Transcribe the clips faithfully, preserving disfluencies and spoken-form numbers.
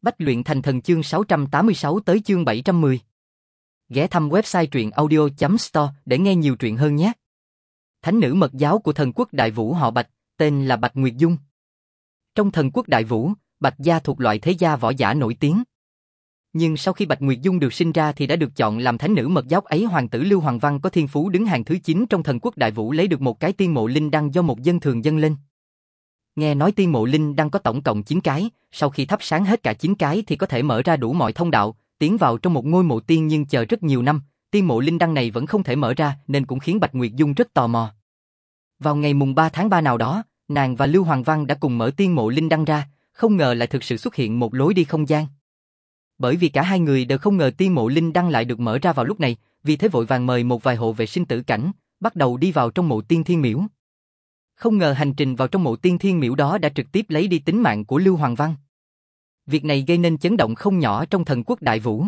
Bách luyện thành thần chương sáu trăm tám mươi sáu tới chương bảy trăm mười. Ghé thăm website truyện audio chấm store để nghe nhiều truyện hơn nhé. Thánh nữ mật giáo của thần quốc Đại Vũ họ Bạch, tên là Bạch Nguyệt Dung. Trong thần quốc Đại Vũ, Bạch gia thuộc loại thế gia võ giả nổi tiếng. Nhưng sau khi Bạch Nguyệt Dung được sinh ra thì đã được chọn làm thánh nữ mật giáo ấy. Hoàng tử Lưu Hoàng Văn có thiên phú đứng hàng thứ chín trong thần quốc Đại Vũ, lấy được một cái tiên mộ linh đăng do một dân thường dâng lên. Nghe nói tiên mộ linh đăng có tổng cộng chín cái, sau khi thắp sáng hết cả chín cái thì có thể mở ra đủ mọi thông đạo, tiến vào trong một ngôi mộ tiên, nhưng chờ rất nhiều năm, tiên mộ linh đăng này vẫn không thể mở ra, nên cũng khiến Bạch Nguyệt Dung rất tò mò. Vào ngày mùng ba tháng ba nào đó, nàng và Lưu Hoàng Văn đã cùng mở tiên mộ linh đăng ra, không ngờ lại thực sự xuất hiện một lối đi không gian. Bởi vì cả hai người đều không ngờ tiên mộ linh đăng lại được mở ra vào lúc này, vì thế vội vàng mời một vài hộ vệ sinh tử cảnh, bắt đầu đi vào trong mộ tiên thiên miễu. Không ngờ hành trình vào trong mộ tiên thiên miễu đó đã trực tiếp lấy đi tính mạng của Lưu Hoàng Văn. Việc này gây nên chấn động không nhỏ trong thần quốc Đại Vũ.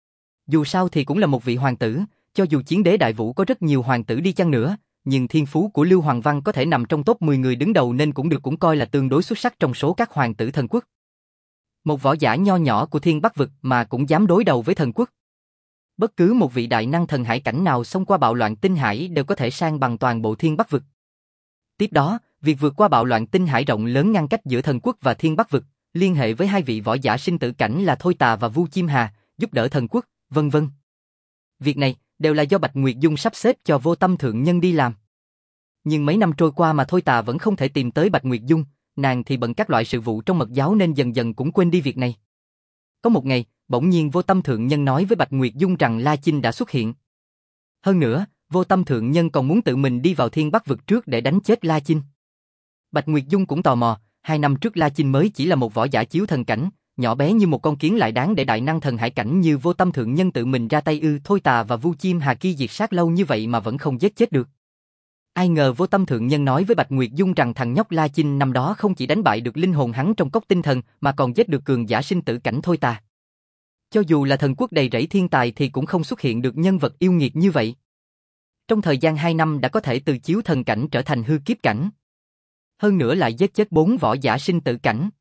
Dù sao thì cũng là một vị hoàng tử, cho dù chiến đế Đại Vũ có rất nhiều hoàng tử đi chăng nữa, nhưng thiên phú của Lưu Hoàng Văn có thể nằm trong top mười người đứng đầu, nên cũng được cũng coi là tương đối xuất sắc trong số các hoàng tử thần quốc. Một võ giả nho nhỏ của Thiên Bắc vực mà cũng dám đối đầu với thần quốc. Bất cứ một vị đại năng thần hải cảnh nào xông qua bạo loạn tinh hải đều có thể san bằng toàn bộ Thiên Bắc vực. Tiếp đó, việc vượt qua bạo loạn tinh hải rộng lớn ngăn cách giữa thần quốc và Thiên Bắc vực, liên hệ với hai vị võ giả sinh tử cảnh là Thôi Tà và Vu Chim Hà, giúp đỡ thần quốc, vân vân. Việc này đều là do Bạch Nguyệt Dung sắp xếp cho Vô Tâm thượng nhân đi làm. Nhưng mấy năm trôi qua mà Thôi Tà vẫn không thể tìm tới Bạch Nguyệt Dung, nàng thì bận các loại sự vụ trong mật giáo nên dần dần cũng quên đi việc này. Có một ngày, bỗng nhiên Vô Tâm thượng nhân nói với Bạch Nguyệt Dung rằng La Chinh đã xuất hiện. Hơn nữa, Vô Tâm thượng nhân còn muốn tự mình đi vào Thiên Bắc vực trước để đánh chết La Chinh. Bạch Nguyệt Dung cũng tò mò, hai năm trước La Chinh mới chỉ là một võ giả chiếu thần cảnh, nhỏ bé như một con kiến, lại đáng để đại năng thần hải cảnh như Vô Tâm thượng nhân tự mình ra tay ư? Thôi Tà và Vu Chim Hà kia diệt sát lâu như vậy mà vẫn không giết chết được. Ai ngờ Vô Tâm thượng nhân nói với Bạch Nguyệt Dung rằng thằng nhóc La Chinh năm đó không chỉ đánh bại được linh hồn hắn trong cốc tinh thần mà còn giết được cường giả sinh tử cảnh Thôi Tà. Cho dù là thần quốc đầy rẫy thiên tài thì cũng không xuất hiện được nhân vật yêu nghiệt như vậy. Trong thời gian hai năm đã có thể từ chiếu thần cảnh trở thành hư kiếp cảnh. Hơn nữa lại giết chết bốn võ giả sinh tử cảnh.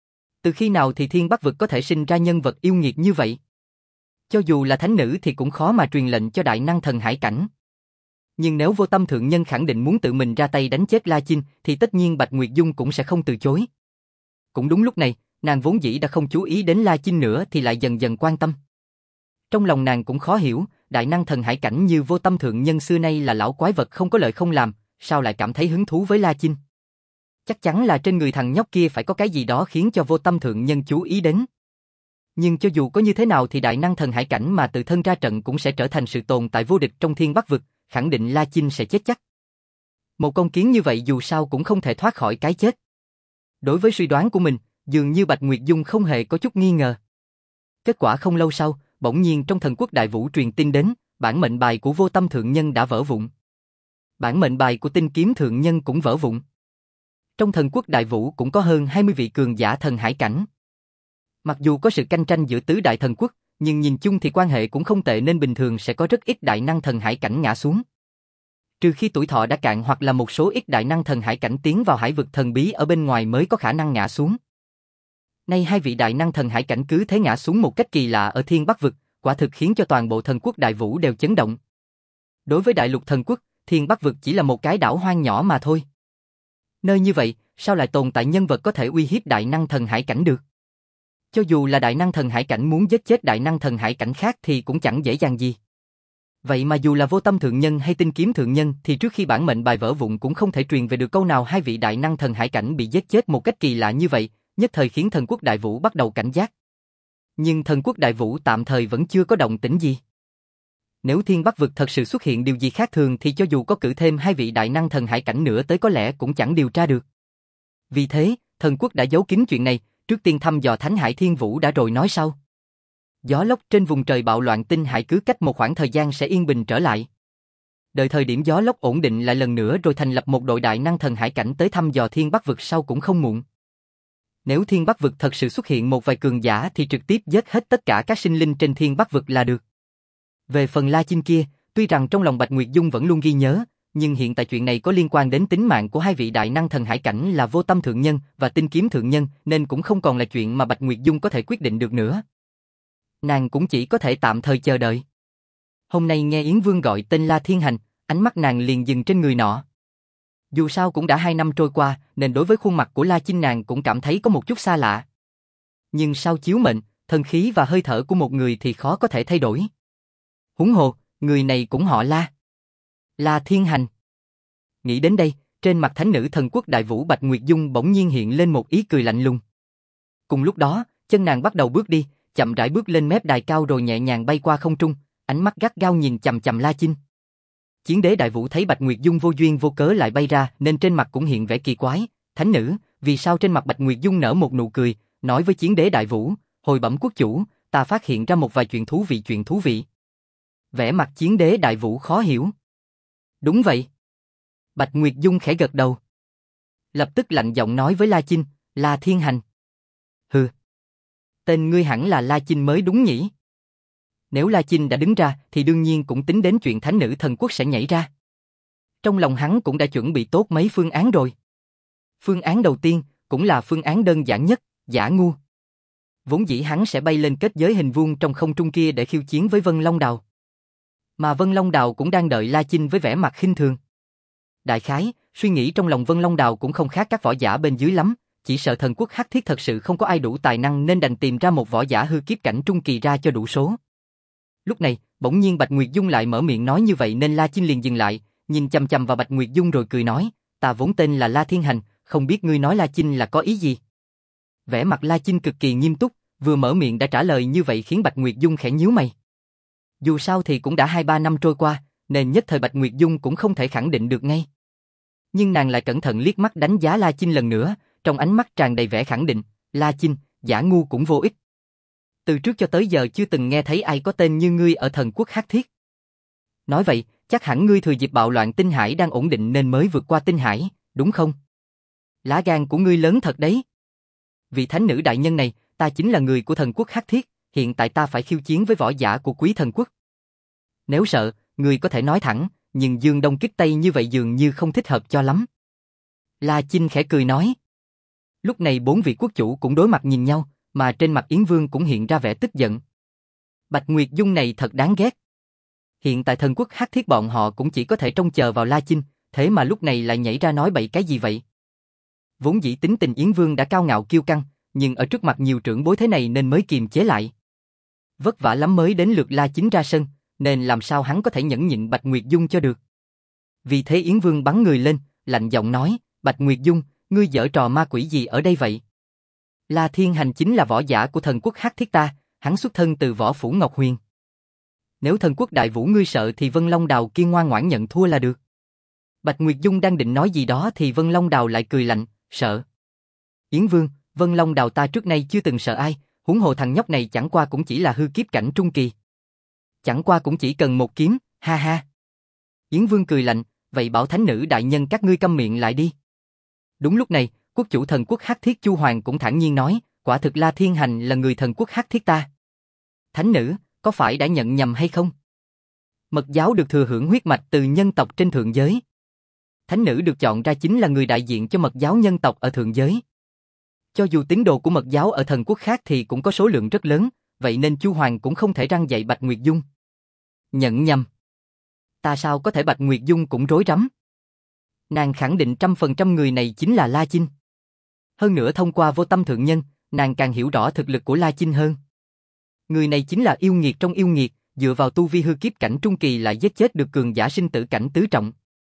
Từ khi nào thì Thiên Bắc vực có thể sinh ra nhân vật yêu nghiệt như vậy? Cho dù là thánh nữ thì cũng khó mà truyền lệnh cho đại năng thần hải cảnh. Nhưng nếu Vô Tâm thượng nhân khẳng định muốn tự mình ra tay đánh chết La Chinh thì tất nhiên Bạch Nguyệt Dung cũng sẽ không từ chối. Cũng đúng lúc này, nàng vốn dĩ đã không chú ý đến La Chinh nữa thì lại dần dần quan tâm. Trong lòng nàng cũng khó hiểu, đại năng thần hải cảnh như Vô Tâm thượng nhân xưa nay là lão quái vật không có lợi không làm, sao lại cảm thấy hứng thú với La Chinh? Chắc chắn là trên người thằng nhóc kia phải có cái gì đó khiến cho Vô Tâm thượng nhân chú ý đến. Nhưng cho dù có như thế nào thì đại năng thần hải cảnh mà tự thân ra trận cũng sẽ trở thành sự tồn tại vô địch trong Thiên Bắc vực, khẳng định La Chinh sẽ chết chắc. Một con kiến như vậy dù sao cũng không thể thoát khỏi cái chết. Đối với suy đoán của mình, dường như Bạch Nguyệt Dung không hề có chút nghi ngờ. Kết quả không lâu sau, bỗng nhiên trong thần quốc Đại Vũ truyền tin đến, bản mệnh bài của Vô Tâm thượng nhân đã vỡ vụn. Bản mệnh bài của Tinh Kiếm thượng nhân cũng vỡ vụn. Trong thần quốc Đại Vũ cũng có hơn hai mươi vị cường giả thần hải cảnh. Mặc dù có sự cạnh tranh giữa tứ đại thần quốc, nhưng nhìn chung thì quan hệ cũng không tệ, nên bình thường sẽ có rất ít đại năng thần hải cảnh ngã xuống. Trừ khi tuổi thọ đã cạn hoặc là một số ít đại năng thần hải cảnh tiến vào hải vực thần bí ở bên ngoài mới có khả năng ngã xuống. Nay hai vị đại năng thần hải cảnh cứ thế ngã xuống một cách kỳ lạ ở Thiên Bắc vực, quả thực khiến cho toàn bộ thần quốc Đại Vũ đều chấn động. Đối với đại lục thần quốc, Thiên Bắc vực chỉ là một cái đảo hoang nhỏ mà thôi. Nơi như vậy, sao lại tồn tại nhân vật có thể uy hiếp đại năng thần hải cảnh được? Cho dù là đại năng thần hải cảnh muốn giết chết đại năng thần hải cảnh khác thì cũng chẳng dễ dàng gì. Vậy mà dù là Vô Tâm thượng nhân hay Tinh Kiếm thượng nhân thì trước khi bản mệnh bài vỡ vụn cũng không thể truyền về được câu nào hai vị đại năng thần hải cảnh bị giết chết một cách kỳ lạ như vậy, nhất thời khiến thần quốc Đại Vũ bắt đầu cảnh giác. Nhưng thần quốc Đại Vũ tạm thời vẫn chưa có động tĩnh gì. Nếu Thiên Bắc vực thật sự xuất hiện điều gì khác thường thì cho dù có cử thêm hai vị đại năng thần hải cảnh nữa tới có lẽ cũng chẳng điều tra được. Vì thế, thần quốc đã giấu kín chuyện này, trước tiên thăm dò Thánh Hải Thiên Vũ đã rồi nói sau. Gió lốc trên vùng trời bạo loạn tinh hải cứ cách một khoảng thời gian sẽ yên bình trở lại. Đợi thời điểm gió lốc ổn định lại lần nữa rồi thành lập một đội đại năng thần hải cảnh tới thăm dò Thiên Bắc vực sau cũng không muộn. Nếu Thiên Bắc vực thật sự xuất hiện một vài cường giả thì trực tiếp giết hết tất cả các sinh linh trên Thiên Bắc vực là được. Về phần La Chinh kia, tuy rằng trong lòng Bạch Nguyệt Dung vẫn luôn ghi nhớ, nhưng hiện tại chuyện này có liên quan đến tính mạng của hai vị đại năng thần hải cảnh là Vô Tâm Thượng Nhân và Tinh Kiếm Thượng Nhân nên cũng không còn là chuyện mà Bạch Nguyệt Dung có thể quyết định được nữa. Nàng cũng chỉ có thể tạm thời chờ đợi. Hôm nay nghe Yến Vương gọi tên La Thiên Hành, ánh mắt nàng liền dừng trên người nọ. Dù sao cũng đã hai năm trôi qua, nên đối với khuôn mặt của La Chinh nàng cũng cảm thấy có một chút xa lạ. Nhưng sau chiếu mệnh, thân khí và hơi thở của một người thì khó có thể thay đổi. Huống hồ, người này cũng họ La. La Thiên Hành. Nghĩ đến đây, trên mặt thánh nữ thần quốc Đại Vũ Bạch Nguyệt Dung bỗng nhiên hiện lên một ý cười lạnh lùng. Cùng lúc đó, chân nàng bắt đầu bước đi, chậm rãi bước lên mép đài cao rồi nhẹ nhàng bay qua không trung, ánh mắt gắt gao nhìn chằm chằm La Chinh. Chiến đế Đại Vũ thấy Bạch Nguyệt Dung vô duyên vô cớ lại bay ra nên trên mặt cũng hiện vẻ kỳ quái. Thánh nữ, vì sao trên mặt Bạch Nguyệt Dung nở một nụ cười, nói với chiến đế Đại Vũ, hồi bẩm quốc chủ, ta phát hiện ra một vài chuyện thú vị chuyện thú vị. Vẻ mặt chiến đế Đại Vũ khó hiểu. Đúng vậy. Bạch Nguyệt Dung khẽ gật đầu. Lập tức lạnh giọng nói với La Chinh, La Thiên Hành. Hừ. Tên ngươi hẳn là La Chinh mới đúng nhỉ? Nếu La Chinh đã đứng ra thì đương nhiên cũng tính đến chuyện thánh nữ thần quốc sẽ nhảy ra. Trong lòng hắn cũng đã chuẩn bị tốt mấy phương án rồi. Phương án đầu tiên cũng là phương án đơn giản nhất, Giả Ngu. Vốn dĩ hắn sẽ bay lên kết giới hình vuông trong không trung kia để khiêu chiến với Vân Long Đào. Mà Vân Long Đào cũng đang đợi La Chinh với vẻ mặt khinh thường. Đại khái, suy nghĩ trong lòng Vân Long Đào cũng không khác các võ giả bên dưới lắm, chỉ sợ thần quốc hắc thiết thật sự không có ai đủ tài năng nên đành tìm ra một võ giả hư kiếp cảnh trung kỳ ra cho đủ số. Lúc này, bỗng nhiên Bạch Nguyệt Dung lại mở miệng nói như vậy nên La Chinh liền dừng lại, nhìn chằm chằm vào Bạch Nguyệt Dung rồi cười nói, ta vốn tên là La Thiên Hành, không biết ngươi nói La Chinh là có ý gì? Vẻ mặt La Chinh cực kỳ nghiêm túc, vừa mở miệng đã trả lời như vậy khiến Bạch Nguyệt Dung khẽ nhíu mày. Dù sao thì cũng đã hai ba năm trôi qua, nên nhất thời Bạch Nguyệt Dung cũng không thể khẳng định được ngay. Nhưng nàng lại cẩn thận liếc mắt đánh giá La Chinh lần nữa, trong ánh mắt tràn đầy vẻ khẳng định, La Chinh, giả ngu cũng vô ích. Từ trước cho tới giờ chưa từng nghe thấy ai có tên như ngươi ở thần quốc hắc thiết. Nói vậy, chắc hẳn ngươi thừa dịp bạo loạn tinh hải đang ổn định nên mới vượt qua tinh hải, đúng không? Lá gan của ngươi lớn thật đấy. Vị thánh nữ đại nhân này, ta chính là người của thần quốc hắc thiết, hiện tại ta phải khiêu chiến với võ giả của quý thần quốc. Nếu sợ, ngươi có thể nói thẳng, nhưng dương đông kích tây như vậy dường như không thích hợp cho lắm. La Chinh khẽ cười nói. Lúc này bốn vị quốc chủ cũng đối mặt nhìn nhau, mà trên mặt Yến Vương cũng hiện ra vẻ tức giận. Bạch Nguyệt Dung này thật đáng ghét. Hiện tại thần quốc hắc thiết bọn họ cũng chỉ có thể trông chờ vào La Chinh, thế mà lúc này lại nhảy ra nói bậy cái gì vậy? Vốn dĩ tính tình Yến Vương đã cao ngạo kiêu căng, nhưng ở trước mặt nhiều trưởng bối thế này nên mới kiềm chế lại. Vất vả lắm mới đến lượt La Chinh ra sân, nên làm sao hắn có thể nhẫn nhịn Bạch Nguyệt Dung cho được. Vì thế Yến Vương bắn người lên, lạnh giọng nói, Bạch Nguyệt Dung, ngươi giở trò ma quỷ gì ở đây vậy? La Thiên Hành chính là võ giả của thần quốc hắc thiết ta, hắn xuất thân từ võ phủ Ngọc Huyền. Nếu thần quốc Đại Vũ ngươi sợ thì Vân Long Đào kia ngoan ngoãn nhận thua là được. Bạch Nguyệt Dung đang định nói gì đó thì Vân Long Đào lại cười lạnh, sợ. Yến Vương, Vân Long Đào ta trước nay chưa từng sợ ai, huống hồ thằng nhóc này chẳng qua cũng chỉ là hư kiếp cảnh trung kỳ. Chẳng qua cũng chỉ cần một kiếm, ha ha. Yến Vương cười lạnh, vậy bảo thánh nữ đại nhân các ngươi câm miệng lại đi. Đúng lúc này, quốc chủ thần quốc hắc thiết Chu Hoàng cũng thản nhiên nói, quả thực La Thiên Hành là người thần quốc hắc thiết ta. Thánh nữ, có phải đã nhận nhầm hay không? Mật giáo được thừa hưởng huyết mạch từ nhân tộc trên thượng giới. Thánh nữ được chọn ra chính là người đại diện cho mật giáo nhân tộc ở thượng giới. Cho dù tín đồ của mật giáo ở thần quốc khác thì cũng có số lượng rất lớn, vậy nên Chu Hoàng cũng không thể răn dạy Bạch Nguyệt Dung. Nhận nhầm. Ta sao có thể Bạch Nguyệt Dung cũng rối rắm. Nàng khẳng định trăm phần trăm người này chính là La Chinh. Hơn nữa thông qua Vô Tâm Thượng Nhân, nàng càng hiểu rõ thực lực của La Chinh hơn. Người này chính là yêu nghiệt trong yêu nghiệt, dựa vào tu vi hư kiếp cảnh trung kỳ lại giết chết được cường giả sinh tử cảnh tứ trọng.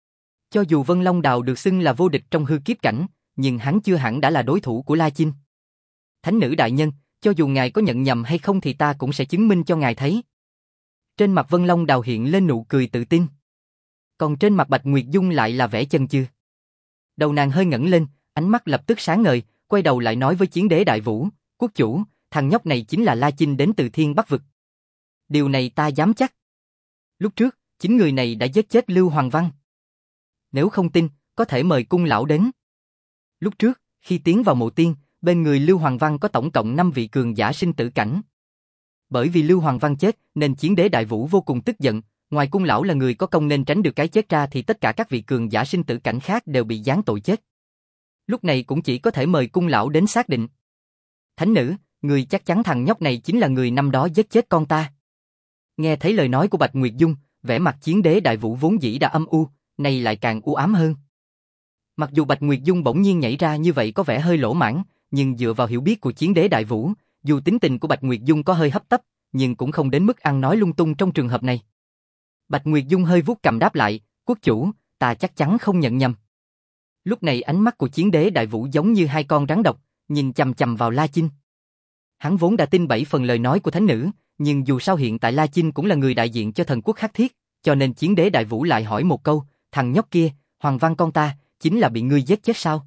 Cho dù Vân Long Đào được xưng là vô địch trong hư kiếp cảnh, nhưng hắn chưa hẳn đã là đối thủ của La Chinh. Thánh nữ đại nhân, cho dù ngài có nhận nhầm hay không thì ta cũng sẽ chứng minh cho ngài thấy. Trên mặt Vân Long Đào hiện lên nụ cười tự tin. Còn trên mặt Bạch Nguyệt Dung lại là vẻ chần chừ. Đầu nàng hơi ngẩng lên, ánh mắt lập tức sáng ngời, quay đầu lại nói với chiến đế Đại Vũ, quốc chủ, thằng nhóc này chính là La Chinh đến từ Thiên Bắc Vực. Điều này ta dám chắc. Lúc trước, chính người này đã giết chết Lưu Hoàng Văn. Nếu không tin, có thể mời cung lão đến. Lúc trước, khi tiến vào mộ tiên, bên người Lưu Hoàng Văn có tổng cộng năm vị cường giả sinh tử cảnh. Bởi vì Lưu Hoàng Văn chết, nên chiến đế Đại Vũ vô cùng tức giận, ngoài cung lão là người có công nên tránh được cái chết ra thì tất cả các vị cường giả sinh tử cảnh khác đều bị giáng tội chết. Lúc này cũng chỉ có thể mời cung lão đến xác định. Thánh nữ, người chắc chắn thằng nhóc này chính là người năm đó giết chết con ta. Nghe thấy lời nói của Bạch Nguyệt Dung, vẻ mặt chiến đế đại vũ vốn dĩ đã âm u, nay lại càng u ám hơn. Mặc dù Bạch Nguyệt Dung bỗng nhiên nhảy ra như vậy có vẻ hơi lỗ mãng, nhưng dựa vào hiểu biết của chiến đế đại vũ, dù tính tình của Bạch Nguyệt Dung có hơi hấp tấp, nhưng cũng không đến mức ăn nói lung tung trong trường hợp này. Bạch Nguyệt Dung hơi vuốt cằm đáp lại, quốc chủ, ta chắc chắn không nhận nhầm. Lúc này ánh mắt của chiến đế đại vũ giống như hai con rắn độc, nhìn chằm chằm vào La Chinh. Hắn vốn đã tin bảy phần lời nói của thánh nữ, nhưng dù sao hiện tại La Chinh cũng là người đại diện cho thần quốc Hắc Thiết, cho nên chiến đế đại vũ lại hỏi một câu, thằng nhóc kia, Hoàng Văn con ta, chính là bị ngươi giết chết sao?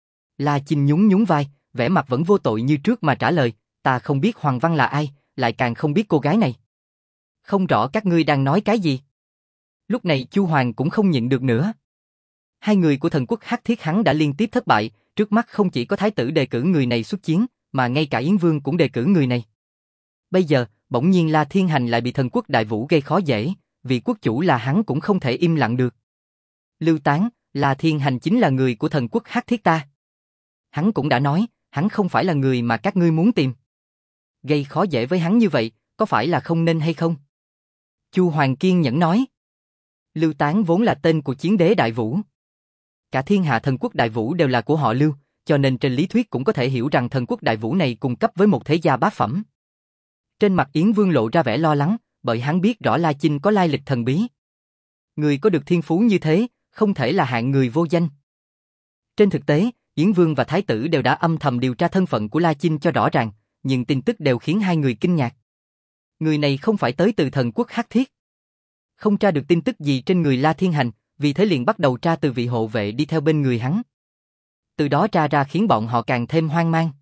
La Chinh nhún nhún vai, vẻ mặt vẫn vô tội như trước mà trả lời, ta không biết Hoàng Văn là ai, lại càng không biết cô gái này. Không rõ các ngươi đang nói cái gì. Lúc này Chu Hoàng cũng không nhịn được nữa. Hai người của thần quốc Hắc Thiết hắn đã liên tiếp thất bại, trước mắt không chỉ có thái tử đề cử người này xuất chiến, mà ngay cả Yến Vương cũng đề cử người này. Bây giờ, bỗng nhiên La Thiên Hành lại bị thần quốc đại vũ gây khó dễ, vì quốc chủ là hắn cũng không thể im lặng được. Lưu Tán, La Thiên Hành chính là người của thần quốc Hắc Thiết ta. Hắn cũng đã nói, hắn không phải là người mà các ngươi muốn tìm. Gây khó dễ với hắn như vậy, có phải là không nên hay không? Chu Hoàng kiên nhẫn nói. Lưu Tán vốn là tên của chiến đế đại vũ. Cả thiên hạ thần quốc đại vũ đều là của họ Lưu, cho nên trên lý thuyết cũng có thể hiểu rằng thần quốc đại vũ này cùng cấp với một thế gia bá phẩm. Trên mặt Yến Vương lộ ra vẻ lo lắng, bởi hắn biết rõ La Chinh có lai lịch thần bí. Người có được thiên phú như thế, không thể là hạng người vô danh. Trên thực tế, Yến Vương và Thái tử đều đã âm thầm điều tra thân phận của La Chinh cho rõ ràng, nhưng tin tức đều khiến hai người kinh ngạc. Người này không phải tới từ thần quốc Hắc Thiết. Không tra được tin tức gì trên người La Thiên Hành, vì thế liền bắt đầu tra từ vị hộ vệ đi theo bên người hắn. Từ đó tra ra khiến bọn họ càng thêm hoang mang.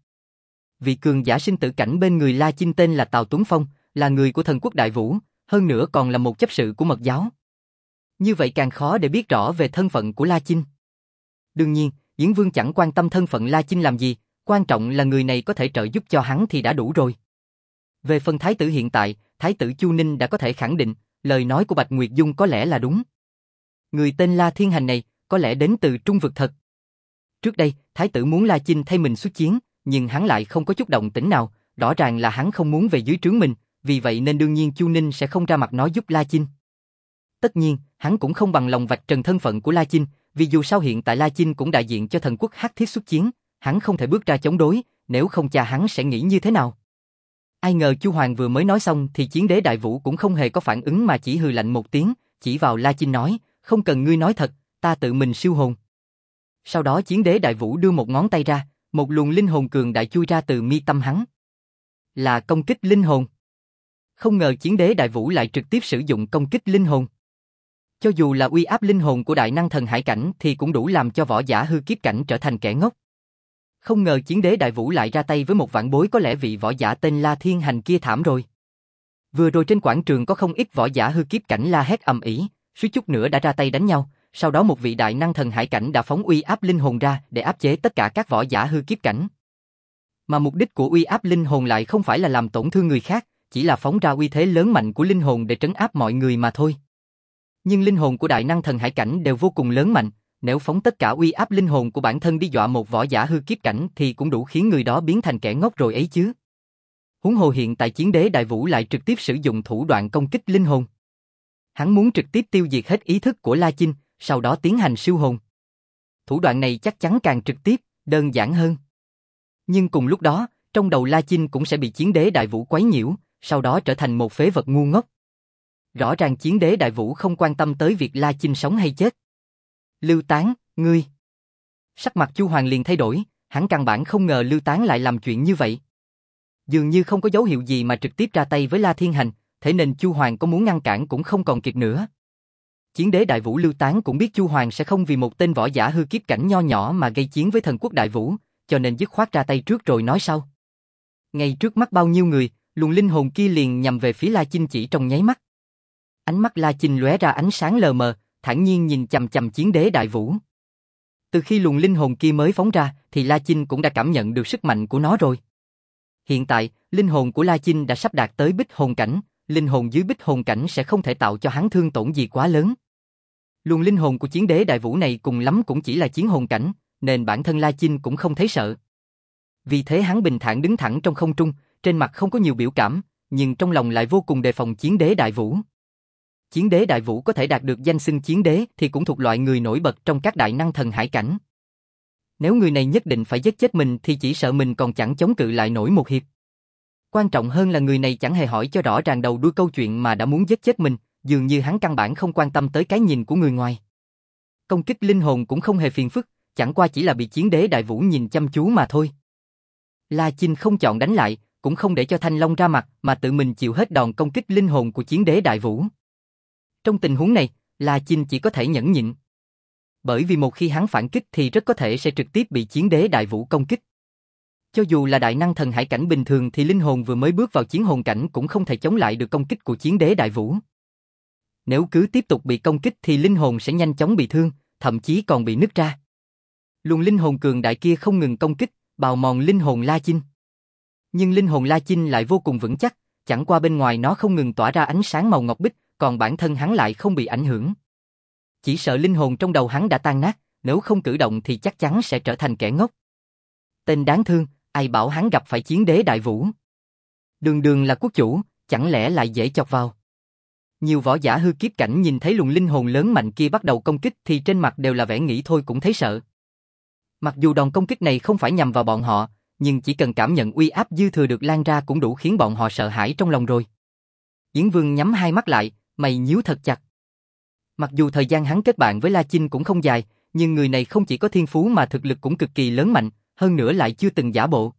Vị cường giả sinh tử cảnh bên người La Chinh tên là Tào Tuấn Phong, là người của thần quốc đại vũ, hơn nữa còn là một chấp sự của mật giáo. Như vậy càng khó để biết rõ về thân phận của La Chinh. Đương nhiên, Yến Vương chẳng quan tâm thân phận La Chinh làm gì, quan trọng là người này có thể trợ giúp cho hắn thì đã đủ rồi. Về phần thái tử hiện tại, thái tử Chu Ninh đã có thể khẳng định, lời nói của Bạch Nguyệt Dung có lẽ là đúng. Người tên La Thiên Hành này, có lẽ đến từ Trung vực thật. Trước đây, thái tử muốn La Chinh thay mình xuất chiến, nhưng hắn lại không có chút động tĩnh nào, rõ ràng là hắn không muốn về dưới trướng mình, vì vậy nên đương nhiên Chu Ninh sẽ không ra mặt nói giúp La Chinh. Tất nhiên, hắn cũng không bằng lòng vạch trần thân phận của La Chinh, vì dù sao hiện tại La Chinh cũng đại diện cho thần quốc Hắc Thiết xuất chiến, hắn không thể bước ra chống đối, nếu không cha hắn sẽ nghĩ như thế nào. Ai ngờ Chu Hoàng vừa mới nói xong thì chiến đế đại vũ cũng không hề có phản ứng mà chỉ hừ lạnh một tiếng, chỉ vào La Chinh nói, không cần ngươi nói thật, ta tự mình siêu hồn. Sau đó chiến đế đại vũ đưa một ngón tay ra, một luồng linh hồn cường đại chui ra từ mi tâm hắn. Là công kích linh hồn. Không ngờ chiến đế đại vũ lại trực tiếp sử dụng công kích linh hồn. Cho dù là uy áp linh hồn của đại năng thần hải cảnh thì cũng đủ làm cho võ giả hư kiếp cảnh trở thành kẻ ngốc. Không ngờ chiến đế đại vũ lại ra tay với một vạn bối, có lẽ vị võ giả tên La Thiên Hành kia thảm rồi. Vừa rồi trên quảng trường có không ít võ giả hư kiếp cảnh la hét ầm ĩ, suýt chút nữa đã ra tay đánh nhau, sau đó một vị đại năng thần hải cảnh đã phóng uy áp linh hồn ra để áp chế tất cả các võ giả hư kiếp cảnh. Mà mục đích của uy áp linh hồn lại không phải là làm tổn thương người khác, chỉ là phóng ra uy thế lớn mạnh của linh hồn để trấn áp mọi người mà thôi. Nhưng linh hồn của đại năng thần hải cảnh đều vô cùng lớn mạnh, nếu phóng tất cả uy áp linh hồn của bản thân đi dọa một võ giả hư kiếp cảnh thì cũng đủ khiến người đó biến thành kẻ ngốc rồi ấy chứ. Huống hồ hiện tại chiến đế đại vũ lại trực tiếp sử dụng thủ đoạn công kích linh hồn. Hắn muốn trực tiếp tiêu diệt hết ý thức của La Chinh, sau đó tiến hành siêu hồn. Thủ đoạn này chắc chắn càng trực tiếp, đơn giản hơn. Nhưng cùng lúc đó, trong đầu La Chinh cũng sẽ bị chiến đế đại vũ quấy nhiễu, sau đó trở thành một phế vật ngu ngốc. Rõ ràng chiến đế đại vũ không quan tâm tới việc La Chinh sống hay chết. Lưu Tán, ngươi. Sắc mặt Chu Hoàng liền thay đổi, hắn căn bản không ngờ Lưu Tán lại làm chuyện như vậy. Dường như không có dấu hiệu gì mà trực tiếp ra tay với La Thiên Hành, thế nên Chu Hoàng có muốn ngăn cản cũng không còn kịp nữa. Chiến đế đại vũ Lưu Tán cũng biết Chu Hoàng sẽ không vì một tên võ giả hư kiếp cảnh nho nhỏ mà gây chiến với thần quốc đại vũ, cho nên dứt khoát ra tay trước rồi nói sau. Ngay trước mắt bao nhiêu người, luồng linh hồn kia liền nhằm về phía La Chinh chỉ trong nháy mắt. Ánh mắt La Chinh lóe ra ánh sáng lờ mờ, thản nhiên nhìn chằm chằm chiến đế đại vũ. Từ khi luồng linh hồn kia mới phóng ra, thì La Chinh cũng đã cảm nhận được sức mạnh của nó rồi. Hiện tại, linh hồn của La Chinh đã sắp đạt tới bích hồn cảnh, linh hồn dưới bích hồn cảnh sẽ không thể tạo cho hắn thương tổn gì quá lớn. Luồng linh hồn của chiến đế đại vũ này cùng lắm cũng chỉ là chiến hồn cảnh, nên bản thân La Chinh cũng không thấy sợ. Vì thế hắn bình thản đứng thẳng trong không trung, trên mặt không có nhiều biểu cảm, nhưng trong lòng lại vô cùng đề phòng chiến đế đại vũ. Chiến đế đại vũ có thể đạt được danh xưng chiến đế thì cũng thuộc loại người nổi bật trong các đại năng thần hải cảnh. Nếu người này nhất định phải giết chết mình thì chỉ sợ mình còn chẳng chống cự lại nổi một hiệp. Quan trọng hơn là người này chẳng hề hỏi cho rõ ràng đầu đuôi câu chuyện mà đã muốn giết chết mình, dường như hắn căn bản không quan tâm tới cái nhìn của người ngoài. Công kích linh hồn cũng không hề phiền phức, chẳng qua chỉ là bị chiến đế đại vũ nhìn chăm chú mà thôi. La Chinh không chọn đánh lại, cũng không để cho Thanh Long ra mặt mà tự mình chịu hết đòn công kích linh hồn của chiến đế đại vũ. Trong tình huống này, La Chinh chỉ có thể nhẫn nhịn. Bởi vì một khi hắn phản kích thì rất có thể sẽ trực tiếp bị chiến đế đại vũ công kích. Cho dù là đại năng thần hải cảnh bình thường thì linh hồn vừa mới bước vào chiến hồn cảnh cũng không thể chống lại được công kích của chiến đế đại vũ. Nếu cứ tiếp tục bị công kích thì linh hồn sẽ nhanh chóng bị thương, thậm chí còn bị nứt ra. Luồng linh hồn cường đại kia không ngừng công kích, bào mòn linh hồn La Chinh. Nhưng linh hồn La Chinh lại vô cùng vững chắc, chẳng qua bên ngoài nó không ngừng tỏa ra ánh sáng màu ngọc bích, còn bản thân hắn lại không bị ảnh hưởng. Chỉ sợ linh hồn trong đầu hắn đã tan nát, nếu không cử động thì chắc chắn sẽ trở thành kẻ ngốc. Tên đáng thương, ai bảo hắn gặp phải chiến đế đại vũ. Đường đường là quốc chủ, chẳng lẽ lại dễ chọc vào. Nhiều võ giả hư kiếp cảnh nhìn thấy luồng linh hồn lớn mạnh kia bắt đầu công kích thì trên mặt đều là vẻ nghĩ thôi cũng thấy sợ. Mặc dù đòn công kích này không phải nhằm vào bọn họ, nhưng chỉ cần cảm nhận uy áp dư thừa được lan ra cũng đủ khiến bọn họ sợ hãi trong lòng rồi. Yến Vương nhắm hai mắt lại, mày nhíu thật chặt. Mặc dù thời gian hắn kết bạn với La Chinh cũng không dài, nhưng người này không chỉ có thiên phú mà thực lực cũng cực kỳ lớn mạnh, hơn nữa lại chưa từng giả bộ.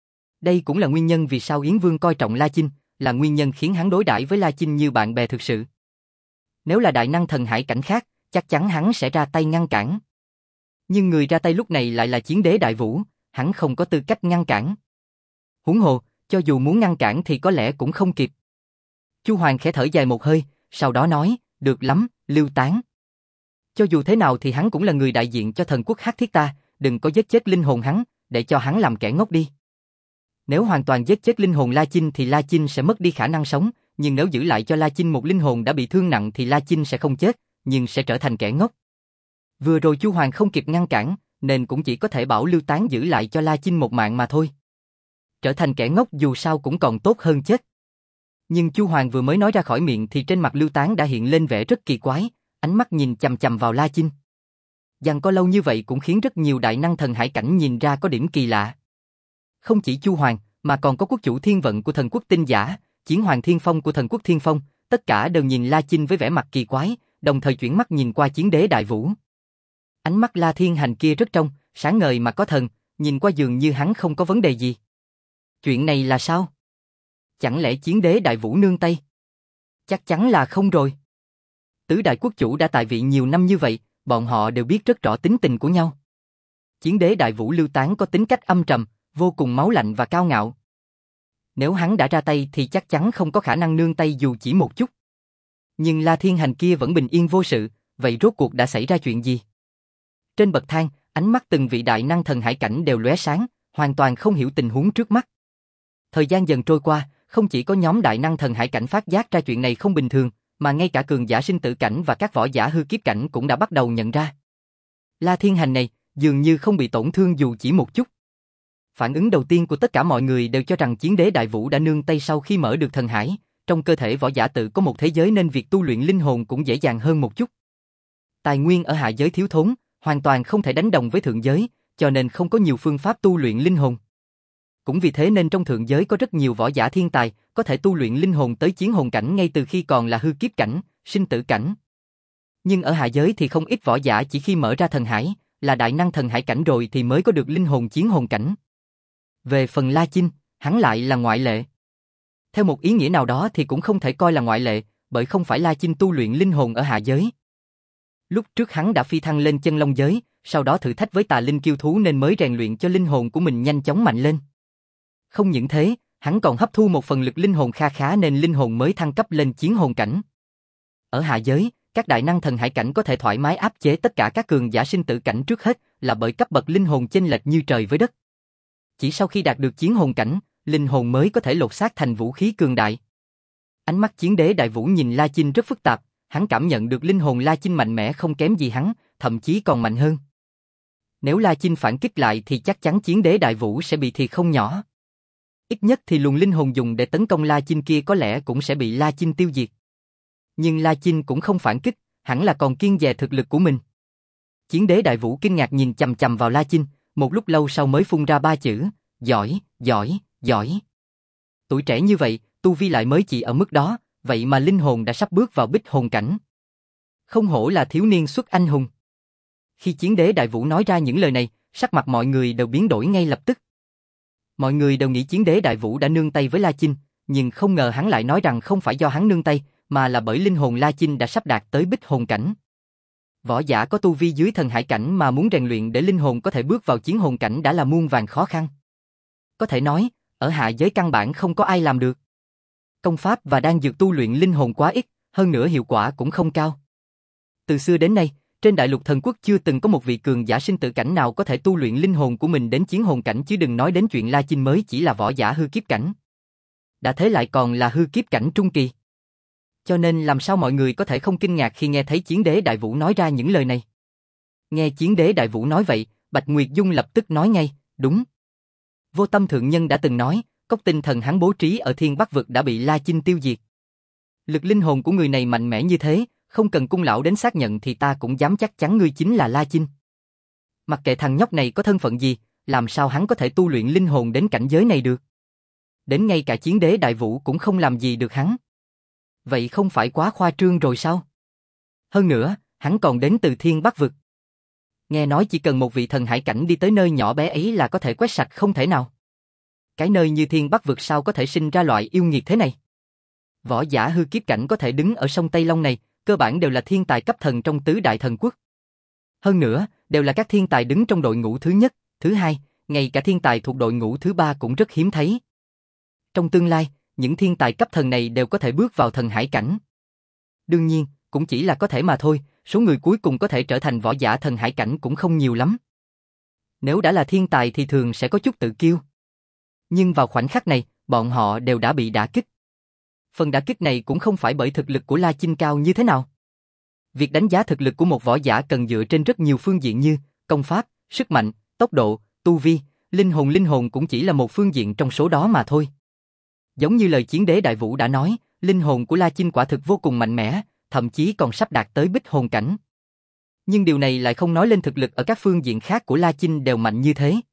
Đây cũng là nguyên nhân vì sao Yến Vương coi trọng La Chinh, là nguyên nhân khiến hắn đối đãi với La Chinh như bạn bè thực sự. Nếu là đại năng thần hải cảnh khác, chắc chắn hắn sẽ ra tay ngăn cản. Nhưng người ra tay lúc này lại là chiến đế đại vũ, hắn không có tư cách ngăn cản. Huống hồ, cho dù muốn ngăn cản thì có lẽ cũng không kịp. Chu Hoàng khẽ thở dài một hơi, sau đó nói, được lắm, Lưu Tán. Cho dù thế nào thì hắn cũng là người đại diện cho thần quốc Hắc Thiết ta, đừng có giết chết linh hồn hắn, để cho hắn làm kẻ ngốc đi. Nếu hoàn toàn giết chết linh hồn La Chinh thì La Chinh sẽ mất đi khả năng sống, nhưng nếu giữ lại cho La Chinh một linh hồn đã bị thương nặng thì La Chinh sẽ không chết, nhưng sẽ trở thành kẻ ngốc. Vừa rồi Chu Hoàng không kịp ngăn cản, nên cũng chỉ có thể bảo Lưu Tán giữ lại cho La Chinh một mạng mà thôi. Trở thành kẻ ngốc dù sao cũng còn tốt hơn chết. Nhưng Chu Hoàng vừa mới nói ra khỏi miệng thì trên mặt Lưu Tán đã hiện lên vẻ rất kỳ quái, ánh mắt nhìn chằm chằm vào La Chinh. Giằng co lâu như vậy cũng khiến rất nhiều đại năng thần hải cảnh nhìn ra có điểm kỳ lạ. Không chỉ Chu Hoàng, mà còn có quốc chủ thiên vận của thần quốc Tinh Giả, chiến hoàng thiên phong của thần quốc Thiên Phong, tất cả đều nhìn La Chinh với vẻ mặt kỳ quái, đồng thời chuyển mắt nhìn qua chiến đế đại vũ. Ánh mắt La Thiên Hành kia rất trong, sáng ngời mà có thần, nhìn qua dường như hắn không có vấn đề gì. Chuyện này là sao? Chẳng lẽ chiến đế đại vũ nương tay? Chắc chắn là không rồi. Tứ đại quốc chủ đã tại vị nhiều năm như vậy, bọn họ đều biết rất rõ tính tình của nhau. Chiến đế đại vũ Lưu Tán có tính cách âm trầm, vô cùng máu lạnh và cao ngạo. Nếu hắn đã ra tay thì chắc chắn không có khả năng nương tay dù chỉ một chút. Nhưng La Thiên Hành kia vẫn bình yên vô sự, vậy rốt cuộc đã xảy ra chuyện gì? Trên bậc thang, ánh mắt từng vị đại năng thần hải cảnh đều lóe sáng, hoàn toàn không hiểu tình huống trước mắt. Thời gian dần trôi qua, không chỉ có nhóm đại năng thần hải cảnh phát giác ra chuyện này không bình thường, mà ngay cả cường giả sinh tử cảnh và các võ giả hư kiếp cảnh cũng đã bắt đầu nhận ra. La Thiên Hành này, dường như không bị tổn thương dù chỉ một chút. Phản ứng đầu tiên của tất cả mọi người đều cho rằng chiến đế đại vũ đã nương tay sau khi mở được thần hải, trong cơ thể võ giả tự có một thế giới nên việc tu luyện linh hồn cũng dễ dàng hơn một chút. Tài nguyên ở hạ giới thiếu thốn, hoàn toàn không thể đánh đồng với thượng giới, cho nên không có nhiều phương pháp tu luyện linh hồn. Cũng vì thế nên trong thượng giới có rất nhiều võ giả thiên tài, có thể tu luyện linh hồn tới chiến hồn cảnh ngay từ khi còn là hư kiếp cảnh, sinh tử cảnh. Nhưng ở hạ giới thì không ít võ giả chỉ khi mở ra thần hải, là đại năng thần hải cảnh rồi thì mới có được linh hồn chiến hồn cảnh. Về phần La Chinh, hắn lại là ngoại lệ. Theo một ý nghĩa nào đó thì cũng không thể coi là ngoại lệ, bởi không phải La Chinh tu luyện linh hồn ở hạ giới. Lúc trước hắn đã phi thăng lên chân long giới, sau đó thử thách với tà linh kiêu thú nên mới rèn luyện cho linh hồn của mình nhanh chóng mạnh lên. Không những thế, hắn còn hấp thu một phần lực linh hồn kha khá nên linh hồn mới thăng cấp lên chiến hồn cảnh. Ở hạ giới, các đại năng thần hải cảnh có thể thoải mái áp chế tất cả các cường giả sinh tử cảnh trước hết là bởi cấp bậc linh hồn chênh lệch như trời với đất. Chỉ sau khi đạt được chiến hồn cảnh, linh hồn mới có thể lột xác thành vũ khí cường đại. Ánh mắt Chiến Đế Đại Vũ nhìn La Chinh rất phức tạp, hắn cảm nhận được linh hồn La Chinh mạnh mẽ không kém gì hắn, thậm chí còn mạnh hơn. Nếu La Chinh phản kích lại thì chắc chắn Chiến Đế Đại Vũ sẽ bị thiệt không nhỏ. Ít nhất thì luồng linh hồn dùng để tấn công La Chinh kia có lẽ cũng sẽ bị La Chinh tiêu diệt. Nhưng La Chinh cũng không phản kích, hẳn là còn kiêng dè thực lực của mình. Chiến Đế Đại Vũ kinh ngạc nhìn chằm chằm vào La Chinh, một lúc lâu sau mới phun ra ba chữ, giỏi, giỏi, giỏi. Tuổi trẻ như vậy, tu vi lại mới chỉ ở mức đó, vậy mà linh hồn đã sắp bước vào bích hồn cảnh. Không hổ là thiếu niên xuất anh hùng. Khi Chiến Đế Đại Vũ nói ra những lời này, sắc mặt mọi người đều biến đổi ngay lập tức. Mọi người đều nghĩ Chiến Đế Đại Vũ đã nương tay với La Chinh, nhưng không ngờ hắn lại nói rằng không phải do hắn nương tay, mà là bởi linh hồn La Chinh đã sắp đạt tới bích hồn cảnh. Võ giả có tu vi dưới thần hải cảnh mà muốn rèn luyện để linh hồn có thể bước vào chiến hồn cảnh đã là muôn vàn khó khăn. Có thể nói, ở hạ giới căn bản không có ai làm được. Công pháp và đan dược tu luyện linh hồn quá ít, hơn nữa hiệu quả cũng không cao. Từ xưa đến nay, trên đại lục thần quốc chưa từng có một vị cường giả sinh tử cảnh nào có thể tu luyện linh hồn của mình đến chiến hồn cảnh, chứ đừng nói đến chuyện La Chinh mới chỉ là võ giả hư kiếp cảnh. Đã thế lại còn là hư kiếp cảnh trung kỳ. Cho nên làm sao mọi người có thể không kinh ngạc khi nghe thấy Chiến Đế Đại Vũ nói ra những lời này. Nghe Chiến Đế Đại Vũ nói vậy, Bạch Nguyệt Dung lập tức nói ngay, đúng. Vô Tâm Thượng Nhân đã từng nói, cốc tinh thần hắn bố trí ở Thiên Bắc Vực đã bị La Chinh tiêu diệt. Lực linh hồn của người này mạnh mẽ như thế, không cần cung lão đến xác nhận thì ta cũng dám chắc chắn ngươi chính là La Chinh. Mặc kệ thằng nhóc này có thân phận gì, làm sao hắn có thể tu luyện linh hồn đến cảnh giới này được. Đến ngay cả Chiến Đế Đại Vũ cũng không làm gì được hắn. Vậy không phải quá khoa trương rồi sao? Hơn nữa, hắn còn đến từ Thiên Bắc Vực. Nghe nói chỉ cần một vị thần hải cảnh đi tới nơi nhỏ bé ấy là có thể quét sạch không thể nào. Cái nơi như Thiên Bắc Vực sao có thể sinh ra loại yêu nghiệt thế này? Võ giả hư kiếp cảnh có thể đứng ở sông Tây Long này, cơ bản đều là thiên tài cấp thần trong tứ đại thần quốc. Hơn nữa, đều là các thiên tài đứng trong đội ngũ thứ nhất, thứ hai, ngay cả thiên tài thuộc đội ngũ thứ ba cũng rất hiếm thấy. Trong tương lai, những thiên tài cấp thần này đều có thể bước vào thần hải cảnh. Đương nhiên, cũng chỉ là có thể mà thôi, số người cuối cùng có thể trở thành võ giả thần hải cảnh cũng không nhiều lắm. Nếu đã là thiên tài thì thường sẽ có chút tự kiêu. Nhưng vào khoảnh khắc này, bọn họ đều đã bị đả kích. Phần đả kích này cũng không phải bởi thực lực của La Chinh cao như thế nào. Việc đánh giá thực lực của một võ giả cần dựa trên rất nhiều phương diện như công pháp, sức mạnh, tốc độ, tu vi, linh hồn linh hồn cũng chỉ là một phương diện trong số đó mà thôi. Giống như lời Chiến Đế Đại Vũ đã nói, linh hồn của La Chinh quả thực vô cùng mạnh mẽ, thậm chí còn sắp đạt tới bích hồn cảnh. Nhưng điều này lại không nói lên thực lực ở các phương diện khác của La Chinh đều mạnh như thế.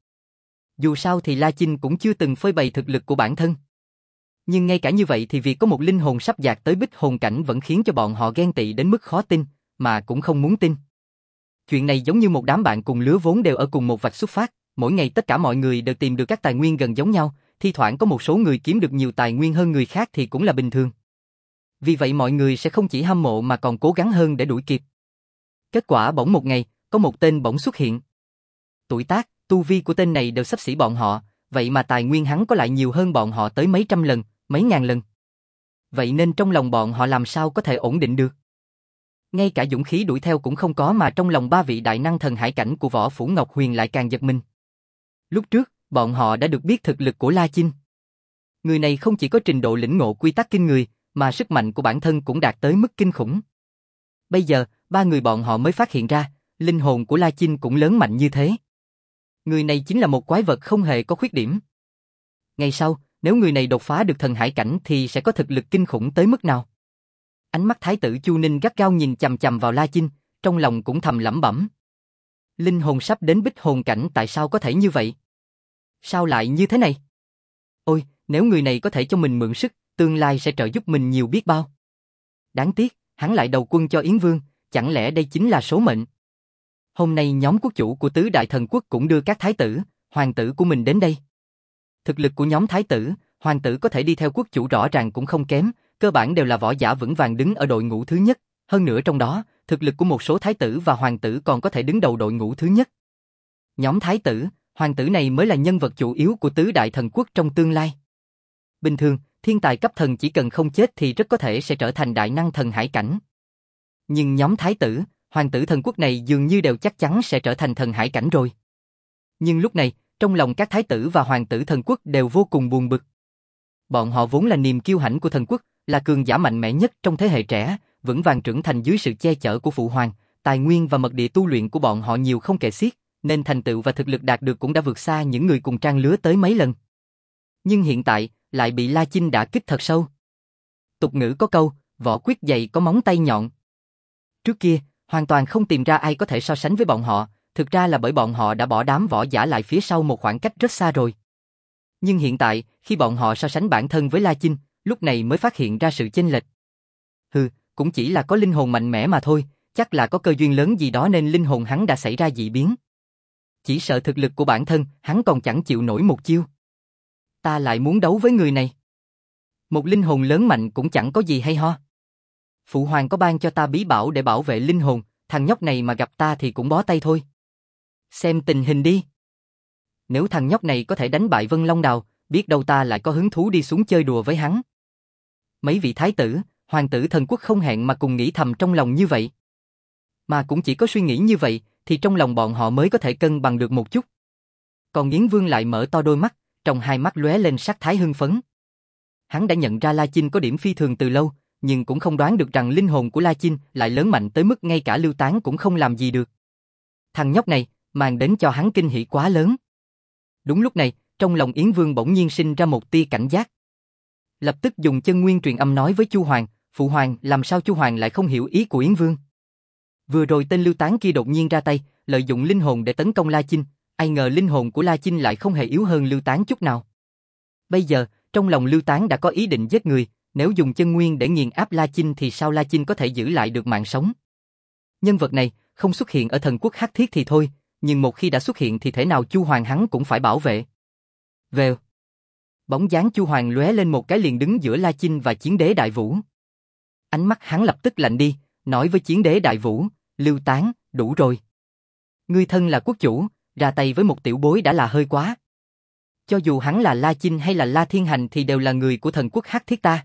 Dù sao thì La Chinh cũng chưa từng phơi bày thực lực của bản thân. Nhưng ngay cả như vậy thì việc có một linh hồn sắp đạt tới bích hồn cảnh vẫn khiến cho bọn họ ghen tị đến mức khó tin, mà cũng không muốn tin. Chuyện này giống như một đám bạn cùng lứa vốn đều ở cùng một vạch xuất phát, mỗi ngày tất cả mọi người đều tìm được các tài nguyên gần giống nhau, thi thoảng có một số người kiếm được nhiều tài nguyên hơn người khác thì cũng là bình thường. Vì vậy mọi người sẽ không chỉ hâm mộ mà còn cố gắng hơn để đuổi kịp. Kết quả bỗng một ngày, có một tên bỗng xuất hiện. Tuổi tác, tu vi của tên này đều xấp xỉ bọn họ, vậy mà tài nguyên hắn có lại nhiều hơn bọn họ tới mấy trăm lần, mấy ngàn lần. Vậy nên trong lòng bọn họ làm sao có thể ổn định được. Ngay cả dũng khí đuổi theo cũng không có, mà trong lòng ba vị đại năng thần hải cảnh của Võ Phủ Ngọc Huyền lại càng giật mình. Lúc trước, bọn họ đã được biết thực lực của La Chinh. Người này không chỉ có trình độ lĩnh ngộ quy tắc kinh người, mà sức mạnh của bản thân cũng đạt tới mức kinh khủng. Bây giờ, ba người bọn họ mới phát hiện ra, linh hồn của La Chinh cũng lớn mạnh như thế. Người này chính là một quái vật không hề có khuyết điểm. Ngày sau, nếu người này đột phá được thần hải cảnh thì sẽ có thực lực kinh khủng tới mức nào? Ánh mắt Thái tử Chu Ninh gắt gao nhìn chằm chằm vào La Chinh, trong lòng cũng thầm lẩm bẩm. Linh hồn sắp đến bích hồn cảnh, tại sao có thể như vậy? Sao lại như thế này? Ôi, nếu người này có thể cho mình mượn sức, tương lai sẽ trợ giúp mình nhiều biết bao. Đáng tiếc, hắn lại đầu quân cho Yến Vương, chẳng lẽ đây chính là số mệnh? Hôm nay nhóm quốc chủ của tứ đại thần quốc cũng đưa các thái tử, hoàng tử của mình đến đây. Thực lực của nhóm thái tử, hoàng tử có thể đi theo quốc chủ rõ ràng cũng không kém, cơ bản đều là võ giả vững vàng đứng ở đội ngũ thứ nhất, hơn nữa trong đó, thực lực của một số thái tử và hoàng tử còn có thể đứng đầu đội ngũ thứ nhất. Nhóm thái tử, hoàng tử này mới là nhân vật chủ yếu của tứ đại thần quốc trong tương lai. Bình thường, thiên tài cấp thần chỉ cần không chết thì rất có thể sẽ trở thành đại năng thần hải cảnh. Nhưng nhóm thái tử, hoàng tử thần quốc này dường như đều chắc chắn sẽ trở thành thần hải cảnh rồi. Nhưng lúc này, trong lòng các thái tử và hoàng tử thần quốc đều vô cùng buồn bực. Bọn họ vốn là niềm kiêu hãnh của thần quốc, là cường giả mạnh mẽ nhất trong thế hệ trẻ, vững vàng trưởng thành dưới sự che chở của phụ hoàng, tài nguyên và mật địa tu luyện của bọn họ nhiều không kể xiết, nên thành tựu và thực lực đạt được cũng đã vượt xa những người cùng trang lứa tới mấy lần. Nhưng hiện tại, lại bị La Chinh đả kích thật sâu. Tục ngữ có câu, võ quyết dày có móng tay nhọn. Trước kia, hoàn toàn không tìm ra ai có thể so sánh với bọn họ, thực ra là bởi bọn họ đã bỏ đám võ giả lại phía sau một khoảng cách rất xa rồi. Nhưng hiện tại, khi bọn họ so sánh bản thân với La Chinh, lúc này mới phát hiện ra sự chênh lệch. Hừ, cũng chỉ là có linh hồn mạnh mẽ mà thôi, chắc là có cơ duyên lớn gì đó nên linh hồn hắn đã xảy ra dị biến. Chỉ sợ thực lực của bản thân, hắn còn chẳng chịu nổi một chiêu. Ta lại muốn đấu với người này. Một linh hồn lớn mạnh cũng chẳng có gì hay ho. Phụ hoàng có ban cho ta bí bảo để bảo vệ linh hồn, thằng nhóc này mà gặp ta thì cũng bó tay thôi. Xem tình hình đi. Nếu thằng nhóc này có thể đánh bại Vân Long Đào, biết đâu ta lại có hứng thú đi xuống chơi đùa với hắn. Mấy vị thái tử, hoàng tử thần quốc không hẹn mà cùng nghĩ thầm trong lòng như vậy. Mà cũng chỉ có suy nghĩ như vậy, thì trong lòng bọn họ mới có thể cân bằng được một chút. Còn Yến Vương lại mở to đôi mắt, trong hai mắt lóe lên sắc thái hưng phấn. Hắn đã nhận ra La Chinh có điểm phi thường từ lâu, nhưng cũng không đoán được rằng linh hồn của La Chinh lại lớn mạnh tới mức ngay cả Lưu Tán cũng không làm gì được. Thằng nhóc này, mang đến cho hắn kinh hỉ quá lớn. Đúng lúc này, trong lòng Yến Vương bỗng nhiên sinh ra một tia cảnh giác. Lập tức dùng chân nguyên truyền âm nói với Chu Hoàng, phụ hoàng, làm sao Chu Hoàng lại không hiểu ý của Yến Vương? Vừa rồi tên Lưu Tán kia đột nhiên ra tay, lợi dụng linh hồn để tấn công La Chinh, ai ngờ linh hồn của La Chinh lại không hề yếu hơn Lưu Tán chút nào. Bây giờ, trong lòng Lưu Tán đã có ý định giết người, nếu dùng chân nguyên để nghiền áp La Chinh thì sao La Chinh có thể giữ lại được mạng sống? Nhân vật này, không xuất hiện ở thần quốc Hắc Thiết thì thôi, nhưng một khi đã xuất hiện thì thể nào Chu Hoàng hắn cũng phải bảo vệ. Vèo. Bóng dáng Chu Hoàng lóe lên một cái liền đứng giữa La Chinh và Chiến Đế Đại Vũ. Ánh mắt hắn lập tức lạnh đi, nói với Chiến Đế Đại Vũ, Lưu Tán, đủ rồi. Ngươi thân là quốc chủ, ra tay với một tiểu bối đã là hơi quá. Cho dù hắn là La Chinh hay là La Thiên Hành thì đều là người của thần quốc Hắc Thiết ta.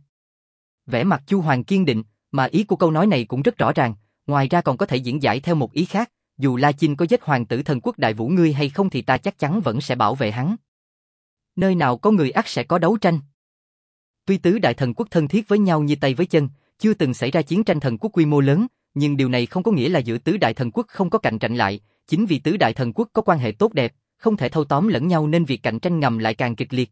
Vẻ mặt Chu Hoàng kiên định, mà ý của câu nói này cũng rất rõ ràng, ngoài ra còn có thể diễn giải theo một ý khác, dù La Chinh có giết hoàng tử thần quốc Đại Vũ ngươi hay không thì ta chắc chắn vẫn sẽ bảo vệ hắn. Nơi nào có người ắt sẽ có đấu tranh. Tuy tứ đại thần quốc thân thiết với nhau như tay với chân, chưa từng xảy ra chiến tranh thần quốc quy mô lớn, nhưng điều này không có nghĩa là giữa tứ đại thần quốc không có cạnh tranh lại, chính vì tứ đại thần quốc có quan hệ tốt đẹp, không thể thâu tóm lẫn nhau nên việc cạnh tranh ngầm lại càng kịch liệt.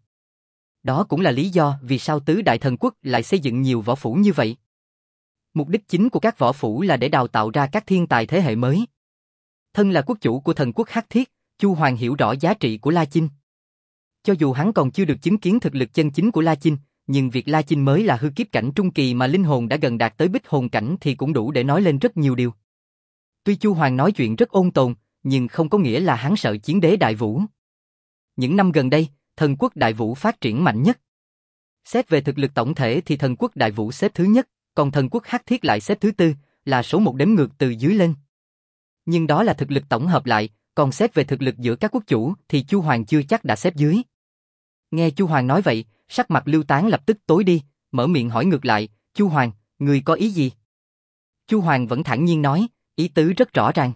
Đó cũng là lý do vì sao tứ đại thần quốc lại xây dựng nhiều võ phủ như vậy. Mục đích chính của các võ phủ là để đào tạo ra các thiên tài thế hệ mới. Thân là quốc chủ của thần quốc Hắc Thiết, Chu Hoàng hiểu rõ giá trị của La Chinh. Cho dù hắn còn chưa được chứng kiến thực lực chân chính của La Chinh, nhưng việc La Chinh mới là hư kiếp cảnh trung kỳ mà linh hồn đã gần đạt tới bích hồn cảnh thì cũng đủ để nói lên rất nhiều điều. Tuy Chu Hoàng nói chuyện rất ôn tồn, nhưng không có nghĩa là hắn sợ Chiến Đế Đại Vũ. Những năm gần đây, thần quốc Đại Vũ phát triển mạnh nhất. Xét về thực lực tổng thể thì thần quốc Đại Vũ xếp thứ nhất, còn thần quốc Hắc Thiết lại xếp thứ tư, là số một đếm ngược từ dưới lên. Nhưng đó là thực lực tổng hợp lại, còn xét về thực lực giữa các quốc chủ thì Chu Hoàng chưa chắc đã xếp dưới. Nghe Chu Hoàng nói vậy, sắc mặt Lưu Tán lập tức tối đi, mở miệng hỏi ngược lại, Chu Hoàng, người có ý gì? Chu Hoàng vẫn thản nhiên nói, ý tứ rất rõ ràng.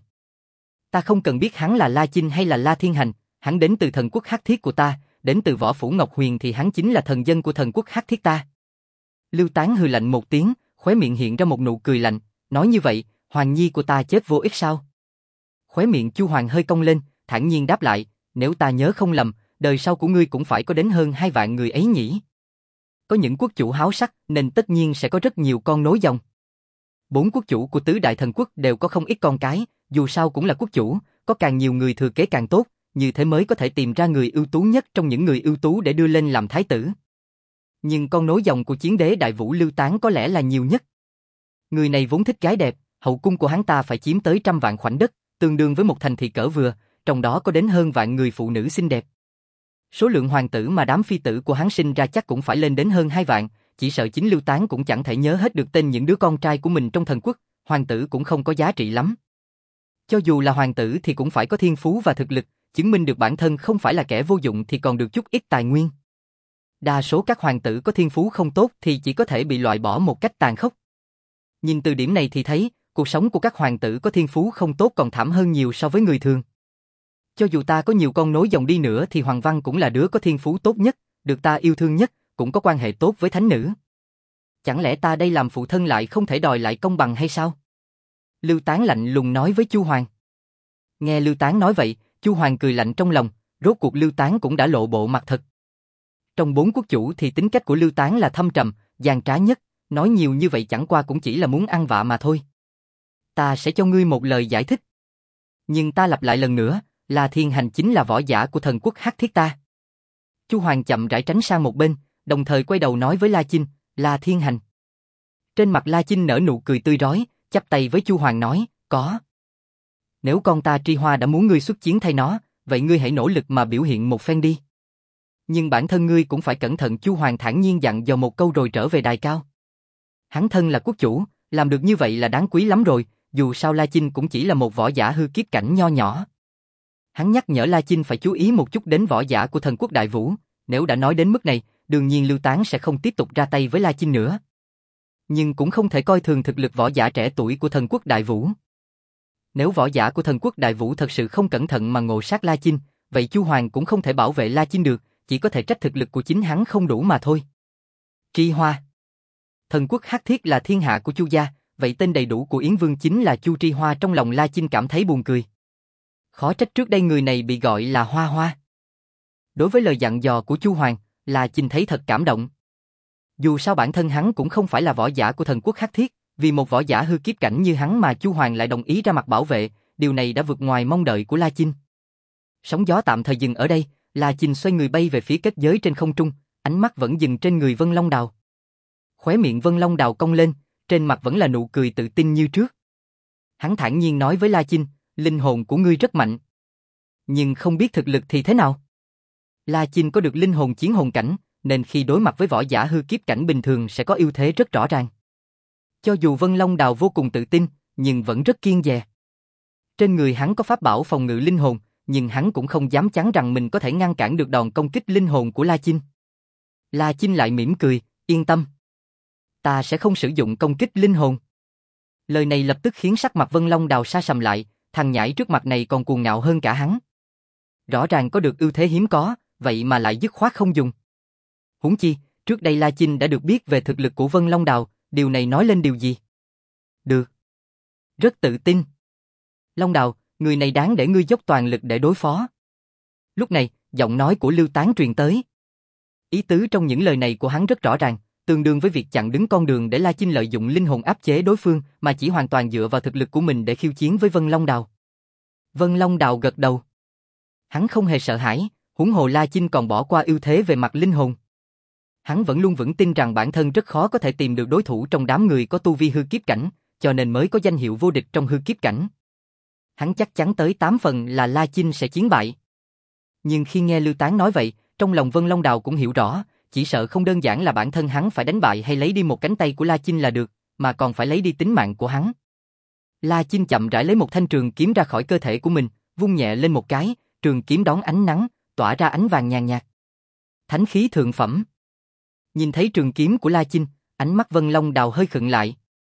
Ta không cần biết hắn là La Chinh hay là La Thiên Hành, hắn đến từ thần quốc Hắc Thiết của ta, đến từ võ phủ Ngọc Huyền thì hắn chính là thần dân của thần quốc Hắc Thiết ta. Lưu Tán hừ lạnh một tiếng, khóe miệng hiện ra một nụ cười lạnh, nói như vậy, Hoàng nhi của ta chết vô ích sao? Khóe miệng Chu Hoàng hơi cong lên, thản nhiên đáp lại, nếu ta nhớ không lầm, đời sau của ngươi cũng phải có đến hơn hai vạn người ấy nhỉ. Có những quốc chủ háo sắc nên tất nhiên sẽ có rất nhiều con nối dòng. Bốn quốc chủ của tứ đại thần quốc đều có không ít con cái, dù sao cũng là quốc chủ, có càng nhiều người thừa kế càng tốt, như thế mới có thể tìm ra người ưu tú nhất trong những người ưu tú để đưa lên làm thái tử. Nhưng con nối dòng của Chiến Đế Đại Vũ Lưu Tán có lẽ là nhiều nhất. Người này vốn thích gái đẹp, hậu cung của hắn ta phải chiếm tới trăm vạn khoảnh đất, tương đương với một thành thị cỡ vừa, trong đó có đến hơn vạn người phụ nữ xinh đẹp. Số lượng hoàng tử mà đám phi tử của hắn sinh ra chắc cũng phải lên đến hơn hai vạn, chỉ sợ chính Lưu Tán cũng chẳng thể nhớ hết được tên những đứa con trai của mình trong thần quốc, hoàng tử cũng không có giá trị lắm. Cho dù là hoàng tử thì cũng phải có thiên phú và thực lực, chứng minh được bản thân không phải là kẻ vô dụng thì còn được chút ít tài nguyên. Đa số các hoàng tử có thiên phú không tốt thì chỉ có thể bị loại bỏ một cách tàn khốc. Nhìn từ điểm này thì thấy, cuộc sống của các hoàng tử có thiên phú không tốt còn thảm hơn nhiều so với người thường. Cho dù ta có nhiều con nối dòng đi nữa thì Hoàng Văn cũng là đứa có thiên phú tốt nhất, được ta yêu thương nhất, cũng có quan hệ tốt với thánh nữ. Chẳng lẽ ta đây làm phụ thân lại không thể đòi lại công bằng hay sao? Lưu Tán lạnh lùng nói với Chu Hoàng. Nghe Lưu Tán nói vậy, Chu Hoàng cười lạnh trong lòng, rốt cuộc Lưu Tán cũng đã lộ bộ mặt thật. Trong bốn quốc chủ thì tính cách của Lưu Tán là thâm trầm, gian trá nhất, nói nhiều như vậy chẳng qua cũng chỉ là muốn ăn vạ mà thôi. Ta sẽ cho ngươi một lời giải thích. Nhưng ta lặp lại lần nữa, La Thiên Hành chính là võ giả của thần quốc Hắc Thiết ta. Chu Hoàng chậm rãi tránh sang một bên, đồng thời quay đầu nói với La Chinh, La Thiên Hành. Trên mặt La Chinh nở nụ cười tươi rói, chắp tay với Chu Hoàng nói, có. Nếu con ta Tri Hoa đã muốn ngươi xuất chiến thay nó, vậy ngươi hãy nỗ lực mà biểu hiện một phen đi. Nhưng bản thân ngươi cũng phải cẩn thận. Chu Hoàng thản nhiên dặn dò một câu rồi trở về đài cao. Hắn thân là quốc chủ, làm được như vậy là đáng quý lắm rồi, dù sao La Chinh cũng chỉ là một võ giả hư kiếp cảnh nho nhỏ. Hắn nhắc nhở La Chinh phải chú ý một chút đến võ giả của thần quốc Đại Vũ, nếu đã nói đến mức này, đương nhiên Lưu Tán sẽ không tiếp tục ra tay với La Chinh nữa. Nhưng cũng không thể coi thường thực lực võ giả trẻ tuổi của thần quốc Đại Vũ. Nếu võ giả của thần quốc Đại Vũ thật sự không cẩn thận mà ngộ sát La Chinh, vậy Chu Hoàng cũng không thể bảo vệ La Chinh được, chỉ có thể trách thực lực của chính hắn không đủ mà thôi. Tri Hoa. Thần quốc Hắc Thiết là thiên hạ của Chu gia, vậy tên đầy đủ của Yến Vương chính là Chu Tri Hoa. Trong lòng La Chinh cảm thấy buồn cười. Khó trách trước đây người này bị gọi là Hoa Hoa. Đối với lời dặn dò của Chu Hoàng, La Chinh thấy thật cảm động. Dù sao bản thân hắn cũng không phải là võ giả của thần quốc Hắc Thiết, vì một võ giả hư kiếp cảnh như hắn mà Chu Hoàng lại đồng ý ra mặt bảo vệ, điều này đã vượt ngoài mong đợi của La Chinh. Sóng gió tạm thời dừng ở đây, La Chinh xoay người bay về phía kết giới trên không trung, ánh mắt vẫn dừng trên người Vân Long Đào. Khóe miệng Vân Long Đào cong lên, trên mặt vẫn là nụ cười tự tin như trước. Hắn thản nhiên nói với La Chinh, linh hồn của ngươi rất mạnh. Nhưng không biết thực lực thì thế nào? La Chinh có được linh hồn chiến hồn cảnh, nên khi đối mặt với võ giả hư kiếp cảnh bình thường sẽ có ưu thế rất rõ ràng. Cho dù Vân Long Đào vô cùng tự tin, nhưng vẫn rất kiêng dè. Trên người hắn có pháp bảo phòng ngự linh hồn, nhưng hắn cũng không dám chắn rằng mình có thể ngăn cản được đòn công kích linh hồn của La Chinh. La Chinh lại mỉm cười, yên tâm. Ta sẽ không sử dụng công kích linh hồn. Lời này lập tức khiến sắc mặt Vân Long Đào sa sầm lại, thằng nhãi trước mặt này còn cuồng ngạo hơn cả hắn. Rõ ràng có được ưu thế hiếm có, vậy mà lại dứt khoát không dùng. Huống chi, trước đây La Chinh đã được biết về thực lực của Vân Long Đào, điều này nói lên điều gì? Được. Rất tự tin. Long Đào, người này đáng để ngươi dốc toàn lực để đối phó. Lúc này, giọng nói của Lưu Tán truyền tới. Ý tứ trong những lời này của hắn rất rõ ràng, tương đương với việc chặn đứng con đường để La Chinh lợi dụng linh hồn áp chế đối phương, mà chỉ hoàn toàn dựa vào thực lực của mình để khiêu chiến với Vân Long Đào. Vân Long Đào gật đầu. Hắn không hề sợ hãi, huống hồ La Chinh còn bỏ qua ưu thế về mặt linh hồn. Hắn vẫn luôn vững tin rằng bản thân rất khó có thể tìm được đối thủ trong đám người có tu vi hư kiếp cảnh, cho nên mới có danh hiệu vô địch trong hư kiếp cảnh. Hắn chắc chắn tới tám phần là La Chinh sẽ chiến bại. Nhưng khi nghe Lưu Tán nói vậy, trong lòng Vân Long Đào cũng hiểu rõ, chỉ sợ không đơn giản là bản thân hắn phải đánh bại hay lấy đi một cánh tay của La Chinh là được, mà còn phải lấy đi tính mạng của hắn. La Chinh chậm rãi lấy một thanh trường kiếm ra khỏi cơ thể của mình, vung nhẹ lên một cái, trường kiếm đón ánh nắng, tỏa ra ánh vàng nhàn nhạt. Thánh khí thượng phẩm. Nhìn thấy trường kiếm của La Chinh, ánh mắt Vân Long Đào hơi khựng lại.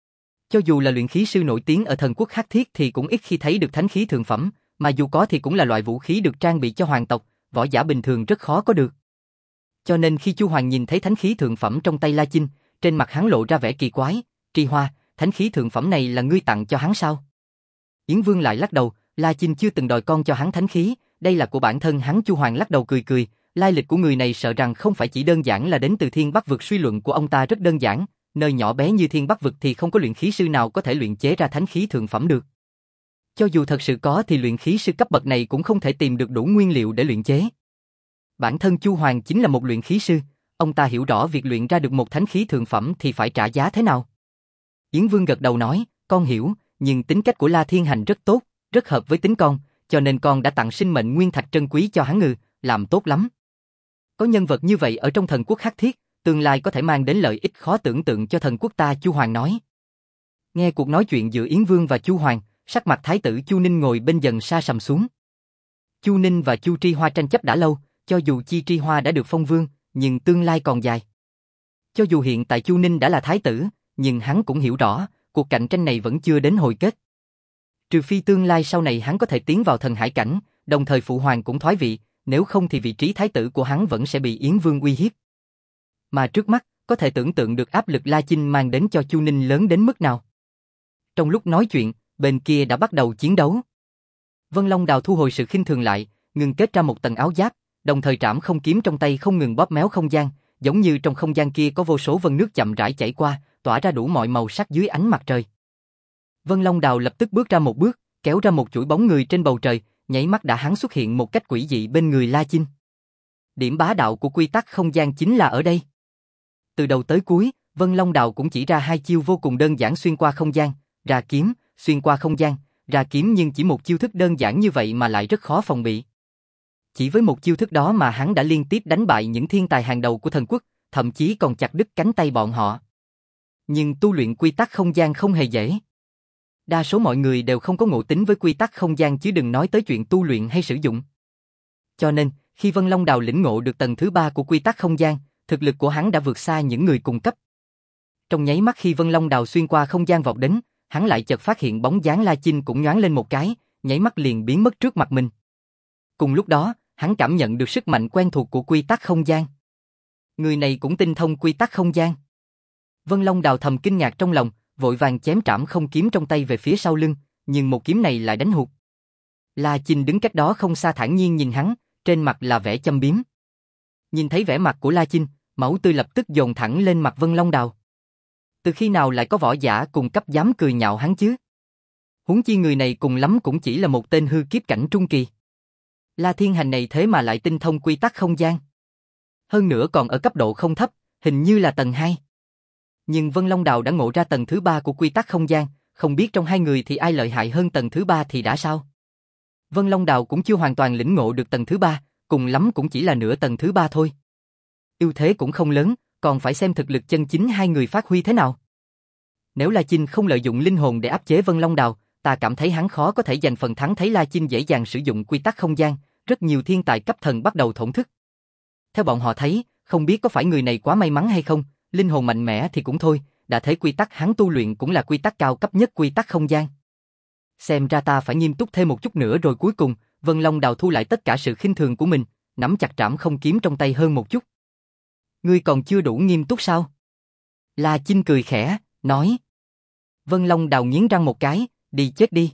Cho dù là luyện khí sư nổi tiếng ở thần quốc Hắc Thiết thì cũng ít khi thấy được thánh khí thượng phẩm, mà dù có thì cũng là loại vũ khí được trang bị cho hoàng tộc, võ giả bình thường rất khó có được. Cho nên khi Chu Hoàng nhìn thấy thánh khí thượng phẩm trong tay La Chinh, trên mặt hắn lộ ra vẻ kỳ quái, Tri Hoa, thánh khí thượng phẩm này là ngươi tặng cho hắn sao? Yến Vương lại lắc đầu, La Chinh chưa từng đòi con cho hắn thánh khí, đây là của bản thân hắn. Chu Hoàng lắc đầu cười cười, lai lịch của người này sợ rằng không phải chỉ đơn giản là đến từ Thiên Bắc Vực. Suy luận của ông ta rất đơn giản, nơi nhỏ bé như Thiên Bắc Vực thì không có luyện khí sư nào có thể luyện chế ra thánh khí thượng phẩm được. Cho dù thật sự có thì luyện khí sư cấp bậc này cũng không thể tìm được đủ nguyên liệu để luyện chế. Bản thân Chu Hoàng chính là một luyện khí sư, ông ta hiểu rõ việc luyện ra được một thánh khí thượng phẩm thì phải trả giá thế nào. Yến Vương gật đầu nói, con hiểu, nhưng tính cách của La Thiên Hành rất tốt, rất hợp với tính con, cho nên con đã tặng sinh mệnh nguyên thạch trân quý cho hắn. Ngừ, làm tốt lắm. Có nhân vật như vậy ở trong thần quốc Hắc Thiết, tương lai có thể mang đến lợi ích khó tưởng tượng cho thần quốc ta. Chu Hoàng nói. Nghe cuộc nói chuyện giữa Yến Vương và Chu Hoàng, sắc mặt thái tử Chu Ninh ngồi bên dần sa sầm xuống. Chu Ninh và Chu Tri Hoa tranh chấp đã lâu, cho dù Chi Tri Hoa đã được phong vương, nhưng tương lai còn dài. Cho dù hiện tại Chu Ninh đã là thái tử, nhưng hắn cũng hiểu rõ, cuộc cạnh tranh này vẫn chưa đến hồi kết. Trừ phi tương lai sau này hắn có thể tiến vào thần hải cảnh, đồng thời phụ hoàng cũng thoái vị, nếu không thì vị trí thái tử của hắn vẫn sẽ bị Yến Vương uy hiếp. Mà trước mắt, có thể tưởng tượng được áp lực La Chinh mang đến cho Chu Ninh lớn đến mức nào. Trong lúc nói chuyện, bên kia đã bắt đầu chiến đấu. Vân Long Đào thu hồi sự khinh thường lại, ngừng kết ra một tầng áo giáp, đồng thời trảm không kiếm trong tay không ngừng bóp méo không gian, giống như trong không gian kia có vô số vân nước chậm rãi chảy qua, tỏa ra đủ mọi màu sắc dưới ánh mặt trời. Vân Long Đào lập tức bước ra một bước, kéo ra một chuỗi bóng người trên bầu trời, nháy mắt đã hắn xuất hiện một cách quỷ dị bên người La Chinh. Điểm bá đạo của quy tắc không gian chính là ở đây. Từ đầu tới cuối, Vân Long Đào cũng chỉ ra hai chiêu vô cùng đơn giản xuyên qua không gian, ra kiếm, xuyên qua không gian, ra kiếm, nhưng chỉ một chiêu thức đơn giản như vậy mà lại rất khó phòng bị. Chỉ với một chiêu thức đó mà hắn đã liên tiếp đánh bại những thiên tài hàng đầu của thần quốc, thậm chí còn chặt đứt cánh tay bọn họ. Nhưng tu luyện quy tắc không gian không hề dễ. Đa số mọi người đều không có ngộ tính với quy tắc không gian, chứ đừng nói tới chuyện tu luyện hay sử dụng. Cho nên, khi Vân Long Đào lĩnh ngộ được tầng thứ ba của quy tắc không gian, thực lực của hắn đã vượt xa những người cùng cấp. Trong nháy mắt khi Vân Long Đào xuyên qua không gian vọt đến, hắn lại chợt phát hiện bóng dáng La Chinh cũng nhoáng lên một cái, nháy mắt liền biến mất trước mặt mình. Cùng lúc đó, hắn cảm nhận được sức mạnh quen thuộc của quy tắc không gian. Người này cũng tinh thông quy tắc không gian. Vân Long Đào thầm kinh ngạc trong lòng, vội vàng chém trảm không kiếm trong tay về phía sau lưng, nhưng một kiếm này lại đánh hụt. La Chinh đứng cách đó không xa thản nhiên nhìn hắn, trên mặt là vẻ châm biếm. Nhìn thấy vẻ mặt của La Chinh, máu tươi lập tức dồn thẳng lên mặt Vân Long Đào. Từ khi nào lại có võ giả cùng cấp dám cười nhạo hắn chứ? Huống chi người này cùng lắm cũng chỉ là một tên hư kiếp cảnh trung kỳ. La Thiên Hành này thế mà lại tinh thông quy tắc không gian. Hơn nữa còn ở cấp độ không thấp, hình như là tầng hai. Nhưng Vân Long Đào đã ngộ ra tầng thứ ba của quy tắc không gian, không biết trong hai người thì ai lợi hại hơn tầng thứ ba thì đã sao? Vân Long Đào cũng chưa hoàn toàn lĩnh ngộ được tầng thứ ba, cùng lắm cũng chỉ là nửa tầng thứ ba thôi. Ưu thế cũng không lớn, còn phải xem thực lực chân chính hai người phát huy thế nào. Nếu La Chinh không lợi dụng linh hồn để áp chế Vân Long Đào, ta cảm thấy hắn khó có thể giành phần thắng. Thấy La Chinh dễ dàng sử dụng quy tắc không gian, rất nhiều thiên tài cấp thần bắt đầu thổn thức. Theo bọn họ thấy, không biết có phải người này quá may mắn hay không, linh hồn mạnh mẽ thì cũng thôi, đã thấy quy tắc hắn tu luyện cũng là quy tắc cao cấp nhất quy tắc không gian. Xem ra ta phải nghiêm túc thêm một chút nữa rồi. Cuối cùng, Vân Long Đào thu lại tất cả sự khinh thường của mình, nắm chặt trảm không kiếm trong tay hơn một chút. Ngươi còn chưa đủ nghiêm túc sao? La Chinh cười khẽ, nói. Vân Long Đào nghiến răng một cái, đi chết đi.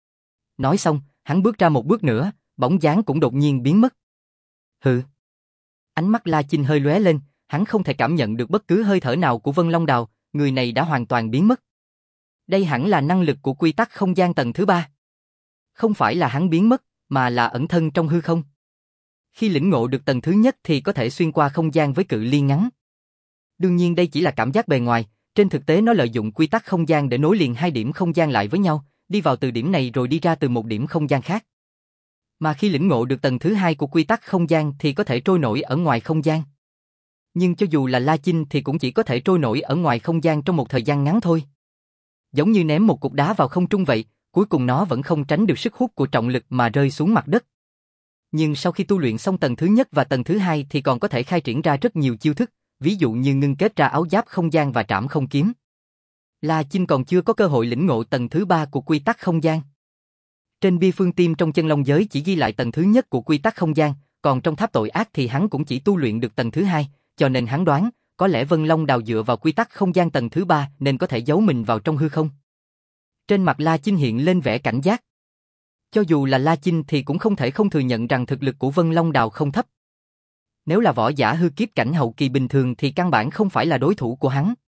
Nói xong, hắn bước ra một bước nữa, bóng dáng cũng đột nhiên biến mất. Hừ. Ánh mắt La Chinh hơi lóe lên, hắn không thể cảm nhận được bất cứ hơi thở nào của Vân Long Đào, người này đã hoàn toàn biến mất. Đây hẳn là năng lực của quy tắc không gian tầng thứ ba. Không phải là hắn biến mất, mà là ẩn thân trong hư không. Khi lĩnh ngộ được tầng thứ nhất thì có thể xuyên qua không gian với cự ly ngắn. Đương nhiên đây chỉ là cảm giác bề ngoài, trên thực tế nó lợi dụng quy tắc không gian để nối liền hai điểm không gian lại với nhau, đi vào từ điểm này rồi đi ra từ một điểm không gian khác. Mà khi lĩnh ngộ được tầng thứ hai của quy tắc không gian thì có thể trôi nổi ở ngoài không gian. Nhưng cho dù là La Chinh thì cũng chỉ có thể trôi nổi ở ngoài không gian trong một thời gian ngắn thôi. Giống như ném một cục đá vào không trung vậy, cuối cùng nó vẫn không tránh được sức hút của trọng lực mà rơi xuống mặt đất. Nhưng sau khi tu luyện xong tầng thứ nhất và tầng thứ hai thì còn có thể khai triển ra rất nhiều chiêu thức, ví dụ như ngưng kết ra áo giáp không gian và trảm không kiếm. La Chinh còn chưa có cơ hội lĩnh ngộ tầng thứ ba của quy tắc không gian. Trên bia phương tim trong chân long giới chỉ ghi lại tầng thứ nhất của quy tắc không gian, còn trong tháp tội ác thì hắn cũng chỉ tu luyện được tầng thứ hai, cho nên hắn đoán, có lẽ Vân Long Đào dựa vào quy tắc không gian tầng thứ ba nên có thể giấu mình vào trong hư không. Trên mặt La Chinh hiện lên vẻ cảnh giác. Cho dù là La Chinh thì cũng không thể không thừa nhận rằng thực lực của Vân Long Đào không thấp. Nếu là võ giả hư kiếp cảnh hậu kỳ bình thường thì căn bản không phải là đối thủ của hắn.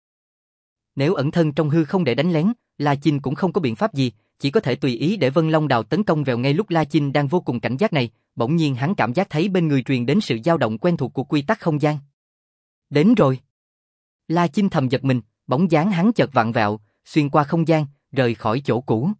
Nếu ẩn thân trong hư không để đánh lén, La Chinh cũng không có biện pháp gì, chỉ có thể tùy ý để Vân Long Đào tấn công vào. Ngay lúc La Chinh đang vô cùng cảnh giác này, bỗng nhiên hắn cảm giác thấy bên người truyền đến sự dao động quen thuộc của quy tắc không gian. Đến rồi. La Chinh thầm giật mình, bóng dáng hắn chợt vặn vẹo, xuyên qua không gian, rời khỏi chỗ cũ.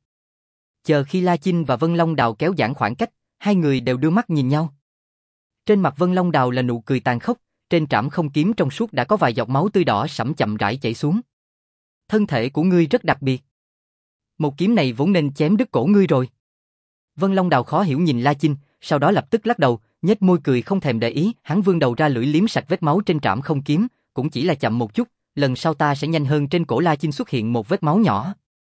Chờ khi La Chinh và Vân Long Đào kéo giãn khoảng cách, hai người đều đưa mắt nhìn nhau. Trên mặt Vân Long Đào là nụ cười tàn khốc, trên trảm không kiếm trong suốt đã có vài giọt máu tươi đỏ sẫm chậm rãi chảy xuống. Thân thể của ngươi rất đặc biệt. Một kiếm này vốn nên chém đứt cổ ngươi rồi. Vân Long Đào khó hiểu nhìn La Chinh, sau đó lập tức lắc đầu, nhếch môi cười không thèm để ý. Hắn vươn đầu ra lưỡi liếm sạch vết máu trên trảm không kiếm, cũng chỉ là chậm một chút, lần sau ta sẽ nhanh hơn. Trên cổ La Chinh xuất hiện một vết máu nhỏ.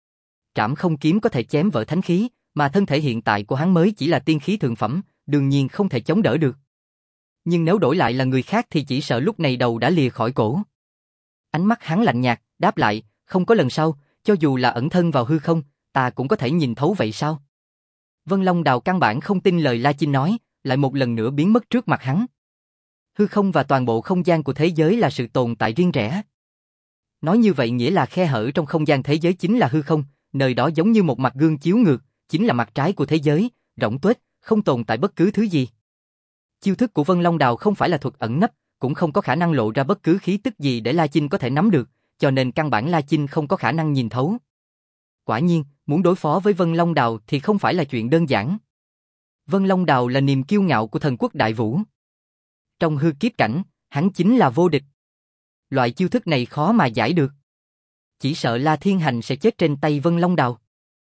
Trảm không kiếm có thể chém vỡ thánh khí, mà thân thể hiện tại của hắn mới chỉ là tiên khí thượng phẩm, đương nhiên không thể chống đỡ được. Nhưng nếu đổi lại là người khác thì chỉ sợ lúc này đầu đã lìa khỏi cổ. Ánh mắt hắn lạnh nhạt, đáp lại, không có lần sau, cho dù là ẩn thân vào hư không, ta cũng có thể nhìn thấu vậy sao? Vân Long Đào căn bản không tin lời La Chinh nói, lại một lần nữa biến mất trước mặt hắn. Hư không và toàn bộ không gian của thế giới là sự tồn tại riêng rẽ. Nói như vậy nghĩa là khe hở trong không gian thế giới chính là hư không, nơi đó giống như một mặt gương chiếu ngược, chính là mặt trái của thế giới, rỗng tuếch, không tồn tại bất cứ thứ gì. Chiêu thức của Vân Long Đào không phải là thuật ẩn nấp, cũng không có khả năng lộ ra bất cứ khí tức gì để La Chinh có thể nắm được, cho nên căn bản La Chinh không có khả năng nhìn thấu. Quả nhiên, muốn đối phó với Vân Long Đào thì không phải là chuyện đơn giản. Vân Long Đào là niềm kiêu ngạo của thần quốc Đại Vũ. Trong hư kiếp cảnh, hắn chính là vô địch. Loại chiêu thức này khó mà giải được. Chỉ sợ La Thiên Hành sẽ chết trên tay Vân Long Đào.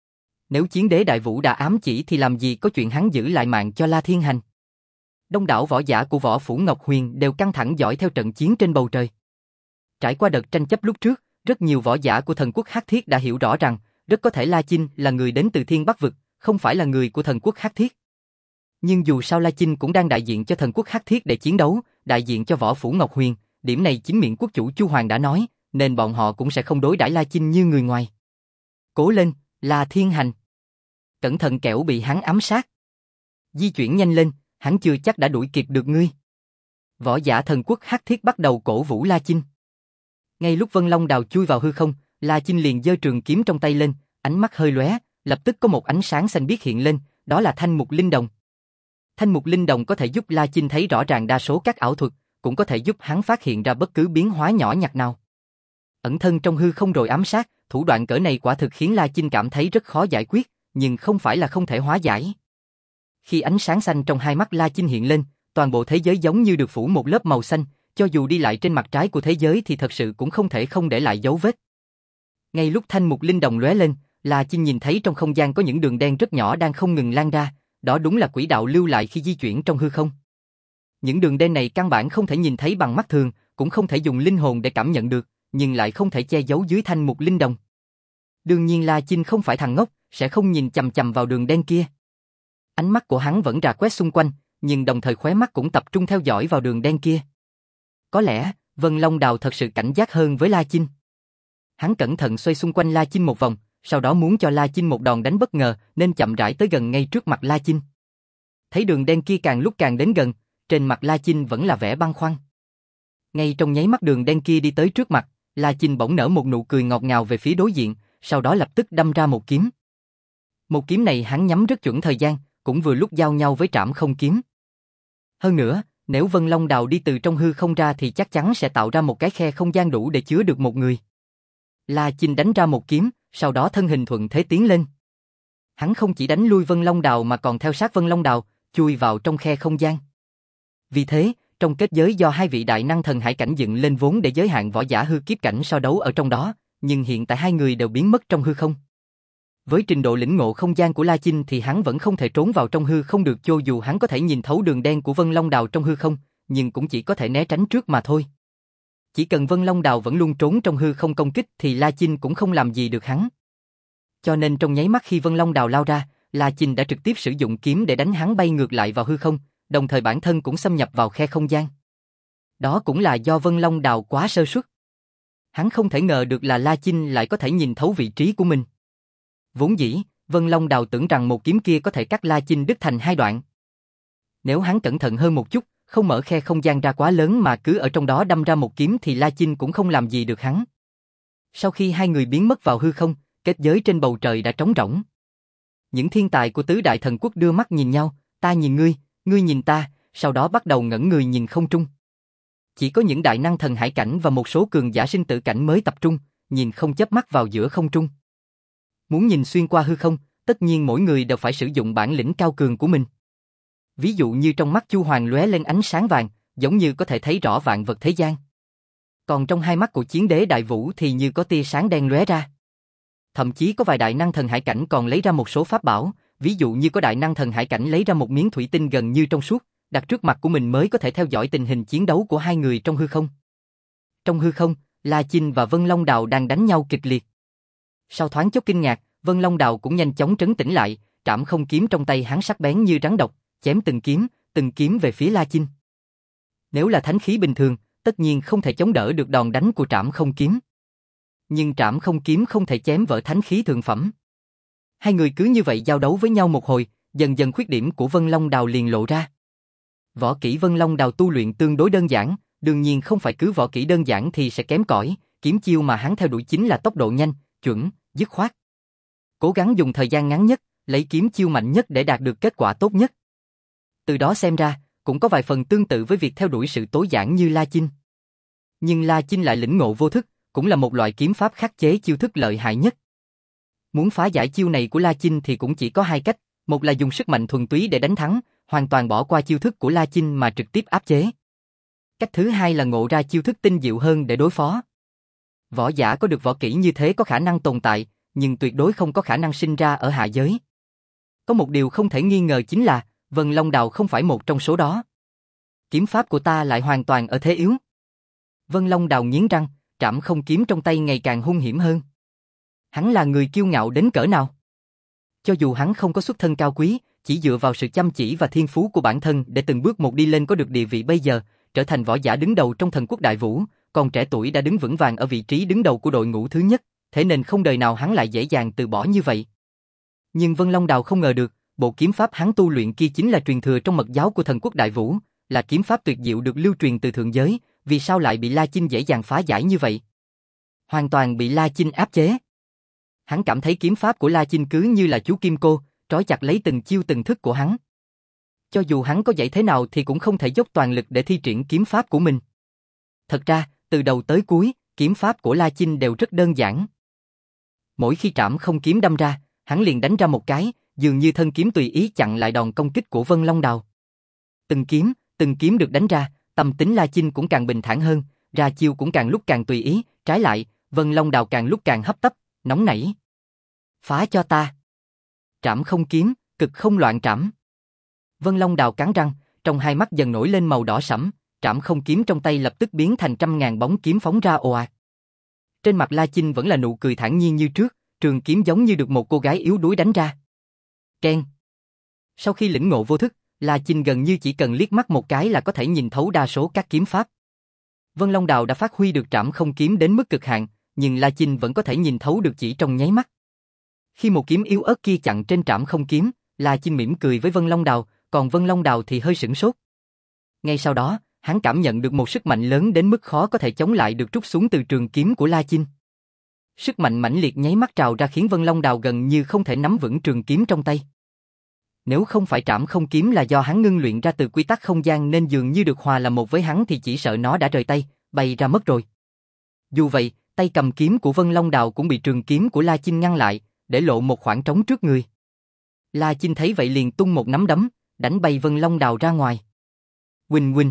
Nếu chiến đế Đại Vũ đã ám chỉ thì làm gì có chuyện hắn giữ lại mạng cho La Thiên Hành. Đông đảo võ giả của Võ Phủ Ngọc Huyền đều căng thẳng dõi theo trận chiến trên bầu trời. Trải qua đợt tranh chấp lúc trước, rất nhiều võ giả của thần quốc Hắc Thiết đã hiểu rõ rằng, rất có thể La Chinh là người đến từ Thiên Bắc Vực, không phải là người của thần quốc Hắc Thiết. Nhưng dù sao La Chinh cũng đang đại diện cho thần quốc Hắc Thiết để chiến đấu, đại diện cho Võ Phủ Ngọc Huyền, điểm này chính miệng quốc chủ Chu Hoàng đã nói, nên bọn họ cũng sẽ không đối đãi La Chinh như người ngoài. Cố lên, La Thiên Hành. Cẩn thận kẻo bị hắn ám sát. Di chuyển nhanh lên, hắn chưa chắc đã đuổi kịp được ngươi. Võ giả thần quốc Hắc Thiết bắt đầu cổ vũ La Chinh. Ngay lúc Vân Long Đào chui vào hư không, La Chinh liền giơ trường kiếm trong tay lên, ánh mắt hơi lóe, lập tức có một ánh sáng xanh biếc hiện lên, đó là Thanh Mục Linh Đồng. Thanh Mục Linh Đồng có thể giúp La Chinh thấy rõ ràng đa số các ảo thuật, cũng có thể giúp hắn phát hiện ra bất cứ biến hóa nhỏ nhặt nào. Ẩn thân trong hư không rồi ám sát, thủ đoạn cỡ này quả thực khiến La Chinh cảm thấy rất khó giải quyết, nhưng không phải là không thể hóa giải. Khi ánh sáng xanh trong hai mắt La Chinh hiện lên, toàn bộ thế giới giống như được phủ một lớp màu xanh, cho dù đi lại trên mặt trái của thế giới thì thật sự cũng không thể không để lại dấu vết. Ngay lúc Thanh Mục Linh Đồng lóe lên, La Chinh nhìn thấy trong không gian có những đường đen rất nhỏ đang không ngừng lan ra, đó đúng là quỹ đạo lưu lại khi di chuyển trong hư không. Những đường đen này căn bản không thể nhìn thấy bằng mắt thường, cũng không thể dùng linh hồn để cảm nhận được, nhưng lại không thể che giấu dưới Thanh Mục Linh Đồng. Đương nhiên La Chinh không phải thằng ngốc, sẽ không nhìn chằm chằm vào đường đen kia. Ánh mắt của hắn vẫn rà quét xung quanh, nhưng đồng thời khóe mắt cũng tập trung theo dõi vào đường đen kia. Có lẽ, Vân Long Đào thật sự cảnh giác hơn với La Chinh. Hắn cẩn thận xoay xung quanh La Chinh một vòng, sau đó muốn cho La Chinh một đòn đánh bất ngờ, nên chậm rãi tới gần ngay trước mặt La Chinh. Thấy đường đen kia càng lúc càng đến gần, trên mặt La Chinh vẫn là vẻ băn khoăn. Ngay trong nháy mắt đường đen kia đi tới trước mặt, La Chinh bỗng nở một nụ cười ngọt ngào về phía đối diện, sau đó lập tức đâm ra một kiếm. Một kiếm này hắn nhắm rất chuẩn thời gian, cũng vừa lúc giao nhau với Trảm Không kiếm. Hơn nữa, nếu Vân Long Đào đi từ trong hư không ra thì chắc chắn sẽ tạo ra một cái khe không gian đủ để chứa được một người. La Chinh đánh ra một kiếm, sau đó thân hình thuận thế tiến lên. Hắn không chỉ đánh lui Vân Long Đào mà còn theo sát Vân Long Đào, chui vào trong khe không gian. Vì thế, trong kết giới do hai vị đại năng thần hải cảnh dựng lên vốn để giới hạn võ giả hư kiếp cảnh so đấu ở trong đó, nhưng hiện tại hai người đều biến mất trong hư không. Với trình độ lĩnh ngộ không gian của La Chinh thì hắn vẫn không thể trốn vào trong hư không được, cho dù hắn có thể nhìn thấu đường đen của Vân Long Đào trong hư không, nhưng cũng chỉ có thể né tránh trước mà thôi. Chỉ cần Vân Long Đào vẫn luôn trốn trong hư không công kích thì La Chinh cũng không làm gì được hắn. Cho nên trong nháy mắt khi Vân Long Đào lao ra, La Chinh đã trực tiếp sử dụng kiếm để đánh hắn bay ngược lại vào hư không, đồng thời bản thân cũng xâm nhập vào khe không gian. Đó cũng là do Vân Long Đào quá sơ suất. Hắn không thể ngờ được là La Chinh lại có thể nhìn thấu vị trí của mình. Vốn dĩ, Vân Long Đào tưởng rằng một kiếm kia có thể cắt La Chinh đứt thành hai đoạn. Nếu hắn cẩn thận hơn một chút, không mở khe không gian ra quá lớn mà cứ ở trong đó đâm ra một kiếm thì La Chinh cũng không làm gì được hắn. Sau khi hai người biến mất vào hư không, kết giới trên bầu trời đã trống rỗng. Những thiên tài của tứ đại thần quốc đưa mắt nhìn nhau, ta nhìn ngươi, ngươi nhìn ta, sau đó bắt đầu ngẩng người nhìn không trung. Chỉ có những đại năng thần hải cảnh và một số cường giả sinh tử cảnh mới tập trung, nhìn không chớp mắt vào giữa không trung. Muốn nhìn xuyên qua hư không, tất nhiên mỗi người đều phải sử dụng bản lĩnh cao cường của mình. Ví dụ như trong mắt Chu Hoàng lóe lên ánh sáng vàng, giống như có thể thấy rõ vạn vật thế gian. Còn trong hai mắt của chiến đế Đại Vũ thì như có tia sáng đen lóe ra. Thậm chí có vài đại năng thần hải cảnh còn lấy ra một số pháp bảo, ví dụ như có đại năng thần hải cảnh lấy ra một miếng thủy tinh gần như trong suốt, đặt trước mặt của mình mới có thể theo dõi tình hình chiến đấu của hai người trong hư không. Trong hư không, La Chinh và Vân Long Đào đang đánh nhau kịch liệt. Sau thoáng chốc kinh ngạc, Vân Long Đào cũng nhanh chóng trấn tĩnh lại, Trảm Không kiếm trong tay hắn sắc bén như rắn độc, chém từng kiếm, từng kiếm về phía La Chinh. Nếu là thánh khí bình thường, tất nhiên không thể chống đỡ được đòn đánh của trảm không kiếm. Nhưng trảm không kiếm không thể chém vỡ thánh khí thượng phẩm. Hai người cứ như vậy giao đấu với nhau một hồi, dần dần khuyết điểm của Vân Long Đào liền lộ ra. Võ kỹ Vân Long Đào tu luyện tương đối đơn giản, đương nhiên không phải cứ võ kỹ đơn giản thì sẽ kém cỏi, kiếm chiêu mà hắn theo đuổi chính là tốc độ nhanh, chuẩn, dứt khoát. Cố gắng dùng thời gian ngắn nhất, lấy kiếm chiêu mạnh nhất để đạt được kết quả tốt nhất. Từ đó xem ra, cũng có vài phần tương tự với việc theo đuổi sự tối giản như La Chinh. Nhưng La Chinh lại lĩnh ngộ vô thức, cũng là một loại kiếm pháp khắc chế chiêu thức lợi hại nhất. Muốn phá giải chiêu này của La Chinh thì cũng chỉ có hai cách, một là dùng sức mạnh thuần túy để đánh thắng, hoàn toàn bỏ qua chiêu thức của La Chinh mà trực tiếp áp chế. Cách thứ hai là ngộ ra chiêu thức tinh diệu hơn để đối phó. Võ giả có được võ kỹ như thế có khả năng tồn tại, nhưng tuyệt đối không có khả năng sinh ra ở hạ giới. Có một điều không thể nghi ngờ chính là, Vân Long Đào không phải một trong số đó. Kiếm pháp của ta lại hoàn toàn ở thế yếu. Vân Long Đào nghiến răng, trảm không kiếm trong tay ngày càng hung hiểm hơn. Hắn là người kiêu ngạo đến cỡ nào? Cho dù hắn không có xuất thân cao quý, chỉ dựa vào sự chăm chỉ và thiên phú của bản thân để từng bước một đi lên có được địa vị bây giờ, trở thành võ giả đứng đầu trong thần quốc Đại Vũ, còn trẻ tuổi đã đứng vững vàng ở vị trí đứng đầu của đội ngũ thứ nhất, thế nên không đời nào hắn lại dễ dàng từ bỏ như vậy. Nhưng Vân Long Đào không ngờ được, bộ kiếm pháp hắn tu luyện kia chính là truyền thừa trong mật giáo của thần quốc Đại Vũ, là kiếm pháp tuyệt diệu được lưu truyền từ thượng giới, vì sao lại bị La Chinh dễ dàng phá giải như vậy? Hoàn toàn bị La Chinh áp chế. Hắn cảm thấy kiếm pháp của La Chinh cứ như là chú kim cô, trói chặt lấy từng chiêu từng thức của hắn. Cho dù hắn có dạy thế nào thì cũng không thể dốc toàn lực để thi triển kiếm pháp của mình. Thật ra, từ đầu tới cuối, kiếm pháp của La Chinh đều rất đơn giản. Mỗi khi trảm không kiếm đâm ra, hắn liền đánh ra một cái, dường như thân kiếm tùy ý chặn lại đòn công kích của Vân Long Đào. Từng kiếm, từng kiếm được đánh ra, tâm tính La Chinh cũng càng bình thản hơn, ra chiêu cũng càng lúc càng tùy ý, trái lại, Vân Long Đào càng lúc càng hấp tấp, nóng nảy. Phá cho ta. Trảm không kiếm, cực không loạn trảm. Vân Long Đào cắn răng, trong hai mắt dần nổi lên màu đỏ sẫm, trảm không kiếm trong tay lập tức biến thành trăm ngàn bóng kiếm phóng ra ồ ạt. Trên mặt La Chinh vẫn là nụ cười thản nhiên như trước, trường kiếm giống như được một cô gái yếu đuối đánh ra. Keng. Sau khi lĩnh ngộ vô thức, La Chinh gần như chỉ cần liếc mắt một cái là có thể nhìn thấu đa số các kiếm pháp. Vân Long Đào đã phát huy được trảm không kiếm đến mức cực hạn, nhưng La Chinh vẫn có thể nhìn thấu được chỉ trong nháy mắt. Khi một kiếm yếu ớt kia chặn trên trảm không kiếm, La Chinh mỉm cười với Vân Long Đào, còn Vân Long Đào thì hơi sửng sốt. Ngay sau đó, hắn cảm nhận được một sức mạnh lớn đến mức khó có thể chống lại được trút xuống từ trường kiếm của La Chinh. Sức mạnh mãnh liệt nháy mắt trào ra khiến Vân Long Đào gần như không thể nắm vững trường kiếm trong tay. Nếu không phải trảm không kiếm là do hắn ngưng luyện ra từ quy tắc không gian nên dường như được hòa làm một với hắn thì chỉ sợ nó đã rời tay, bay ra mất rồi. Dù vậy, tay cầm kiếm của Vân Long Đào cũng bị trường kiếm của La Chinh ngăn lại, để lộ một khoảng trống trước người. La Chinh thấy vậy liền tung một nắm đấm, đánh bay Vân Long Đào ra ngoài. Huỳnh huỳnh.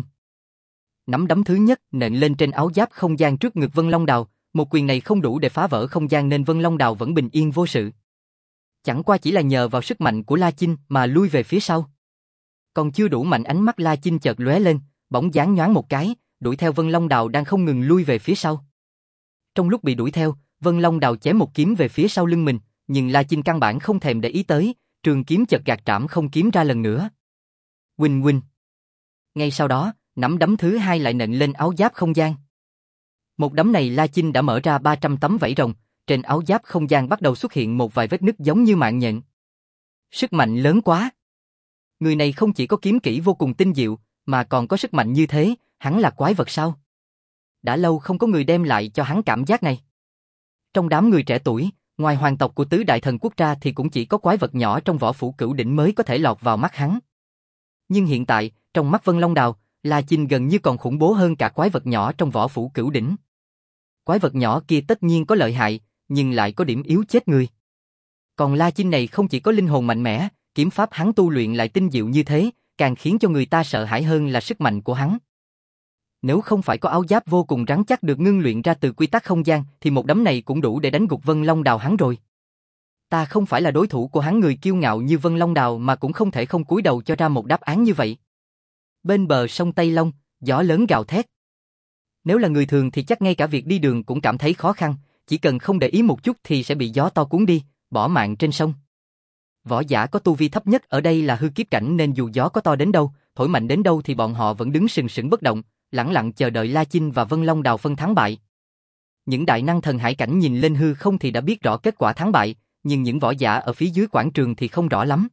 Nắm đấm thứ nhất nện lên trên áo giáp không gian trước ngực Vân Long Đào, một quyền này không đủ để phá vỡ không gian nên Vân Long Đào vẫn bình yên vô sự. Chẳng qua chỉ là nhờ vào sức mạnh của La Chinh mà lui về phía sau. Còn chưa đủ mạnh, ánh mắt La Chinh chợt lóe lên, bóng dáng nhoáng một cái, đuổi theo Vân Long Đào đang không ngừng lui về phía sau. Trong lúc bị đuổi theo, Vân Long Đào chém một kiếm về phía sau lưng mình, nhưng La Chinh căn bản không thèm để ý tới, trường kiếm chợt gạt trảm không kiếm ra lần nữa. Huỳnh huỳnh. Ngay sau đó, nắm đấm thứ hai lại nện lên áo giáp không gian. Một đấm này La Chinh đã mở ra ba trăm tấm vảy rồng, trên áo giáp không gian bắt đầu xuất hiện một vài vết nứt giống như mạng nhện. Sức mạnh lớn quá. Người này không chỉ có kiếm kỹ vô cùng tinh diệu, mà còn có sức mạnh như thế, hắn là quái vật sao? Đã lâu không có người đem lại cho hắn cảm giác này. Trong đám người trẻ tuổi, ngoài hoàng tộc của tứ đại thần quốc ra thì cũng chỉ có quái vật nhỏ trong võ phủ Cửu Đỉnh mới có thể lọt vào mắt hắn. Nhưng hiện tại, trong mắt Vân Long Đào, La Chinh gần như còn khủng bố hơn cả quái vật nhỏ trong võ phủ Cửu Đỉnh. Quái vật nhỏ kia tất nhiên có lợi hại, nhưng lại có điểm yếu chết người. Còn La Chinh này không chỉ có linh hồn mạnh mẽ, kiếm pháp hắn tu luyện lại tinh diệu như thế, càng khiến cho người ta sợ hãi hơn là sức mạnh của hắn. Nếu không phải có áo giáp vô cùng rắn chắc được ngưng luyện ra từ quy tắc không gian, thì một đấm này cũng đủ để đánh gục Vân Long Đào hắn rồi. Ta không phải là đối thủ của hắn, người kiêu ngạo như Vân Long Đào mà cũng không thể không cúi đầu cho ra một đáp án như vậy. Bên bờ sông Tây Long, gió lớn gào thét. Nếu là người thường thì chắc ngay cả việc đi đường cũng cảm thấy khó khăn, chỉ cần không để ý một chút thì sẽ bị gió to cuốn đi, bỏ mạng trên sông. Võ giả có tu vi thấp nhất ở đây là hư kiếp cảnh nên dù gió có to đến đâu, thổi mạnh đến đâu thì bọn họ vẫn đứng sừng sững bất động, lẳng lặng chờ đợi La Chinh và Vân Long Đào phân thắng bại. Những đại năng thần hải cảnh nhìn lên hư không thì đã biết rõ kết quả thắng bại, nhưng những võ giả ở phía dưới quảng trường thì không rõ lắm.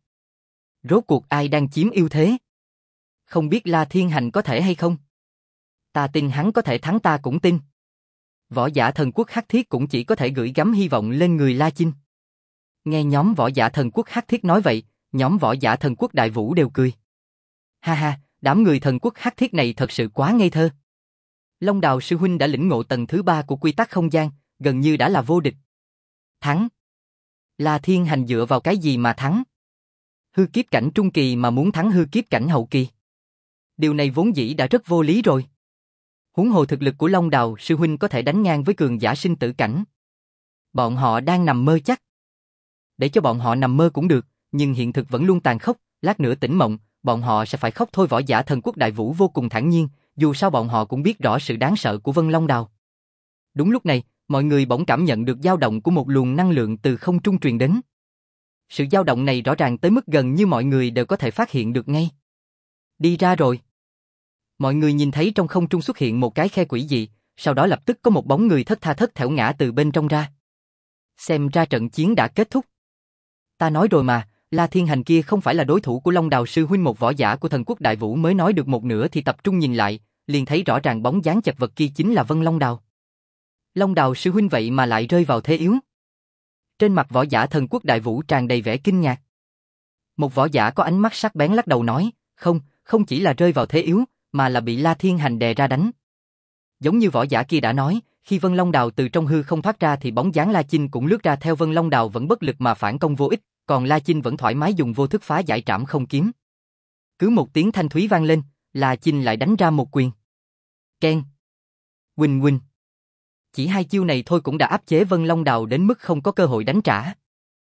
Rốt cuộc ai đang chiếm ưu thế? Không biết La Thiên Hành có thể hay không? Ta tin hắn có thể thắng, ta cũng tin. Võ giả thần quốc Hắc Thiết cũng chỉ có thể gửi gắm hy vọng lên người La Chinh. Nghe nhóm võ giả thần quốc Hắc Thiết nói vậy, nhóm võ giả thần quốc Đại Vũ đều cười. Ha ha, đám người thần quốc Hắc Thiết này thật sự quá ngây thơ. Long Đào sư huynh đã lĩnh ngộ tầng thứ ba của quy tắc không gian, gần như đã là vô địch. Thắng. La Thiên Hành dựa vào cái gì mà thắng? Hư kiếp cảnh trung kỳ mà muốn thắng hư kiếp cảnh hậu kỳ. Điều này vốn dĩ đã rất vô lý rồi. Huống hồ thực lực của Long Đào sư huynh có thể đánh ngang với cường giả sinh tử cảnh. Bọn họ đang nằm mơ chắc. Để cho bọn họ nằm mơ cũng được, nhưng hiện thực vẫn luôn tàn khốc, lát nữa tỉnh mộng, bọn họ sẽ phải khóc thôi. Võ giả thần quốc Đại Vũ vô cùng thản nhiên, dù sao bọn họ cũng biết rõ sự đáng sợ của Vân Long Đào. Đúng lúc này, mọi người bỗng cảm nhận được dao động của một luồng năng lượng từ không trung truyền đến. Sự dao động này rõ ràng tới mức gần như mọi người đều có thể phát hiện được ngay. Đi ra rồi. Mọi người nhìn thấy trong không trung xuất hiện một cái khe quỷ dị, sau đó lập tức có một bóng người thất tha thất thểu ngã từ bên trong ra. Xem ra trận chiến đã kết thúc. Ta nói rồi mà, La Thiên Hành kia không phải là đối thủ của Long Đào sư huynh. Một võ giả của thần quốc Đại Vũ mới nói được một nửa thì tập trung nhìn lại, liền thấy rõ ràng bóng dáng chật vật kia chính là Vân Long Đào. Long Đào sư huynh vậy mà lại rơi vào thế yếu. Trên mặt võ giả thần quốc Đại Vũ tràn đầy vẻ kinh ngạc. Một võ giả có ánh mắt sắc bén lắc đầu nói, không, không chỉ là rơi vào thế yếu, mà là bị La Thiên Hành đè ra đánh. Giống như võ giả kia đã nói, khi Vân Long Đào từ trong hư không thoát ra thì bóng dáng La Chinh cũng lướt ra theo. Vân Long Đào vẫn bất lực mà phản công vô ích, còn La Chinh vẫn thoải mái dùng vô thức phá giải trảm không kiếm. Cứ một tiếng thanh thúy vang lên, La Chinh lại đánh ra một quyền. Keng. Huỳnh huỳnh. Chỉ hai chiêu này thôi cũng đã áp chế Vân Long Đào đến mức không có cơ hội đánh trả.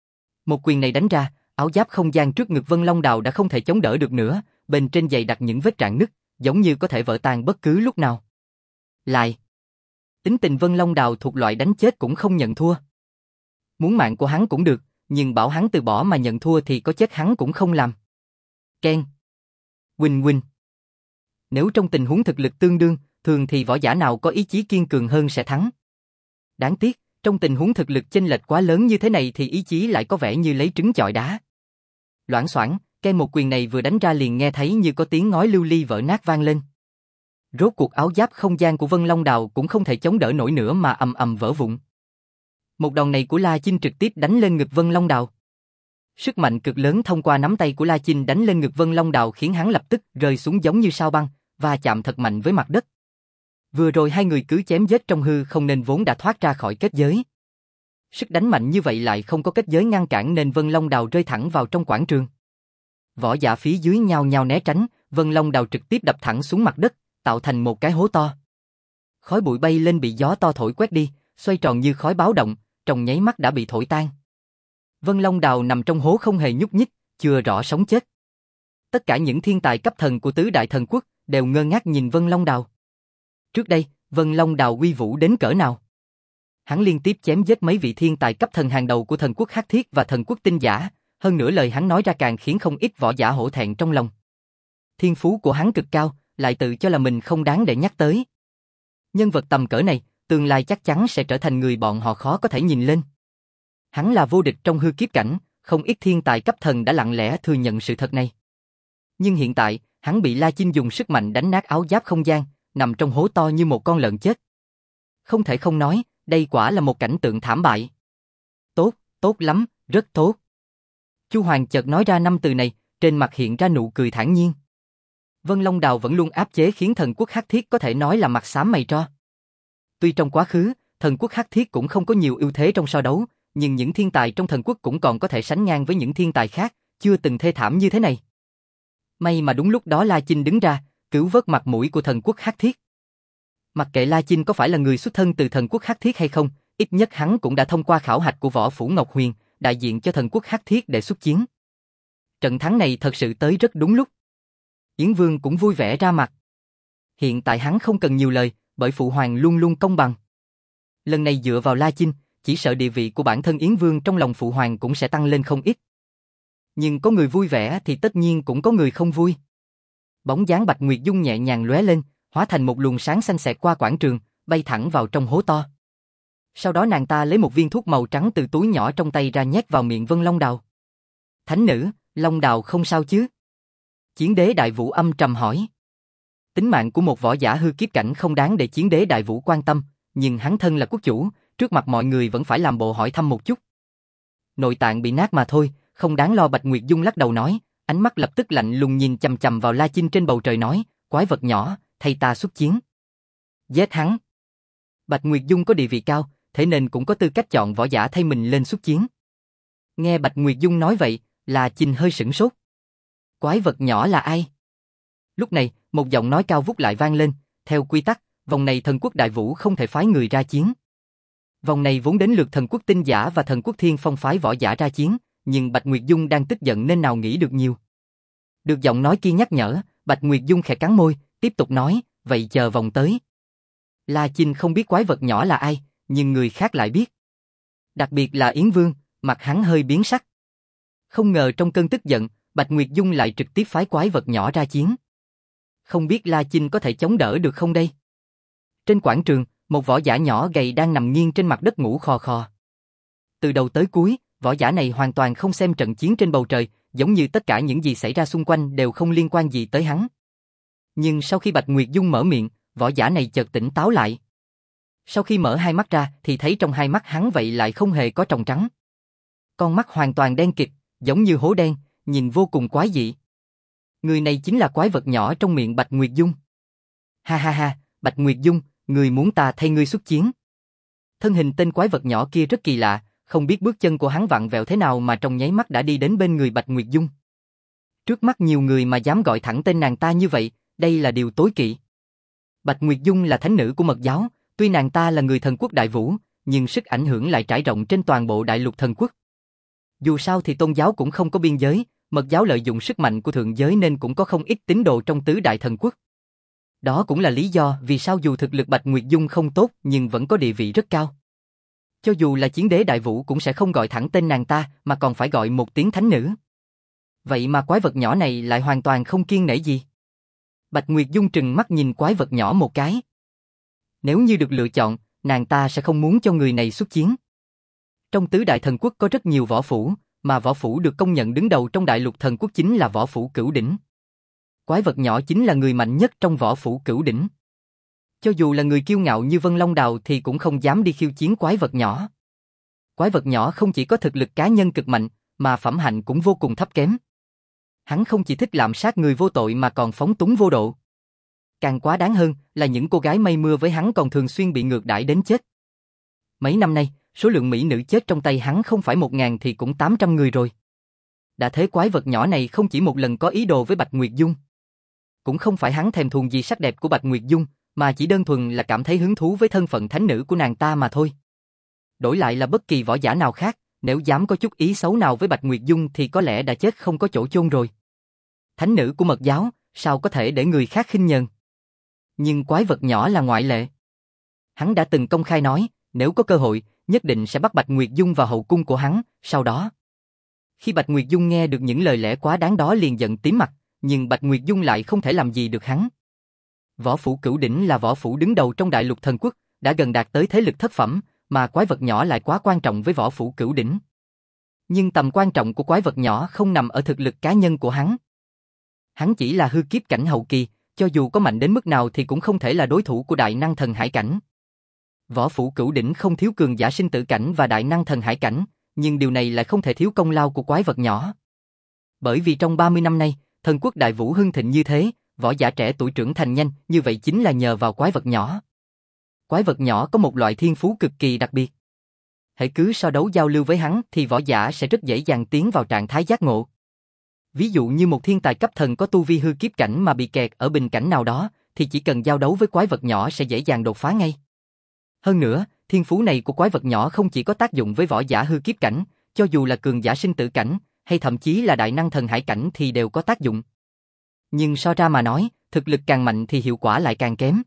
Một quyền này đánh ra, áo giáp không gian trước ngực Vân Long Đào đã không thể chống đỡ được nữa, bên trên dày đặt những vết rạn nứt, giống như có thể vỡ tan bất cứ lúc nào. Lại. Tính tình Vân Long Đào thuộc loại đánh chết cũng không nhận thua. Muốn mạng của hắn cũng được, nhưng bảo hắn từ bỏ mà nhận thua thì có chết hắn cũng không làm. Ken. Huỳnh huỳnh. Nếu trong tình huống thực lực tương đương, thường thì võ giả nào có ý chí kiên cường hơn sẽ thắng. Đáng tiếc, trong tình huống thực lực chênh lệch quá lớn như thế này thì ý chí lại có vẻ như lấy trứng chọi đá. Loảng xoảng, cái một quyền này vừa đánh ra liền nghe thấy như có tiếng ngói lưu ly vỡ nát vang lên. Rốt cuộc áo giáp không gian của Vân Long Đào cũng không thể chống đỡ nổi nữa mà ầm ầm vỡ vụn. Một đòn này của La Chinh trực tiếp đánh lên ngực Vân Long Đào. Sức mạnh cực lớn thông qua nắm tay của La Chinh đánh lên ngực Vân Long Đào khiến hắn lập tức rơi xuống giống như sao băng, và chạm thật mạnh với mặt đất. Vừa rồi hai người cứ chém giết trong hư không nên vốn đã thoát ra khỏi kết giới. Sức đánh mạnh như vậy lại không có kết giới ngăn cản nên Vân Long Đào rơi thẳng vào trong quảng trường. Võ giả phía dưới nhao nhao né tránh, Vân Long Đào trực tiếp đập thẳng xuống mặt đất, tạo thành một cái hố to. Khói bụi bay lên bị gió to thổi quét đi, xoay tròn như khói báo động, trong nháy mắt đã bị thổi tan. Vân Long Đào nằm trong hố không hề nhúc nhích, chưa rõ sống chết. Tất cả những thiên tài cấp thần của tứ đại thần quốc đều ngơ ngác nhìn Vân Long Đào. Trước đây, Vân Long Đào uy vũ đến cỡ nào? Hắn liên tiếp chém giết mấy vị thiên tài cấp thần hàng đầu của thần quốc Hắc Thiết và thần quốc Tinh Giả, hơn nữa lời hắn nói ra càng khiến không ít võ giả hổ thẹn trong lòng. Thiên phú của hắn cực cao, lại tự cho là mình không đáng để nhắc tới. Nhân vật tầm cỡ này, tương lai chắc chắn sẽ trở thành người bọn họ khó có thể nhìn lên. Hắn là vô địch trong hư kiếp cảnh, không ít thiên tài cấp thần đã lặng lẽ thừa nhận sự thật này. Nhưng hiện tại, hắn bị La Chinh dùng sức mạnh đánh nát áo giáp không gian, nằm trong hố to như một con lợn chết. Không thể không nói, đây quả là một cảnh tượng thảm bại. Tốt, tốt lắm, rất tốt. Chu Hoàng chợt nói ra năm từ này, trên mặt hiện ra nụ cười thản nhiên. Vân Long Đào vẫn luôn áp chế khiến thần quốc Hắc Thiết có thể nói là mặt xám mày tro. Tuy trong quá khứ, thần quốc Hắc Thiết cũng không có nhiều ưu thế trong so đấu, nhưng những thiên tài trong thần quốc cũng còn có thể sánh ngang với những thiên tài khác, chưa từng thê thảm như thế này. May mà đúng lúc đó La Chinh đứng ra, cứu vớt mặt mũi của thần quốc Hắc Thiết. Mặc kệ La Chinh có phải là người xuất thân từ thần quốc Hắc Thiết hay không, ít nhất hắn cũng đã thông qua khảo hạch của Võ Phủ Ngọc Huyền, đại diện cho thần quốc Hắc Thiết để xuất chiến. Trận thắng này thật sự tới rất đúng lúc. Yến Vương cũng vui vẻ ra mặt. Hiện tại hắn không cần nhiều lời, bởi Phụ Hoàng luôn luôn công bằng. Lần này dựa vào La Chinh, chỉ sợ địa vị của bản thân Yến Vương trong lòng Phụ Hoàng cũng sẽ tăng lên không ít. Nhưng có người vui vẻ thì tất nhiên cũng có người không vui. Bóng dáng Bạch Nguyệt Dung nhẹ nhàng lóe lên, hóa thành một luồng sáng xanh xẹt qua quảng trường, bay thẳng vào trong hố to. Sau đó nàng ta lấy một viên thuốc màu trắng từ túi nhỏ trong tay ra nhét vào miệng Vân Long Đào. Thánh nữ, Long Đào không sao chứ? Chiến đế Đại Vũ âm trầm hỏi. Tính mạng của một võ giả hư kiếp cảnh không đáng để chiến đế Đại Vũ quan tâm, nhưng hắn thân là quốc chủ, trước mặt mọi người vẫn phải làm bộ hỏi thăm một chút. Nội tạng bị nát mà thôi, không đáng lo. Bạch Nguyệt Dung lắc đầu nói, ánh mắt lập tức lạnh lùng nhìn chằm chằm vào La Chinh trên bầu trời nói, quái vật nhỏ, thay ta xuất chiến. Giết hắn. Bạch Nguyệt Dung có địa vị cao, thế nên cũng có tư cách chọn võ giả thay mình lên xuất chiến. Nghe Bạch Nguyệt Dung nói vậy, La Chinh hơi sửng sốt. Quái vật nhỏ là ai? Lúc này, một giọng nói cao vút lại vang lên, theo quy tắc, vòng này thần quốc Đại Vũ không thể phái người ra chiến. Vòng này vốn đến lượt thần quốc Tinh Giả và thần quốc Thiên Phong phái võ giả ra chiến, nhưng Bạch Nguyệt Dung đang tức giận nên nào nghĩ được nhiều. Được giọng nói kia nhắc nhở, Bạch Nguyệt Dung khẽ cắn môi, tiếp tục nói, vậy chờ vòng tới. La Chinh không biết quái vật nhỏ là ai, nhưng người khác lại biết. Đặc biệt là Yến Vương, mặt hắn hơi biến sắc. Không ngờ trong cơn tức giận, Bạch Nguyệt Dung lại trực tiếp phái quái vật nhỏ ra chiến. Không biết La Chinh có thể chống đỡ được không đây? Trên quảng trường, một võ giả nhỏ gầy đang nằm nghiêng trên mặt đất ngủ khò khò. Từ đầu tới cuối, võ giả này hoàn toàn không xem trận chiến trên bầu trời, giống như tất cả những gì xảy ra xung quanh đều không liên quan gì tới hắn. Nhưng sau khi Bạch Nguyệt Dung mở miệng, võ giả này chợt tỉnh táo lại. Sau khi mở hai mắt ra thì thấy trong hai mắt hắn vậy lại không hề có tròng trắng. Con mắt hoàn toàn đen kịt, giống như hố đen, nhìn vô cùng quái dị. Người này chính là quái vật nhỏ trong miệng Bạch Nguyệt Dung. Ha ha ha, Bạch Nguyệt Dung, người muốn ta thay ngươi xuất chiến. Thân hình tên quái vật nhỏ kia rất kỳ lạ, không biết bước chân của hắn vặn vẹo thế nào mà trong nháy mắt đã đi đến bên người Bạch Nguyệt Dung. Trước mắt nhiều người mà dám gọi thẳng tên nàng ta như vậy, đây là điều tối kỵ. Bạch Nguyệt Dung là thánh nữ của mật giáo, tuy nàng ta là người thần quốc Đại Vũ, nhưng sức ảnh hưởng lại trải rộng trên toàn bộ đại lục thần quốc. Dù sao thì tôn giáo cũng không có biên giới, mật giáo lợi dụng sức mạnh của thượng giới nên cũng có không ít tín đồ trong tứ đại thần quốc. Đó cũng là lý do vì sao dù thực lực Bạch Nguyệt Dung không tốt nhưng vẫn có địa vị rất cao. Cho dù là chiến đế Đại Vũ cũng sẽ không gọi thẳng tên nàng ta mà còn phải gọi một tiếng thánh nữ. Vậy mà quái vật nhỏ này lại hoàn toàn không kiêng nể gì. Bạch Nguyệt Dung trừng mắt nhìn quái vật nhỏ một cái. Nếu như được lựa chọn, nàng ta sẽ không muốn cho người này xuất chiến. Trong tứ đại thần quốc có rất nhiều võ phủ, mà võ phủ được công nhận đứng đầu trong đại lục thần quốc chính là võ phủ Cửu Đỉnh. Quái vật nhỏ chính là người mạnh nhất trong võ phủ Cửu Đỉnh. Cho dù là người kiêu ngạo như Vân Long Đào thì cũng không dám đi khiêu chiến quái vật nhỏ. Quái vật nhỏ không chỉ có thực lực cá nhân cực mạnh, mà phẩm hạnh cũng vô cùng thấp kém. Hắn không chỉ thích lạm sát người vô tội mà còn phóng túng vô độ. Càng quá đáng hơn là những cô gái mây mưa với hắn còn thường xuyên bị ngược đãi đến chết. Mấy năm nay, số lượng mỹ nữ chết trong tay hắn không phải một ngàn thì cũng tám trăm người rồi. Đã thế quái vật nhỏ này không chỉ một lần có ý đồ với Bạch Nguyệt Dung. Cũng không phải hắn thèm thuồng gì sắc đẹp của Bạch Nguyệt Dung, mà chỉ đơn thuần là cảm thấy hứng thú với thân phận thánh nữ của nàng ta mà thôi. Đổi lại là bất kỳ võ giả nào khác, nếu dám có chút ý xấu nào với Bạch Nguyệt Dung thì có lẽ đã chết không có chỗ chôn rồi. Thánh nữ của mật giáo, sao có thể để người khác khinh nhờn? Nhưng quái vật nhỏ là ngoại lệ. Hắn đã từng công khai nói, nếu có cơ hội, nhất định sẽ bắt Bạch Nguyệt Dung vào hậu cung của hắn, sau đó. Khi Bạch Nguyệt Dung nghe được những lời lẽ quá đáng đó liền giận tím mặt, nhưng Bạch Nguyệt Dung lại không thể làm gì được hắn. Võ phủ Cửu Đỉnh là võ phủ đứng đầu trong đại lục thần quốc, đã gần đạt tới thế lực thất phẩm, mà quái vật nhỏ lại quá quan trọng với võ phủ Cửu Đỉnh. Nhưng tầm quan trọng của quái vật nhỏ không nằm ở thực lực cá nhân của hắn. Hắn chỉ là hư kiếp cảnh hậu kỳ, cho dù có mạnh đến mức nào thì cũng không thể là đối thủ của đại năng thần hải cảnh. Võ phủ Cửu Đỉnh không thiếu cường giả sinh tử cảnh và đại năng thần hải cảnh, nhưng điều này lại không thể thiếu công lao của quái vật nhỏ. Bởi vì trong ba mươi năm nay, thần quốc Đại Vũ hưng thịnh như thế, võ giả trẻ tuổi trưởng thành nhanh, như vậy chính là nhờ vào quái vật nhỏ. Quái vật nhỏ có một loại thiên phú cực kỳ đặc biệt. Hễ cứ so đấu giao lưu với hắn thì võ giả sẽ rất dễ dàng tiến vào trạng thái giác ngộ. Ví dụ như một thiên tài cấp thần có tu vi hư kiếp cảnh mà bị kẹt ở bình cảnh nào đó, thì chỉ cần giao đấu với quái vật nhỏ sẽ dễ dàng đột phá ngay. Hơn nữa, thiên phú này của quái vật nhỏ không chỉ có tác dụng với võ giả hư kiếp cảnh, cho dù là cường giả sinh tử cảnh, hay thậm chí là đại năng thần hải cảnh thì đều có tác dụng. Nhưng so ra mà nói, thực lực càng mạnh thì hiệu quả lại càng kém.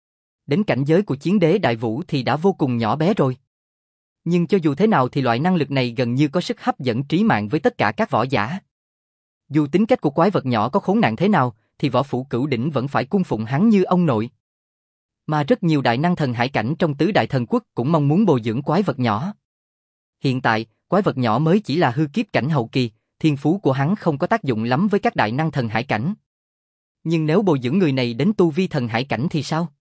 Đến cảnh giới của chiến đế Đại Vũ thì đã vô cùng nhỏ bé rồi. Nhưng cho dù thế nào thì loại năng lực này gần như có sức hấp dẫn trí mạng với tất cả các võ giả. Dù tính cách của quái vật nhỏ có khốn nạn thế nào, thì võ phủ cửu đỉnh vẫn phải cung phụng hắn như ông nội. Mà rất nhiều đại năng thần hải cảnh trong tứ đại thần quốc cũng mong muốn bồi dưỡng quái vật nhỏ. Hiện tại, quái vật nhỏ mới chỉ là hư kiếp cảnh hậu kỳ, thiên phú của hắn không có tác dụng lắm với các đại năng thần hải cảnh. Nhưng nếu bồi dưỡng người này đến tu vi thần hải cảnh thì sao?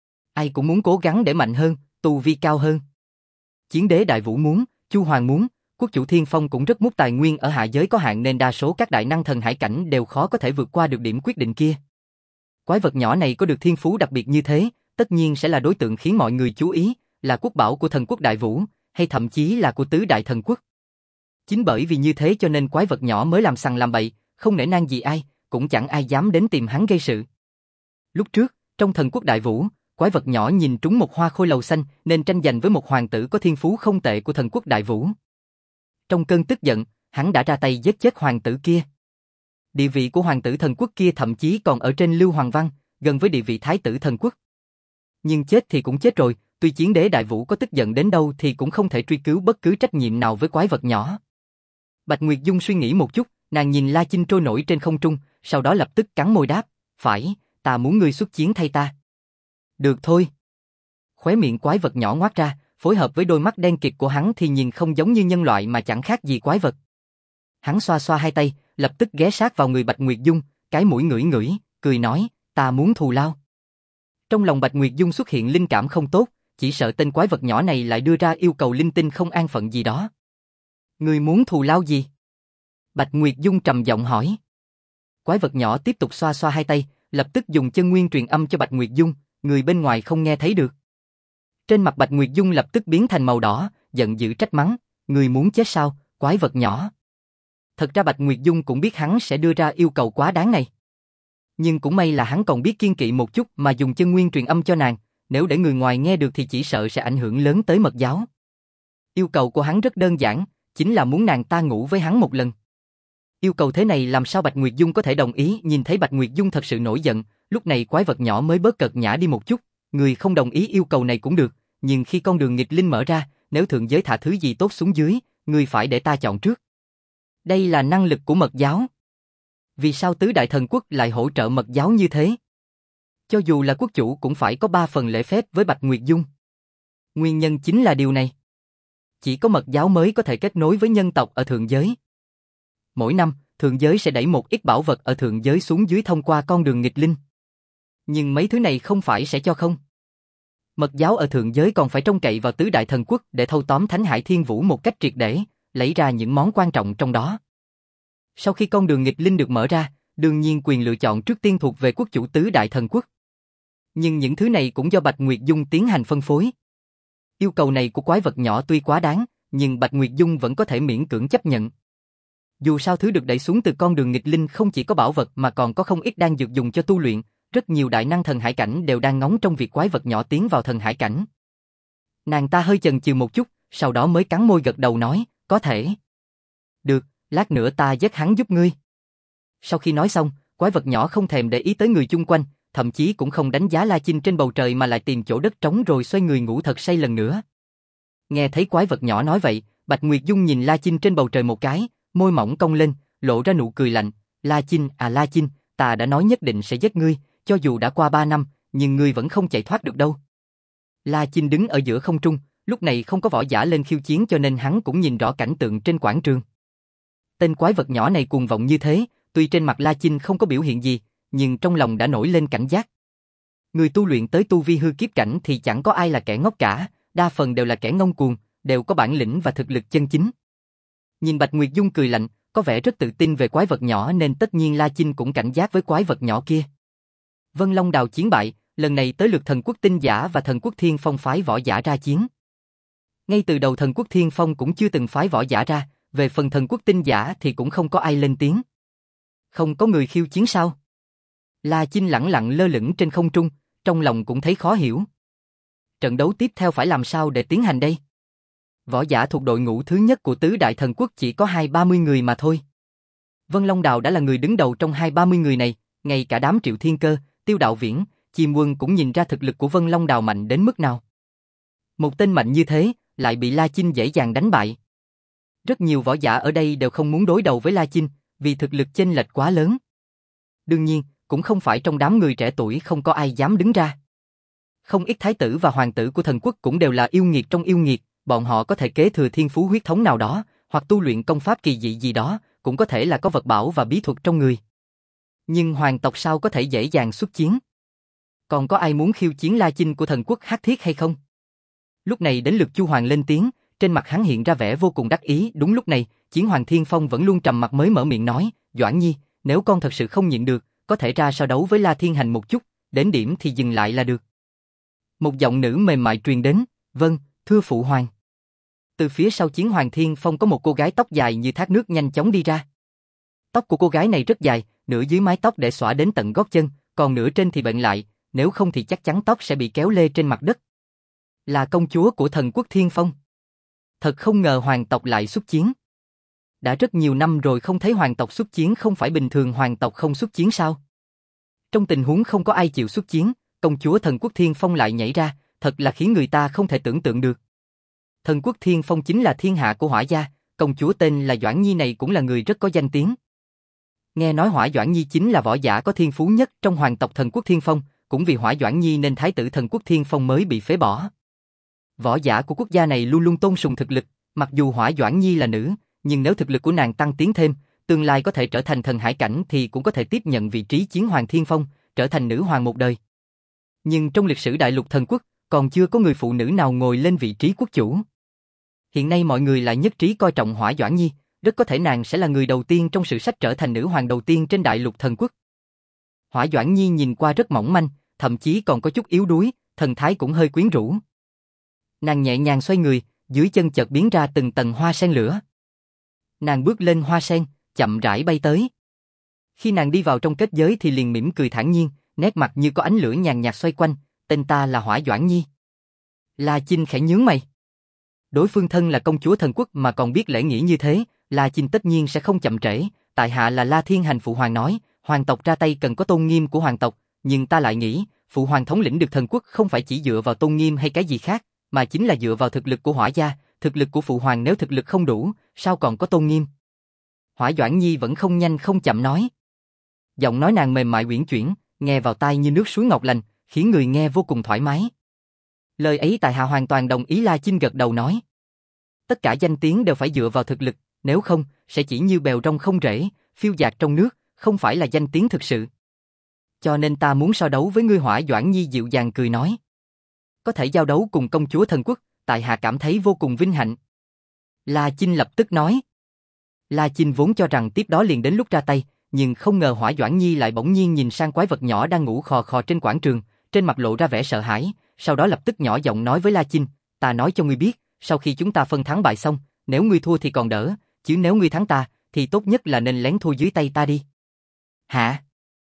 Ai cũng muốn cố gắng để mạnh hơn, tu vi cao hơn. Chiến đế Đại Vũ muốn, Chu Hoàng muốn, quốc chủ Thiên Phong cũng rất mút tài nguyên ở hạ giới có hạn nên đa số các đại năng thần hải cảnh đều khó có thể vượt qua được điểm quyết định kia. Quái vật nhỏ này có được thiên phú đặc biệt như thế, tất nhiên sẽ là đối tượng khiến mọi người chú ý, là quốc bảo của thần quốc Đại Vũ, hay thậm chí là của tứ đại thần quốc. Chính bởi vì như thế cho nên quái vật nhỏ mới làm sằng làm bậy, không nể nang gì ai, cũng chẳng ai dám đến tìm hắn gây sự. Lúc trước, trong thần quốc Đại Vũ, quái vật nhỏ nhìn trúng một hoa khôi lầu xanh nên tranh giành với một hoàng tử có thiên phú không tệ của thần quốc Đại Vũ. Trong cơn tức giận, hắn đã ra tay giết chết hoàng tử kia. Địa vị của hoàng tử thần quốc kia thậm chí còn ở trên Lưu Hoàng Văn, gần với địa vị thái tử thần quốc. Nhưng chết thì cũng chết rồi, tuy chiến đế Đại Vũ có tức giận đến đâu thì cũng không thể truy cứu bất cứ trách nhiệm nào với quái vật nhỏ. Bạch Nguyệt Dung suy nghĩ một chút, nàng nhìn La Chinh trôi nổi trên không trung, sau đó lập tức cắn môi đáp, phải, ta muốn ngươi xuất chiến thay ta. Được thôi. Khóe miệng quái vật nhỏ ngoác ra, phối hợp với đôi mắt đen kịt của hắn thì nhìn không giống như nhân loại mà chẳng khác gì quái vật. Hắn xoa xoa hai tay, lập tức ghé sát vào người Bạch Nguyệt Dung, cái mũi ngửi ngửi, cười nói, ta muốn thù lao. Trong lòng Bạch Nguyệt Dung xuất hiện linh cảm không tốt, chỉ sợ tên quái vật nhỏ này lại đưa ra yêu cầu linh tinh không an phận gì đó. Ngươi muốn thù lao gì? Bạch Nguyệt Dung trầm giọng hỏi. Quái vật nhỏ tiếp tục xoa xoa hai tay, lập tức dùng chân nguyên truyền âm cho Bạch Nguyệt Dung, người bên ngoài không nghe thấy được. Trên mặt Bạch Nguyệt Dung lập tức biến thành màu đỏ, giận dữ trách mắng, ngươi muốn chết sao, quái vật nhỏ. Thật ra Bạch Nguyệt Dung cũng biết hắn sẽ đưa ra yêu cầu quá đáng này. Nhưng cũng may là hắn còn biết kiêng kỵ một chút mà dùng chân nguyên truyền âm cho nàng, nếu để người ngoài nghe được thì chỉ sợ sẽ ảnh hưởng lớn tới mật giáo. Yêu cầu của hắn rất đơn giản, chính là muốn nàng ta ngủ với hắn một lần. Yêu cầu thế này làm sao Bạch Nguyệt Dung có thể đồng ý? Nhìn thấy Bạch Nguyệt Dung thật sự nổi giận, lúc này quái vật nhỏ mới bớt cợt nhã đi một chút, người không đồng ý yêu cầu này cũng được, nhưng khi con đường nghịch linh mở ra, nếu thượng giới thả thứ gì tốt xuống dưới, người phải để ta chọn trước. Đây là năng lực của mật giáo. Vì sao tứ đại thần quốc lại hỗ trợ mật giáo như thế? Cho dù là quốc chủ cũng phải có ba phần lễ phép với Bạch Nguyệt Dung. Nguyên nhân chính là điều này. Chỉ có mật giáo mới có thể kết nối với nhân tộc ở thượng giới. Mỗi năm, thượng giới sẽ đẩy một ít bảo vật ở thượng giới xuống dưới thông qua con đường nghịch linh. Nhưng mấy thứ này không phải sẽ cho không. Mật giáo ở thượng giới còn phải trông cậy vào tứ đại thần quốc để thâu tóm Thánh Hải Thiên Vũ một cách triệt để, lấy ra những món quan trọng trong đó. Sau khi con đường nghịch linh được mở ra, đương nhiên quyền lựa chọn trước tiên thuộc về quốc chủ tứ đại thần quốc. Nhưng những thứ này cũng do Bạch Nguyệt Dung tiến hành phân phối. Yêu cầu này của quái vật nhỏ tuy quá đáng, nhưng Bạch Nguyệt Dung vẫn có thể miễn cưỡng chấp nhận. Dù sao thứ được đẩy xuống từ con đường nghịch linh không chỉ có bảo vật mà còn có không ít đan dược dùng cho tu luyện, rất nhiều đại năng thần hải cảnh đều đang ngóng trong việc quái vật nhỏ tiến vào thần hải cảnh. Nàng ta hơi chần chừ một chút, sau đó mới cắn môi gật đầu nói, có thể. Được, lát nữa ta dắt hắn giúp ngươi. Sau khi nói xong, quái vật nhỏ không thèm để ý tới người chung quanh, thậm chí cũng không đánh giá La Chinh trên bầu trời mà lại tìm chỗ đất trống rồi xoay người ngủ thật say lần nữa. Nghe thấy quái vật nhỏ nói vậy, Bạch Nguyệt Dung nhìn La Chinh trên bầu trời một cái, môi mỏng cong lên, lộ ra nụ cười lạnh. La Chinh, à La Chinh, ta đã nói nhất định sẽ giết ngươi, cho dù đã qua ba năm, nhưng ngươi vẫn không chạy thoát được đâu. La Chinh đứng ở giữa không trung, lúc này không có võ giả lên khiêu chiến cho nên hắn cũng nhìn rõ cảnh tượng trên quảng trường. Tên quái vật nhỏ này cuồng vọng như thế, tuy trên mặt La Chinh không có biểu hiện gì, nhưng trong lòng đã nổi lên cảnh giác. Người tu luyện tới tu vi hư kiếp cảnh thì chẳng có ai là kẻ ngốc cả, đa phần đều là kẻ ngông cuồng, đều có bản lĩnh và thực lực chân chính. Nhìn Bạch Nguyệt Dung cười lạnh, có vẻ rất tự tin về quái vật nhỏ nên tất nhiên La Chinh cũng cảnh giác với quái vật nhỏ kia. Vân Long Đào chiến bại, lần này tới lượt thần quốc tinh giả và thần quốc thiên phong phái võ giả ra chiến. Ngay từ đầu thần quốc thiên phong cũng chưa từng phái võ giả ra, về phần thần quốc tinh giả thì cũng không có ai lên tiếng. Không có người khiêu chiến sao? La Chinh lẳng lặng lơ lửng trên không trung, trong lòng cũng thấy khó hiểu. Trận đấu tiếp theo phải làm sao để tiến hành đây? Võ giả thuộc đội ngũ thứ nhất của tứ đại thần quốc chỉ có hai ba mươi người mà thôi. Vân Long Đào đã là người đứng đầu trong hai ba mươi người này, ngay cả đám Triệu Thiên Cơ, Tiêu Đạo Viễn, Chim Quân cũng nhìn ra thực lực của Vân Long Đào mạnh đến mức nào. Một tên mạnh như thế, lại bị La Chinh dễ dàng đánh bại. Rất nhiều võ giả ở đây đều không muốn đối đầu với La Chinh, vì thực lực chênh lệch quá lớn. Đương nhiên, cũng không phải trong đám người trẻ tuổi không có ai dám đứng ra. Không ít thái tử và hoàng tử của thần quốc cũng đều là yêu nghiệt trong yêu nghiệt, bọn họ có thể kế thừa thiên phú huyết thống nào đó, hoặc tu luyện công pháp kỳ dị gì đó, cũng có thể là có vật bảo và bí thuật trong người. Nhưng hoàng tộc sao có thể dễ dàng xuất chiến? Còn có ai muốn khiêu chiến La Chinh của thần quốc Hắc Thiết hay không? Lúc này đến lượt Chu Hoàng lên tiếng, trên mặt hắn hiện ra vẻ vô cùng đắc ý. Đúng lúc này, Chiến Hoàng Thiên Phong vẫn luôn trầm mặt mới mở miệng nói, Doãn Nhi, nếu con thật sự không nhịn được, có thể ra so đấu với La Thiên Hành một chút, đến điểm thì dừng lại là được. Một giọng nữ mềm mại truyền đến, vâng, thưa phụ hoàng. Từ phía sau Chiến Hoàng Thiên Phong có một cô gái tóc dài như thác nước nhanh chóng đi ra. Tóc của cô gái này rất dài, nửa dưới mái tóc để xõa đến tận gót chân, còn nửa trên thì bện lại, nếu không thì chắc chắn tóc sẽ bị kéo lê trên mặt đất. Là công chúa của thần quốc Thiên Phong. Thật không ngờ hoàng tộc lại xuất chiến. Đã rất nhiều năm rồi không thấy hoàng tộc xuất chiến, không phải bình thường hoàng tộc không xuất chiến sao? Trong tình huống không có ai chịu xuất chiến, công chúa thần quốc Thiên Phong lại nhảy ra, thật là khiến người ta không thể tưởng tượng được. Thần quốc Thiên Phong chính là thiên hạ của Hỏa gia, công chúa tên là Doãn Nhi này cũng là người rất có danh tiếng. Nghe nói Hỏa Doãn Nhi chính là võ giả có thiên phú nhất trong hoàng tộc thần quốc Thiên Phong, cũng vì Hỏa Doãn Nhi nên thái tử thần quốc Thiên Phong mới bị phế bỏ. Võ giả của quốc gia này luôn luôn tôn sùng thực lực, mặc dù Hỏa Doãn Nhi là nữ, nhưng nếu thực lực của nàng tăng tiến thêm, tương lai có thể trở thành thần hải cảnh thì cũng có thể tiếp nhận vị trí Chiến Hoàng Thiên Phong, trở thành nữ hoàng một đời. Nhưng trong lịch sử đại lục thần quốc, còn chưa có người phụ nữ nào ngồi lên vị trí quốc chủ. Hiện nay mọi người lại nhất trí coi trọng Hỏa Doãn Nhi, rất có thể nàng sẽ là người đầu tiên trong sử sách trở thành nữ hoàng đầu tiên trên đại lục thần quốc. Hỏa Doãn Nhi nhìn qua rất mỏng manh, thậm chí còn có chút yếu đuối, thần thái cũng hơi quyến rũ. Nàng nhẹ nhàng xoay người, dưới chân chợt biến ra từng tầng hoa sen lửa. Nàng bước lên hoa sen, chậm rãi bay tới. Khi nàng đi vào trong kết giới thì liền mỉm cười thản nhiên, nét mặt như có ánh lửa nhàn nhạt xoay quanh, tên ta là Hỏa Doãn Nhi. La Chinh khẽ nhướng mày. Đối phương thân là công chúa thần quốc mà còn biết lễ nghĩa như thế, La Chinh tất nhiên sẽ không chậm trễ, tại hạ là La Thiên Hành phụ hoàng nói, hoàng tộc ra tay cần có tôn nghiêm của hoàng tộc, nhưng ta lại nghĩ, phụ hoàng thống lĩnh được thần quốc không phải chỉ dựa vào tôn nghiêm hay cái gì khác, mà chính là dựa vào thực lực của Hỏa gia, thực lực của phụ hoàng nếu thực lực không đủ, sao còn có tôn nghiêm? Hỏa Doãn Nhi vẫn không nhanh không chậm nói. Giọng nói nàng mềm mại uyển chuyển, nghe vào tai như nước suối ngọt lành, khiến người nghe vô cùng thoải mái. Lời ấy tại hạ hoàn toàn đồng ý. La Chinh gật đầu nói. Tất cả danh tiếng đều phải dựa vào thực lực, nếu không, sẽ chỉ như bèo rong không rễ, phiêu dạt trong nước, không phải là danh tiếng thực sự. Cho nên ta muốn so đấu với ngươi. Hỏa Doãn Nhi dịu dàng cười nói. Có thể giao đấu cùng công chúa thần quốc, tại hạ cảm thấy vô cùng vinh hạnh. La Chinh lập tức nói. La Chinh vốn cho rằng tiếp đó liền đến lúc ra tay, nhưng không ngờ Hỏa Doãn Nhi lại bỗng nhiên nhìn sang quái vật nhỏ đang ngủ khò khò trên quảng trường, trên mặt lộ ra vẻ sợ hãi, sau đó lập tức nhỏ giọng nói với La Chinh, ta nói cho ngươi biết, sau khi chúng ta phân thắng bại xong, nếu ngươi thua thì còn đỡ, chứ nếu ngươi thắng ta, thì tốt nhất là nên lén thua dưới tay ta đi. Hả?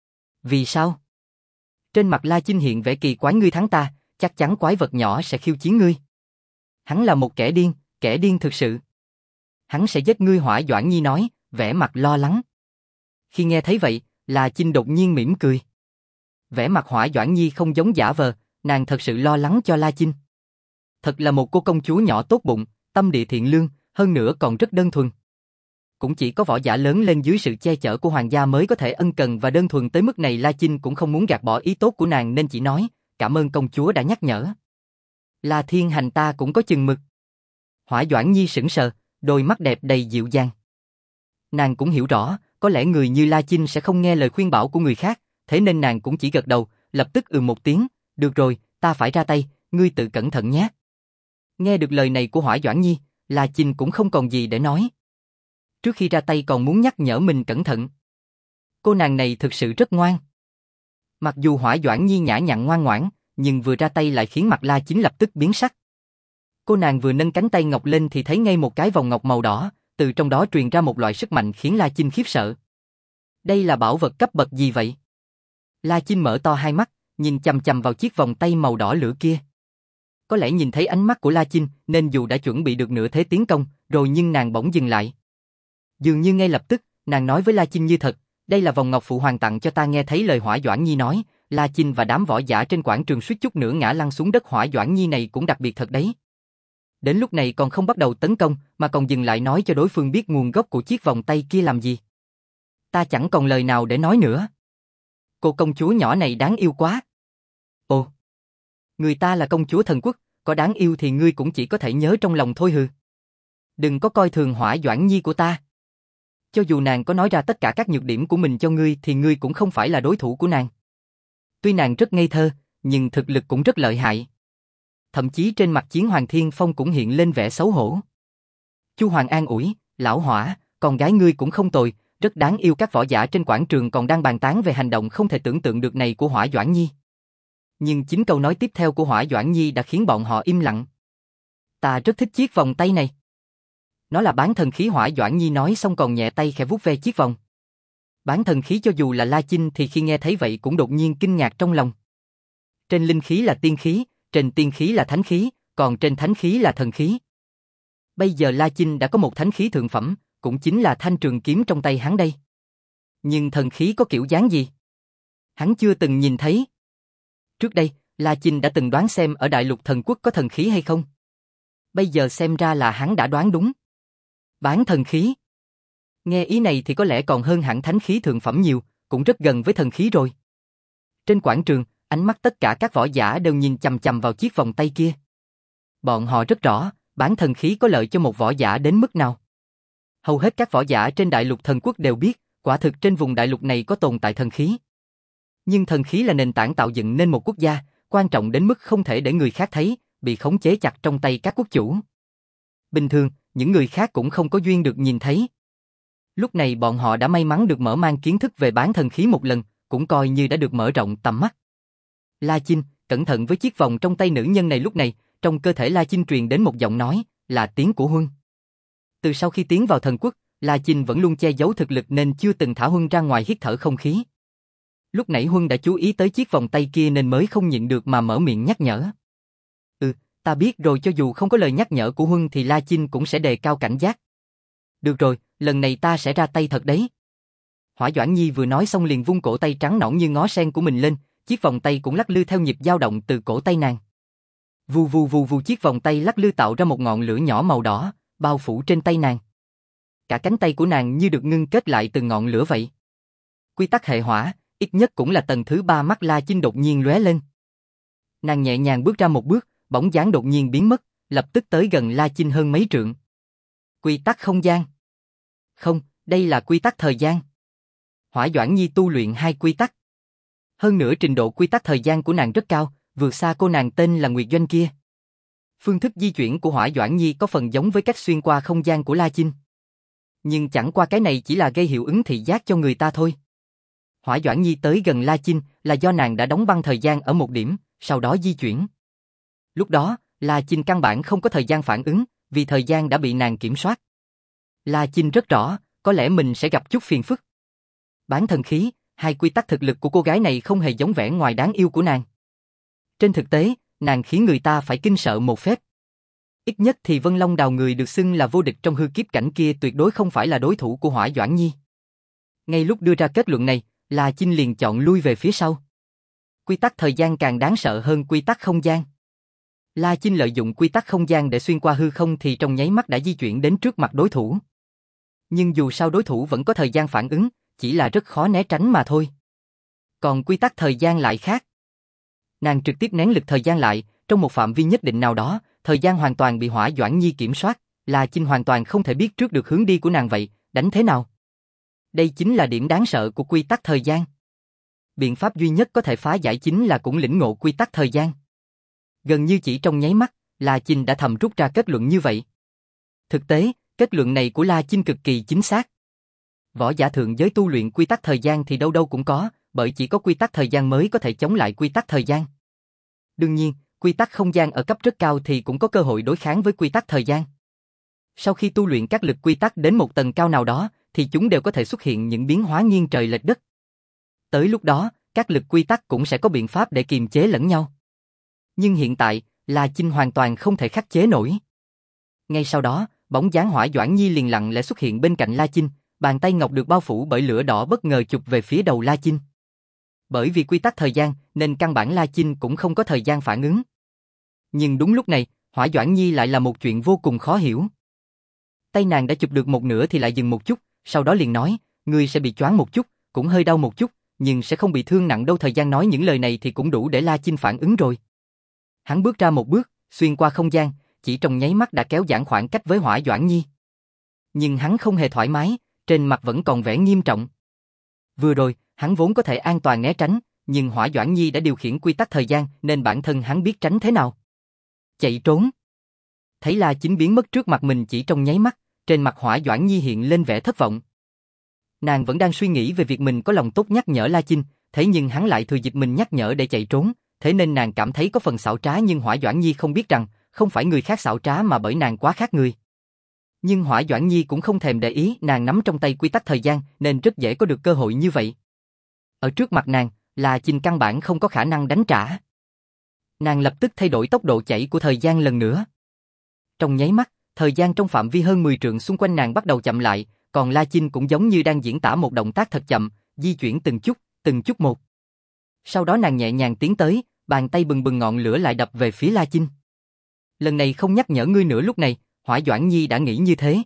Vì sao? Trên mặt La Chinh hiện vẻ kỳ quái. Ngươi thắng ta, chắc chắn quái vật nhỏ sẽ khiêu chiến ngươi. Hắn là một kẻ điên, kẻ điên thực sự. Hắn sẽ giết ngươi. Hỏa Doãn Nhi nói, vẻ mặt lo lắng. Khi nghe thấy vậy, La Chinh đột nhiên mỉm cười. Vẻ mặt Hỏa Doãn Nhi không giống giả vờ, nàng thật sự lo lắng cho La Chinh. Thật là một cô công chúa nhỏ tốt bụng, tâm địa thiện lương, hơn nữa còn rất đơn thuần. Cũng chỉ có võ giả lớn lên dưới sự che chở của hoàng gia mới có thể ân cần và đơn thuần tới mức này. La Chinh cũng không muốn gạt bỏ ý tốt của nàng nên chỉ nói, cảm ơn công chúa đã nhắc nhở. La Thiên Hành ta cũng có chừng mực. Hỏa Doãn Nhi sững sờ, đôi mắt đẹp đầy dịu dàng. Nàng cũng hiểu rõ, có lẽ người như La Chinh sẽ không nghe lời khuyên bảo của người khác, thế nên nàng cũng chỉ gật đầu, lập tức ừ một tiếng, được rồi, ta phải ra tay, ngươi tự cẩn thận nhé. Nghe được lời này của Hỏa Doãn Nhi, La Chinh cũng không còn gì để nói. Trước khi ra tay còn muốn nhắc nhở mình cẩn thận. Cô nàng này thực sự rất ngoan. Mặc dù Hỏa Doãn Nhi nhã nhặn ngoan ngoãn, nhưng vừa ra tay lại khiến mặt La Chinh lập tức biến sắc. Cô nàng vừa nâng cánh tay ngọc lên thì thấy ngay một cái vòng ngọc màu đỏ, từ trong đó truyền ra một loại sức mạnh khiến La Chinh khiếp sợ. Đây là bảo vật cấp bậc gì vậy? La Chinh mở to hai mắt, nhìn chằm chằm vào chiếc vòng tay màu đỏ lửa kia. Có lẽ nhìn thấy ánh mắt của La Chinh nên dù đã chuẩn bị được nửa thế tiến công, rồi nhưng nàng bỗng dừng lại. Dường như ngay lập tức, nàng nói với La Chinh như thật, đây là vòng ngọc phụ hoàng tặng cho ta. Nghe thấy lời Hỏa Doãn Nhi nói, La Chinh và đám võ giả trên quảng trường suýt chút nữa ngã lăn xuống đất. Hỏa Doãn Nhi này cũng đặc biệt thật đấy. Đến lúc này còn không bắt đầu tấn công, mà còn dừng lại nói cho đối phương biết nguồn gốc của chiếc vòng tay kia làm gì. Ta chẳng còn lời nào để nói nữa. Cô công chúa nhỏ này đáng yêu quá. Ồ, người ta là công chúa thần quốc, có đáng yêu thì ngươi cũng chỉ có thể nhớ trong lòng thôi hừ. Đừng có coi thường Hỏa Doãn Nhi của ta. Cho dù nàng có nói ra tất cả các nhược điểm của mình cho ngươi thì ngươi cũng không phải là đối thủ của nàng. Tuy nàng rất ngây thơ, nhưng thực lực cũng rất lợi hại. Thậm chí trên mặt Chiến Hoàng Thiên Phong cũng hiện lên vẻ xấu hổ. Chu Hoàng an ủi, lão Hỏa, con gái ngươi cũng không tồi, rất đáng yêu. Các võ giả trên quảng trường còn đang bàn tán về hành động không thể tưởng tượng được này của Hỏa Doãn Nhi. Nhưng chính câu nói tiếp theo của Hỏa Doãn Nhi đã khiến bọn họ im lặng. Ta rất thích chiếc vòng tay này. Nó là bán thần khí. Hỏa Doãn Nhi nói xong còn nhẹ tay khẽ vuốt ve chiếc vòng. Bán thần khí cho dù là La Chinh thì khi nghe thấy vậy cũng đột nhiên kinh ngạc trong lòng. Trên linh khí là tiên khí, trên tiên khí là thánh khí, còn trên thánh khí là thần khí. Bây giờ La Chinh đã có một thánh khí thượng phẩm, cũng chính là thanh trường kiếm trong tay hắn đây. Nhưng thần khí có kiểu dáng gì? Hắn chưa từng nhìn thấy. Trước đây, La Chinh đã từng đoán xem ở Đại Lục Thần Quốc có thần khí hay không. Bây giờ xem ra là hắn đã đoán đúng. Bán thần khí. Nghe ý này thì có lẽ còn hơn hẳn thánh khí thượng phẩm nhiều, cũng rất gần với thần khí rồi. Trên quảng trường, ánh mắt tất cả các võ giả đều nhìn chằm chằm vào chiếc vòng tay kia. Bọn họ rất rõ, bán thần khí có lợi cho một võ giả đến mức nào. Hầu hết các võ giả trên Đại Lục Thần Quốc đều biết, quả thực trên vùng đại lục này có tồn tại thần khí. Nhưng thần khí là nền tảng tạo dựng nên một quốc gia, quan trọng đến mức không thể để người khác thấy, bị khống chế chặt trong tay các quốc chủ. Bình thường, những người khác cũng không có duyên được nhìn thấy. Lúc này bọn họ đã may mắn được mở mang kiến thức về bán thần khí một lần, cũng coi như đã được mở rộng tầm mắt. La Chinh, cẩn thận với chiếc vòng trong tay nữ nhân này. Lúc này, trong cơ thể La Chinh truyền đến một giọng nói, là tiếng của Huân. Từ sau khi tiến vào thần quốc, La Chinh vẫn luôn che giấu thực lực nên chưa từng thả Huân ra ngoài hít thở không khí. Lúc nãy Huân đã chú ý tới chiếc vòng tay kia nên mới không nhịn được mà mở miệng nhắc nhở. Ừ, ta biết rồi. Cho dù không có lời nhắc nhở của Huân thì La Chinh cũng sẽ đề cao cảnh giác. Được rồi, lần này ta sẽ ra tay thật đấy. Hỏa Doãn Nhi vừa nói xong liền vung cổ tay trắng nõn như ngó sen của mình lên, chiếc vòng tay cũng lắc lư theo nhịp dao động từ cổ tay nàng. Vù vù vù vù, chiếc vòng tay lắc lư tạo ra một ngọn lửa nhỏ màu đỏ, bao phủ trên tay nàng. Cả cánh tay của nàng như được ngưng kết lại từ ngọn lửa vậy. Quy tắc hệ hỏa, ít nhất cũng là tầng thứ ba. Mắt La Chinh đột nhiên lóe lên. Nàng nhẹ nhàng bước ra một bước, bóng dáng đột nhiên biến mất, lập tức tới gần La Chinh hơn mấy trượng. Quy tắc không gian. Không, đây là quy tắc thời gian. Hỏa Doãn Nhi tu luyện hai quy tắc. Hơn nữa trình độ quy tắc thời gian của nàng rất cao, vượt xa cô nàng tên là Nguyệt Doanh kia. Phương thức di chuyển của Hỏa Doãn Nhi có phần giống với cách xuyên qua không gian của La Chinh. Nhưng chẳng qua cái này chỉ là gây hiệu ứng thị giác cho người ta thôi. Hỏa Doãn Nhi tới gần La Chinh là do nàng đã đóng băng thời gian ở một điểm, sau đó di chuyển. Lúc đó, La Chinh căn bản không có thời gian phản ứng, vì thời gian đã bị nàng kiểm soát. La Chinh rất rõ, có lẽ mình sẽ gặp chút phiền phức. Bán thần khí, hai quy tắc thực lực của cô gái này không hề giống vẻ ngoài đáng yêu của nàng. Trên thực tế, nàng khiến người ta phải kinh sợ một phép. Ít nhất thì Vân Long Đào, người được xưng là vô địch trong hư kiếp cảnh kia, tuyệt đối không phải là đối thủ của Hỏa Doãn Nhi. Ngay lúc đưa ra kết luận này, La Chinh liền chọn lui về phía sau. Quy tắc thời gian càng đáng sợ hơn quy tắc không gian. La Chinh lợi dụng quy tắc không gian để xuyên qua hư không thì trong nháy mắt đã di chuyển đến trước mặt đối thủ. Nhưng dù sao đối thủ vẫn có thời gian phản ứng, chỉ là rất khó né tránh mà thôi. Còn quy tắc thời gian lại khác. Nàng trực tiếp nén lực thời gian lại, trong một phạm vi nhất định nào đó, thời gian hoàn toàn bị Hỏa Doãn Nhi kiểm soát, La Chinh hoàn toàn không thể biết trước được hướng đi của nàng vậy, đánh thế nào? Đây chính là điểm đáng sợ của quy tắc thời gian. Biện pháp duy nhất có thể phá giải chính là cũng lĩnh ngộ quy tắc thời gian. Gần như chỉ trong nháy mắt, La Chinh đã thầm rút ra kết luận như vậy. Thực tế, kết luận này của La Chinh cực kỳ chính xác. Võ giả thượng giới tu luyện quy tắc thời gian thì đâu đâu cũng có, bởi chỉ có quy tắc thời gian mới có thể chống lại quy tắc thời gian. Đương nhiên, quy tắc không gian ở cấp rất cao thì cũng có cơ hội đối kháng với quy tắc thời gian. Sau khi tu luyện các lực quy tắc đến một tầng cao nào đó, thì chúng đều có thể xuất hiện những biến hóa nghiêng trời lệch đất. Tới lúc đó, các lực quy tắc cũng sẽ có biện pháp để kiềm chế lẫn nhau. Nhưng hiện tại, La Chinh hoàn toàn không thể khắc chế nổi. Ngay sau đó, bóng dáng Hỏa Doãn Nhi liền lặng lẽ xuất hiện bên cạnh La Chinh, bàn tay ngọc được bao phủ bởi lửa đỏ bất ngờ chụp về phía đầu La Chinh. Bởi vì quy tắc thời gian, nên căn bản La Chinh cũng không có thời gian phản ứng. Nhưng đúng lúc này, Hỏa Doãn Nhi lại là một chuyện vô cùng khó hiểu. Tay nàng đã chụp được một nửa thì lại dừng một chút, sau đó liền nói, ngươi sẽ bị choáng một chút, cũng hơi đau một chút, nhưng sẽ không bị thương nặng đâu. Thời gian nói những lời này thì cũng đủ để La Chinh phản ứng rồi. Hắn bước ra một bước, xuyên qua không gian, chỉ trong nháy mắt đã kéo giãn khoảng cách với Hỏa Doãn Nhi. Nhưng hắn không hề thoải mái, trên mặt vẫn còn vẻ nghiêm trọng. Vừa rồi, hắn vốn có thể an toàn né tránh, nhưng Hỏa Doãn Nhi đã điều khiển quy tắc thời gian nên bản thân hắn biết tránh thế nào. Chạy trốn. Thấy La Chinh biến mất trước mặt mình chỉ trong nháy mắt, trên mặt Hỏa Doãn Nhi hiện lên vẻ thất vọng. Nàng vẫn đang suy nghĩ về việc mình có lòng tốt nhắc nhở La Chinh, thế nhưng hắn lại thừa dịp mình nhắc nhở để chạy trốn, thế nên nàng cảm thấy có phần xảo trá, nhưng Hỏa Doãn Nhi không biết rằng, không phải người khác xảo trá mà bởi nàng quá khác người. Nhưng Hỏa Doãn Nhi cũng không thèm để ý, nàng nắm trong tay quy tắc thời gian nên rất dễ có được cơ hội như vậy. Ở trước mặt nàng, La Chinh căn bản không có khả năng đánh trả. Nàng lập tức thay đổi tốc độ chạy của thời gian lần nữa. Trong nháy mắt, thời gian trong phạm vi hơn mười trượng xung quanh nàng bắt đầu chậm lại, còn La Chinh cũng giống như đang diễn tả một động tác thật chậm, di chuyển từng chút, từng chút một. Sau đó nàng nhẹ nhàng tiến tới, bàn tay bừng bừng ngọn lửa lại đập về phía La Chinh. Lần này không nhắc nhở ngươi nữa. Lúc này, Hỏa Doãn Nhi đã nghĩ như thế.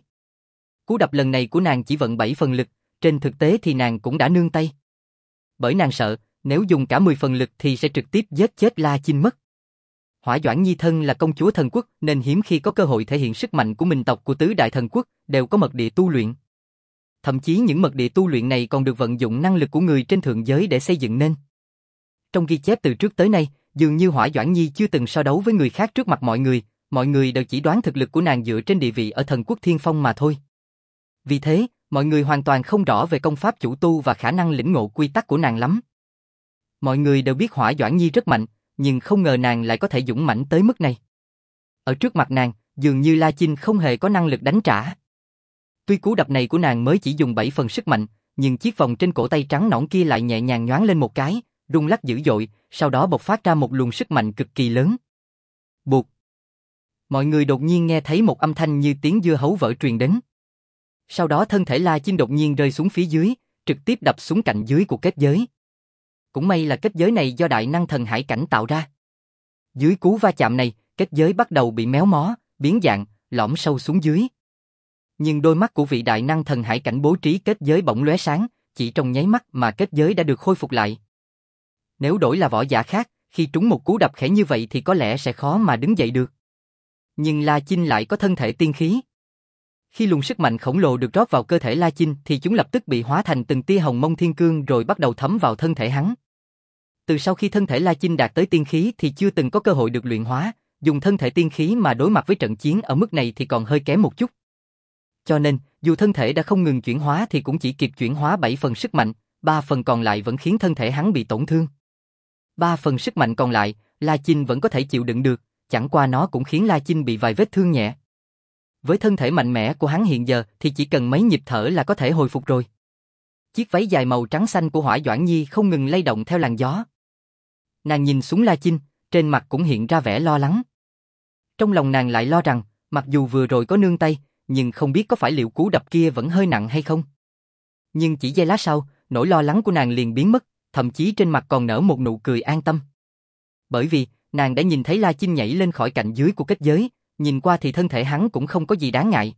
Cú đập lần này của nàng chỉ vận bảy phần lực, trên thực tế thì nàng cũng đã nương tay. Bởi nàng sợ, nếu dùng cả mười phần lực thì sẽ trực tiếp giết chết La Chinh mất. Hỏa Doãn Nhi thân là công chúa thần quốc nên hiếm khi có cơ hội thể hiện sức mạnh của mình. Tộc của tứ đại thần quốc đều có mật địa tu luyện. Thậm chí những mật địa tu luyện này còn được vận dụng năng lực của người trên thượng giới để xây dựng nên. Trong ghi chép từ trước tới nay, dường như Hỏa Doãn Nhi chưa từng so đấu với người khác trước mặt mọi người, mọi người đều chỉ đoán thực lực của nàng dựa trên địa vị ở thần quốc Thiên Phong mà thôi. Vì thế, mọi người hoàn toàn không rõ về công pháp chủ tu và khả năng lĩnh ngộ quy tắc của nàng lắm. Mọi người đều biết Hỏa Doãn Nhi rất mạnh, nhưng không ngờ nàng lại có thể dũng mãnh tới mức này. Ở trước mặt nàng, dường như La Chinh không hề có năng lực đánh trả. Tuy cú đập này của nàng mới chỉ dùng bảy phần sức mạnh, nhưng chiếc vòng trên cổ tay trắng nõn kia lại nhẹ nhàng nhoáng lên một cái, rung lắc dữ dội, sau đó bộc phát ra một luồng sức mạnh cực kỳ lớn. Bụt! Mọi người đột nhiên nghe thấy một âm thanh như tiếng dưa hấu vỡ truyền đến. Sau đó thân thể La Chinh đột nhiên rơi xuống phía dưới, trực tiếp đập xuống cạnh dưới của kết giới. Cũng may là kết giới này do đại năng thần hải cảnh tạo ra. Dưới cú va chạm này, kết giới bắt đầu bị méo mó, biến dạng, lõm sâu xuống dưới. Nhưng đôi mắt của vị đại năng thần hải cảnh bố trí kết giới bỗng lóe sáng, chỉ trong nháy mắt mà kết giới đã được khôi phục lại. Nếu đổi là võ giả khác, khi trúng một cú đập khẽ như vậy thì có lẽ sẽ khó mà đứng dậy được. Nhưng La Chinh lại có thân thể tiên khí. Khi luồng sức mạnh khổng lồ được rót vào cơ thể La Chinh thì chúng lập tức bị hóa thành từng tia hồng mông thiên cương rồi bắt đầu thấm vào thân thể hắn. Từ sau khi thân thể La Chinh đạt tới tiên khí thì chưa từng có cơ hội được luyện hóa, dùng thân thể tiên khí mà đối mặt với trận chiến ở mức này thì còn hơi kém một chút. Cho nên, dù thân thể đã không ngừng chuyển hóa thì cũng chỉ kịp chuyển hóa bảy phần sức mạnh, ba phần còn lại vẫn khiến thân thể hắn bị tổn thương. ba phần sức mạnh còn lại, La Chinh vẫn có thể chịu đựng được, chẳng qua nó cũng khiến La Chinh bị vài vết thương nhẹ. Với thân thể mạnh mẽ của hắn hiện giờ thì chỉ cần mấy nhịp thở là có thể hồi phục rồi. Chiếc váy dài màu trắng xanh của Hỏa Doãn Nhi không ngừng lay động theo làn gió. Nàng nhìn xuống La Chinh, trên mặt cũng hiện ra vẻ lo lắng. Trong lòng nàng lại lo rằng, mặc dù vừa rồi có nương tay, nhưng không biết có phải liệu cú đập kia vẫn hơi nặng hay không. Nhưng chỉ giây lát sau, nỗi lo lắng của nàng liền biến mất, thậm chí trên mặt còn nở một nụ cười an tâm. Bởi vì, nàng đã nhìn thấy La Chinh nhảy lên khỏi cạnh dưới của kết giới, nhìn qua thì thân thể hắn cũng không có gì đáng ngại.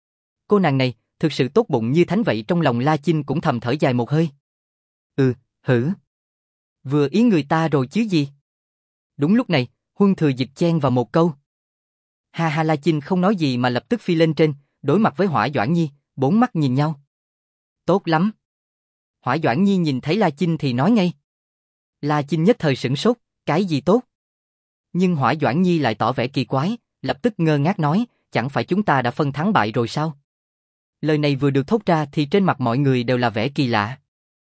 Cô nàng này, thực sự tốt bụng như thánh vậy. Trong lòng La Chinh cũng thầm thở dài một hơi. Ừ, hử. Vừa ý người ta rồi chứ gì. Đúng lúc này, Huân Thừa Dịch chen vào một câu. Ha ha. La Chinh không nói gì mà lập tức phi lên trên, đối mặt với Hỏa Doãn Nhi, bốn mắt nhìn nhau. Tốt lắm. Hỏa Doãn Nhi nhìn thấy La Chinh thì nói ngay. La Chinh nhất thời sửng sốt, cái gì tốt? Nhưng Hỏa Doãn Nhi lại tỏ vẻ kỳ quái, lập tức ngơ ngác nói, chẳng phải chúng ta đã phân thắng bại rồi sao? Lời này vừa được thốt ra thì trên mặt mọi người đều là vẻ kỳ lạ.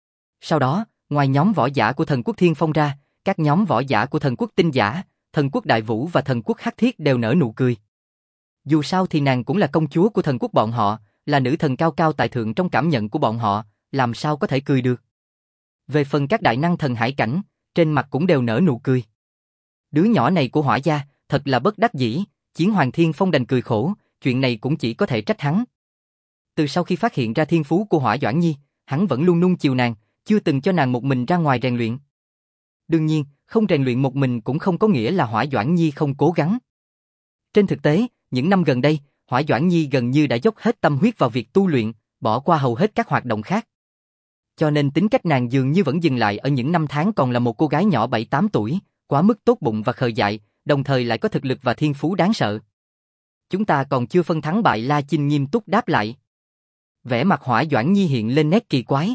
Sau đó, ngoài nhóm võ giả của thần quốc Thiên Phong ra, các nhóm võ giả của thần quốc Tinh Giả, thần quốc Đại Vũ và thần quốc Hắc Thiết đều nở nụ cười. Dù sao thì nàng cũng là công chúa của thần quốc bọn họ, là nữ thần cao cao tại thượng trong cảm nhận của bọn họ, làm sao có thể cười được. Về phần các đại năng thần hải cảnh, trên mặt cũng đều nở nụ cười. Đứa nhỏ này của Hỏa gia, thật là bất đắc dĩ, Chiến Hoàng Thiên Phong đành cười khổ, chuyện này cũng chỉ có thể trách hắn. Từ sau khi phát hiện ra thiên phú của Hỏa Doãn Nhi, hắn vẫn luôn nuông chiều nàng, chưa từng cho nàng một mình ra ngoài rèn luyện. Đương nhiên, không rèn luyện một mình cũng không có nghĩa là Hỏa Doãn Nhi không cố gắng. Trên thực tế, những năm gần đây, Hỏa Doãn Nhi gần như đã dốc hết tâm huyết vào việc tu luyện, bỏ qua hầu hết các hoạt động khác. cho nên tính cách nàng dường như vẫn dừng lại ở những năm tháng còn là một cô gái nhỏ bảy tám tuổi, quá mức tốt bụng và khờ dại, đồng thời lại có thực lực và thiên phú đáng sợ. Chúng ta còn chưa phân thắng bại, La Chinh nghiêm túc đáp lại. Vẻ mặt Hỏa Doãn Nhi hiện lên nét kỳ quái.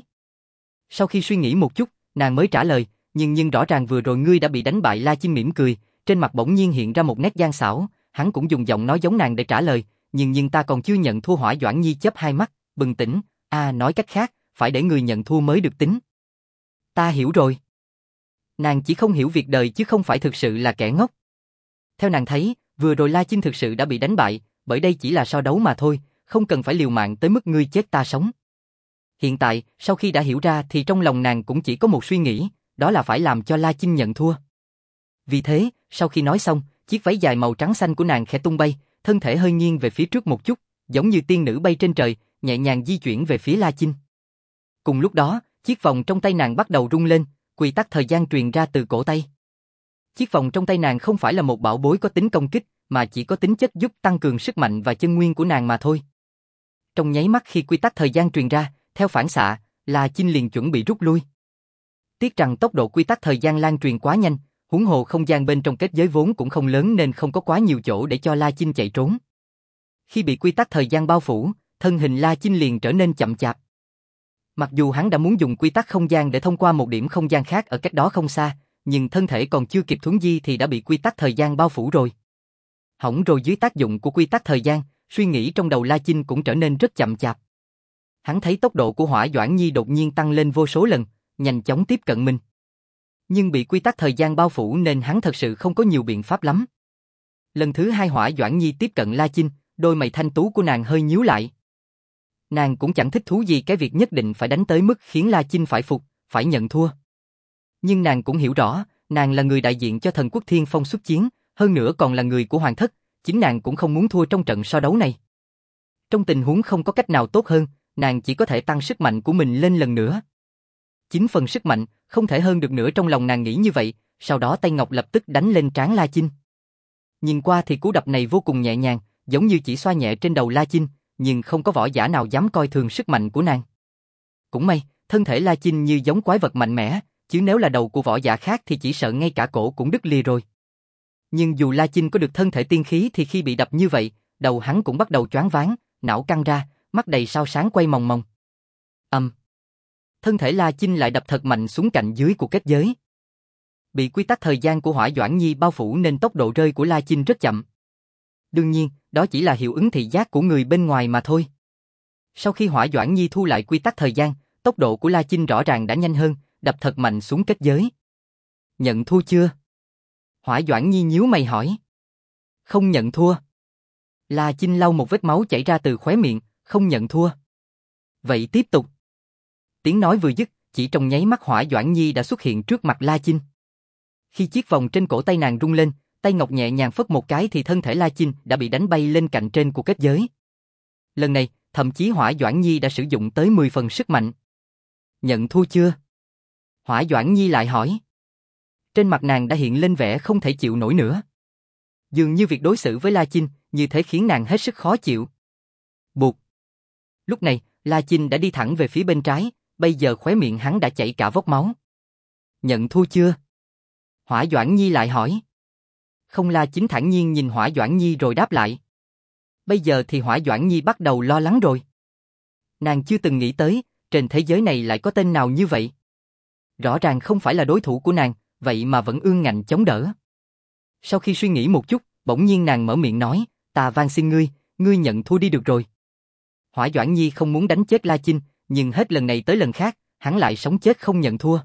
Sau khi suy nghĩ một chút, nàng mới trả lời, nhưng nhưng rõ ràng vừa rồi ngươi đã bị đánh bại. La Chinh mỉm cười, trên mặt bỗng nhiên hiện ra một nét gian xảo, hắn cũng dùng giọng nói giống nàng để trả lời, nhưng nhưng ta còn chưa nhận thua. Hỏa Doãn Nhi chớp hai mắt, bừng tỉnh, a à, nói cách khác, phải để người nhận thua mới được tính. Ta hiểu rồi. Nàng chỉ không hiểu việc đời chứ không phải thực sự là kẻ ngốc. Theo nàng thấy, vừa rồi La Chinh thực sự đã bị đánh bại, bởi đây chỉ là so đấu mà thôi, không cần phải liều mạng tới mức ngươi chết ta sống. Hiện tại, sau khi đã hiểu ra thì trong lòng nàng cũng chỉ có một suy nghĩ, đó là phải làm cho La Chinh nhận thua. Vì thế, sau khi nói xong, chiếc váy dài màu trắng xanh của nàng khẽ tung bay, thân thể hơi nghiêng về phía trước một chút, giống như tiên nữ bay trên trời, nhẹ nhàng di chuyển về phía La Chinh. Cùng lúc đó, chiếc vòng trong tay nàng bắt đầu rung lên, quy tắc thời gian truyền ra từ cổ tay. Chiếc vòng trong tay nàng không phải là một bảo bối có tính công kích, mà chỉ có tính chất giúp tăng cường sức mạnh và chân nguyên của nàng mà thôi. Trong nháy mắt khi quy tắc thời gian truyền ra, theo phản xạ, La Chinh liền chuẩn bị rút lui. Tiếc rằng tốc độ quy tắc thời gian lan truyền quá nhanh, huống hồ không gian bên trong kết giới vốn cũng không lớn nên không có quá nhiều chỗ để cho La Chinh chạy trốn. Khi bị quy tắc thời gian bao phủ, thân hình La Chinh liền trở nên chậm chạp. Mặc dù hắn đã muốn dùng quy tắc không gian để thông qua một điểm không gian khác ở cách đó không xa, nhưng thân thể còn chưa kịp thuấn di thì đã bị quy tắc thời gian bao phủ rồi. Hỏng rồi. Dưới tác dụng của quy tắc thời gian, suy nghĩ trong đầu La Chinh cũng trở nên rất chậm chạp. Hắn thấy tốc độ của Hỏa Doãn Nhi đột nhiên tăng lên vô số lần, nhanh chóng tiếp cận mình. Nhưng bị quy tắc thời gian bao phủ nên hắn thật sự không có nhiều biện pháp lắm. Lần thứ hai Hỏa Doãn Nhi tiếp cận La Chinh, đôi mày thanh tú của nàng hơi nhíu lại. Nàng cũng chẳng thích thú gì cái việc nhất định phải đánh tới mức khiến La Chinh phải phục, phải nhận thua. Nhưng nàng cũng hiểu rõ, nàng là người đại diện cho thần quốc Thiên Phong xuất chiến, hơn nữa còn là người của hoàng thất, chính nàng cũng không muốn thua trong trận so đấu này. Trong tình huống không có cách nào tốt hơn, nàng chỉ có thể tăng sức mạnh của mình lên lần nữa. Chín phần sức mạnh, không thể hơn được nữa, trong lòng nàng nghĩ như vậy, sau đó tay ngọc lập tức đánh lên trán La Chinh. Nhìn qua thì cú đập này vô cùng nhẹ nhàng, giống như chỉ xoa nhẹ trên đầu La Chinh, nhưng không có võ giả nào dám coi thường sức mạnh của nàng. Cũng may, thân thể La Chinh như giống quái vật mạnh mẽ, chứ nếu là đầu của võ giả khác thì chỉ sợ ngay cả cổ cũng đứt lìa rồi. Nhưng dù La Chinh có được thân thể tiên khí thì khi bị đập như vậy, đầu hắn cũng bắt đầu choáng váng, não căng ra, mắt đầy sao sáng quay mòng mòng. Ầm. Um. Thân thể La Chinh lại đập thật mạnh xuống cạnh dưới của kết giới. Bị quy tắc thời gian của Hỏa Doãn Nhi bao phủ nên tốc độ rơi của La Chinh rất chậm. Đương nhiên, đó chỉ là hiệu ứng thị giác của người bên ngoài mà thôi. Sau khi Hỏa Doãn Nhi thu lại quy tắc thời gian, tốc độ của La Chinh rõ ràng đã nhanh hơn, đập thật mạnh xuống kết giới. Nhận thua chưa? Hỏa Doãn Nhi nhíu mày hỏi. Không nhận thua. La Chinh lau một vết máu chảy ra từ khóe miệng, không nhận thua. Vậy tiếp tục. Tiếng nói vừa dứt, chỉ trong nháy mắt Hỏa Doãn Nhi đã xuất hiện trước mặt La Chinh. Khi chiếc vòng trên cổ tay nàng rung lên, tay ngọc nhẹ nhàng phất một cái thì thân thể La Chinh đã bị đánh bay lên cạnh trên của kết giới. Lần này, thậm chí Hỏa Doãn Nhi đã sử dụng tới mười phần sức mạnh. Nhận thua chưa? Hỏa Doãn Nhi lại hỏi. Trên mặt nàng đã hiện lên vẻ không thể chịu nổi nữa. Dường như việc đối xử với La Chinh như thế khiến nàng hết sức khó chịu. Buộc. Lúc này, La Chinh đã đi thẳng về phía bên trái, bây giờ khóe miệng hắn đã chảy cả vốc máu. Nhận thua chưa? Hỏa Doãn Nhi lại hỏi. Không. La Chinh thản nhiên nhìn Hỏa Doãn Nhi rồi đáp lại. Bây giờ thì Hỏa Doãn Nhi bắt đầu lo lắng rồi. Nàng chưa từng nghĩ tới, trên thế giới này lại có tên nào như vậy. Rõ ràng không phải là đối thủ của nàng, vậy mà vẫn ương ngạnh chống đỡ. Sau khi suy nghĩ một chút, bỗng nhiên nàng mở miệng nói, ta van xin ngươi, ngươi nhận thua đi được rồi. Hỏa Doãn Nhi không muốn đánh chết La Chinh, nhưng hết lần này tới lần khác, hắn lại sống chết không nhận thua.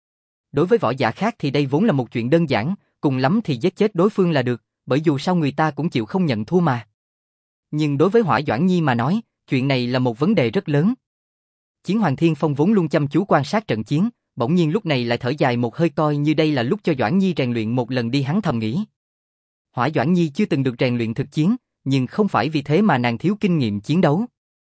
Đối với võ giả khác thì đây vốn là một chuyện đơn giản, cùng lắm thì giết chết đối phương là được, bởi dù sao người ta cũng chịu không nhận thua mà. Nhưng đối với Hỏa Doãn Nhi mà nói, chuyện này là một vấn đề rất lớn. Chiến Hoàng Thiên Phong vốn luôn chăm chú quan sát trận chiến, bỗng nhiên lúc này lại thở dài một hơi, coi như đây là lúc cho Doãn Nhi rèn luyện một lần đi, hắn thầm nghĩ. Hỏa Doãn Nhi chưa từng được rèn luyện thực chiến, nhưng không phải vì thế mà nàng thiếu kinh nghiệm chiến đấu.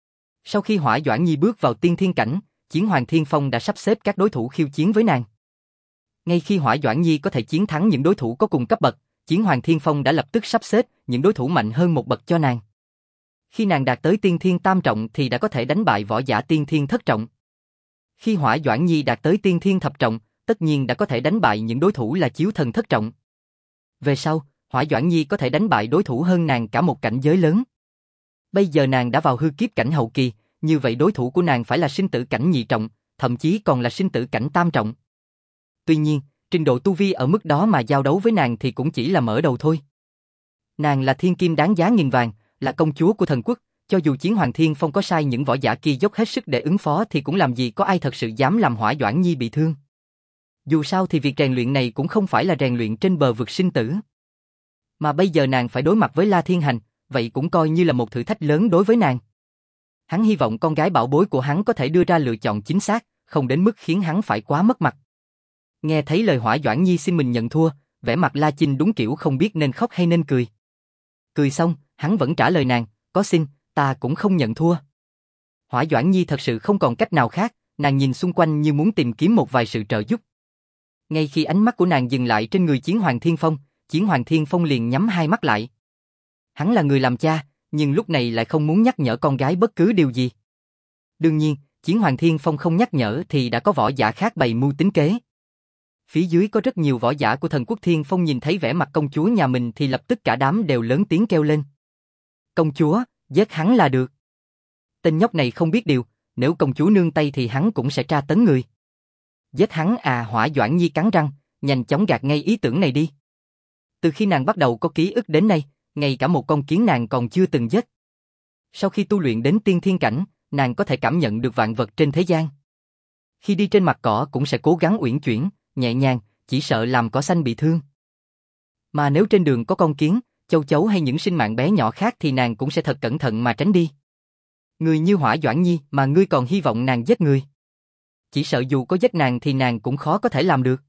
Sau khi Hỏa Doãn Nhi bước vào tiên thiên cảnh, Chiến Hoàng Thiên Phong đã sắp xếp các đối thủ khiêu chiến với nàng. Ngay khi Hỏa Doãn Nhi có thể chiến thắng những đối thủ có cùng cấp bậc, Chiến Hoàng Thiên Phong đã lập tức sắp xếp những đối thủ mạnh hơn một bậc cho nàng. Khi nàng đạt tới tiên thiên tam trọng thì đã có thể đánh bại võ giả tiên thiên thất trọng. Khi Hỏa Doãn Nhi đạt tới tiên thiên thập trọng, tất nhiên đã có thể đánh bại những đối thủ là chiếu thần thất trọng. Về sau, Hỏa Doãn Nhi có thể đánh bại đối thủ hơn nàng cả một cảnh giới lớn. Bây giờ nàng đã vào hư kiếp cảnh hậu kỳ, như vậy đối thủ của nàng phải là sinh tử cảnh nhị trọng, thậm chí còn là sinh tử cảnh tam trọng. Tuy nhiên, trình độ tu vi ở mức đó mà giao đấu với nàng thì cũng chỉ là mở đầu thôi. Nàng là thiên kim đáng giá nghìn vàng, là công chúa của thần quốc, cho dù Chiến Hoàng Thiên Phong có sai những võ giả kia dốc hết sức để ứng phó thì cũng làm gì có ai thật sự dám làm Hỏa Doãn Nhi bị thương. Dù sao thì việc rèn luyện này cũng không phải là rèn luyện trên bờ vực sinh tử. Mà bây giờ nàng phải đối mặt với La Thiên Hành, vậy cũng coi như là một thử thách lớn đối với nàng. Hắn hy vọng con gái bảo bối của hắn có thể đưa ra lựa chọn chính xác, không đến mức khiến hắn phải quá mất mặt. Nghe thấy lời Hỏa Doãn Nhi xin mình nhận thua, vẻ mặt La Chinh đúng kiểu không biết nên khóc hay nên cười. Cười xong, hắn vẫn trả lời nàng, có xin, ta cũng không nhận thua. Hỏa Doãn Nhi thật sự không còn cách nào khác, nàng nhìn xung quanh như muốn tìm kiếm một vài sự trợ giúp. Ngay khi ánh mắt của nàng dừng lại trên người Chiến Hoàng Thiên Phong, Chiến Hoàng Thiên Phong liền nhắm hai mắt lại. Hắn là người làm cha, nhưng lúc này lại không muốn nhắc nhở con gái bất cứ điều gì. Đương nhiên, Chiến Hoàng Thiên Phong không nhắc nhở thì đã có võ giả khác bày mưu tính kế. Phía dưới có rất nhiều võ giả của thần quốc Thiên Phong nhìn thấy vẻ mặt công chúa nhà mình thì lập tức cả đám đều lớn tiếng kêu lên. Công chúa, giết hắn là được. Tên nhóc này không biết điều, nếu công chúa nương tay thì hắn cũng sẽ tra tấn người. Giết hắn à? Hỏa Doãn Nhi cắn răng, nhanh chóng gạt ngay ý tưởng này đi. Từ khi nàng bắt đầu có ký ức đến nay, ngay cả một con kiến nàng còn chưa từng giết. Sau khi tu luyện đến tiên thiên cảnh, nàng có thể cảm nhận được vạn vật trên thế gian. Khi đi trên mặt cỏ cũng sẽ cố gắng uyển chuyển, nhẹ nhàng, chỉ sợ làm cỏ xanh bị thương. Mà nếu trên đường có con kiến, châu chấu hay những sinh mạng bé nhỏ khác thì nàng cũng sẽ thật cẩn thận mà tránh đi. Người như Hỏa Doãn Nhi mà ngươi còn hy vọng nàng giết người. Chỉ sợ dù có giết nàng thì nàng cũng khó có thể làm được.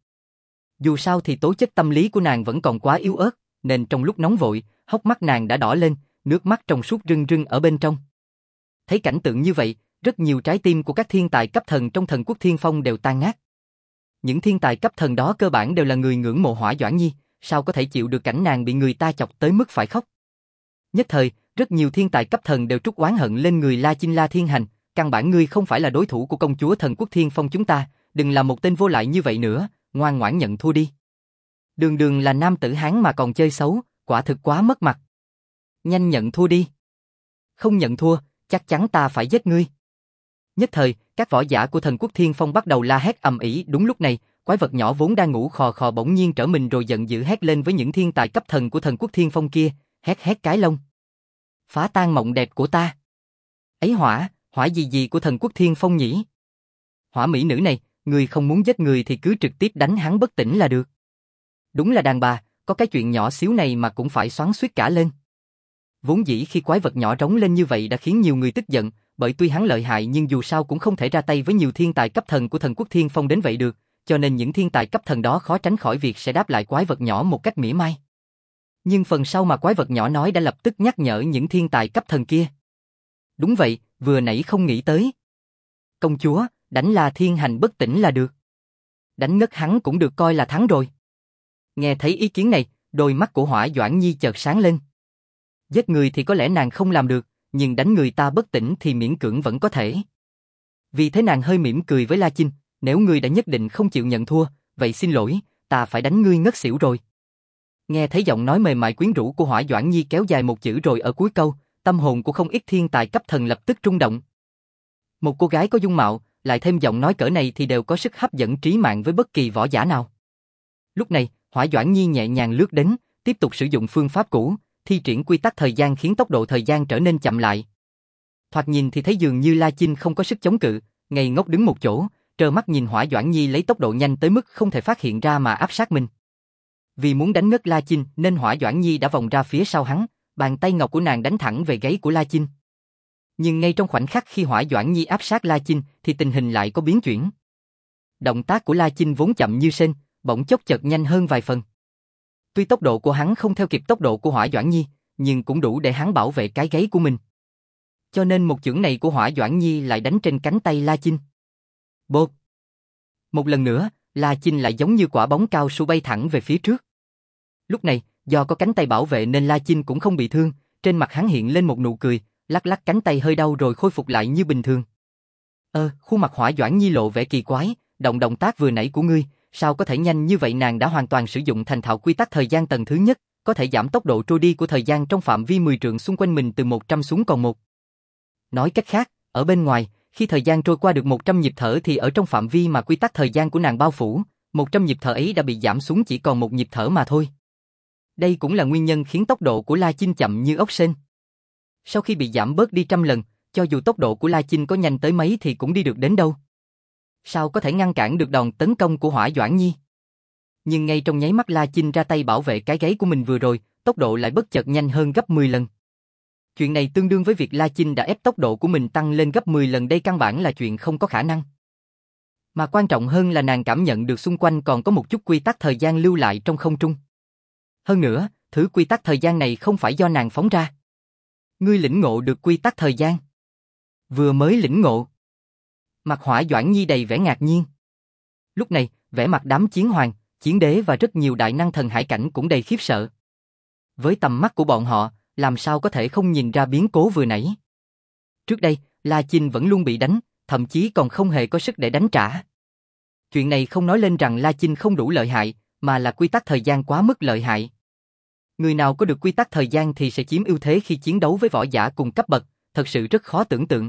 Dù sao thì tố chất tâm lý của nàng vẫn còn quá yếu ớt, nên trong lúc nóng vội, hốc mắt nàng đã đỏ lên, nước mắt trong suốt rưng rưng ở bên trong. Thấy cảnh tượng như vậy, rất nhiều trái tim của các thiên tài cấp thần trong thần quốc Thiên Phong đều tan nát. Những thiên tài cấp thần đó cơ bản đều là người ngưỡng mộ Hỏa Doãn Nhi, sao có thể chịu được cảnh nàng bị người ta chọc tới mức phải khóc. Nhất thời, rất nhiều thiên tài cấp thần đều trút oán hận lên người La Chinh La Thiên Hành, căn bản ngươi không phải là đối thủ của công chúa thần quốc Thiên Phong chúng ta, đừng là một tên vô lại như vậy nữa, ngoan ngoãn nhận thua đi. Đường đường là nam tử Hán mà còn chơi xấu, quả thực quá mất mặt. Nhanh nhận thua đi. Không nhận thua, chắc chắn ta phải giết ngươi. Nhất thời, các võ giả của thần quốc Thiên Phong bắt đầu la hét ầm ĩ. Đúng lúc này, quái vật nhỏ vốn đang ngủ khò khò bỗng nhiên trở mình rồi giận dữ hét lên với những thiên tài cấp thần của thần quốc Thiên Phong kia, hét hét cái lông. Phá tan mộng đẹp của ta. Ấy hỏa, hỏa gì gì của thần quốc Thiên Phong nhỉ? Hỏa mỹ nữ này, người không muốn giết người thì cứ trực tiếp đánh hắn bất tỉnh là được. Đúng là đàn bà, có cái chuyện nhỏ xíu này mà cũng phải xoắn xuýt cả lên. Vốn dĩ khi quái vật nhỏ rống lên như vậy đã khiến nhiều người tức giận, bởi tuy hắn lợi hại nhưng dù sao cũng không thể ra tay với nhiều thiên tài cấp thần của thần quốc Thiên Phong đến vậy được, cho nên những thiên tài cấp thần đó khó tránh khỏi việc sẽ đáp lại quái vật nhỏ một cách mỉa mai. Nhưng phần sau mà quái vật nhỏ nói đã lập tức nhắc nhở những thiên tài cấp thần kia. Đúng vậy, vừa nãy không nghĩ tới. Công chúa, đánh La Thiên Hành bất tỉnh là được. Đánh ngất hắn cũng được coi là thắng rồi. Nghe thấy ý kiến này, đôi mắt của Hỏa Doãn Nhi chợt sáng lên. Giết người thì có lẽ nàng không làm được, nhưng đánh người ta bất tỉnh thì miễn cưỡng vẫn có thể. Vì thế nàng hơi mỉm cười với La Chinh, nếu ngươi đã nhất định không chịu nhận thua, vậy xin lỗi, ta phải đánh ngươi ngất xỉu rồi. Nghe thấy giọng nói mềm mại quyến rũ của Hỏa Doãn Nhi kéo dài một chữ rồi ở cuối câu, tâm hồn của không ít thiên tài cấp thần lập tức rung động. Một cô gái có dung mạo, lại thêm giọng nói cỡ này thì đều có sức hấp dẫn trí mạng với bất kỳ võ giả nào. Lúc này, Hỏa Doãn Nhi nhẹ nhàng lướt đến, tiếp tục sử dụng phương pháp cũ, thi triển quy tắc thời gian khiến tốc độ thời gian trở nên chậm lại. Thoạt nhìn thì thấy dường như La Chinh không có sức chống cự, ngây ngốc đứng một chỗ, trơ mắt nhìn Hỏa Doãn Nhi lấy tốc độ nhanh tới mức không thể phát hiện ra mà áp sát mình. Vì muốn đánh ngất La Chinh nên Hỏa Doãn Nhi đã vòng ra phía sau hắn, bàn tay ngọc của nàng đánh thẳng về gáy của La Chinh. Nhưng ngay trong khoảnh khắc khi Hỏa Doãn Nhi áp sát La Chinh thì tình hình lại có biến chuyển. Động tác của La Chinh vốn chậm như sên, bỗng chốc chợt nhanh hơn vài phần. Tuy tốc độ của hắn không theo kịp tốc độ của Hỏa Doãn Nhi, nhưng cũng đủ để hắn bảo vệ cái gáy của mình. Cho nên một chưởng này của Hỏa Doãn Nhi lại đánh trên cánh tay La Chinh. Bộp! Một lần nữa, La Chinh lại giống như quả bóng cao su bay thẳng về phía trước. Lúc này, do có cánh tay bảo vệ nên La Chinh cũng không bị thương, trên mặt hắn hiện lên một nụ cười, lắc lắc cánh tay hơi đau rồi khôi phục lại như bình thường. Ơ, khuôn mặt Hỏa Doãn Nhi lộ vẻ kỳ quái, động động tác vừa nãy của ngươi, sao có thể nhanh như vậy? Nàng đã hoàn toàn sử dụng thành thạo quy tắc thời gian tầng thứ nhất, có thể giảm tốc độ trôi đi của thời gian trong phạm vi mười trượng xung quanh mình từ một trăm xuống còn một. Nói cách khác, ở bên ngoài, khi thời gian trôi qua được một trăm nhịp thở thì ở trong phạm vi mà quy tắc thời gian của nàng bao phủ, một trăm nhịp thở ấy đã bị giảm xuống chỉ còn một nhịp thở mà thôi. Đây cũng là nguyên nhân khiến tốc độ của La Chinh chậm như ốc sên. Sau khi bị giảm bớt đi trăm lần, cho dù tốc độ của La Chinh có nhanh tới mấy thì cũng đi được đến đâu. Sao có thể ngăn cản được đòn tấn công của Hỏa Doãn Nhi? Nhưng ngay trong nháy mắt La Chinh ra tay bảo vệ cái gáy của mình vừa rồi, tốc độ lại bất chợt nhanh hơn gấp mười lần. Chuyện này tương đương với việc La Chinh đã ép tốc độ của mình tăng lên gấp mười lần, đây căn bản là chuyện không có khả năng. Mà quan trọng hơn là nàng cảm nhận được xung quanh còn có một chút quy tắc thời gian lưu lại trong không trung. Hơn nữa, thứ quy tắc thời gian này không phải do nàng phóng ra. Ngươi lĩnh ngộ được quy tắc thời gian? Vừa mới lĩnh ngộ. Mặt Hỏa Doãn Nhi đầy vẻ ngạc nhiên. Lúc này, vẻ mặt đám chiến hoàng, chiến đế và rất nhiều đại năng thần hải cảnh cũng đầy khiếp sợ. Với tầm mắt của bọn họ, làm sao có thể không nhìn ra biến cố vừa nãy? Trước đây, La Chinh vẫn luôn bị đánh, thậm chí còn không hề có sức để đánh trả. Chuyện này không nói lên rằng La Chinh không đủ lợi hại, mà là quy tắc thời gian quá mức lợi hại. Người nào có được quy tắc thời gian thì sẽ chiếm ưu thế khi chiến đấu với võ giả cùng cấp bậc, thật sự rất khó tưởng tượng.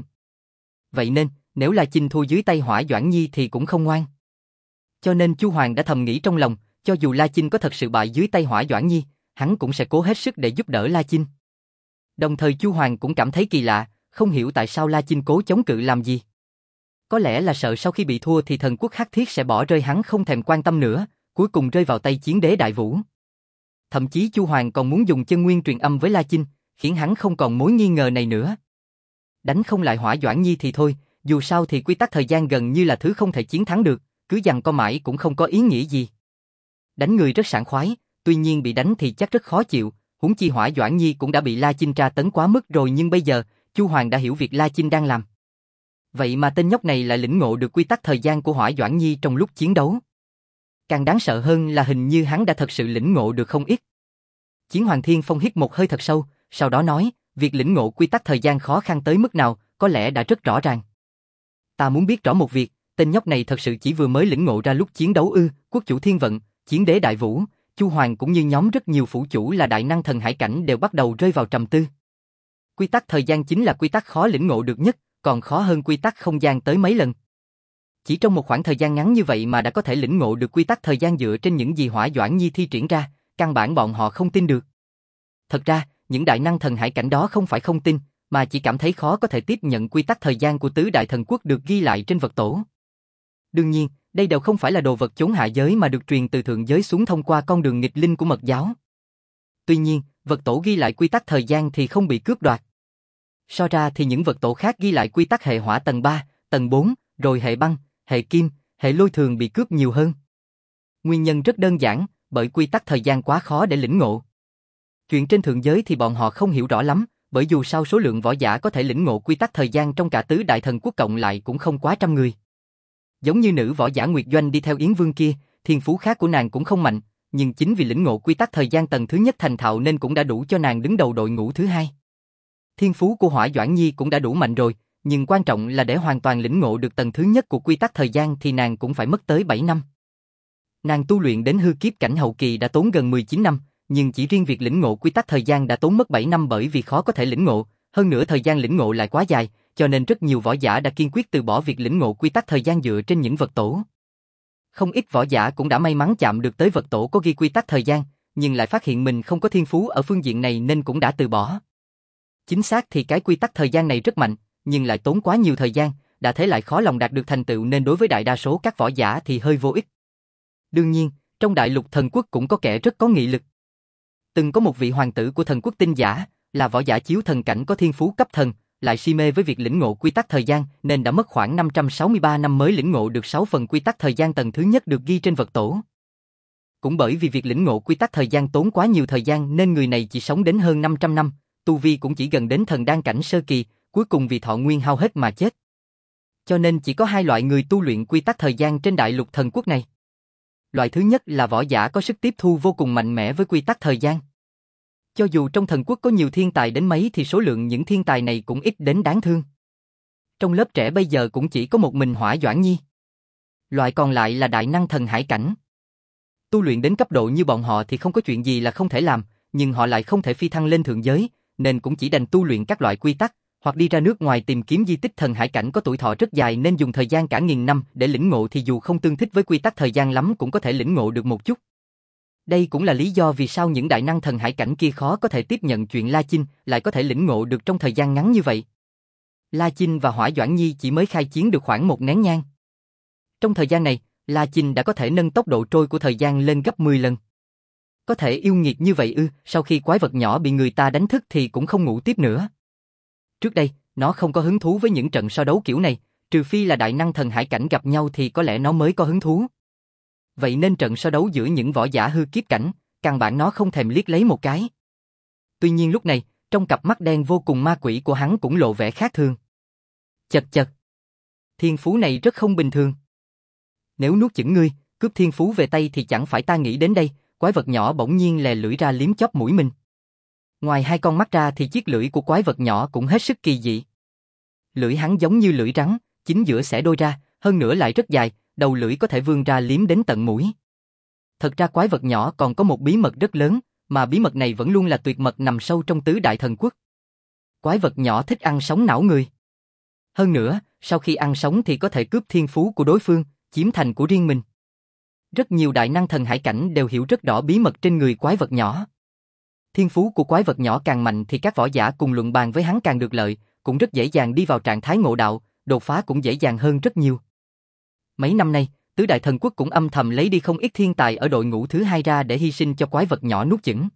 Vậy nên, nếu La Chinh thua dưới tay Hỏa Doãn Nhi thì cũng không ngoan. Cho nên Chu Hoàng đã thầm nghĩ trong lòng, cho dù La Chinh có thật sự bại dưới tay Hỏa Doãn Nhi, hắn cũng sẽ cố hết sức để giúp đỡ La Chinh. Đồng thời Chu Hoàng cũng cảm thấy kỳ lạ, không hiểu tại sao La Chinh cố chống cự làm gì. Có lẽ là sợ sau khi bị thua thì thần quốc Hắc Thiết sẽ bỏ rơi hắn không thèm quan tâm nữa, cuối cùng rơi vào tay chiến đế Đại Vũ. Thậm chí Chu Hoàng còn muốn dùng chân nguyên truyền âm với La Chinh, khiến hắn không còn mối nghi ngờ này nữa. Đánh không lại Hỏa Doãn Nhi thì thôi, dù sao thì quy tắc thời gian gần như là thứ không thể chiến thắng được, cứ giằng co mãi cũng không có ý nghĩa gì. Đánh người rất sảng khoái, tuy nhiên bị đánh thì chắc rất khó chịu, huống chi Hỏa Doãn Nhi cũng đã bị La Chinh tra tấn quá mức rồi, nhưng bây giờ, Chu Hoàng đã hiểu việc La Chinh đang làm. Vậy mà tên nhóc này lại lĩnh ngộ được quy tắc thời gian của Hỏa Doãn Nhi trong lúc chiến đấu. Càng đáng sợ hơn là hình như hắn đã thật sự lĩnh ngộ được không ít. Chiến Hoàng Thiên Phong hít một hơi thật sâu, sau đó nói, việc lĩnh ngộ quy tắc thời gian khó khăn tới mức nào, có lẽ đã rất rõ ràng. Ta muốn biết rõ một việc, tên nhóc này thật sự chỉ vừa mới lĩnh ngộ ra lúc chiến đấu ư? Quốc chủ Thiên Vận, chiến đế Đại Vũ, Chu Hoàng cũng như nhóm rất nhiều phủ chủ là đại năng thần hải cảnh đều bắt đầu rơi vào trầm tư. Quy tắc thời gian chính là quy tắc khó lĩnh ngộ được nhất, còn khó hơn quy tắc không gian tới mấy lần. Chỉ trong một khoảng thời gian ngắn như vậy mà đã có thể lĩnh ngộ được quy tắc thời gian dựa trên những gì Hỏa Doãn Nhi thi triển ra, căn bản bọn họ không tin được. Thật ra, những đại năng thần hải cảnh đó không phải không tin, mà chỉ cảm thấy khó có thể tiếp nhận quy tắc thời gian của tứ đại thần quốc được ghi lại trên vật tổ. Đương nhiên, đây đều không phải là đồ vật chốn hạ giới mà được truyền từ thượng giới xuống thông qua con đường nghịch linh của mật giáo. Tuy nhiên, vật tổ ghi lại quy tắc thời gian thì không bị cướp đoạt. So ra thì những vật tổ khác ghi lại quy tắc hệ hỏa tầng ba, tầng bốn, rồi hệ băng, hệ kim, hệ lôi thường bị cướp nhiều hơn. Nguyên nhân rất đơn giản, bởi quy tắc thời gian quá khó để lĩnh ngộ. Chuyện trên thượng giới thì bọn họ không hiểu rõ lắm, bởi dù sao số lượng võ giả có thể lĩnh ngộ quy tắc thời gian trong cả tứ đại thần quốc cộng lại cũng không quá trăm người. Giống như nữ võ giả Nguyệt Doanh đi theo Yến Vương kia, thiên phú khác của nàng cũng không mạnh, nhưng chính vì lĩnh ngộ quy tắc thời gian tầng thứ nhất thành thạo nên cũng đã đủ cho nàng đứng đầu đội ngũ thứ hai. Thiên phú của Hỏa Doãn Nhi cũng đã đủ mạnh rồi, nhưng quan trọng là để hoàn toàn lĩnh ngộ được tầng thứ nhất của quy tắc thời gian thì nàng cũng phải mất tới bảy năm. Nàng tu luyện đến hư kiếp cảnh hậu kỳ đã tốn gần mười chín năm, nhưng chỉ riêng việc lĩnh ngộ quy tắc thời gian đã tốn mất bảy năm bởi vì khó có thể lĩnh ngộ, hơn nữa thời gian lĩnh ngộ lại quá dài, cho nên rất nhiều võ giả đã kiên quyết từ bỏ việc lĩnh ngộ quy tắc thời gian dựa trên những vật tổ. Không ít võ giả cũng đã may mắn chạm được tới vật tổ có ghi quy tắc thời gian, nhưng lại phát hiện mình không có thiên phú ở phương diện này nên cũng đã từ bỏ. Chính xác thì cái quy tắc thời gian này rất mạnh, nhưng lại tốn quá nhiều thời gian, đã thế lại khó lòng đạt được thành tựu nên đối với đại đa số các võ giả thì hơi vô ích. Đương nhiên, trong đại lục thần quốc cũng có kẻ rất có nghị lực. Từng có một vị hoàng tử của thần quốc tinh giả, là võ giả chiếu thần cảnh có thiên phú cấp thần, lại si mê với việc lĩnh ngộ quy tắc thời gian nên đã mất khoảng năm trăm sáu mươi ba năm mới lĩnh ngộ được sáu phần quy tắc thời gian tầng thứ nhất được ghi trên vật tổ. Cũng bởi vì việc lĩnh ngộ quy tắc thời gian tốn quá nhiều thời gian nên người này chỉ sống đến hơn năm trăm năm, tu vi cũng chỉ gần đến thần đan cảnh sơ kỳ, cuối cùng vì thọ nguyên hao hết mà chết. Cho nên chỉ có hai loại người tu luyện quy tắc thời gian trên đại lục thần quốc này. Loại thứ nhất là võ giả có sức tiếp thu vô cùng mạnh mẽ với quy tắc thời gian. Cho dù trong thần quốc có nhiều thiên tài đến mấy thì số lượng những thiên tài này cũng ít đến đáng thương. Trong lớp trẻ bây giờ cũng chỉ có một mình Hỏa Doãn Nhi. Loại còn lại là đại năng thần hải cảnh. Tu luyện đến cấp độ như bọn họ thì không có chuyện gì là không thể làm, nhưng họ lại không thể phi thăng lên thượng giới, nên cũng chỉ đành tu luyện các loại quy tắc, hoặc đi ra nước ngoài tìm kiếm di tích thần hải cảnh có tuổi thọ rất dài nên dùng thời gian cả nghìn năm để lĩnh ngộ thì dù không tương thích với quy tắc thời gian lắm cũng có thể lĩnh ngộ được một chút. Đây cũng là lý do vì sao những đại năng thần hải cảnh kia khó có thể tiếp nhận chuyện La Chinh lại có thể lĩnh ngộ được trong thời gian ngắn như vậy. La Chinh và Hỏa Doãn Nhi chỉ mới khai chiến được khoảng một nén nhang. Trong thời gian này, La Chinh đã có thể nâng tốc độ trôi của thời gian lên gấp mười lần. Có thể yêu nghiệt như vậy ư? Sau khi quái vật nhỏ bị người ta đánh thức thì cũng không ngủ tiếp nữa. Trước đây, nó không có hứng thú với những trận so đấu kiểu này, trừ phi là đại năng thần hải cảnh gặp nhau thì có lẽ nó mới có hứng thú. Vậy nên trận so đấu giữa những võ giả hư kiếp cảnh, căn bản nó không thèm liếc lấy một cái. Tuy nhiên lúc này, trong cặp mắt đen vô cùng ma quỷ của hắn cũng lộ vẻ khác thường. Chật chật. Thiên phú này rất không bình thường. Nếu nuốt chửng ngươi, cướp thiên phú về tay thì chẳng phải ta nghĩ đến đây, quái vật nhỏ bỗng nhiên lè lưỡi ra liếm chóp mũi mình. Ngoài hai con mắt ra thì chiếc lưỡi của quái vật nhỏ cũng hết sức kỳ dị. Lưỡi hắn giống như lưỡi rắn, chính giữa xẻ đôi ra, hơn nữa lại rất dài, đầu lưỡi có thể vươn ra liếm đến tận mũi. Thật ra quái vật nhỏ còn có một bí mật rất lớn, mà bí mật này vẫn luôn là tuyệt mật nằm sâu trong tứ đại thần quốc. Quái vật nhỏ thích ăn sống não người. Hơn nữa, sau khi ăn sống thì có thể cướp thiên phú của đối phương, chiếm thành của riêng mình. Rất nhiều đại năng thần hải cảnh đều hiểu rất rõ bí mật trên người quái vật nhỏ. Thiên phú của quái vật nhỏ càng mạnh thì các võ giả cùng luận bàn với hắn càng được lợi, cũng rất dễ dàng đi vào trạng thái ngộ đạo, đột phá cũng dễ dàng hơn rất nhiều. Mấy năm nay, tứ đại thần quốc cũng âm thầm lấy đi không ít thiên tài ở đội ngũ thứ hai ra để hy sinh cho quái vật nhỏ nuốt chửng.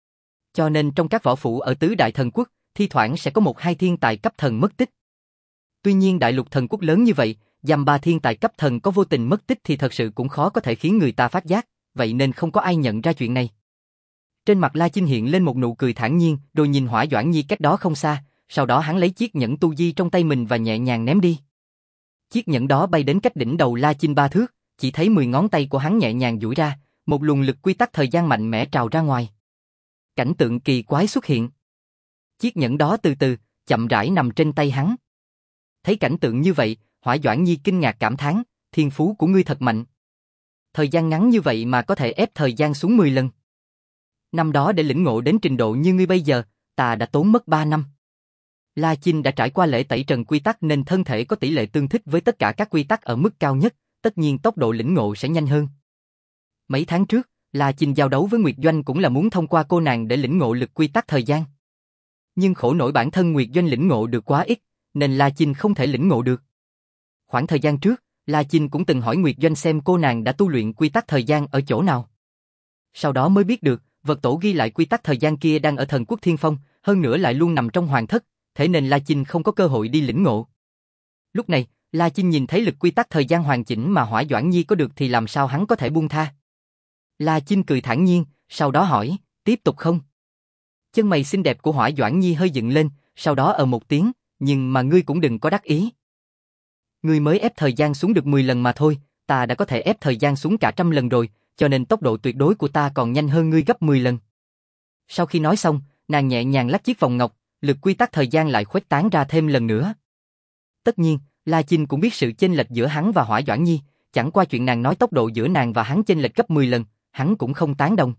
Cho nên trong các võ phủ ở tứ đại thần quốc, thi thoảng sẽ có một hai thiên tài cấp thần mất tích. Tuy nhiên đại lục thần quốc lớn như vậy, dăm ba thiên tài cấp thần có vô tình mất tích thì thật sự cũng khó có thể khiến người ta phát giác, vậy nên không có ai nhận ra chuyện này. Trên mặt La Chinh hiện lên một nụ cười thản nhiên, rồi nhìn Hỏa Doãn Nhi cách đó không xa, sau đó hắn lấy chiếc nhẫn tu di trong tay mình và nhẹ nhàng ném đi. Chiếc nhẫn đó bay đến cách đỉnh đầu La Chinh ba thước, chỉ thấy mười ngón tay của hắn nhẹ nhàng duỗi ra, một luồng lực quy tắc thời gian mạnh mẽ trào ra ngoài. Cảnh tượng kỳ quái xuất hiện. Chiếc nhẫn đó từ từ, chậm rãi nằm trên tay hắn. Thấy cảnh tượng như vậy, Hỏa Doãn Nhi kinh ngạc cảm thán, thiên phú của ngươi thật mạnh. Thời gian ngắn như vậy mà có thể ép thời gian xuống mười lần. Năm đó để lĩnh ngộ đến trình độ như ngươi bây giờ, ta đã tốn mất ba năm. La Chinh đã trải qua lễ tẩy trần quy tắc nên thân thể có tỷ lệ tương thích với tất cả các quy tắc ở mức cao nhất, tất nhiên tốc độ lĩnh ngộ sẽ nhanh hơn. Mấy tháng trước, La Chinh giao đấu với Nguyệt Doanh cũng là muốn thông qua cô nàng để lĩnh ngộ lực quy tắc thời gian. Nhưng khổ nổi bản thân Nguyệt Doanh lĩnh ngộ được quá ít, nên La Chinh không thể lĩnh ngộ được. Khoảng thời gian trước, La Chinh cũng từng hỏi Nguyệt Doanh xem cô nàng đã tu luyện quy tắc thời gian ở chỗ nào. Sau đó mới biết được, vật tổ ghi lại quy tắc thời gian kia đang ở thần quốc Thiên Phong, hơn nữa lại luôn nằm trong hoàng thất, thế nên La Chinh không có cơ hội đi lĩnh ngộ. Lúc này, La Chinh nhìn thấy lực quy tắc thời gian hoàn chỉnh mà Hỏa Doãn Nhi có được thì làm sao hắn có thể buông tha. La Chinh cười thản nhiên, sau đó hỏi, tiếp tục không? Chân mày xinh đẹp của Hỏa Doãn Nhi hơi dựng lên, sau đó ờ một tiếng, nhưng mà ngươi cũng đừng có đắc ý. Ngươi mới ép thời gian xuống được mười lần mà thôi, ta đã có thể ép thời gian xuống cả trăm lần rồi, cho nên tốc độ tuyệt đối của ta còn nhanh hơn ngươi gấp mười lần. Sau khi nói xong, nàng nhẹ nhàng lắc chiếc vòng ngọc, lực quy tắc thời gian lại khuếch tán ra thêm lần nữa. Tất nhiên, La Chinh cũng biết sự chênh lệch giữa hắn và Hỏa Doãn Nhi, chẳng qua chuyện nàng nói tốc độ giữa nàng và hắn chênh lệch gấp mười lần, hắn cũng không tán đồng.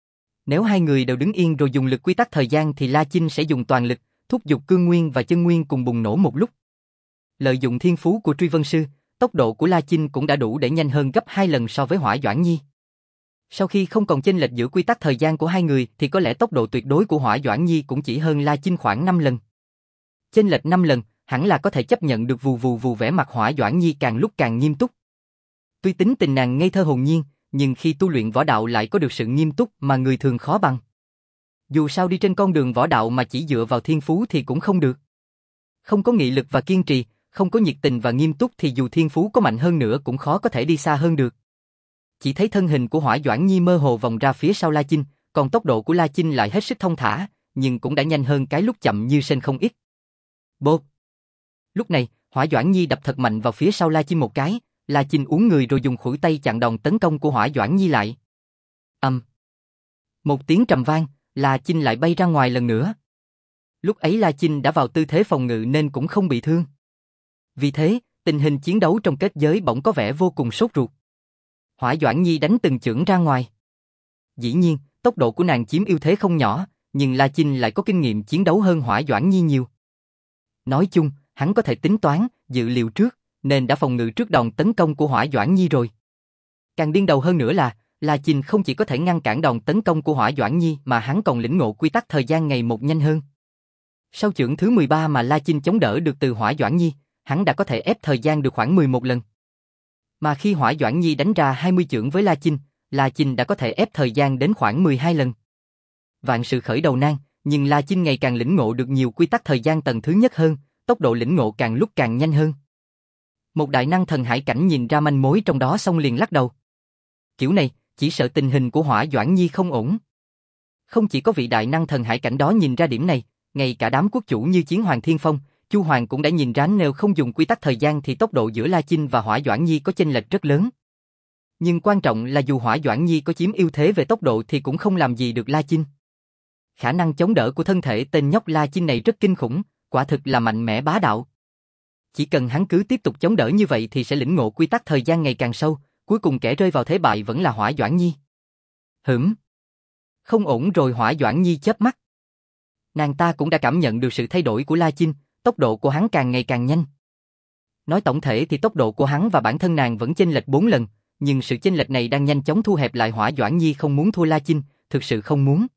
Nếu hai người đều đứng yên rồi dùng lực quy tắc thời gian thì La Chinh sẽ dùng toàn lực, thúc giục cương nguyên và chân nguyên cùng bùng nổ một lúc. Lợi dụng thiên phú của Truy Vân Sư, tốc độ của La Chinh cũng đã đủ để nhanh hơn gấp hai lần so với Hỏa Doãn Nhi. Sau khi không còn chênh lệch giữa quy tắc thời gian của hai người thì có lẽ tốc độ tuyệt đối của Hỏa Doãn Nhi cũng chỉ hơn La Chinh khoảng năm lần. Chênh lệch năm lần, hẳn là có thể chấp nhận được. Vù vù vù vẻ mặt Hỏa Doãn Nhi càng lúc càng nghiêm túc. Tuy tính tình nàng ngây thơ hồn nhiên, nhưng khi tu luyện võ đạo lại có được sự nghiêm túc mà người thường khó bằng. Dù sao đi trên con đường võ đạo mà chỉ dựa vào thiên phú thì cũng không được. Không có nghị lực và kiên trì, không có nhiệt tình và nghiêm túc thì dù thiên phú có mạnh hơn nữa cũng khó có thể đi xa hơn được. Chỉ thấy thân hình của Hỏa Doãn Nhi mơ hồ vòng ra phía sau La Chinh, còn tốc độ của La Chinh lại hết sức thông thả, nhưng cũng đã nhanh hơn cái lúc chậm như sên không ít. Bộp! Lúc này, Hỏa Doãn Nhi đập thật mạnh vào phía sau La Chinh một cái, La Chinh uốn người rồi dùng khuỷu tay chặn đòn tấn công của Hỏa Doãn Nhi lại. Ầm! Um. Một tiếng trầm vang, La Chinh lại bay ra ngoài lần nữa. Lúc ấy La Chinh đã vào tư thế phòng ngự nên cũng không bị thương. Vì thế, tình hình chiến đấu trong kết giới bỗng có vẻ vô cùng sốt ruột. Hỏa Doãn Nhi đánh từng chưởng ra ngoài. Dĩ nhiên, tốc độ của nàng chiếm ưu thế không nhỏ, nhưng La Chinh lại có kinh nghiệm chiến đấu hơn Hỏa Doãn Nhi nhiều. Nói chung, hắn có thể tính toán, dự liệu trước, nên đã phòng ngự trước đòn tấn công của Hỏa Doãn Nhi rồi. Càng điên đầu hơn nữa là, La Chinh không chỉ có thể ngăn cản đòn tấn công của Hỏa Doãn Nhi mà hắn còn lĩnh ngộ quy tắc thời gian ngày một nhanh hơn. Sau chưởng thứ mười ba mà La Chinh chống đỡ được từ Hỏa Doãn Nhi, hắn đã có thể ép thời gian được khoảng mười một lần. Mà khi Hỏa Doãn Nhi đánh ra hai mươi chưởng với La Chinh, La Chinh đã có thể ép thời gian đến khoảng mười hai lần. Vạn sự khởi đầu nan, nhưng La Chinh ngày càng lĩnh ngộ được nhiều quy tắc thời gian tầng thứ nhất hơn, tốc độ lĩnh ngộ càng lúc càng nhanh hơn. Một đại năng thần hải cảnh nhìn ra manh mối trong đó xong liền lắc đầu. Kiểu này, chỉ sợ tình hình của Hỏa Doãn Nhi không ổn. Không chỉ có vị đại năng thần hải cảnh đó nhìn ra điểm này, ngay cả đám quốc chủ như Chiến Hoàng Thiên Phong, Chu Hoàng cũng đã nhìn ra nếu không dùng quy tắc thời gian thì tốc độ giữa La Chinh và Hỏa Doãn Nhi có chênh lệch rất lớn. Nhưng quan trọng là dù Hỏa Doãn Nhi có chiếm ưu thế về tốc độ thì cũng không làm gì được La Chinh. Khả năng chống đỡ của thân thể tên nhóc La Chinh này rất kinh khủng, quả thực là mạnh mẽ bá đạo. Chỉ cần hắn cứ tiếp tục chống đỡ như vậy thì sẽ lĩnh ngộ quy tắc thời gian ngày càng sâu, cuối cùng kẻ rơi vào thế bại vẫn là Hỏa Doãn Nhi. Hửm. Không ổn rồi. Hỏa Doãn Nhi chớp mắt. Nàng ta cũng đã cảm nhận được sự thay đổi của La Chinh, tốc độ của hắn càng ngày càng nhanh. Nói tổng thể thì tốc độ của hắn và bản thân nàng vẫn chênh lệch bốn lần, nhưng sự chênh lệch này đang nhanh chóng thu hẹp lại. Hỏa Doãn Nhi không muốn thua La Chinh, thực sự không muốn.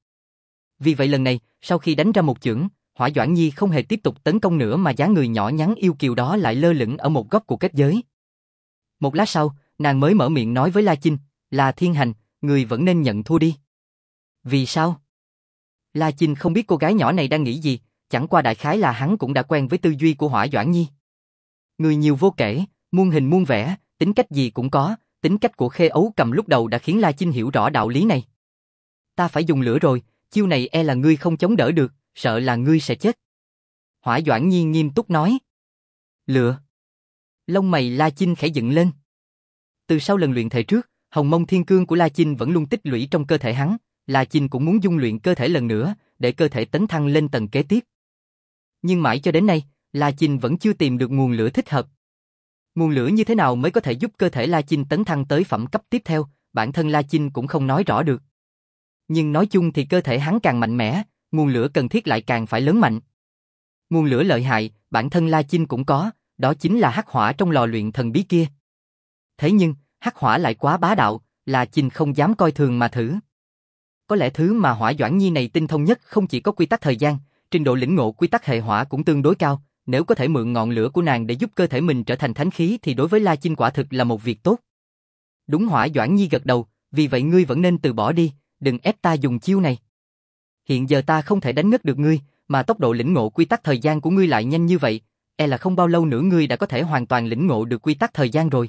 Vì vậy lần này, sau khi đánh ra một chưởng, Hỏa Doãn Nhi không hề tiếp tục tấn công nữa mà dáng người nhỏ nhắn yêu kiều đó lại lơ lửng ở một góc của kết giới. Một lát sau, nàng mới mở miệng nói với La Chinh, là Thiên Hành, người vẫn nên nhận thua đi. Vì sao? La Chinh không biết cô gái nhỏ này đang nghĩ gì, chẳng qua đại khái là hắn cũng đã quen với tư duy của Hỏa Doãn Nhi. Người nhiều vô kể, muôn hình muôn vẻ, tính cách gì cũng có, tính cách của Khê Ấu Cầm lúc đầu đã khiến La Chinh hiểu rõ đạo lý này. Ta phải dùng lửa rồi, chiêu này e là ngươi không chống đỡ được, sợ là ngươi sẽ chết. Hỏa Doãn Nhi nghiêm túc nói. Lửa. Lông mày La Chinh khẽ dựng lên. Từ sau lần luyện thể trước, Hồng Mông Thiên Cương của La Chinh vẫn luôn tích lũy trong cơ thể hắn, La Chinh cũng muốn dung luyện cơ thể lần nữa, để cơ thể tấn thăng lên tầng kế tiếp. Nhưng mãi cho đến nay, La Chinh vẫn chưa tìm được nguồn lửa thích hợp. Nguồn lửa như thế nào mới có thể giúp cơ thể La Chinh tấn thăng tới phẩm cấp tiếp theo, bản thân La Chinh cũng không nói rõ được. Nhưng nói chung thì cơ thể hắn càng mạnh mẽ, nguồn lửa cần thiết lại càng phải lớn mạnh. Nguồn lửa lợi hại, bản thân La Chinh cũng có, đó chính là hắc hỏa trong lò luyện thần bí kia. Thế nhưng, hắc hỏa lại quá bá đạo, La Chinh không dám coi thường mà thử. Có lẽ thứ mà Hỏa Doãn Nhi này tinh thông nhất không chỉ có quy tắc thời gian, trình độ lĩnh ngộ quy tắc hệ hỏa cũng tương đối cao, nếu có thể mượn ngọn lửa của nàng để giúp cơ thể mình trở thành thánh khí thì đối với La Chinh quả thực là một việc tốt. Đúng. Hỏa Doãn Nhi gật đầu, vì vậy ngươi vẫn nên từ bỏ đi, đừng ép ta dùng chiêu này. Hiện giờ ta không thể đánh ngất được ngươi, mà tốc độ lĩnh ngộ quy tắc thời gian của ngươi lại nhanh như vậy, e là không bao lâu nữa ngươi đã có thể hoàn toàn lĩnh ngộ được quy tắc thời gian rồi.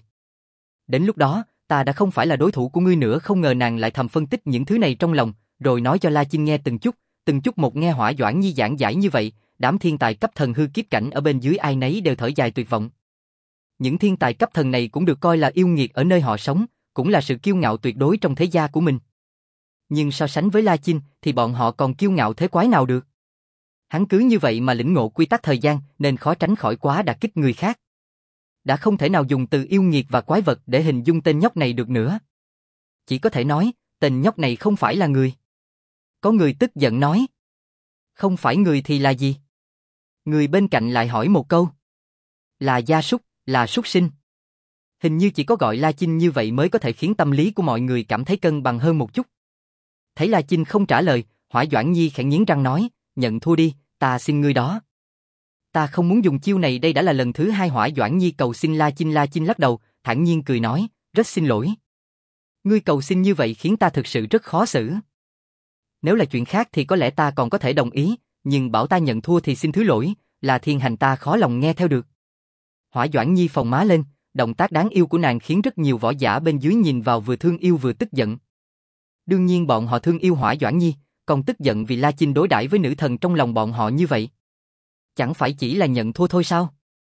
Đến lúc đó, ta đã không phải là đối thủ của ngươi nữa. Không ngờ nàng lại thầm phân tích những thứ này trong lòng, rồi nói cho La Chinh nghe từng chút, từng chút một. Nghe Hỏa Doãn Nhi giảng giải như vậy, đám thiên tài cấp thần hư kiếp cảnh ở bên dưới ai nấy đều thở dài tuyệt vọng. Những thiên tài cấp thần này cũng được coi là yêu nghiệt ở nơi họ sống, cũng là sự kiêu ngạo tuyệt đối trong thế gia của mình. Nhưng so sánh với La Chinh thì bọn họ còn kiêu ngạo thế quái nào được. Hắn cứ như vậy mà lĩnh ngộ quy tắc thời gian nên khó tránh khỏi quá đả kích người khác. Đã không thể nào dùng từ yêu nghiệt và quái vật để hình dung tên nhóc này được nữa. Chỉ có thể nói, tên nhóc này không phải là người. Có người tức giận nói. Không phải người thì là gì? Người bên cạnh lại hỏi một câu. Là gia súc, là súc sinh. Hình như chỉ có gọi La Chinh như vậy mới có thể khiến tâm lý của mọi người cảm thấy cân bằng hơn một chút. Thấy La Chinh không trả lời, Hỏa Doãn Nhi khẽ nghiến răng nói, nhận thua đi, ta xin ngươi đó. Ta không muốn dùng chiêu này, đây đã là lần thứ hai Hỏa Doãn Nhi cầu xin La Chinh. La Chinh lắc đầu, thản nhiên cười nói, rất xin lỗi. Ngươi cầu xin như vậy khiến ta thực sự rất khó xử. Nếu là chuyện khác thì có lẽ ta còn có thể đồng ý, nhưng bảo ta nhận thua thì xin thứ lỗi, là Thiên Hành ta khó lòng nghe theo được. Hỏa Doãn Nhi phồng má lên, động tác đáng yêu của nàng khiến rất nhiều võ giả bên dưới nhìn vào vừa thương yêu vừa tức giận. Đương nhiên bọn họ thương yêu Hỏa Doãn Nhi, còn tức giận vì La Chinh đối đãi với nữ thần trong lòng bọn họ như vậy. Chẳng phải chỉ là nhận thua thôi sao?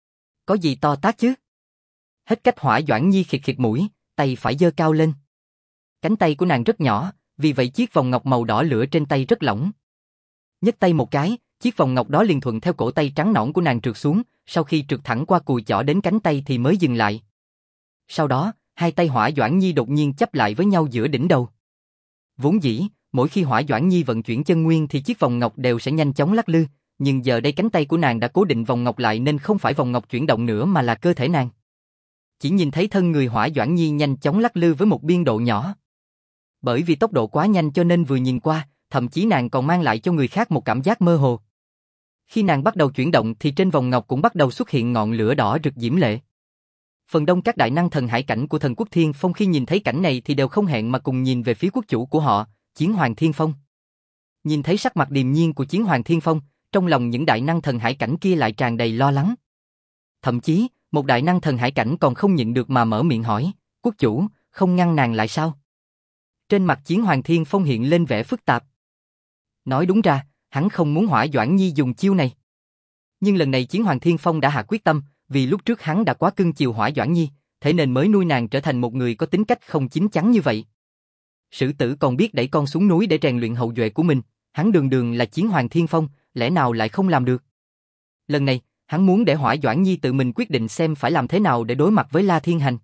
Có gì to tát chứ? Hết cách. Hỏa Doãn Nhi khịt khịt mũi, tay phải giơ cao lên. Cánh tay của nàng rất nhỏ, vì vậy chiếc vòng ngọc màu đỏ lửa trên tay rất lỏng. Nhấc tay một cái, chiếc vòng ngọc đó liền thuận theo cổ tay trắng nõn của nàng trượt xuống, sau khi trượt thẳng qua cùi chỏ đến cánh tay thì mới dừng lại. Sau đó, hai tay Hỏa Doãn Nhi đột nhiên chấp lại với nhau giữa đỉnh đầu. Vốn dĩ, mỗi khi Hỏa Doãn Nhi vận chuyển chân nguyên thì chiếc vòng ngọc đều sẽ nhanh chóng lắc lư, nhưng giờ đây cánh tay của nàng đã cố định vòng ngọc lại nên không phải vòng ngọc chuyển động nữa mà là cơ thể nàng. Chỉ nhìn thấy thân người Hỏa Doãn Nhi nhanh chóng lắc lư với một biên độ nhỏ. Bởi vì tốc độ quá nhanh cho nên vừa nhìn qua, thậm chí nàng còn mang lại cho người khác một cảm giác mơ hồ. Khi nàng bắt đầu chuyển động thì trên vòng ngọc cũng bắt đầu xuất hiện ngọn lửa đỏ rực diễm lệ. Phần đông các đại năng thần hải cảnh của Thần Quốc Thiên Phong khi nhìn thấy cảnh này thì đều không hẹn mà cùng nhìn về phía quốc chủ của họ, Chiến Hoàng Thiên Phong. Nhìn thấy sắc mặt điềm nhiên của Chiến Hoàng Thiên Phong, trong lòng những đại năng thần hải cảnh kia lại tràn đầy lo lắng. Thậm chí, một đại năng thần hải cảnh còn không nhịn được mà mở miệng hỏi, quốc chủ, không ngăn nàng lại sao? Trên mặt Chiến Hoàng Thiên Phong hiện lên vẻ phức tạp. Nói đúng ra, hắn không muốn Hỏa Doãn Nhi dùng chiêu này. Nhưng lần này Chiến Hoàng Thiên Phong đã hạ quyết tâm, vì lúc trước hắn đã quá cưng chiều Hỏa Doãn Nhi, thế nên mới nuôi nàng trở thành một người có tính cách không chín chắn như vậy. Sử tử còn biết đẩy con xuống núi để rèn luyện hậu duệ của mình, hắn đường đường là Chiến Hoàng Thiên Phong, lẽ nào lại không làm được? Lần này, hắn muốn để Hỏa Doãn Nhi tự mình quyết định xem phải làm thế nào để đối mặt với La Thiên Hành.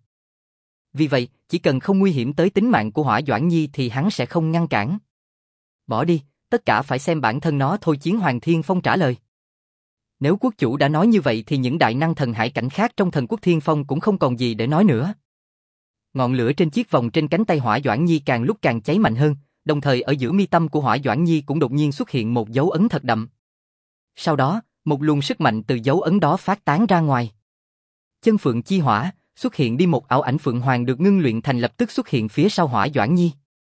Vì vậy, chỉ cần không nguy hiểm tới tính mạng của Hỏa Doãn Nhi thì hắn sẽ không ngăn cản. Bỏ đi, tất cả phải xem bản thân nó thôi. Chiến Hoàng Thiên Phong trả lời. Nếu quốc chủ đã nói như vậy thì những đại năng thần hải cảnh khác trong Thần Quốc Thiên Phong cũng không còn gì để nói nữa. Ngọn lửa trên chiếc vòng trên cánh tay Hỏa Doãn Nhi càng lúc càng cháy mạnh hơn, đồng thời ở giữa mi tâm của Hỏa Doãn Nhi cũng đột nhiên xuất hiện một dấu ấn thật đậm. Sau đó, một luồng sức mạnh từ dấu ấn đó phát tán ra ngoài. Chân Phượng Chi Hỏa, xuất hiện đi một ảo ảnh Phượng Hoàng được ngưng luyện thành lập tức xuất hiện phía sau Hỏa Doãn Nhi.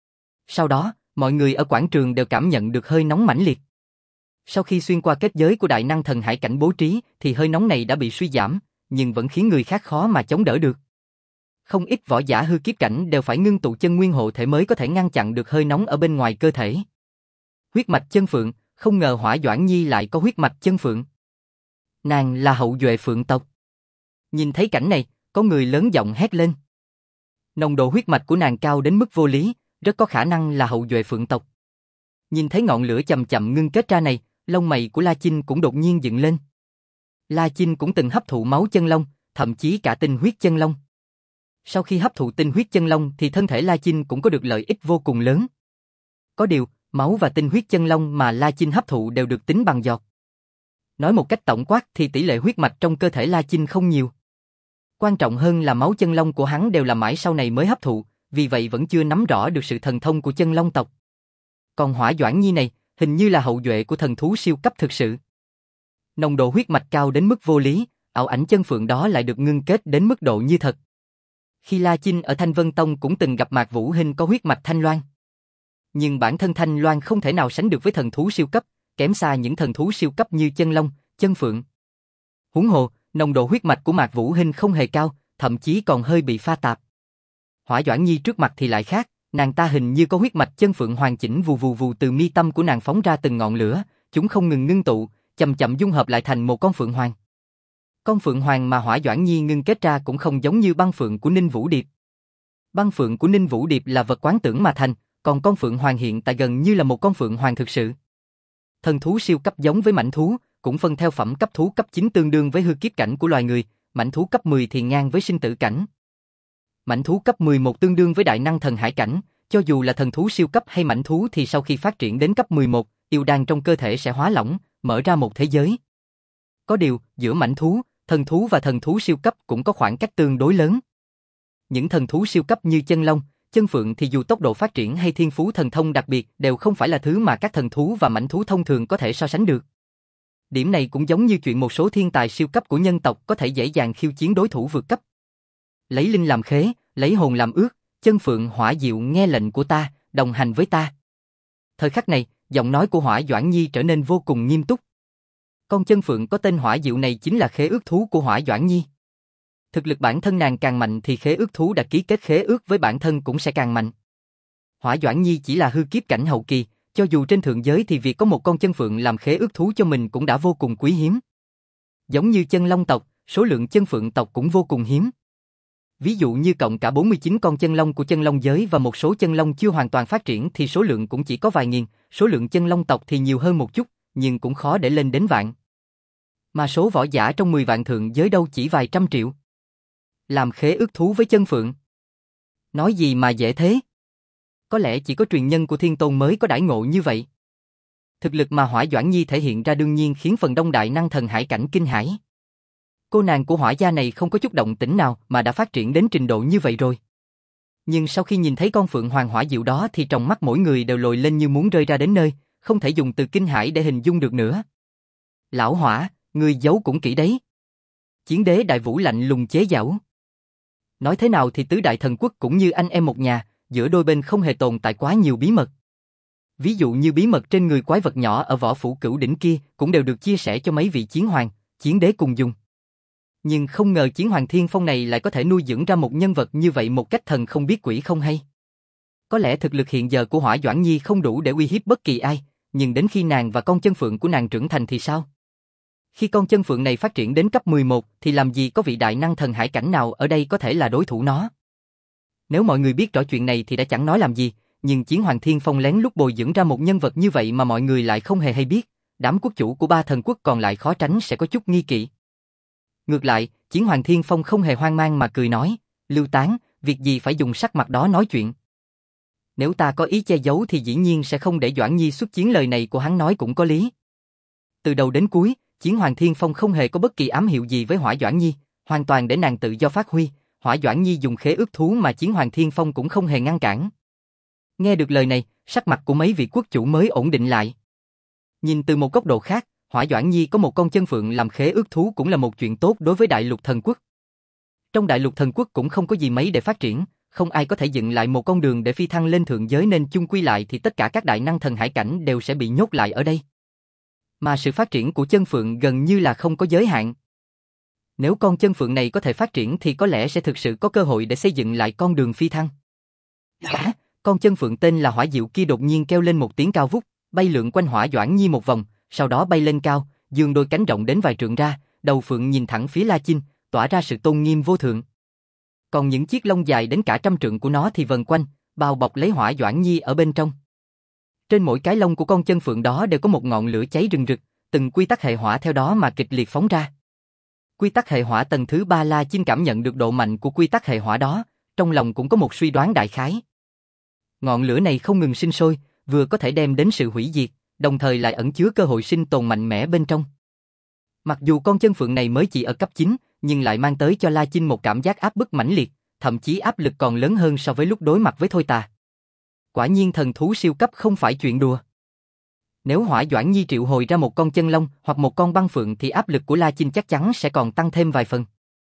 Sau đó, mọi người ở quảng trường đều cảm nhận được hơi nóng mãnh liệt. Sau khi xuyên qua kết giới của đại năng thần hải cảnh bố trí thì hơi nóng này đã bị suy giảm, nhưng vẫn khiến người khác khó mà chống đỡ được. Không ít võ giả hư kiếp cảnh đều phải ngưng tụ chân nguyên hộ thể mới có thể ngăn chặn được hơi nóng ở bên ngoài cơ thể. Huyết mạch chân phượng, không ngờ Hỏa Doãn Nhi lại có huyết mạch chân phượng. Nàng là hậu duệ phượng tộc. Nhìn thấy cảnh này, có người lớn giọng hét lên. Nồng độ huyết mạch của nàng cao đến mức vô lý, rất có khả năng là hậu duệ phượng tộc. Nhìn thấy ngọn lửa chậm chậm ngưng kết ra này, lông mày của La Chinh cũng đột nhiên dựng lên. La Chinh cũng từng hấp thụ máu chân long, thậm chí cả tinh huyết chân long. Sau khi hấp thụ tinh huyết chân long thì thân thể La Chinh cũng có được lợi ích vô cùng lớn. Có điều, máu và tinh huyết chân long mà La Chinh hấp thụ đều được tính bằng giọt. Nói một cách tổng quát thì tỷ lệ huyết mạch trong cơ thể La Chinh không nhiều. Quan trọng hơn là máu chân long của hắn đều là mãi sau này mới hấp thụ, vì vậy vẫn chưa nắm rõ được sự thần thông của chân long tộc. Còn Hỏa Doãn Nhi này, hình như là hậu duệ của thần thú siêu cấp thực sự. Nồng độ huyết mạch cao đến mức vô lý, ảo ảnh chân phượng đó lại được ngưng kết đến mức độ như thật. Khi La Chinh ở Thanh Vân Tông cũng từng gặp Mạc Vũ Hinh có huyết mạch Thanh Loan. Nhưng bản thân Thanh Loan không thể nào sánh được với thần thú siêu cấp, kém xa những thần thú siêu cấp như chân long, chân phượng. Huống hồ, nồng độ huyết mạch của Mạc Vũ Hinh không hề cao, thậm chí còn hơi bị pha tạp. Hỏa Doãn Nhi trước mặt thì lại khác, nàng ta hình như có huyết mạch chân phượng hoàn chỉnh, vù vù vù từ mi tâm của nàng phóng ra từng ngọn lửa, chúng không ngừng ngưng tụ, chậm chậm dung hợp lại thành một con phượng hoàng. Con phượng hoàng mà Hỏa Doãn Nhi ngưng kết ra cũng không giống như băng phượng của Ninh Vũ Điệp. Băng phượng của Ninh Vũ Điệp là vật quán tưởng mà thành, còn con phượng hoàng hiện tại gần như là một con phượng hoàng thực sự. Thần thú siêu cấp giống với mãnh thú, cũng phân theo phẩm cấp thú cấp chín tương đương với hư kiếp cảnh của loài người, mãnh thú cấp mười thì ngang với sinh tử cảnh. Mãnh thú cấp mười một tương đương với đại năng thần hải cảnh, cho dù là thần thú siêu cấp hay mãnh thú thì sau khi phát triển đến cấp mười một, yêu đan trong cơ thể sẽ hóa lỏng, mở ra một thế giới. Có điều, giữa mãnh thú, thần thú và thần thú siêu cấp cũng có khoảng cách tương đối lớn. Những thần thú siêu cấp như chân long, chân phượng thì dù tốc độ phát triển hay thiên phú thần thông đặc biệt đều không phải là thứ mà các thần thú và mãnh thú thông thường có thể so sánh được. Điểm này cũng giống như chuyện một số thiên tài siêu cấp của nhân tộc có thể dễ dàng khiêu chiến đối thủ vượt cấp. Lấy linh làm khế, lấy hồn làm ước, chân phượng hỏa diệu nghe lệnh của ta, đồng hành với ta. Thời khắc này, giọng nói của Hỏa Doãn Nhi trở nên vô cùng nghiêm túc. Con chân phượng có tên hỏa diệu này chính là khế ước thú của Hỏa Doãn Nhi. Thực lực bản thân nàng càng mạnh thì khế ước thú đã ký kết khế ước với bản thân cũng sẽ càng mạnh. Hỏa Doãn Nhi chỉ là hư kiếp cảnh hậu kỳ, cho dù trên thượng giới thì việc có một con chân phượng làm khế ước thú cho mình cũng đã vô cùng quý hiếm. Giống như chân long tộc, số lượng chân phượng tộc cũng vô cùng hiếm. Ví dụ như cộng cả bốn mươi chín con chân long của chân long giới và một số chân long chưa hoàn toàn phát triển thì số lượng cũng chỉ có vài nghìn, số lượng chân long tộc thì nhiều hơn một chút, nhưng cũng khó để lên đến vạn. Mà số võ giả trong mười vạn thượng giới đâu chỉ vài trăm triệu. Làm khế ước thú với chân phượng. Nói gì mà dễ thế? Có lẽ chỉ có truyền nhân của Thiên Tôn mới có đãi ngộ như vậy. Thực lực mà Hỏa Doãn Nhi thể hiện ra đương nhiên khiến phần đông đại năng thần hải cảnh kinh hãi. Cô nàng của Hỏa gia này không có chút động tĩnh nào mà đã phát triển đến trình độ như vậy rồi. Nhưng sau khi nhìn thấy con phượng hoàng hỏa diệu đó thì trong mắt mỗi người đều lồi lên như muốn rơi ra đến nơi, không thể dùng từ kinh hãi để hình dung được nữa. Lão Hỏa, ngươi giấu cũng kỹ đấy. Chiến đế Đại Vũ lạnh lùng chế giễu. Nói thế nào thì tứ đại thần quốc cũng như anh em một nhà, giữa đôi bên không hề tồn tại quá nhiều bí mật. Ví dụ như bí mật trên người quái vật nhỏ ở võ phủ Cửu Đỉnh kia cũng đều được chia sẻ cho mấy vị chiến hoàng, chiến đế cùng dùng. Nhưng không ngờ chiến hoàng Thiên Phong này lại có thể nuôi dưỡng ra một nhân vật như vậy một cách thần không biết quỷ không hay. Có lẽ thực lực hiện giờ của Hỏa Doãn Nhi không đủ để uy hiếp bất kỳ ai, nhưng đến khi nàng và con chân phượng của nàng trưởng thành thì sao? Khi con chân phượng này phát triển đến cấp mười một thì làm gì có vị đại năng thần hải cảnh nào ở đây có thể là đối thủ nó. Nếu mọi người biết rõ chuyện này thì đã chẳng nói làm gì, nhưng chiến hoàng Thiên Phong lén lút bồi dưỡng ra một nhân vật như vậy mà mọi người lại không hề hay biết, đám quốc chủ của ba thần quốc còn lại khó tránh sẽ có chút nghi kỵ. Ngược lại, chiến hoàng Thiên Phong không hề hoang mang mà cười nói, Lưu Tán, việc gì phải dùng sắc mặt đó nói chuyện. Nếu ta có ý che giấu thì dĩ nhiên sẽ không để Doãn Nhi xuất chiến, lời này của hắn nói cũng có lý. Từ đầu đến cuối, chiến hoàng Thiên Phong không hề có bất kỳ ám hiệu gì với Hỏa Doãn Nhi, hoàn toàn để nàng tự do phát huy, Hỏa Doãn Nhi dùng khế ước thú mà chiến hoàng Thiên Phong cũng không hề ngăn cản. Nghe được lời này, sắc mặt của mấy vị quốc chủ mới ổn định lại. Nhìn từ một góc độ khác, Hỏa Doãn Nhi có một con chân phượng làm khế ước thú cũng là một chuyện tốt đối với Đại Lục Thần Quốc. Trong Đại Lục Thần Quốc cũng không có gì mấy để phát triển, không ai có thể dựng lại một con đường để phi thăng lên thượng giới nên chung quy lại thì tất cả các đại năng thần hải cảnh đều sẽ bị nhốt lại ở đây. Mà sự phát triển của chân phượng gần như là không có giới hạn. Nếu con chân phượng này có thể phát triển thì có lẽ sẽ thực sự có cơ hội để xây dựng lại con đường phi thăng. Hả? Con chân phượng tên là Hỏa Diệu kia đột nhiên kêu lên một tiếng cao vút, bay lượn quanh Hỏa Doãn Nhi một vòng, sau đó bay lên cao, dương đôi cánh rộng đến vài trượng ra, đầu phượng nhìn thẳng phía La Chinh, tỏa ra sự tôn nghiêm vô thượng. Còn những chiếc lông dài đến cả trăm trượng của nó thì vần quanh, bao bọc lấy Hỏa Doãn Nhi ở bên trong. Trên mỗi cái lông của con chân phượng đó đều có một ngọn lửa cháy rừng rực, từng quy tắc hệ hỏa theo đó mà kịch liệt phóng ra. Quy tắc hệ hỏa tầng thứ ba La Chinh cảm nhận được độ mạnh của quy tắc hệ hỏa đó, trong lòng cũng có một suy đoán đại khái. Ngọn lửa này không ngừng sinh sôi, vừa có thể đem đến sự hủy diệt, đồng thời lại ẩn chứa cơ hội sinh tồn mạnh mẽ bên trong. Mặc dù con chân phượng này mới chỉ ở cấp chín, nhưng lại mang tới cho La Chinh một cảm giác áp bức mãnh liệt, thậm chí áp lực còn lớn hơn so với lúc đối mặt với Thôi Tà. Quả nhiên thần thú siêu cấp không phải chuyện đùa. Nếu Hỏa Doãn Nhi triệu hồi ra một con chân long hoặc một con băng phượng thì áp lực của La Chinh chắc chắn sẽ còn tăng thêm vài phần.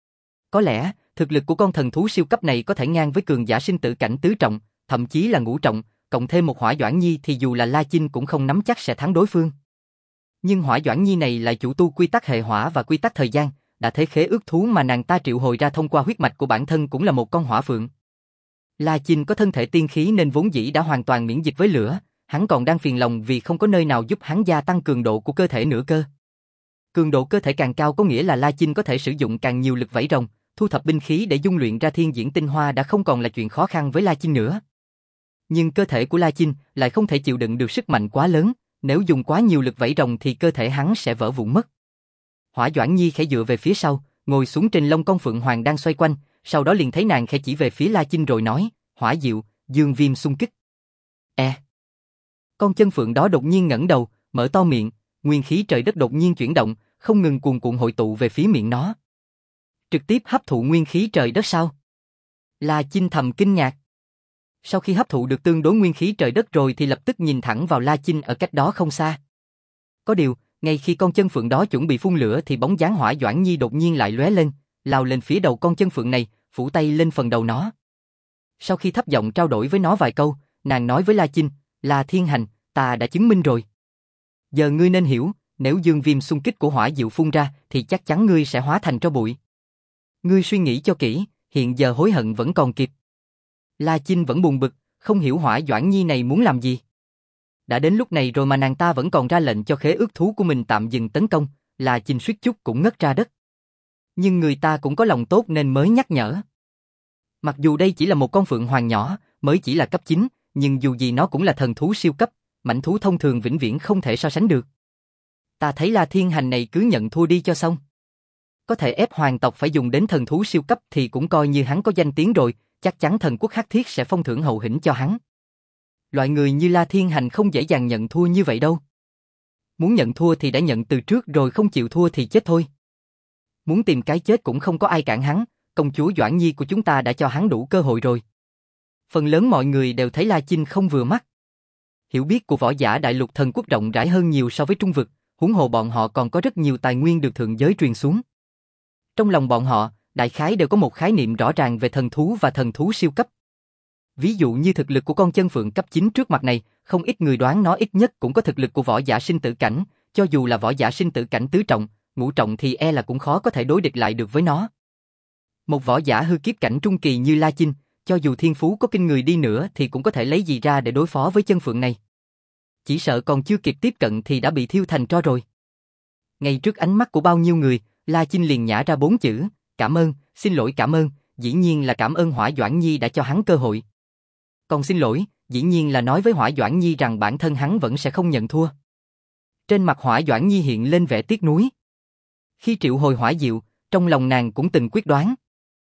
Có lẽ, thực lực của con thần thú siêu cấp này có thể ngang với cường giả sinh tử cảnh tứ trọng, thậm chí là ngũ trọng, cộng thêm một Hỏa Doãn Nhi thì dù là La Chinh cũng không nắm chắc sẽ thắng đối phương. Nhưng Hỏa Doãn Nhi này lại chủ tu quy tắc hệ hỏa và quy tắc thời gian, đã thấy khế ước thú mà nàng ta triệu hồi ra thông qua huyết mạch của bản thân cũng là một con hỏa phượng. La Chinh có thân thể tiên khí nên vốn dĩ đã hoàn toàn miễn dịch với lửa, hắn còn đang phiền lòng vì không có nơi nào giúp hắn gia tăng cường độ của cơ thể nữa cơ. Cường độ cơ thể càng cao có nghĩa là La Chinh có thể sử dụng càng nhiều lực vảy rồng, thu thập binh khí để dung luyện ra thiên diễn tinh hoa đã không còn là chuyện khó khăn với La Chinh nữa. Nhưng cơ thể của La Chinh lại không thể chịu đựng được sức mạnh quá lớn, nếu dùng quá nhiều lực vảy rồng thì cơ thể hắn sẽ vỡ vụn mất. Hỏa Doãn Nhi khẽ dựa về phía sau, ngồi xuống trên lông con phượng hoàng đang xoay quanh, sau đó liền thấy nàng khẽ chỉ về phía La Chinh rồi nói, Hỏa Diệu, dương viêm xung kích. E. Con chân phượng đó đột nhiên ngẩng đầu, mở to miệng, nguyên khí trời đất đột nhiên chuyển động, không ngừng cuồn cuộn hội tụ về phía miệng nó. Trực tiếp hấp thụ nguyên khí trời đất sao? La Chinh thầm kinh ngạc. Sau khi hấp thụ được tương đối nguyên khí trời đất rồi thì lập tức nhìn thẳng vào La Chinh ở cách đó không xa. Có điều, ngay khi con chân phượng đó chuẩn bị phun lửa thì bóng dáng Hỏa Doãn Nhi đột nhiên lại lóe lên, lao lên phía đầu con chân phượng này, phủ tay lên phần đầu nó. Sau khi thấp giọng trao đổi với nó vài câu, nàng nói với La Chinh, La Thiên Hành, ta đã chứng minh rồi. Giờ ngươi nên hiểu, nếu dương viêm xung kích của Hỏa Diệu phun ra thì chắc chắn ngươi sẽ hóa thành tro bụi. Ngươi suy nghĩ cho kỹ, hiện giờ hối hận vẫn còn kịp. La Chinh vẫn buồn bực, không hiểu Hỏa Doãn Nhi này muốn làm gì. Đã đến lúc này rồi mà nàng ta vẫn còn ra lệnh cho khế ước thú của mình tạm dừng tấn công, La Chinh suýt chút cũng ngất ra đất. Nhưng người ta cũng có lòng tốt nên mới nhắc nhở. Mặc dù đây chỉ là một con phượng hoàng nhỏ, mới chỉ là cấp chín, nhưng dù gì nó cũng là thần thú siêu cấp, mãnh thú thông thường vĩnh viễn không thể so sánh được. Ta thấy La Thiên Hành này cứ nhận thua đi cho xong. Có thể ép hoàng tộc phải dùng đến thần thú siêu cấp thì cũng coi như hắn có danh tiếng rồi, chắc chắn thần quốc Hắc Thiết sẽ phong thưởng hậu hĩnh cho hắn. Loại người như La Thiên Hành không dễ dàng nhận thua như vậy đâu. Muốn nhận thua thì đã nhận từ trước rồi, không chịu thua thì chết thôi. Muốn tìm cái chết cũng không có ai cản hắn, công chúa Doãn Nhi của chúng ta đã cho hắn đủ cơ hội rồi. Phần lớn mọi người đều thấy La Chinh không vừa mắt. Hiểu biết của võ giả đại lục thần quốc rộng rãi hơn nhiều so với trung vực, huống hồ bọn họ còn có rất nhiều tài nguyên được thượng giới truyền xuống. Trong lòng bọn họ, đại khái đều có một khái niệm rõ ràng về thần thú và thần thú siêu cấp. Ví dụ như thực lực của con chân phượng cấp chín trước mặt này, không ít người đoán nó ít nhất cũng có thực lực của võ giả sinh tử cảnh, cho dù là võ giả sinh tử cảnh tứ trọng, ngũ trọng thì e là cũng khó có thể đối địch lại được với nó. Một võ giả hư kiếp cảnh trung kỳ như La Chinh, cho dù thiên phú có kinh người đi nữa thì cũng có thể lấy gì ra để đối phó với chân phượng này. Chỉ sợ còn chưa kịp tiếp cận thì đã bị thiêu thành tro rồi. Ngay trước ánh mắt của bao nhiêu người, La Chinh liền nhả ra bốn chữ, cảm ơn, xin lỗi cảm ơn, dĩ nhiên là cảm ơn Hỏa Doãn Nhi đã cho hắn cơ hội. Còn xin lỗi, dĩ nhiên là nói với Hỏa Doãn Nhi rằng bản thân hắn vẫn sẽ không nhận thua. Trên mặt Hỏa Doãn Nhi hiện lên vẻ tiếc nuối. Khi triệu hồi hỏa diệu, trong lòng nàng cũng từng quyết đoán.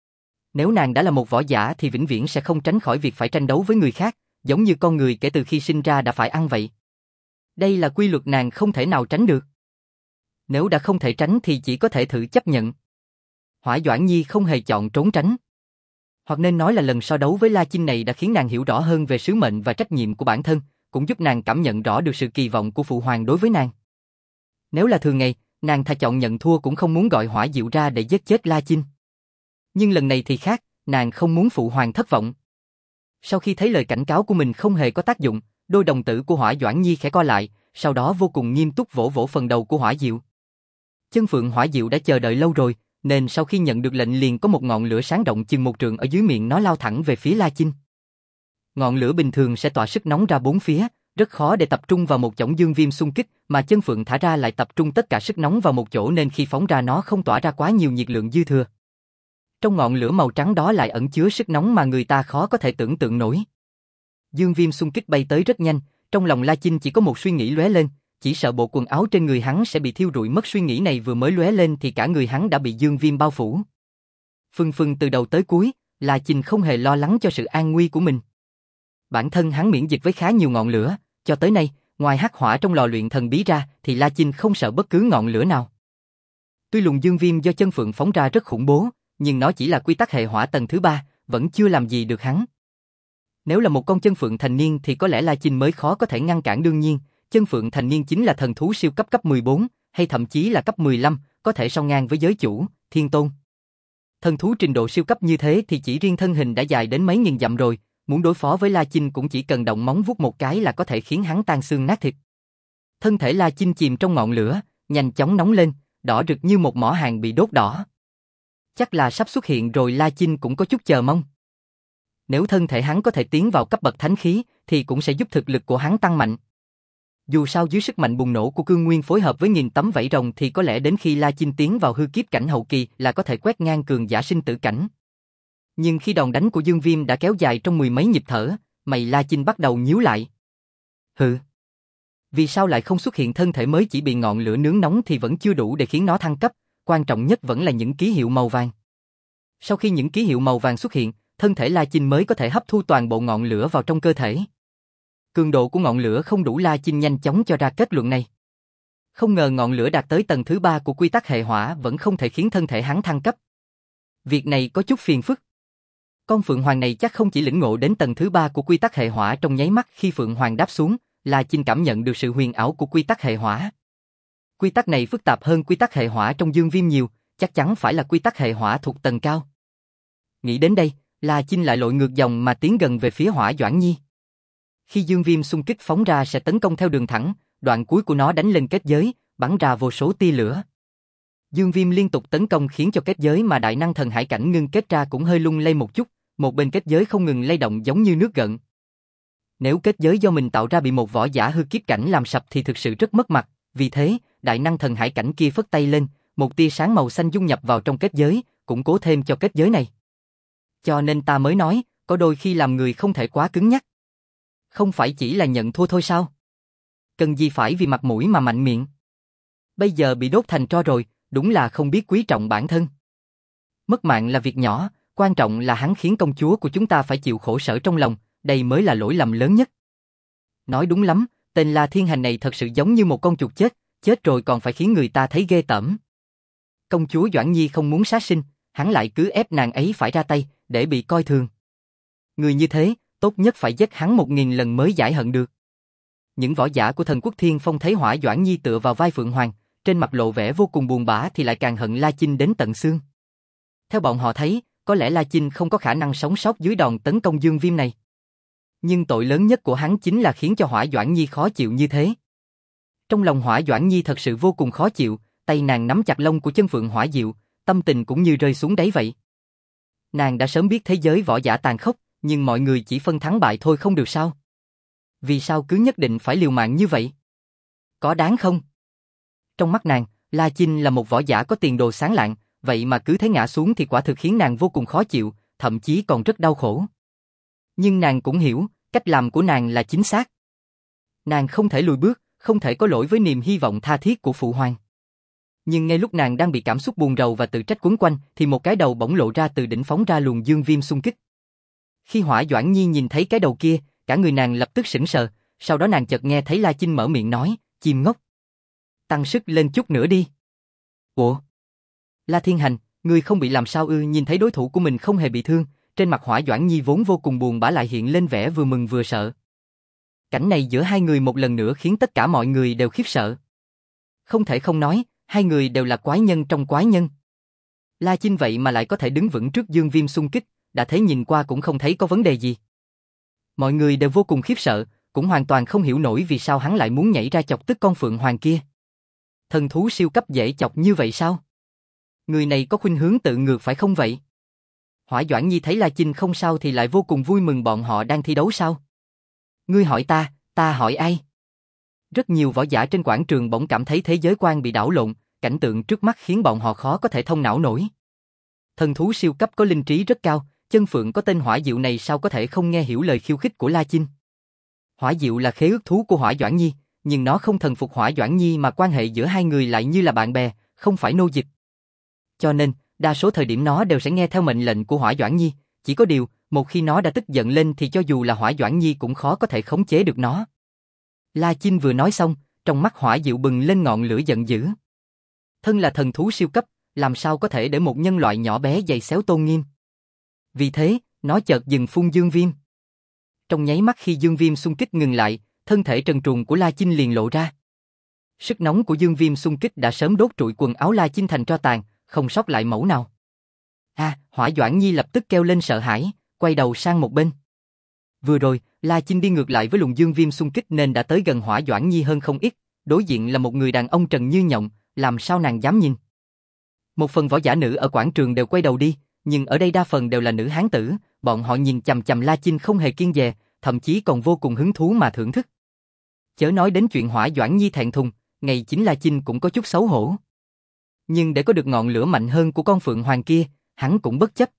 Nếu nàng đã là một võ giả thì vĩnh viễn sẽ không tránh khỏi việc phải tranh đấu với người khác, giống như con người kể từ khi sinh ra đã phải ăn vậy. Đây là quy luật nàng không thể nào tránh được. Nếu đã không thể tránh thì chỉ có thể thử chấp nhận. Hỏa Doãn Nhi không hề chọn trốn tránh. Hoặc nên nói là lần so đấu với La Chinh này đã khiến nàng hiểu rõ hơn về sứ mệnh và trách nhiệm của bản thân, cũng giúp nàng cảm nhận rõ được sự kỳ vọng của phụ hoàng đối với nàng. Nếu là thường ngày, nàng thà chọn nhận thua cũng không muốn gọi hỏa diệu ra để giết chết La Chinh. Nhưng lần này thì khác, nàng không muốn phụ hoàng thất vọng. Sau khi thấy lời cảnh cáo của mình không hề có tác dụng, đôi đồng tử của Hỏa Doãn Nhi khẽ co lại, sau đó vô cùng nghiêm túc vỗ vỗ phần đầu của Hỏa Diệu. Chân phượng Hỏa Diệu đã chờ đợi lâu rồi, nên sau khi nhận được lệnh liền có một ngọn lửa sáng động chừng một trượng ở dưới miệng nó lao thẳng về phía La Chinh. Ngọn lửa bình thường sẽ tỏa sức nóng ra bốn phía, rất khó để tập trung vào một chổng dương viêm xung kích, mà chân phượng thả ra lại tập trung tất cả sức nóng vào một chỗ nên khi phóng ra nó không tỏa ra quá nhiều nhiệt lượng dư thừa. Trong ngọn lửa màu trắng đó lại ẩn chứa sức nóng mà người ta khó có thể tưởng tượng nổi. Dương viêm xung kích bay tới rất nhanh, trong lòng La Chinh chỉ có một suy nghĩ lóe lên, chỉ sợ bộ quần áo trên người hắn sẽ bị thiêu rụi mất. Suy nghĩ này vừa mới lóe lên thì cả người hắn đã bị dương viêm bao phủ. Phừng phừng từ đầu tới cuối, La Chinh không hề lo lắng cho sự an nguy của mình. Bản thân hắn miễn dịch với khá nhiều ngọn lửa, cho tới nay, ngoài hắc hỏa trong lò luyện thần bí ra thì La Chinh không sợ bất cứ ngọn lửa nào. Tuy luồng dương viêm do chân phượng phóng ra rất khủng bố, nhưng nó chỉ là quy tắc hệ hỏa tầng thứ ba, vẫn chưa làm gì được hắn. Nếu là một con chân phượng thành niên thì có lẽ La Chinh mới khó có thể ngăn cản. Đương nhiên, chân phượng thành niên chính là thần thú siêu cấp cấp mười bốn, hay thậm chí là cấp mười lăm, có thể song ngang với giới chủ, thiên tôn. Thần thú trình độ siêu cấp như thế thì chỉ riêng thân hình đã dài đến mấy nghìn dặm rồi, muốn đối phó với La Chinh cũng chỉ cần động móng vuốt một cái là có thể khiến hắn tan xương nát thịt. Thân thể La Chinh chìm trong ngọn lửa, nhanh chóng nóng lên, đỏ rực như một mỏ hàng bị đốt đỏ. Chắc là sắp xuất hiện rồi. La Chinh cũng có chút chờ mong. Nếu thân thể hắn có thể tiến vào cấp bậc thánh khí thì cũng sẽ giúp thực lực của hắn tăng mạnh. Dù sao dưới sức mạnh bùng nổ của cương nguyên phối hợp với nghìn tấm vảy rồng thì có lẽ đến khi La Chinh tiến vào hư kiếp cảnh hậu kỳ là có thể quét ngang cường giả sinh tử cảnh. Nhưng khi đòn đánh của Dương Viêm đã kéo dài trong mười mấy nhịp thở, mày La Chinh bắt đầu nhíu lại. Hừ. Vì sao lại không xuất hiện? Thân thể mới chỉ bị ngọn lửa nướng nóng thì vẫn chưa đủ để khiến nó thăng cấp, quan trọng nhất vẫn là những ký hiệu màu vàng. Sau khi những ký hiệu màu vàng xuất hiện, thân thể La Chinh mới có thể hấp thu toàn bộ ngọn lửa vào trong cơ thể. Cường độ của ngọn lửa không đủ. La Chinh nhanh chóng cho ra kết luận này. Không ngờ ngọn lửa đạt tới tầng thứ ba của quy tắc hệ hỏa vẫn không thể khiến thân thể hắn thăng cấp. Việc này có chút phiền phức. Con Phượng Hoàng này chắc không chỉ lĩnh ngộ đến tầng thứ ba của quy tắc hệ hỏa trong nháy mắt. Khi Phượng Hoàng đáp xuống, La Chinh cảm nhận được sự huyền ảo của quy tắc hệ hỏa. Quy tắc này phức tạp hơn quy tắc hệ hỏa trong Dương Viêm nhiều, chắc chắn phải là quy tắc hệ hỏa thuộc tầng cao. Nghĩ đến đây, La Chinh lại lội ngược dòng mà tiến gần về phía Hỏa Doãn Nhi. Khi Dương Viêm xung kích phóng ra sẽ tấn công theo đường thẳng, đoạn cuối của nó đánh lên kết giới, bắn ra vô số tia lửa. Dương Viêm liên tục tấn công khiến cho kết giới mà đại năng thần hải cảnh ngưng kết ra cũng hơi lung lay một chút, một bên kết giới không ngừng lay động giống như nước gợn. Nếu kết giới do mình tạo ra bị một võ giả hư kiếp cảnh làm sập thì thực sự rất mất mặt, vì thế, đại năng thần hải cảnh kia phất tay lên, một tia sáng màu xanh dung nhập vào trong kết giới, củng cố thêm cho kết giới này. Cho nên ta mới nói, có đôi khi làm người không thể quá cứng nhắc. Không phải chỉ là nhận thua thôi sao? Cần gì phải vì mặt mũi mà mạnh miệng. Bây giờ bị đốt thành tro rồi, đúng là không biết quý trọng bản thân. Mất mạng là việc nhỏ, quan trọng là hắn khiến công chúa của chúng ta phải chịu khổ sở trong lòng, đây mới là lỗi lầm lớn nhất. Nói đúng lắm, tên La Thiên Hành này thật sự giống như một con chuột chết, chết rồi còn phải khiến người ta thấy ghê tởm. Công chúa Doãn Nhi không muốn sát sinh, hắn lại cứ ép nàng ấy phải ra tay, để bị coi thường. Người như thế, tốt nhất phải giết hắn một nghìn lần mới giải hận được. Những võ giả của Thần Quốc Thiên Phong thấy Hỏa Doãn Nhi tựa vào vai Phượng Hoàng, trên mặt lộ vẻ vô cùng buồn bã thì lại càng hận La Chinh đến tận xương. Theo bọn họ thấy, có lẽ La Chinh không có khả năng sống sót dưới đòn tấn công Dương Viêm này. Nhưng tội lớn nhất của hắn chính là khiến cho Hỏa Doãn Nhi khó chịu như thế. Trong lòng Hỏa Doãn Nhi thật sự vô cùng khó chịu, tay nàng nắm chặt lông của chân Phượng Hỏa Diệu, tâm tình cũng như rơi xuống đáy vậy. Nàng đã sớm biết thế giới võ giả tàn khốc, nhưng mọi người chỉ phân thắng bại thôi không được sao? Vì sao cứ nhất định phải liều mạng như vậy? Có đáng không? Trong mắt nàng, La Chinh là một võ giả có tiền đồ sáng lạng, vậy mà cứ thế ngã xuống thì quả thực khiến nàng vô cùng khó chịu, thậm chí còn rất đau khổ. Nhưng nàng cũng hiểu, cách làm của nàng là chính xác. Nàng không thể lùi bước, không thể có lỗi với niềm hy vọng tha thiết của phụ hoàng. Nhưng ngay lúc nàng đang bị cảm xúc buồn rầu và tự trách quấn quanh, thì một cái đầu bỗng lộ ra từ đỉnh phóng ra luồng dương viêm xung kích. Khi Hỏa Doãn Nhi nhìn thấy cái đầu kia, cả người nàng lập tức sững sờ, sau đó nàng chợt nghe thấy La Chinh mở miệng nói, chim ngốc. Tăng sức lên chút nữa đi. Ủa? La Thiên Hành, ngươi không bị làm sao ư? Nhìn thấy đối thủ của mình không hề bị thương, trên mặt Hỏa Doãn Nhi vốn vô cùng buồn bã lại hiện lên vẻ vừa mừng vừa sợ. Cảnh này giữa hai người một lần nữa khiến tất cả mọi người đều khiếp sợ. Không thể không nói, hai người đều là quái nhân trong quái nhân. La Chinh vậy mà lại có thể đứng vững trước dương viêm xung kích, đã thấy nhìn qua cũng không thấy có vấn đề gì. Mọi người đều vô cùng khiếp sợ, cũng hoàn toàn không hiểu nổi vì sao hắn lại muốn nhảy ra chọc tức con Phượng Hoàng kia. Thần thú siêu cấp dễ chọc như vậy sao? Người này có khuynh hướng tự ngược phải không vậy? Hỏa Doãn Nhi thấy La Chinh không sao thì lại vô cùng vui mừng, bọn họ đang thi đấu sao? Ngươi hỏi ta, ta hỏi ai? Rất nhiều võ giả trên quảng trường bỗng cảm thấy thế giới quan bị đảo lộn, cảnh tượng trước mắt khiến bọn họ khó có thể thông não nổi. Thần thú siêu cấp có linh trí rất cao, chân Phượng có tên Hỏa Diệu này sao có thể không nghe hiểu lời khiêu khích của La Chinh? Hỏa Diệu là khế ước thú của Hỏa Doãn Nhi, nhưng nó không thần phục Hỏa Doãn Nhi mà quan hệ giữa hai người lại như là bạn bè, không phải nô dịch. Cho nên, đa số thời điểm nó đều sẽ nghe theo mệnh lệnh của Hỏa Doãn Nhi, chỉ có điều, một khi nó đã tức giận lên thì cho dù là Hỏa Doãn Nhi cũng khó có thể khống chế được nó. La Chinh vừa nói xong, trong mắt Hỏa Diệu bừng lên ngọn lửa giận dữ. Thân là thần thú siêu cấp, làm sao có thể để một nhân loại nhỏ bé giày xéo tôn nghiêm? Vì thế, nó chợt dừng phun dương viêm. Trong nháy mắt khi dương viêm xung kích ngừng lại, thân thể trần truồng của La Chinh liền lộ ra. Sức nóng của dương viêm xung kích đã sớm đốt trụi quần áo La Chinh thành tro tàn, không sót lại mẩu nào. A, à, Hỏa Doãn Nhi lập tức kêu lên sợ hãi, quay đầu sang một bên. Vừa rồi, La Chinh đi ngược lại với luồng dương viêm xung kích nên đã tới gần Hỏa Doãn Nhi hơn không ít, đối diện là một người đàn ông trần như nhộng, làm sao nàng dám nhìn. Một phần võ giả nữ ở quảng trường đều quay đầu đi, nhưng ở đây đa phần đều là nữ hán tử, bọn họ nhìn chằm chằm La Chinh không hề kiêng dè, thậm chí còn vô cùng hứng thú mà thưởng thức. Chớ nói đến chuyện Hỏa Doãn Nhi thẹn thùng, ngày chính La Chinh cũng có chút xấu hổ. Nhưng để có được ngọn lửa mạnh hơn của con Phượng Hoàng kia, hắn cũng bất chấp.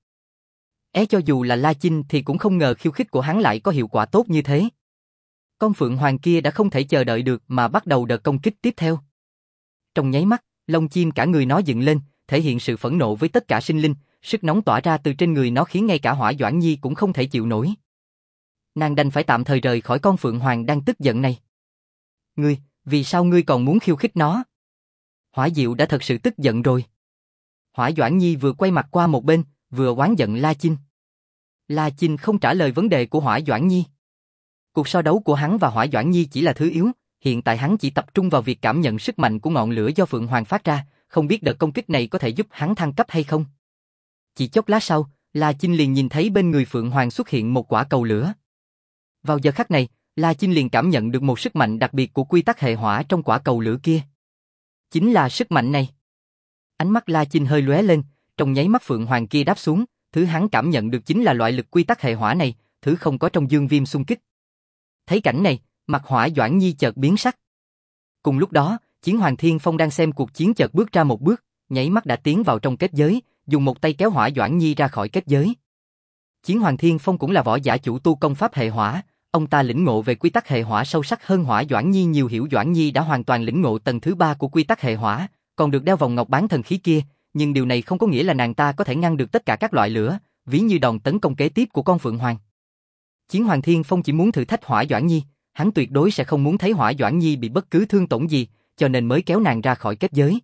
É cho dù là La Chinh thì cũng không ngờ khiêu khích của hắn lại có hiệu quả tốt như thế. Con Phượng Hoàng kia đã không thể chờ đợi được mà bắt đầu đợt công kích tiếp theo. Trong nháy mắt, lông chim cả người nó dựng lên, thể hiện sự phẫn nộ với tất cả sinh linh, sức nóng tỏa ra từ trên người nó khiến ngay cả Hỏa Doãn Nhi cũng không thể chịu nổi. Nàng đành phải tạm thời rời khỏi con Phượng Hoàng đang tức giận này. Ngươi, vì sao ngươi còn muốn khiêu khích nó? Hỏa Diệu đã thật sự tức giận rồi. Hỏa Doãn Nhi vừa quay mặt qua một bên, vừa oán giận La Chinh. La Chinh không trả lời vấn đề của Hỏa Doãn Nhi. Cuộc so đấu của hắn và Hỏa Doãn Nhi chỉ là thứ yếu, hiện tại hắn chỉ tập trung vào việc cảm nhận sức mạnh của ngọn lửa do Phượng Hoàng phát ra, không biết đợt công kích này có thể giúp hắn thăng cấp hay không. Chỉ chốc lát sau, La Chinh liền nhìn thấy bên người Phượng Hoàng xuất hiện một quả cầu lửa. Vào giờ khắc này, La Chinh liền cảm nhận được một sức mạnh đặc biệt của quy tắc hệ hỏa trong quả cầu lửa kia. Chính là sức mạnh này. Ánh mắt La Chinh hơi lóe lên, trong nháy mắt Phượng Hoàng kia đáp xuống, thứ hắn cảm nhận được chính là loại lực quy tắc hệ hỏa này, thứ không có trong dương viêm xung kích. Thấy cảnh này, mặt Hỏa Doãn Nhi chợt biến sắc. Cùng lúc đó, Chiến Hoàng Thiên Phong đang xem cuộc chiến chợt bước ra một bước, nháy mắt đã tiến vào trong kết giới, dùng một tay kéo Hỏa Doãn Nhi ra khỏi kết giới. Chiến Hoàng Thiên Phong cũng là võ giả chủ tu công pháp hệ hỏa, ông ta lĩnh ngộ về quy tắc hệ hỏa sâu sắc hơn Hỏa Doãn Nhi nhiều. Hiểu Doãn Nhi đã hoàn toàn lĩnh ngộ tầng thứ ba của quy tắc hệ hỏa, còn được đeo vòng ngọc bán thần khí kia, nhưng điều này không có nghĩa là nàng ta có thể ngăn được tất cả các loại lửa, ví như đòn tấn công kế tiếp của con Phượng Hoàng. Chiến Hoàng Thiên Phong chỉ muốn thử thách Hỏa Doãn Nhi, hắn tuyệt đối sẽ không muốn thấy Hỏa Doãn Nhi bị bất cứ thương tổn gì, cho nên mới kéo nàng ra khỏi kết giới.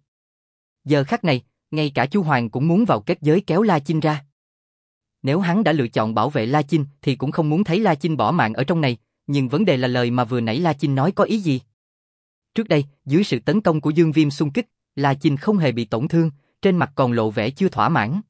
Giờ khắc này, ngay cả Chu Hoàng cũng muốn vào kết giới kéo La Chinh ra. Nếu hắn đã lựa chọn bảo vệ La Chinh thì cũng không muốn thấy La Chinh bỏ mạng ở trong này, nhưng vấn đề là lời mà vừa nãy La Chinh nói có ý gì? Trước đây, dưới sự tấn công của Dương Viêm xung kích, La Chinh không hề bị tổn thương, trên mặt còn lộ vẻ chưa thỏa mãn.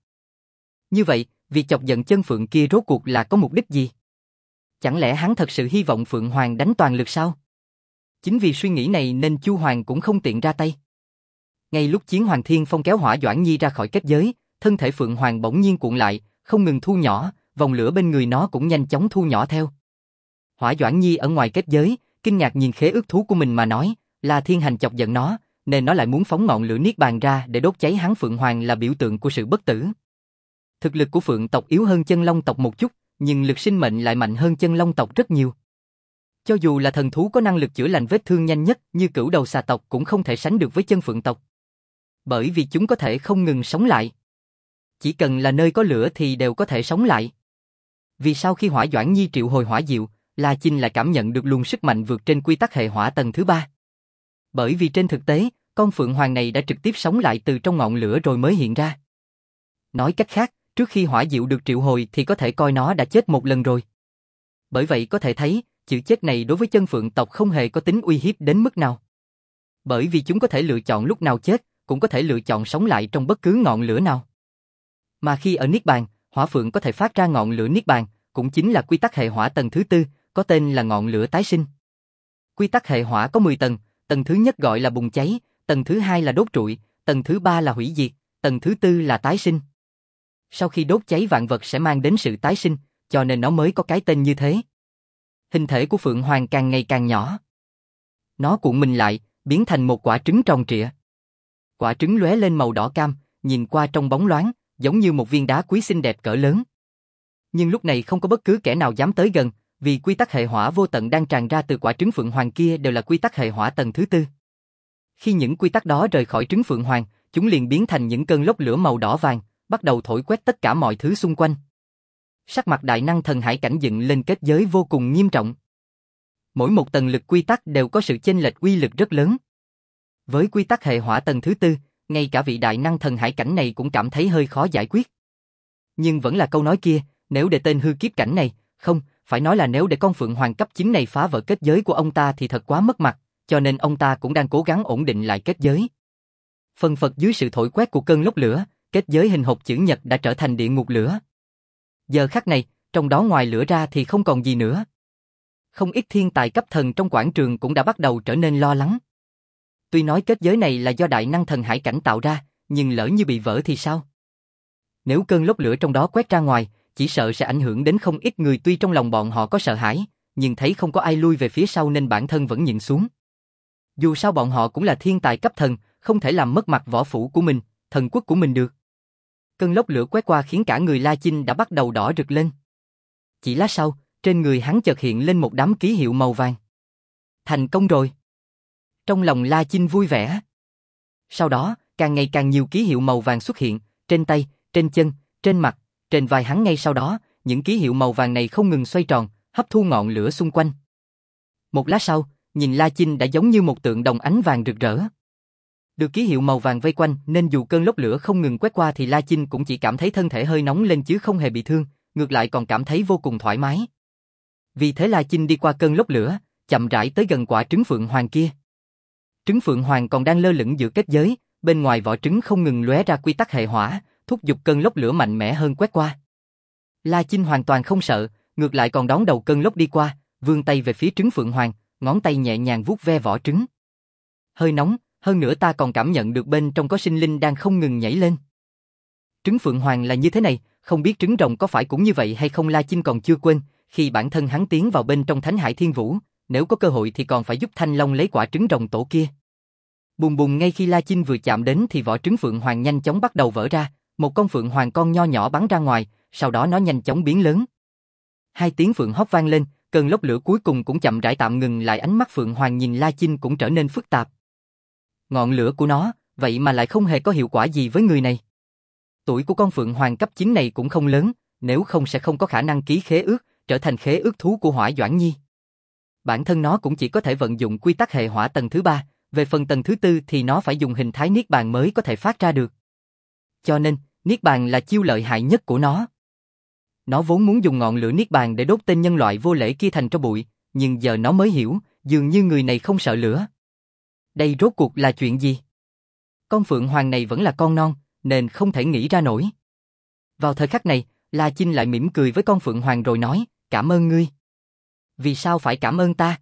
Như vậy, việc chọc giận chân Phượng kia rốt cuộc là có mục đích gì? Chẳng lẽ hắn thật sự hy vọng Phượng Hoàng đánh toàn lực sao? Chính vì suy nghĩ này nên Chu Hoàng cũng không tiện ra tay. Ngay lúc Chiến Hoàng Thiên Phong kéo Hỏa Doãn Nhi ra khỏi kết giới, thân thể Phượng Hoàng bỗng nhiên cuộn lại, không ngừng thu nhỏ, vòng lửa bên người nó cũng nhanh chóng thu nhỏ theo. Hỏa Doãn Nhi ở ngoài kết giới, kinh ngạc nhìn khế ước thú của mình mà nói, là Thiên Hành chọc giận nó, nên nó lại muốn phóng ngọn lửa niết bàn ra để đốt cháy hắn. Phượng Hoàng là biểu tượng của sự bất tử. Thực lực của Phượng tộc yếu hơn Chân Long tộc một chút, nhưng lực sinh mệnh lại mạnh hơn Chân Long tộc rất nhiều. Cho dù là thần thú có năng lực chữa lành vết thương nhanh nhất như Cửu Đầu Xà tộc cũng không thể sánh được với Chân Phượng tộc. Bởi vì chúng có thể không ngừng sống lại. Chỉ cần là nơi có lửa thì đều có thể sống lại. Vì sao khi Hỏa Doãn Nhi triệu hồi hỏa diệu, La Chinh lại cảm nhận được luồng sức mạnh vượt trên quy tắc hệ hỏa tầng thứ ba? Bởi vì trên thực tế, con Phượng Hoàng này đã trực tiếp sống lại từ trong ngọn lửa rồi mới hiện ra. Nói cách khác, trước khi hỏa diệu được triệu hồi thì có thể coi nó đã chết một lần rồi. Bởi vậy có thể thấy, chữ chết này đối với Chân Phượng tộc không hề có tính uy hiếp đến mức nào. Bởi vì chúng có thể lựa chọn lúc nào chết, cũng có thể lựa chọn sống lại trong bất cứ ngọn lửa nào. Mà khi ở Niết Bàn, Hỏa Phượng có thể phát ra ngọn lửa Niết Bàn, cũng chính là quy tắc hệ hỏa tầng thứ tư, có tên là ngọn lửa tái sinh. Quy tắc hệ hỏa có mười tầng, tầng thứ nhất gọi là bùng cháy, tầng thứ hai là đốt trụi, tầng thứ ba là hủy diệt, tầng thứ tư là tái sinh. Sau khi đốt cháy vạn vật sẽ mang đến sự tái sinh, cho nên nó mới có cái tên như thế. Hình thể của Phượng Hoàng càng ngày càng nhỏ. Nó cuộn mình lại, biến thành một quả trứng tròn trịa. Quả trứng lóe lên màu đỏ cam, nhìn qua trong bóng loáng, giống như một viên đá quý xinh đẹp cỡ lớn. Nhưng lúc này không có bất cứ kẻ nào dám tới gần, vì quy tắc hệ hỏa vô tận đang tràn ra từ quả trứng Phượng Hoàng kia đều là quy tắc hệ hỏa tầng thứ tư. Khi những quy tắc đó rời khỏi trứng Phượng Hoàng, chúng liền biến thành những cơn lốc lửa màu đỏ vàng, bắt đầu thổi quét tất cả mọi thứ xung quanh. Sắc mặt Đại Năng Thần Hải Cảnh dựng lên kết giới vô cùng nghiêm trọng. Mỗi một tầng lực quy tắc đều có sự chênh lệch uy lực rất lớn. Với quy tắc hệ hỏa tầng thứ tư, ngay cả vị Đại Năng Thần Hải Cảnh này cũng cảm thấy hơi khó giải quyết. Nhưng vẫn là câu nói kia, nếu để tên hư kiếp cảnh này, không, phải nói là nếu để con Phượng Hoàng cấp chín này phá vỡ kết giới của ông ta thì thật quá mất mặt, cho nên ông ta cũng đang cố gắng ổn định lại kết giới. Phần phật dưới sự thổi quét của cơn lốc lửa, kết giới hình hộp chữ nhật đã trở thành địa ngục lửa. Giờ khắc này, trong đó ngoài lửa ra thì không còn gì nữa. Không ít thiên tài cấp thần trong quảng trường cũng đã bắt đầu trở nên lo lắng. Tuy nói kết giới này là do Đại Năng Thần Hải Cảnh tạo ra, nhưng lỡ như bị vỡ thì sao? Nếu cơn lốc lửa trong đó quét ra ngoài, chỉ sợ sẽ ảnh hưởng đến không ít người. Tuy trong lòng bọn họ có sợ hãi, nhưng thấy không có ai lui về phía sau nên bản thân vẫn nhịn xuống. Dù sao bọn họ cũng là thiên tài cấp thần, không thể làm mất mặt võ phủ của mình, thần quốc của mình được. Cơn lốc lửa quét qua khiến cả người La Chinh đã bắt đầu đỏ rực lên. Chỉ lát sau, trên người hắn chợt hiện lên một đám ký hiệu màu vàng. Thành công rồi. Trong lòng La Chinh vui vẻ. Sau đó, càng ngày càng nhiều ký hiệu màu vàng xuất hiện, trên tay, trên chân, trên mặt, trên vai hắn. Ngay sau đó, những ký hiệu màu vàng này không ngừng xoay tròn, hấp thu ngọn lửa xung quanh. Một lát sau, nhìn La Chinh đã giống như một tượng đồng ánh vàng rực rỡ. Được ký hiệu màu vàng vây quanh nên dù cơn lốc lửa không ngừng quét qua thì La Chinh cũng chỉ cảm thấy thân thể hơi nóng lên chứ không hề bị thương, ngược lại còn cảm thấy vô cùng thoải mái. Vì thế La Chinh đi qua cơn lốc lửa, chậm rãi tới gần quả trứng Phượng Hoàng kia. Trứng Phượng Hoàng còn đang lơ lửng giữa kết giới, bên ngoài vỏ trứng không ngừng lóe ra quy tắc hệ hỏa, thúc giục cơn lốc lửa mạnh mẽ hơn quét qua. La Chinh hoàn toàn không sợ, ngược lại còn đón đầu cơn lốc đi qua, vươn tay về phía trứng Phượng Hoàng, ngón tay nhẹ nhàng vuốt ve vỏ trứng. Hơi nóng, hơn nữa ta còn cảm nhận được bên trong có sinh linh đang không ngừng nhảy lên. Trứng Phượng Hoàng là như thế này, không biết trứng rồng có phải cũng như vậy hay không. La Chinh còn chưa quên, khi bản thân hắn tiến vào bên trong Thánh Hải Thiên Vũ, nếu có cơ hội thì còn phải giúp Thanh Long lấy quả trứng rồng tổ kia. Bùng bùng, ngay khi La Chinh vừa chạm đến thì vỏ trứng Phượng Hoàng nhanh chóng bắt đầu vỡ ra, một con Phượng Hoàng con nho nhỏ bắn ra ngoài, sau đó nó nhanh chóng biến lớn. Hai tiếng phượng hót vang lên, cơn lốc lửa cuối cùng cũng chậm rãi tạm ngừng lại, ánh mắt Phượng Hoàng nhìn La Chinh cũng trở nên phức tạp. Ngọn lửa của nó, vậy mà lại không hề có hiệu quả gì với người này. Tuổi của con Phượng Hoàng cấp chín này cũng không lớn, nếu không sẽ không có khả năng ký khế ước, trở thành khế ước thú của Hỏa Doãn Nhi. Bản thân nó cũng chỉ có thể vận dụng quy tắc hệ hỏa tầng thứ ba, về phần tầng thứ tư thì nó phải dùng hình thái Niết Bàn mới có thể phát ra được. Cho nên, Niết Bàn là chiêu lợi hại nhất của nó. Nó vốn muốn dùng ngọn lửa Niết Bàn để đốt tên nhân loại vô lễ kia thành tro bụi, nhưng giờ nó mới hiểu, dường như người này không sợ lửa. Đây rốt cuộc là chuyện gì? Con Phượng Hoàng này vẫn là con non, nên không thể nghĩ ra nổi. Vào thời khắc này, La Chinh lại mỉm cười với con Phượng Hoàng rồi nói, cảm ơn ngươi. Vì sao phải cảm ơn ta?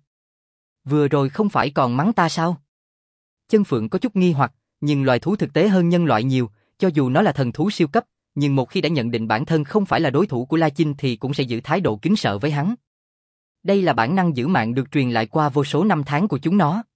Vừa rồi không phải còn mắng ta sao? Chân Phượng có chút nghi hoặc, nhưng loài thú thực tế hơn nhân loại nhiều, cho dù nó là thần thú siêu cấp, nhưng một khi đã nhận định bản thân không phải là đối thủ của La Chinh thì cũng sẽ giữ thái độ kính sợ với hắn. Đây là bản năng giữ mạng được truyền lại qua vô số năm tháng của chúng nó.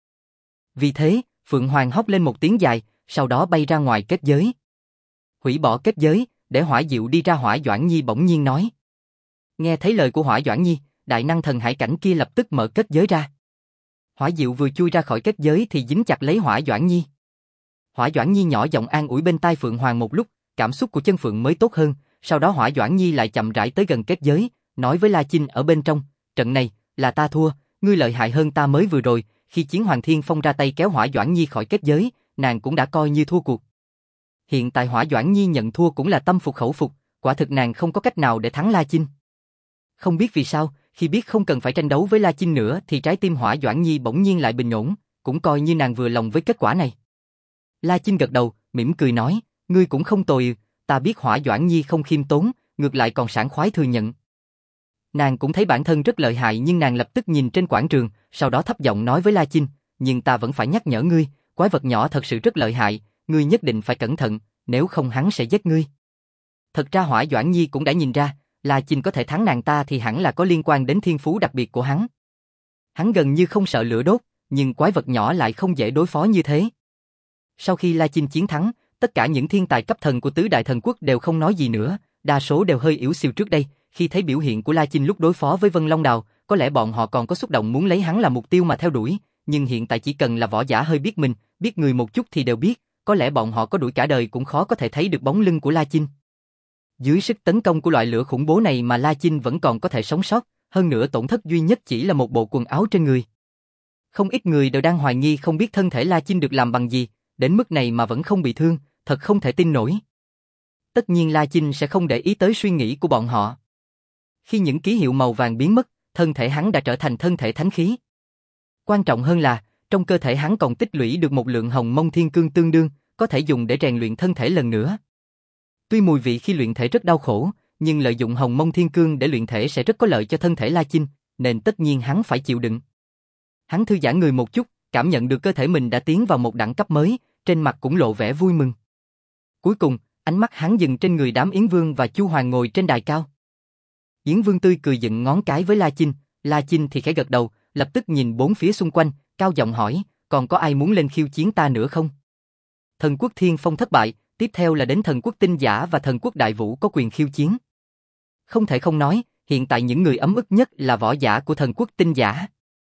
Vì thế, Phượng Hoàng hóc lên một tiếng dài, sau đó bay ra ngoài kết giới. Hủy bỏ kết giới, để Hỏa Diệu đi ra. Hỏa Doãn Nhi bỗng nhiên nói. Nghe thấy lời của Hỏa Doãn Nhi, đại năng thần hải cảnh kia lập tức mở kết giới ra. Hỏa Diệu vừa chui ra khỏi kết giới thì dính chặt lấy Hỏa Doãn Nhi. Hỏa Doãn Nhi nhỏ giọng an ủi bên tai Phượng Hoàng một lúc, cảm xúc của chân Phượng mới tốt hơn, sau đó Hỏa Doãn Nhi lại chậm rãi tới gần kết giới, nói với La Chinh ở bên trong, trận này, là ta thua, ngươi lợi hại hơn ta mới vừa rồi, khi Chiến Hoàng Thiên Phong ra tay kéo Hỏa Doãn Nhi khỏi kết giới, nàng cũng đã coi như thua cuộc. Hiện tại Hỏa Doãn Nhi nhận thua cũng là tâm phục khẩu phục, quả thực nàng không có cách nào để thắng La Chinh. Không biết vì sao, khi biết không cần phải tranh đấu với La Chinh nữa thì trái tim Hỏa Doãn Nhi bỗng nhiên lại bình ổn, cũng coi như nàng vừa lòng với kết quả này. La Chinh gật đầu, mỉm cười nói, ngươi cũng không tồi, ta biết Hỏa Doãn Nhi không khiêm tốn, ngược lại còn sảng khoái thừa nhận. Nàng cũng thấy bản thân rất lợi hại nhưng nàng lập tức nhìn trên quảng trường, sau đó thấp giọng nói với La Chinh, nhưng ta vẫn phải nhắc nhở ngươi, quái vật nhỏ thật sự rất lợi hại, ngươi nhất định phải cẩn thận, nếu không hắn sẽ giết ngươi. Thật ra Hỏa Doãn Nhi cũng đã nhìn ra, La Chinh có thể thắng nàng ta thì hẳn là có liên quan đến thiên phú đặc biệt của hắn. Hắn gần như không sợ lửa đốt, nhưng quái vật nhỏ lại không dễ đối phó như thế. Sau khi La Chinh chiến thắng, tất cả những thiên tài cấp thần của tứ đại thần quốc đều không nói gì nữa, đa số đều hơi yếu xìu trước đây, khi thấy biểu hiện của La Chinh lúc đối phó với Vân Long Đào, có lẽ bọn họ còn có xúc động muốn lấy hắn là mục tiêu mà theo đuổi, nhưng hiện tại chỉ cần là võ giả hơi biết mình, biết người một chút thì đều biết, có lẽ bọn họ có đuổi cả đời cũng khó có thể thấy được bóng lưng của La Chinh. Dưới sức tấn công của loại lửa khủng bố này mà La Chinh vẫn còn có thể sống sót, hơn nữa tổn thất duy nhất chỉ là một bộ quần áo trên người. Không ít người đều đang hoài nghi không biết thân thể La Chinh được làm bằng gì, đến mức này mà vẫn không bị thương, thật không thể tin nổi. Tất nhiên La Chinh sẽ không để ý tới suy nghĩ của bọn họ. Khi những ký hiệu màu vàng biến mất, thân thể hắn đã trở thành thân thể thánh khí. Quan trọng hơn là, trong cơ thể hắn còn tích lũy được một lượng hồng mông thiên cương tương đương, có thể dùng để rèn luyện thân thể lần nữa. Tuy mùi vị khi luyện thể rất đau khổ, nhưng lợi dụng hồng mông thiên cương để luyện thể sẽ rất có lợi cho thân thể La Chinh, nên tất nhiên hắn phải chịu đựng. Hắn thư giãn người một chút, cảm nhận được cơ thể mình đã tiến vào một đẳng cấp mới, trên mặt cũng lộ vẻ vui mừng. Cuối cùng, ánh mắt hắn dừng trên người đám Yến Vương và Chu Hoàng ngồi trên đài cao. Yến Vương tươi cười dựng ngón cái với La Chinh, La Chinh thì khẽ gật đầu, lập tức nhìn bốn phía xung quanh, cao giọng hỏi, còn có ai muốn lên khiêu chiến ta nữa không? Thần quốc Thiên Phong thất bại, tiếp theo là đến thần quốc Tinh Giả và thần quốc Đại Vũ có quyền khiêu chiến. Không thể không nói, hiện tại những người ấm ức nhất là võ giả của thần quốc Tinh Giả.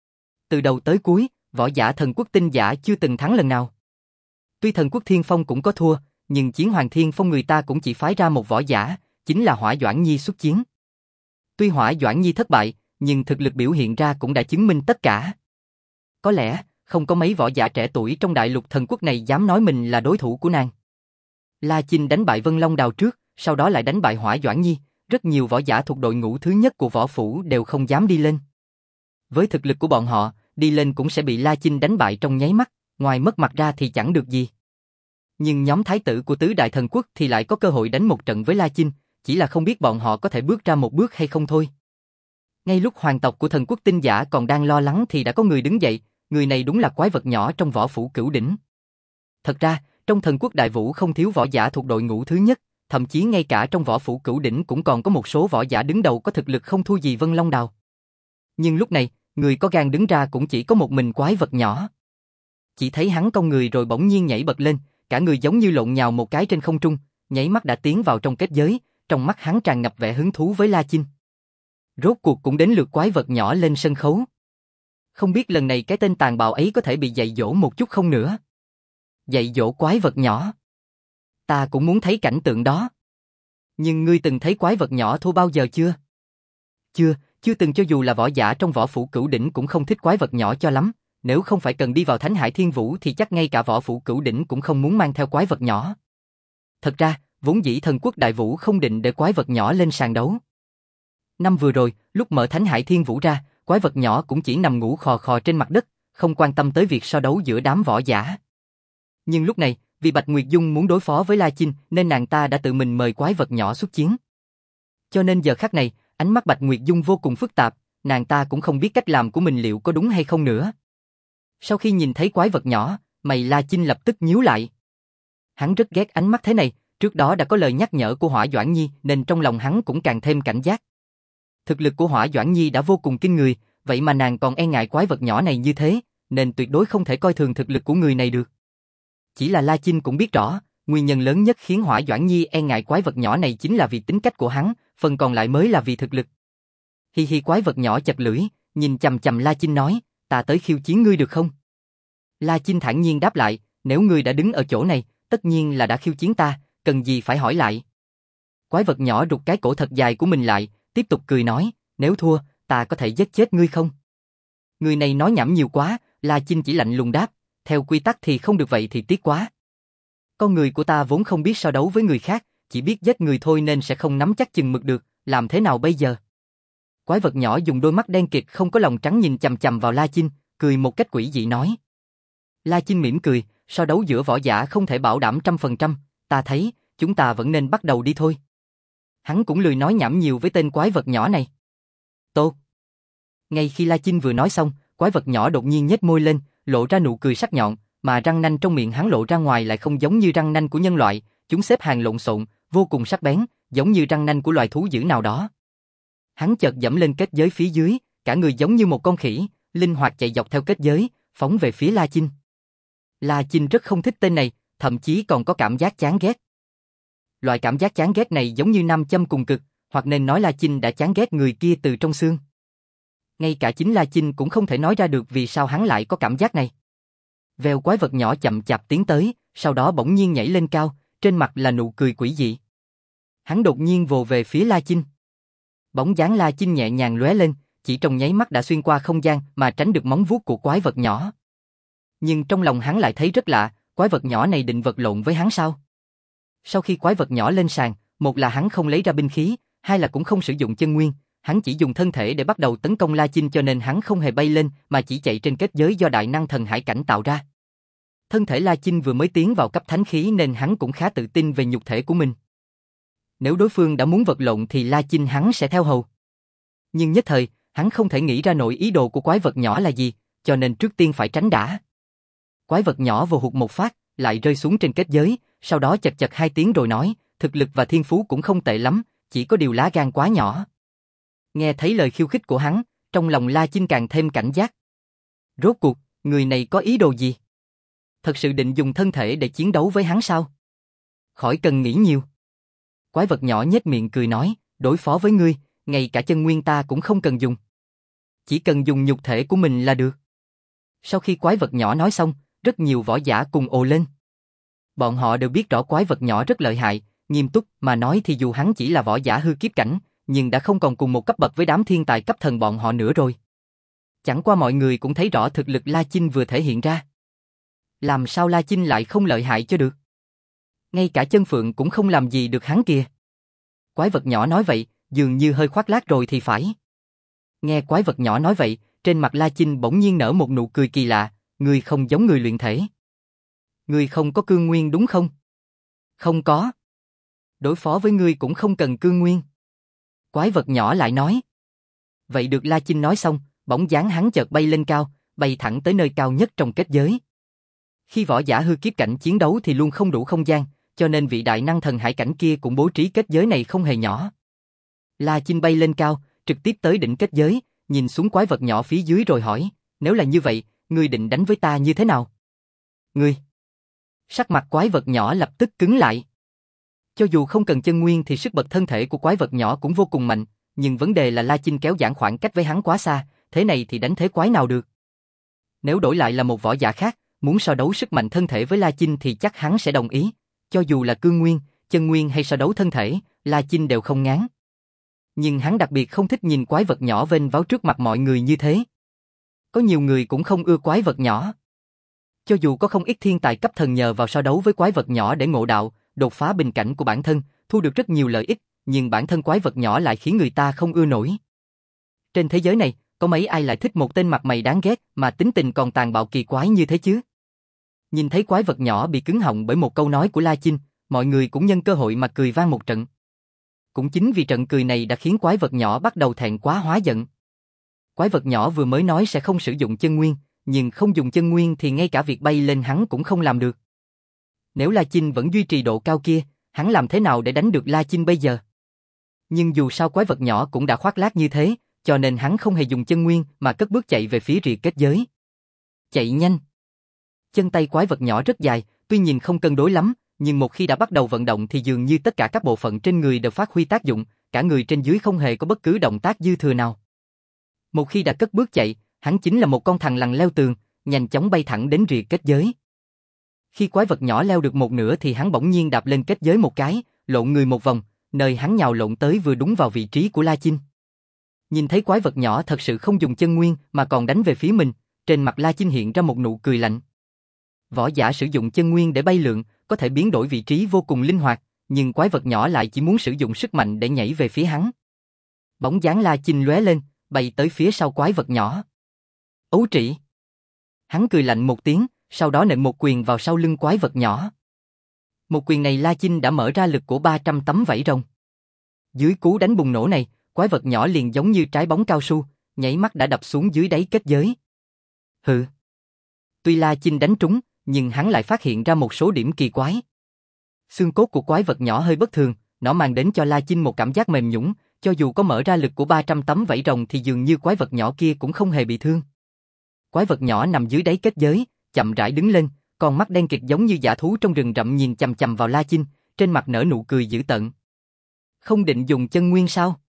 Từ đầu tới cuối, võ giả thần quốc Tinh Giả chưa từng thắng lần nào. Tuy thần quốc Thiên Phong cũng có thua, nhưng Chiến Hoàng Thiên Phong người ta cũng chỉ phái ra một võ giả, chính là Hỏa Doãn Nhi xuất chiến. Tuy Hỏa Doãn Nhi thất bại, nhưng thực lực biểu hiện ra cũng đã chứng minh tất cả. Có lẽ, không có mấy võ giả trẻ tuổi trong đại lục thần quốc này dám nói mình là đối thủ của nàng. La Chinh đánh bại Vân Long Đào trước, sau đó lại đánh bại Hỏa Doãn Nhi, rất nhiều võ giả thuộc đội ngũ thứ nhất của võ phủ đều không dám đi lên. Với thực lực của bọn họ, đi lên cũng sẽ bị La Chinh đánh bại trong nháy mắt, ngoài mất mặt ra thì chẳng được gì. Nhưng nhóm thái tử của tứ đại thần quốc thì lại có cơ hội đánh một trận với La Chinh, chỉ là không biết bọn họ có thể bước ra một bước hay không thôi. Ngay lúc hoàng tộc của thần quốc Tinh Giả còn đang lo lắng thì đã có người đứng dậy, người này đúng là quái vật nhỏ trong võ phủ Cửu Đỉnh. Thật ra, trong thần quốc Đại Vũ không thiếu võ giả thuộc đội ngũ thứ nhất, thậm chí ngay cả trong võ phủ Cửu Đỉnh cũng còn có một số võ giả đứng đầu có thực lực không thua gì Vân Long Đào. Nhưng lúc này, người có gan đứng ra cũng chỉ có một mình quái vật nhỏ. Chỉ thấy hắn cong người rồi bỗng nhiên nhảy bật lên, cả người giống như lộn nhào một cái trên không trung, nháy mắt đã tiến vào trong kết giới, trong mắt hắn tràn ngập vẻ hứng thú với La Chinh. Rốt cuộc cũng đến lượt quái vật nhỏ lên sân khấu. Không biết lần này cái tên tàn bạo ấy có thể bị dạy dỗ một chút không nữa. Dạy dỗ quái vật nhỏ. Ta cũng muốn thấy cảnh tượng đó. Nhưng ngươi từng thấy quái vật nhỏ thua bao giờ chưa? Chưa, chưa từng, cho dù là võ giả trong võ phủ cửu đỉnh cũng không thích quái vật nhỏ cho lắm. Nếu không phải cần đi vào Thánh Hải Thiên Vũ thì chắc ngay cả võ phủ cửu đỉnh cũng không muốn mang theo quái vật nhỏ. Thật ra, vốn dĩ Thần Quốc Đại Vũ không định để quái vật nhỏ lên sàn đấu. Năm vừa rồi, lúc mở Thánh Hải Thiên Vũ ra, quái vật nhỏ cũng chỉ nằm ngủ khò khò trên mặt đất, không quan tâm tới việc so đấu giữa đám võ giả. Nhưng lúc này, vì Bạch Nguyệt Dung muốn đối phó với La Chinh nên nàng ta đã tự mình mời quái vật nhỏ xuất chiến. Cho nên giờ khắc này, ánh mắt Bạch Nguyệt Dung vô cùng phức tạp, nàng ta cũng không biết cách làm của mình liệu có đúng hay không nữa. Sau khi nhìn thấy quái vật nhỏ, mày La Chinh lập tức nhíu lại. Hắn rất ghét ánh mắt thế này, trước đó đã có lời nhắc nhở của Hỏa Doãn Nhi nên trong lòng hắn cũng càng thêm cảnh giác. Thực lực của Hỏa Doãn Nhi đã vô cùng kinh người, vậy mà nàng còn e ngại quái vật nhỏ này như thế, nên tuyệt đối không thể coi thường thực lực của người này được. Chỉ là La Chinh cũng biết rõ, nguyên nhân lớn nhất khiến Hỏa Doãn Nhi e ngại quái vật nhỏ này chính là vì tính cách của hắn, phần còn lại mới là vì thực lực. Hi hi, quái vật nhỏ chật lưỡi, nhìn chằm chằm La Chinh nói, ta tới khiêu chiến ngươi được không? La Chinh thản nhiên đáp lại, nếu ngươi đã đứng ở chỗ này, tất nhiên là đã khiêu chiến ta, cần gì phải hỏi lại. Quái vật nhỏ rụt cái cổ thật dài của mình lại, tiếp tục cười nói, nếu thua, ta có thể giết chết ngươi không? Người này nói nhảm nhiều quá, La Chinh chỉ lạnh lùng đáp, theo quy tắc thì không được vậy thì tiếc quá. Con người của ta vốn không biết so đấu với người khác, chỉ biết giết người thôi nên sẽ không nắm chắc chừng mực được, làm thế nào bây giờ? Quái vật nhỏ dùng đôi mắt đen kịt không có lòng trắng nhìn chằm chằm vào La Chinh, cười một cách quỷ dị nói. La Chinh mỉm cười, so đấu giữa võ giả không thể bảo đảm trăm phần trăm, ta thấy, chúng ta vẫn nên bắt đầu đi thôi. Hắn cũng lười nói nhảm nhiều với tên quái vật nhỏ này. Tốt. Ngay khi La Chinh vừa nói xong, quái vật nhỏ đột nhiên nhếch môi lên, lộ ra nụ cười sắc nhọn, mà răng nanh trong miệng hắn lộ ra ngoài lại không giống như răng nanh của nhân loại, chúng xếp hàng lộn xộn, vô cùng sắc bén, giống như răng nanh của loài thú dữ nào đó. Hắn chợt giẫm lên kết giới phía dưới, cả người giống như một con khỉ, linh hoạt chạy dọc theo kết giới, phóng về phía La Chinh. La Chinh rất không thích tên này, thậm chí còn có cảm giác chán ghét. Loại cảm giác chán ghét này giống như nam châm cùng cực, hoặc nên nói La Chinh đã chán ghét người kia từ trong xương. Ngay cả chính La Chinh cũng không thể nói ra được vì sao hắn lại có cảm giác này. Vèo, quái vật nhỏ chậm chạp tiến tới, sau đó bỗng nhiên nhảy lên cao, trên mặt là nụ cười quỷ dị. Hắn đột nhiên vồ về phía La Chinh. Bóng dáng La Chinh nhẹ nhàng lóe lên, chỉ trong nháy mắt đã xuyên qua không gian mà tránh được móng vuốt của quái vật nhỏ. Nhưng trong lòng hắn lại thấy rất lạ, quái vật nhỏ này định vật lộn với hắn sao? Sau khi quái vật nhỏ lên sàn, một là hắn không lấy ra binh khí, hai là cũng không sử dụng chân nguyên, hắn chỉ dùng thân thể để bắt đầu tấn công La Chinh, cho nên hắn không hề bay lên mà chỉ chạy trên kết giới do đại năng thần hải cảnh tạo ra. Thân thể La Chinh vừa mới tiến vào cấp thánh khí nên hắn cũng khá tự tin về nhục thể của mình. Nếu đối phương đã muốn vật lộn thì La Chinh hắn sẽ theo hầu. Nhưng nhất thời, hắn không thể nghĩ ra nổi ý đồ của quái vật nhỏ là gì, cho nên trước tiên phải tránh đã. Quái vật nhỏ vồ hụt một phát, lại rơi xuống trên kết giới, sau đó chật chật hai tiếng rồi nói, thực lực và thiên phú cũng không tệ lắm, chỉ có điều lá gan quá nhỏ. Nghe thấy lời khiêu khích của hắn, trong lòng La Chinh càng thêm cảnh giác. Rốt cuộc, người này có ý đồ gì? Thật sự định dùng thân thể để chiến đấu với hắn sao? Khỏi cần nghĩ nhiều. Quái vật nhỏ nhếch miệng cười nói, đối phó với ngươi, ngay cả chân nguyên ta cũng không cần dùng. Chỉ cần dùng nhục thể của mình là được. Sau khi quái vật nhỏ nói xong, rất nhiều võ giả cùng ồ lên. Bọn họ đều biết rõ quái vật nhỏ rất lợi hại, nghiêm túc mà nói thì dù hắn chỉ là võ giả hư kiếp cảnh, nhưng đã không còn cùng một cấp bậc với đám thiên tài cấp thần bọn họ nữa rồi. Chẳng qua mọi người cũng thấy rõ thực lực La Chinh vừa thể hiện ra. Làm sao La Chinh lại không lợi hại cho được? Ngay cả chân phượng cũng không làm gì được hắn kìa. Quái vật nhỏ nói vậy, dường như hơi khoác lác rồi thì phải. Nghe quái vật nhỏ nói vậy, trên mặt La Chinh bỗng nhiên nở một nụ cười kỳ lạ, ngươi không giống người luyện thể. Ngươi không có cương nguyên đúng không? Không có. Đối phó với ngươi cũng không cần cương nguyên. Quái vật nhỏ lại nói. Vậy được, La Chinh nói xong, bóng dáng hắn chợt bay lên cao, bay thẳng tới nơi cao nhất trong kết giới. Khi võ giả hư kiếp cảnh chiến đấu thì luôn không đủ không gian, cho nên vị đại năng thần hải cảnh kia cũng bố trí kết giới này không hề nhỏ. La Chinh bay lên cao, trực tiếp tới đỉnh kết giới, nhìn xuống quái vật nhỏ phía dưới rồi hỏi, nếu là như vậy, ngươi định đánh với ta như thế nào? Ngươi! Sắc mặt quái vật nhỏ lập tức cứng lại. Cho dù không cần chân nguyên thì sức bật thân thể của quái vật nhỏ cũng vô cùng mạnh, nhưng vấn đề là La Chinh kéo giãn khoảng cách với hắn quá xa, thế này thì đánh thế quái nào được. Nếu đổi lại là một võ giả khác, muốn so đấu sức mạnh thân thể với La Chinh thì chắc hắn sẽ đồng ý, cho dù là cương nguyên, chân nguyên hay so đấu thân thể, La Chinh đều không ngán. Nhưng hắn đặc biệt không thích nhìn quái vật nhỏ vênh váo trước mặt mọi người như thế. Có nhiều người cũng không ưa quái vật nhỏ. Cho dù có không ít thiên tài cấp thần nhờ vào so đấu với quái vật nhỏ để ngộ đạo, đột phá bình cảnh của bản thân, thu được rất nhiều lợi ích, nhưng bản thân quái vật nhỏ lại khiến người ta không ưa nổi. Trên thế giới này, có mấy ai lại thích một tên mặt mày đáng ghét mà tính tình còn tàn bạo kỳ quái như thế chứ? Nhìn thấy quái vật nhỏ bị cứng họng bởi một câu nói của La Chinh, mọi người cũng nhân cơ hội mà cười vang một trận. Cũng chính vì trận cười này đã khiến quái vật nhỏ bắt đầu thẹn quá hóa giận. Quái vật nhỏ vừa mới nói sẽ không sử dụng chân nguyên, nhưng không dùng chân nguyên thì ngay cả việc bay lên hắn cũng không làm được. Nếu La Chinh vẫn duy trì độ cao kia, hắn làm thế nào để đánh được La Chinh bây giờ? Nhưng dù sao quái vật nhỏ cũng đã khoác lác như thế, cho nên hắn không hề dùng chân nguyên mà cất bước chạy về phía rìa kết giới. Chạy nhanh. Chân tay quái vật nhỏ rất dài, tuy nhìn không cân đối lắm, nhưng một khi đã bắt đầu vận động thì dường như tất cả các bộ phận trên người đều phát huy tác dụng, cả người trên dưới không hề có bất cứ động tác dư thừa nào. Một khi đã cất bước chạy, hắn chính là một con thằn lằn leo tường, nhanh chóng bay thẳng đến rìa kết giới. Khi quái vật nhỏ leo được một nửa thì hắn bỗng nhiên đạp lên kết giới một cái, lộn người một vòng, nơi hắn nhào lộn tới vừa đúng vào vị trí của La Chinh. Nhìn thấy quái vật nhỏ thật sự không dùng chân nguyên mà còn đánh về phía mình, trên mặt La Chinh hiện ra một nụ cười lạnh. Võ giả sử dụng chân nguyên để bay lượn, có thể biến đổi vị trí vô cùng linh hoạt, nhưng quái vật nhỏ lại chỉ muốn sử dụng sức mạnh để nhảy về phía hắn. Bóng dáng La Chinh lóe lên, bay tới phía sau quái vật nhỏ. Ấu trĩ. Hắn cười lạnh một tiếng, sau đó nện một quyền vào sau lưng quái vật nhỏ. Một quyền này La Chinh đã mở ra lực của ba trăm tấm vảy rồng. Dưới cú đánh bùng nổ này, quái vật nhỏ liền giống như trái bóng cao su, nhảy mắt đã đập xuống dưới đáy kết giới. Hừ. Tuy La Chinh đánh trúng, nhưng hắn lại phát hiện ra một số điểm kỳ quái. Xương cốt của quái vật nhỏ hơi bất thường, nó mang đến cho La Chinh một cảm giác mềm nhũn, cho dù có mở ra lực của ba trăm tấm vảy rồng thì dường như quái vật nhỏ kia cũng không hề bị thương. Quái vật nhỏ nằm dưới đáy kết giới, chậm rãi đứng lên, con mắt đen kịt giống như dã thú trong rừng rậm nhìn chằm chằm vào La Chinh, trên mặt nở nụ cười dữ tợn. Không định dùng chân nguyên sao?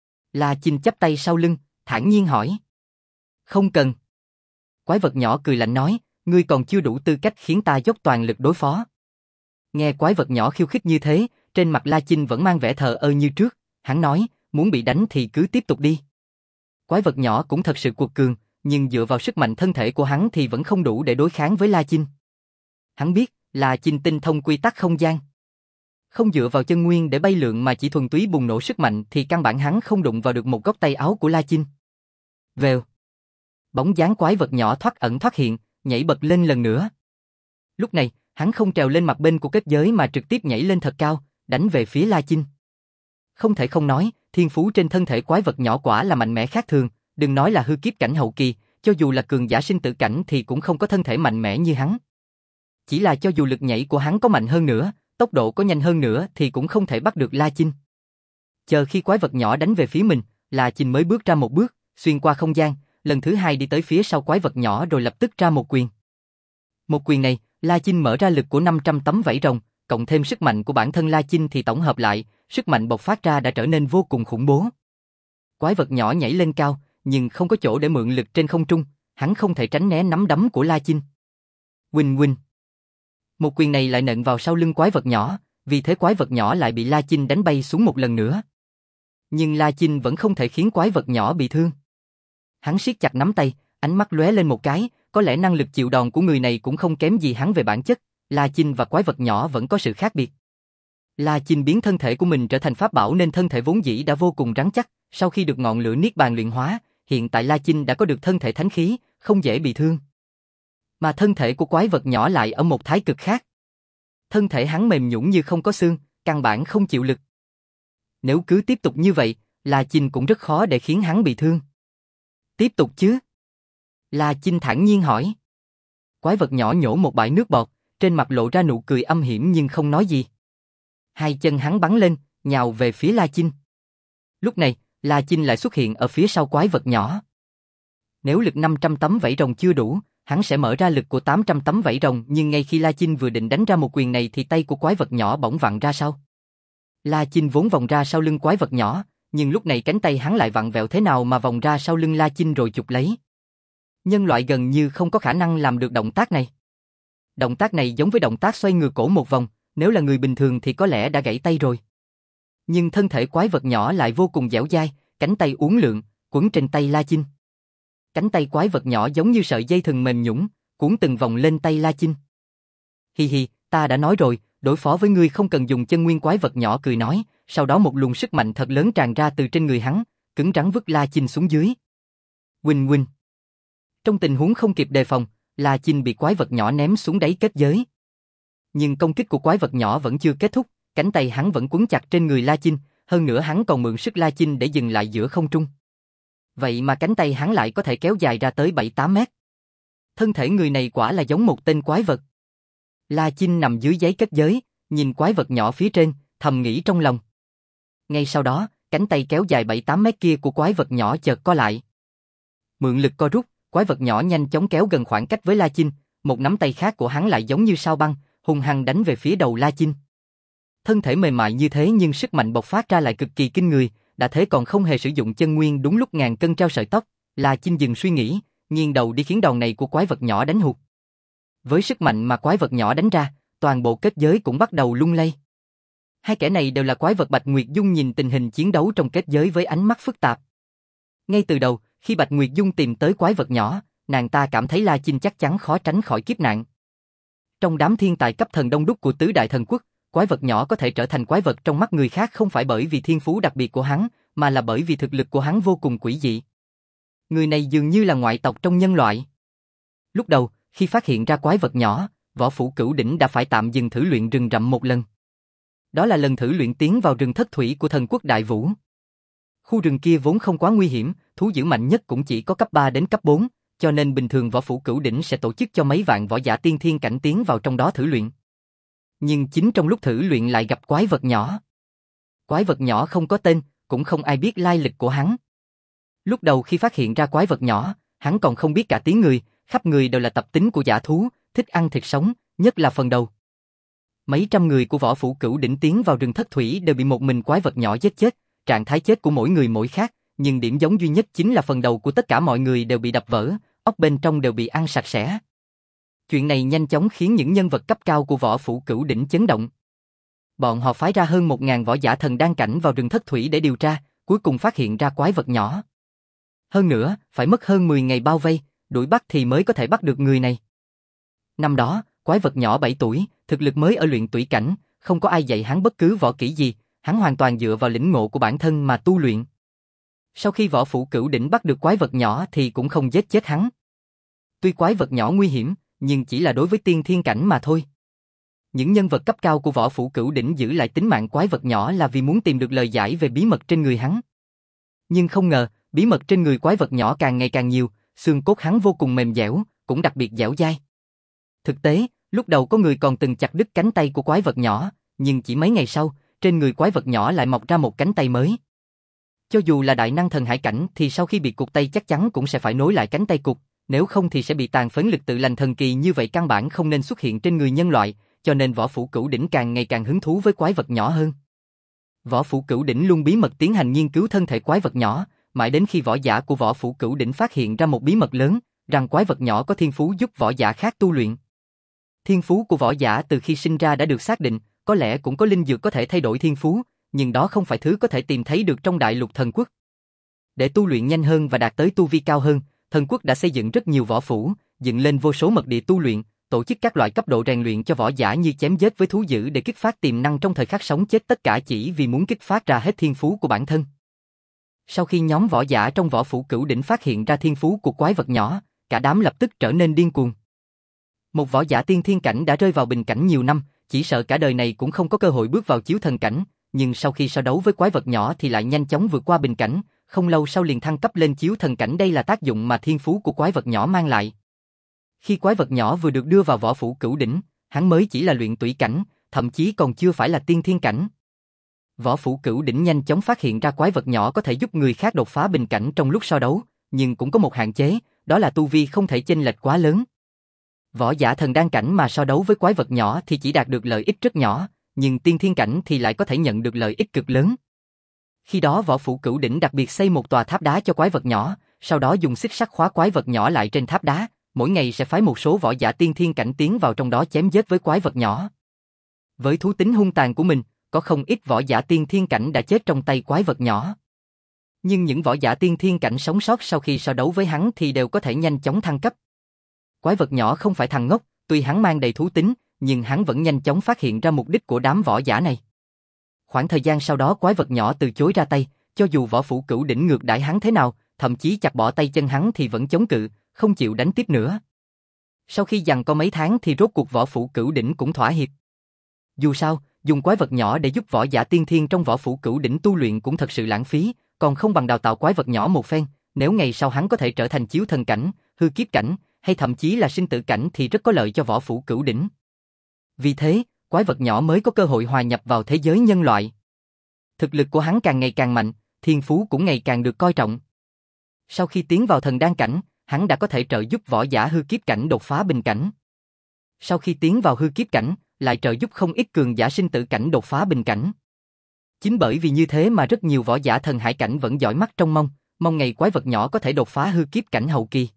La Chinh chắp tay sau lưng, thản nhiên hỏi. Không cần. Quái vật nhỏ cười lạnh nói, ngươi còn chưa đủ tư cách khiến ta dốc toàn lực đối phó. Nghe quái vật nhỏ khiêu khích như thế, trên mặt La Chinh vẫn mang vẻ thờ ơ như trước, hắn nói, muốn bị đánh thì cứ tiếp tục đi. Quái vật nhỏ cũng thật sự cuột cường, nhưng dựa vào sức mạnh thân thể của hắn thì vẫn không đủ để đối kháng với La Chinh. Hắn biết, La Chinh tinh thông quy tắc không gian. Không dựa vào chân nguyên để bay lượn mà chỉ thuần túy bùng nổ sức mạnh thì căn bản hắn không đụng vào được một góc tay áo của La Chinh. Vèo. Bóng dáng quái vật nhỏ thoát ẩn thoát hiện, nhảy bật lên lần nữa. Lúc này, hắn không trèo lên mặt bên của kết giới mà trực tiếp nhảy lên thật cao, đánh về phía La Chinh. Không thể không nói, thiên phú trên thân thể quái vật nhỏ quả là mạnh mẽ khác thường, đừng nói là hư kiếp cảnh hậu kỳ, cho dù là cường giả sinh tử cảnh thì cũng không có thân thể mạnh mẽ như hắn. Chỉ là cho dù lực nhảy của hắn có mạnh hơn nữa, tốc độ có nhanh hơn nữa thì cũng không thể bắt được La Chinh. Chờ khi quái vật nhỏ đánh về phía mình, La Chinh mới bước ra một bước, xuyên qua không gian, lần thứ hai đi tới phía sau quái vật nhỏ rồi lập tức ra một quyền. Một quyền này, La Chinh mở ra lực của năm trăm tấm vảy rồng, cộng thêm sức mạnh của bản thân La Chinh thì tổng hợp lại, sức mạnh bộc phát ra đã trở nên vô cùng khủng bố. Quái vật nhỏ nhảy lên cao, nhưng không có chỗ để mượn lực trên không trung, hắn không thể tránh né nắm đấm của La Chinh. Huỳnh huỳnh. Một quyền này lại nện vào sau lưng quái vật nhỏ, vì thế quái vật nhỏ lại bị La Chinh đánh bay xuống một lần nữa. Nhưng La Chinh vẫn không thể khiến quái vật nhỏ bị thương. Hắn siết chặt nắm tay, ánh mắt lóe lên một cái, có lẽ năng lực chịu đòn của người này cũng không kém gì hắn về bản chất, La Chinh và quái vật nhỏ vẫn có sự khác biệt. La Chinh biến thân thể của mình trở thành pháp bảo nên thân thể vốn dĩ đã vô cùng rắn chắc, sau khi được ngọn lửa niết bàn luyện hóa, hiện tại La Chinh đã có được thân thể thánh khí, không dễ bị thương. Mà thân thể của quái vật nhỏ lại ở một thái cực khác. Thân thể hắn mềm nhũn như không có xương, căn bản không chịu lực. Nếu cứ tiếp tục như vậy, La Chinh cũng rất khó để khiến hắn bị thương. Tiếp tục chứ? La Chinh thản nhiên hỏi. Quái vật nhỏ nhổ một bãi nước bọt, trên mặt lộ ra nụ cười âm hiểm nhưng không nói gì. Hai chân hắn bắn lên, nhào về phía La Chinh. Lúc này, La Chinh lại xuất hiện ở phía sau quái vật nhỏ. Nếu lực năm trăm tấm vảy rồng chưa đủ, hắn sẽ mở ra lực của tám trăm tấm vảy rồng, nhưng ngay khi La Chinh vừa định đánh ra một quyền này thì tay của quái vật nhỏ bỗng vặn ra sau. La Chinh vốn vòng ra sau lưng quái vật nhỏ, Nhưng lúc này cánh tay hắn lại vặn vẹo thế nào mà vòng ra sau lưng La Chinh rồi chụp lấy. Nhân loại gần như không có khả năng làm được động tác này. Động tác này giống với động tác xoay ngược cổ một vòng, nếu là người bình thường thì có lẽ đã gãy tay rồi. Nhưng thân thể quái vật nhỏ lại vô cùng dẻo dai, cánh tay uốn lượn, quấn trên tay La Chinh. Cánh tay quái vật nhỏ giống như sợi dây thừng mềm nhũn, cuốn từng vòng lên tay La Chinh. Hi hi, ta đã nói rồi, đối phó với ngươi không cần dùng chân nguyên. Quái vật nhỏ cười nói, sau đó một luồng sức mạnh thật lớn tràn ra từ trên người hắn, cứng rắn vứt La Chinh xuống dưới. Huỳnh huỳnh. Trong tình huống không kịp đề phòng, La Chinh bị quái vật nhỏ ném xuống đáy kết giới. Nhưng công kích của quái vật nhỏ vẫn chưa kết thúc, cánh tay hắn vẫn quấn chặt trên người La Chinh, hơn nữa hắn còn mượn sức La Chinh để dừng lại giữa không trung. Vậy mà cánh tay hắn lại có thể kéo dài ra tới bảy tám mét. Thân thể người này quả là giống một tên quái vật. La Chinh nằm dưới giấy kết giới, nhìn quái vật nhỏ phía trên, thầm nghĩ trong lòng. Ngay sau đó, cánh tay kéo dài bảy tám mét kia của quái vật nhỏ chợt co lại. Mượn lực co rút, quái vật nhỏ nhanh chóng kéo gần khoảng cách với La Chinh, một nắm tay khác của hắn lại giống như sao băng, hung hăng đánh về phía đầu La Chinh. Thân thể mềm mại như thế nhưng sức mạnh bộc phát ra lại cực kỳ kinh người, đã thế còn không hề sử dụng chân nguyên. Đúng lúc ngàn cân treo sợi tóc, La Chinh dừng suy nghĩ, nghiêng đầu đi khiến đòn này của quái vật nhỏ đánh hụt. Với sức mạnh mà quái vật nhỏ đánh ra, toàn bộ kết giới cũng bắt đầu lung lay. Hai kẻ này đều là quái vật. Bạch Nguyệt Dung nhìn tình hình chiến đấu trong kết giới với ánh mắt phức tạp. Ngay từ đầu, khi Bạch Nguyệt Dung tìm tới quái vật nhỏ, nàng ta cảm thấy La Chinh chắc chắn khó tránh khỏi kiếp nạn. Trong đám thiên tài cấp thần đông đúc của tứ đại thần quốc, quái vật nhỏ có thể trở thành quái vật trong mắt người khác không phải bởi vì thiên phú đặc biệt của hắn, mà là bởi vì thực lực của hắn vô cùng quỷ dị. Người này dường như là ngoại tộc trong nhân loại. Lúc đầu, khi phát hiện ra quái vật nhỏ, Võ Phủ Cửu Đỉnh đã phải tạm dừng thử luyện rừng rậm một lần. Đó là lần thử luyện tiến vào rừng thất thủy của thần quốc Đại Vũ. Khu rừng kia vốn không quá nguy hiểm, thú dữ mạnh nhất cũng chỉ có cấp ba đến cấp bốn, cho nên bình thường Võ Phủ Cửu Đỉnh sẽ tổ chức cho mấy vạn võ giả tiên thiên cảnh tiến vào trong đó thử luyện. Nhưng chính trong lúc thử luyện lại gặp quái vật nhỏ. Quái vật nhỏ không có tên, cũng không ai biết lai lịch của hắn. Lúc đầu khi phát hiện ra quái vật nhỏ, hắn còn không biết cả tiếng người, khắp người đều là tập tính của dã thú, thích ăn thịt sống, nhất là phần đầu. Mấy trăm người của Võ Phủ Cửu Đỉnh tiến vào rừng thất thủy đều bị một mình quái vật nhỏ giết chết, trạng thái chết của mỗi người mỗi khác, nhưng điểm giống duy nhất chính là phần đầu của tất cả mọi người đều bị đập vỡ, óc bên trong đều bị ăn sạch sẽ. Chuyện này nhanh chóng khiến những nhân vật cấp cao của Võ Phủ Cửu Đỉnh chấn động. Bọn họ phái ra hơn một ngàn võ giả thần đan cảnh vào rừng thất thủy để điều tra, cuối cùng phát hiện ra quái vật nhỏ. Hơn nữa, phải mất hơn mười ngày bao vây, đuổi bắt thì mới có thể bắt được người này. Năm đó, quái vật nhỏ bảy tuổi, thực lực mới ở luyện tủy cảnh, không có ai dạy hắn bất cứ võ kỹ gì, hắn hoàn toàn dựa vào lĩnh ngộ của bản thân mà tu luyện. Sau khi Võ Phủ Cửu Đỉnh bắt được quái vật nhỏ thì cũng không giết chết hắn. Tuy quái vật nhỏ nguy hiểm, nhưng chỉ là đối với tiên thiên cảnh mà thôi. Những nhân vật cấp cao của Võ Phủ Cửu Đỉnh giữ lại tính mạng quái vật nhỏ là vì muốn tìm được lời giải về bí mật trên người hắn. Nhưng không ngờ, bí mật trên người quái vật nhỏ càng ngày càng nhiều, xương cốt hắn vô cùng mềm dẻo, cũng đặc biệt dẻo dai. Thực tế, lúc đầu có người còn từng chặt đứt cánh tay của quái vật nhỏ, nhưng chỉ mấy ngày sau, trên người quái vật nhỏ lại mọc ra một cánh tay mới. Cho dù là đại năng thần hải cảnh thì sau khi bị cụt tay chắc chắn cũng sẽ phải nối lại cánh tay cụt, nếu không thì sẽ bị tàn phấn lực tự lành thần kỳ như vậy căn bản không nên xuất hiện trên người nhân loại, cho nên Võ Phủ Cửu Đỉnh càng ngày càng hứng thú với quái vật nhỏ hơn. Võ Phủ Cửu Đỉnh luôn bí mật tiến hành nghiên cứu thân thể quái vật nhỏ, mãi đến khi võ giả của Võ Phủ Cửu Đỉnh phát hiện ra một bí mật lớn, rằng quái vật nhỏ có thiên phú giúp võ giả khác tu luyện. Thiên phú của võ giả từ khi sinh ra đã được xác định, có lẽ cũng có linh dược có thể thay đổi thiên phú, nhưng đó không phải thứ có thể tìm thấy được trong đại lục thần quốc. Để tu luyện nhanh hơn và đạt tới tu vi cao hơn, thần quốc đã xây dựng rất nhiều võ phủ, dựng lên vô số mật địa tu luyện, tổ chức các loại cấp độ rèn luyện cho võ giả như chém giết với thú dữ để kích phát tiềm năng trong thời khắc sống chết, tất cả chỉ vì muốn kích phát ra hết thiên phú của bản thân. Sau khi nhóm võ giả trong Võ Phủ Cửu Đỉnh phát hiện ra thiên phú của quái vật nhỏ, cả đám lập tức trở nên điên cuồng. Một võ giả tiên thiên cảnh đã rơi vào bình cảnh nhiều năm, chỉ sợ cả đời này cũng không có cơ hội bước vào chiếu thần cảnh, nhưng sau khi so đấu với quái vật nhỏ thì lại nhanh chóng vượt qua bình cảnh, không lâu sau liền thăng cấp lên chiếu thần cảnh. Đây là tác dụng mà thiên phú của quái vật nhỏ mang lại. Khi quái vật nhỏ vừa được đưa vào Võ Phủ Cửu Đỉnh, hắn mới chỉ là luyện tủy cảnh, thậm chí còn chưa phải là tiên thiên cảnh. Võ Phủ Cửu Đỉnh nhanh chóng phát hiện ra quái vật nhỏ có thể giúp người khác đột phá bình cảnh trong lúc so đấu, nhưng cũng có một hạn chế, đó là tu vi không thể chênh lệch quá lớn. Võ giả thần đan cảnh mà so đấu với quái vật nhỏ thì chỉ đạt được lợi ích rất nhỏ, nhưng tiên thiên cảnh thì lại có thể nhận được lợi ích cực lớn. Khi đó Võ Phủ Cửu Đỉnh đặc biệt xây một tòa tháp đá cho quái vật nhỏ, sau đó dùng xích sắt khóa quái vật nhỏ lại trên tháp đá, mỗi ngày sẽ phái một số võ giả tiên thiên cảnh tiến vào trong đó chém giết với quái vật nhỏ. Với thú tính hung tàn của mình, có không ít võ giả tiên thiên cảnh đã chết trong tay quái vật nhỏ. Nhưng những võ giả tiên thiên cảnh sống sót sau khi so đấu với hắn thì đều có thể nhanh chóng thăng cấp. Quái vật nhỏ không phải thằng ngốc, tuy hắn mang đầy thú tính, nhưng hắn vẫn nhanh chóng phát hiện ra mục đích của đám võ giả này. Khoảng thời gian sau đó quái vật nhỏ từ chối ra tay, cho dù Võ Phủ Cửu Đỉnh ngược đãi hắn thế nào, thậm chí chặt bỏ tay chân hắn thì vẫn chống cự, không chịu đánh tiếp nữa. Sau khi giằng co mấy tháng thì rốt cuộc Võ Phủ Cửu Đỉnh cũng thỏa hiệp. Dù sao, dùng quái vật nhỏ để giúp võ giả tiên thiên trong Võ Phủ Cửu Đỉnh tu luyện cũng thật sự lãng phí, còn không bằng đào tạo quái vật nhỏ một phen, nếu ngày sau hắn có thể trở thành chiếu thần cảnh, hư kiếp cảnh, hay thậm chí là sinh tử cảnh thì rất có lợi cho Võ Phủ Cửu Đỉnh. Vì thế, quái vật nhỏ mới có cơ hội hòa nhập vào thế giới nhân loại. Thực lực của hắn càng ngày càng mạnh, thiên phú cũng ngày càng được coi trọng. Sau khi tiến vào thần đan cảnh, hắn đã có thể trợ giúp võ giả hư kiếp cảnh đột phá bình cảnh. Sau khi tiến vào hư kiếp cảnh, lại trợ giúp không ít cường giả sinh tử cảnh đột phá bình cảnh. Chính bởi vì như thế mà rất nhiều võ giả thần hải cảnh vẫn dõi mắt trông mong, mong ngày quái vật nhỏ có thể đột phá hư kiếp cảnh hậu kỳ.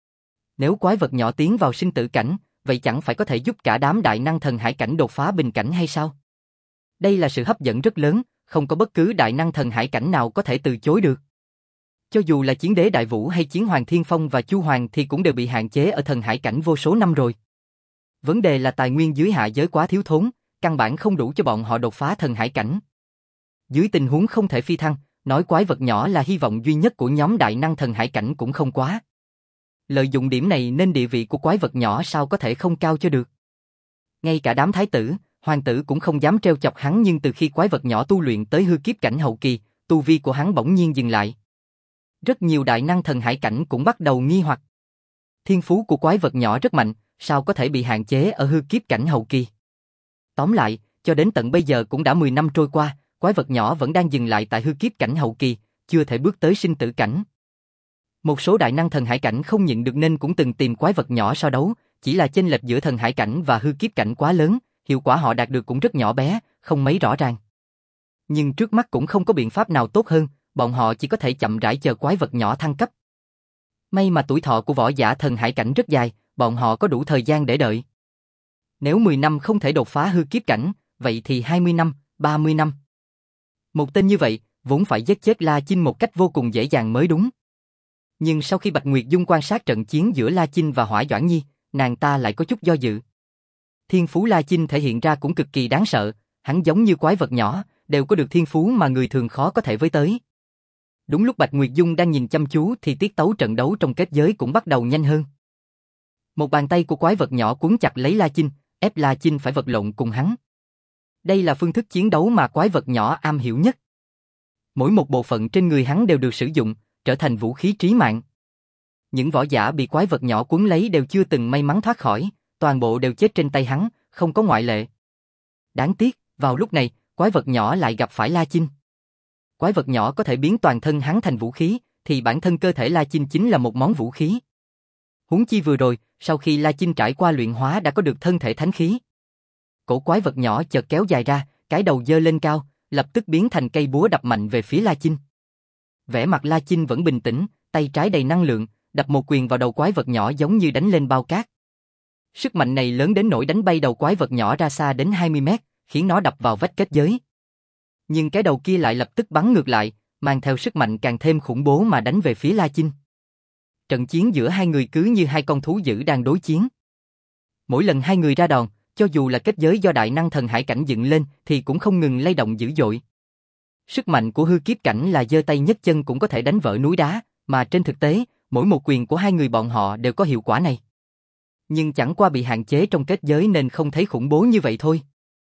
Nếu quái vật nhỏ tiến vào sinh tử cảnh, vậy chẳng phải có thể giúp cả đám đại năng thần hải cảnh đột phá bình cảnh hay sao? Đây là sự hấp dẫn rất lớn, không có bất cứ đại năng thần hải cảnh nào có thể từ chối được. Cho dù là Chiến Đế Đại Vũ hay Chiến Hoàng Thiên Phong và Chu Hoàng thì cũng đều bị hạn chế ở thần hải cảnh vô số năm rồi. Vấn đề là tài nguyên dưới hạ giới quá thiếu thốn, căn bản không đủ cho bọn họ đột phá thần hải cảnh. Dưới tình huống không thể phi thăng, nói quái vật nhỏ là hy vọng duy nhất của nhóm đại năng thần hải cảnh cũng không quá. Lợi dụng điểm này nên địa vị của quái vật nhỏ sao có thể không cao cho được. Ngay cả đám thái tử, hoàng tử cũng không dám trêu chọc hắn, nhưng từ khi quái vật nhỏ tu luyện tới hư kiếp cảnh hậu kỳ, tu vi của hắn bỗng nhiên dừng lại. Rất nhiều đại năng thần hải cảnh cũng bắt đầu nghi hoặc. Thiên phú của quái vật nhỏ rất mạnh, sao có thể bị hạn chế ở hư kiếp cảnh hậu kỳ? Tóm lại, cho đến tận bây giờ cũng đã mười năm trôi qua, quái vật nhỏ vẫn đang dừng lại tại hư kiếp cảnh hậu kỳ, chưa thể bước tới sinh tử cảnh. Một số đại năng thần hải cảnh không nhịn được nên cũng từng tìm quái vật nhỏ so đấu, chỉ là chênh lệch giữa thần hải cảnh và hư kiếp cảnh quá lớn, hiệu quả họ đạt được cũng rất nhỏ bé, không mấy rõ ràng. Nhưng trước mắt cũng không có biện pháp nào tốt hơn, bọn họ chỉ có thể chậm rãi chờ quái vật nhỏ thăng cấp. May mà tuổi thọ của võ giả thần hải cảnh rất dài, bọn họ có đủ thời gian để đợi. Nếu mười năm không thể đột phá hư kiếp cảnh, vậy thì hai mươi năm, ba mươi năm. Một tên như vậy, vốn phải giết chết La Chinh một cách vô cùng dễ dàng mới đúng. Nhưng sau khi Bạch Nguyệt Dung quan sát trận chiến giữa La Chinh và Hỏa Doãn Nhi, nàng ta lại có chút do dự. Thiên phú La Chinh thể hiện ra cũng cực kỳ đáng sợ, hắn giống như quái vật nhỏ, đều có được thiên phú mà người thường khó có thể với tới. Đúng lúc Bạch Nguyệt Dung đang nhìn chăm chú thì tiết tấu trận đấu trong kết giới cũng bắt đầu nhanh hơn. Một bàn tay của quái vật nhỏ cuốn chặt lấy La Chinh, ép La Chinh phải vật lộn cùng hắn. Đây là phương thức chiến đấu mà quái vật nhỏ am hiểu nhất. Mỗi một bộ phận trên người hắn đều được sử dụng, trở thành vũ khí trí mạng. Những võ giả bị quái vật nhỏ cuốn lấy đều chưa từng may mắn thoát khỏi, toàn bộ đều chết trên tay hắn, không có ngoại lệ. Đáng tiếc, vào lúc này, quái vật nhỏ lại gặp phải La Chinh. Quái vật nhỏ có thể biến toàn thân hắn thành vũ khí, thì bản thân cơ thể La Chinh chính là một món vũ khí. Huống chi vừa rồi, sau khi La Chinh trải qua luyện hóa đã có được thân thể thánh khí. Cổ quái vật nhỏ chợt kéo dài ra, cái đầu giơ lên cao, lập tức biến thành cây búa đập mạnh về phía La Chinh. Vẻ mặt La Chinh vẫn bình tĩnh, tay trái đầy năng lượng, đập một quyền vào đầu quái vật nhỏ giống như đánh lên bao cát. Sức mạnh này lớn đến nỗi đánh bay đầu quái vật nhỏ ra xa đến hai mươi mét, khiến nó đập vào vách kết giới. Nhưng cái đầu kia lại lập tức bắn ngược lại, mang theo sức mạnh càng thêm khủng bố mà đánh về phía La Chinh. Trận chiến giữa hai người cứ như hai con thú dữ đang đối chiến. Mỗi lần hai người ra đòn, cho dù là kết giới do đại năng thần hải cảnh dựng lên thì cũng không ngừng lay động dữ dội. Sức mạnh của hư kiếp cảnh là giơ tay nhấc chân cũng có thể đánh vỡ núi đá, mà trên thực tế, mỗi một quyền của hai người bọn họ đều có hiệu quả này. Nhưng chẳng qua bị hạn chế trong kết giới nên không thấy khủng bố như vậy thôi.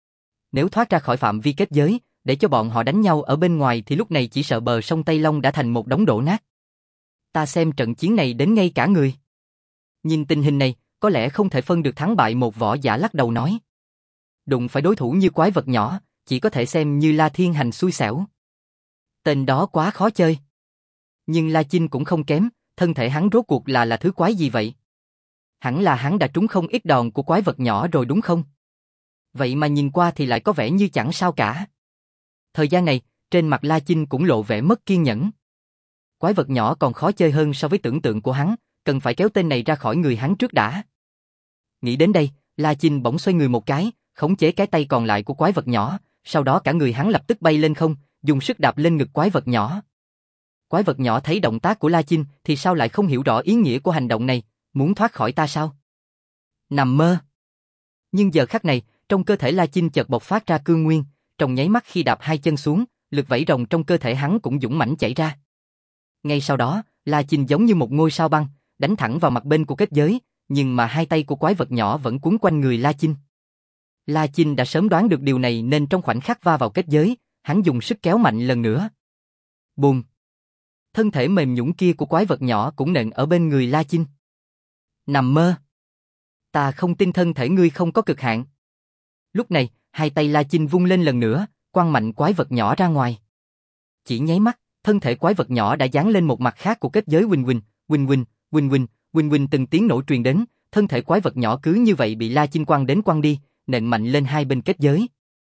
Nếu thoát ra khỏi phạm vi kết giới, để cho bọn họ đánh nhau ở bên ngoài thì lúc này chỉ sợ bờ sông Tây Long đã thành một đống đổ nát. Ta xem trận chiến này đến ngay cả người. Nhìn tình hình này, có lẽ không thể phân được thắng bại, một võ giả lắc đầu nói. Đụng phải đối thủ như quái vật nhỏ, chỉ có thể xem như La Thiên Hành xui xẻo. Tên đó quá khó chơi. Nhưng La Chinh cũng không kém, thân thể hắn rốt cuộc là là thứ quái gì vậy? Hẳn là hắn đã trúng không ít đòn của quái vật nhỏ rồi đúng không? Vậy mà nhìn qua thì lại có vẻ như chẳng sao cả. Thời gian này, trên mặt La Chinh cũng lộ vẻ mất kiên nhẫn. Quái vật nhỏ còn khó chơi hơn so với tưởng tượng của hắn, cần phải kéo tên này ra khỏi người hắn trước đã. Nghĩ đến đây, La Chinh bỗng xoay người một cái, khống chế cái tay còn lại của quái vật nhỏ, sau đó cả người hắn lập tức bay lên không, dùng sức đạp lên ngực quái vật nhỏ. Quái vật nhỏ thấy động tác của La Chinh thì sao lại không hiểu rõ ý nghĩa của hành động này, muốn thoát khỏi ta sao? Nằm mơ. Nhưng giờ khắc này, trong cơ thể La Chinh chợt bộc phát ra cương nguyên, trong nháy mắt khi đạp hai chân xuống, lực vẫy rồng trong cơ thể hắn cũng dũng mãnh chảy ra. Ngay sau đó, La Chinh giống như một ngôi sao băng, đánh thẳng vào mặt bên của kết giới, nhưng mà hai tay của quái vật nhỏ vẫn quấn quanh người La Chinh. La Chinh đã sớm đoán được điều này nên trong khoảnh khắc va vào kết giới, hắn dùng sức kéo mạnh lần nữa. Bùm! Thân thể mềm nhũn kia của quái vật nhỏ cũng nện ở bên người La Chinh. Nằm mơ! Ta không tin thân thể ngươi không có cực hạn. Lúc này, hai tay La Chinh vung lên lần nữa, quăng mạnh quái vật nhỏ ra ngoài. Chỉ nháy mắt, thân thể quái vật nhỏ đã dán lên một mặt khác của kết giới huỳnh huỳnh, huỳnh huỳnh, huỳnh huỳnh, huỳnh huỳnh từng tiếng nổ truyền đến, thân thể quái vật nhỏ cứ như vậy bị La Chinh quăng đến quăng đi, nện mạnh lên hai bên kết giới.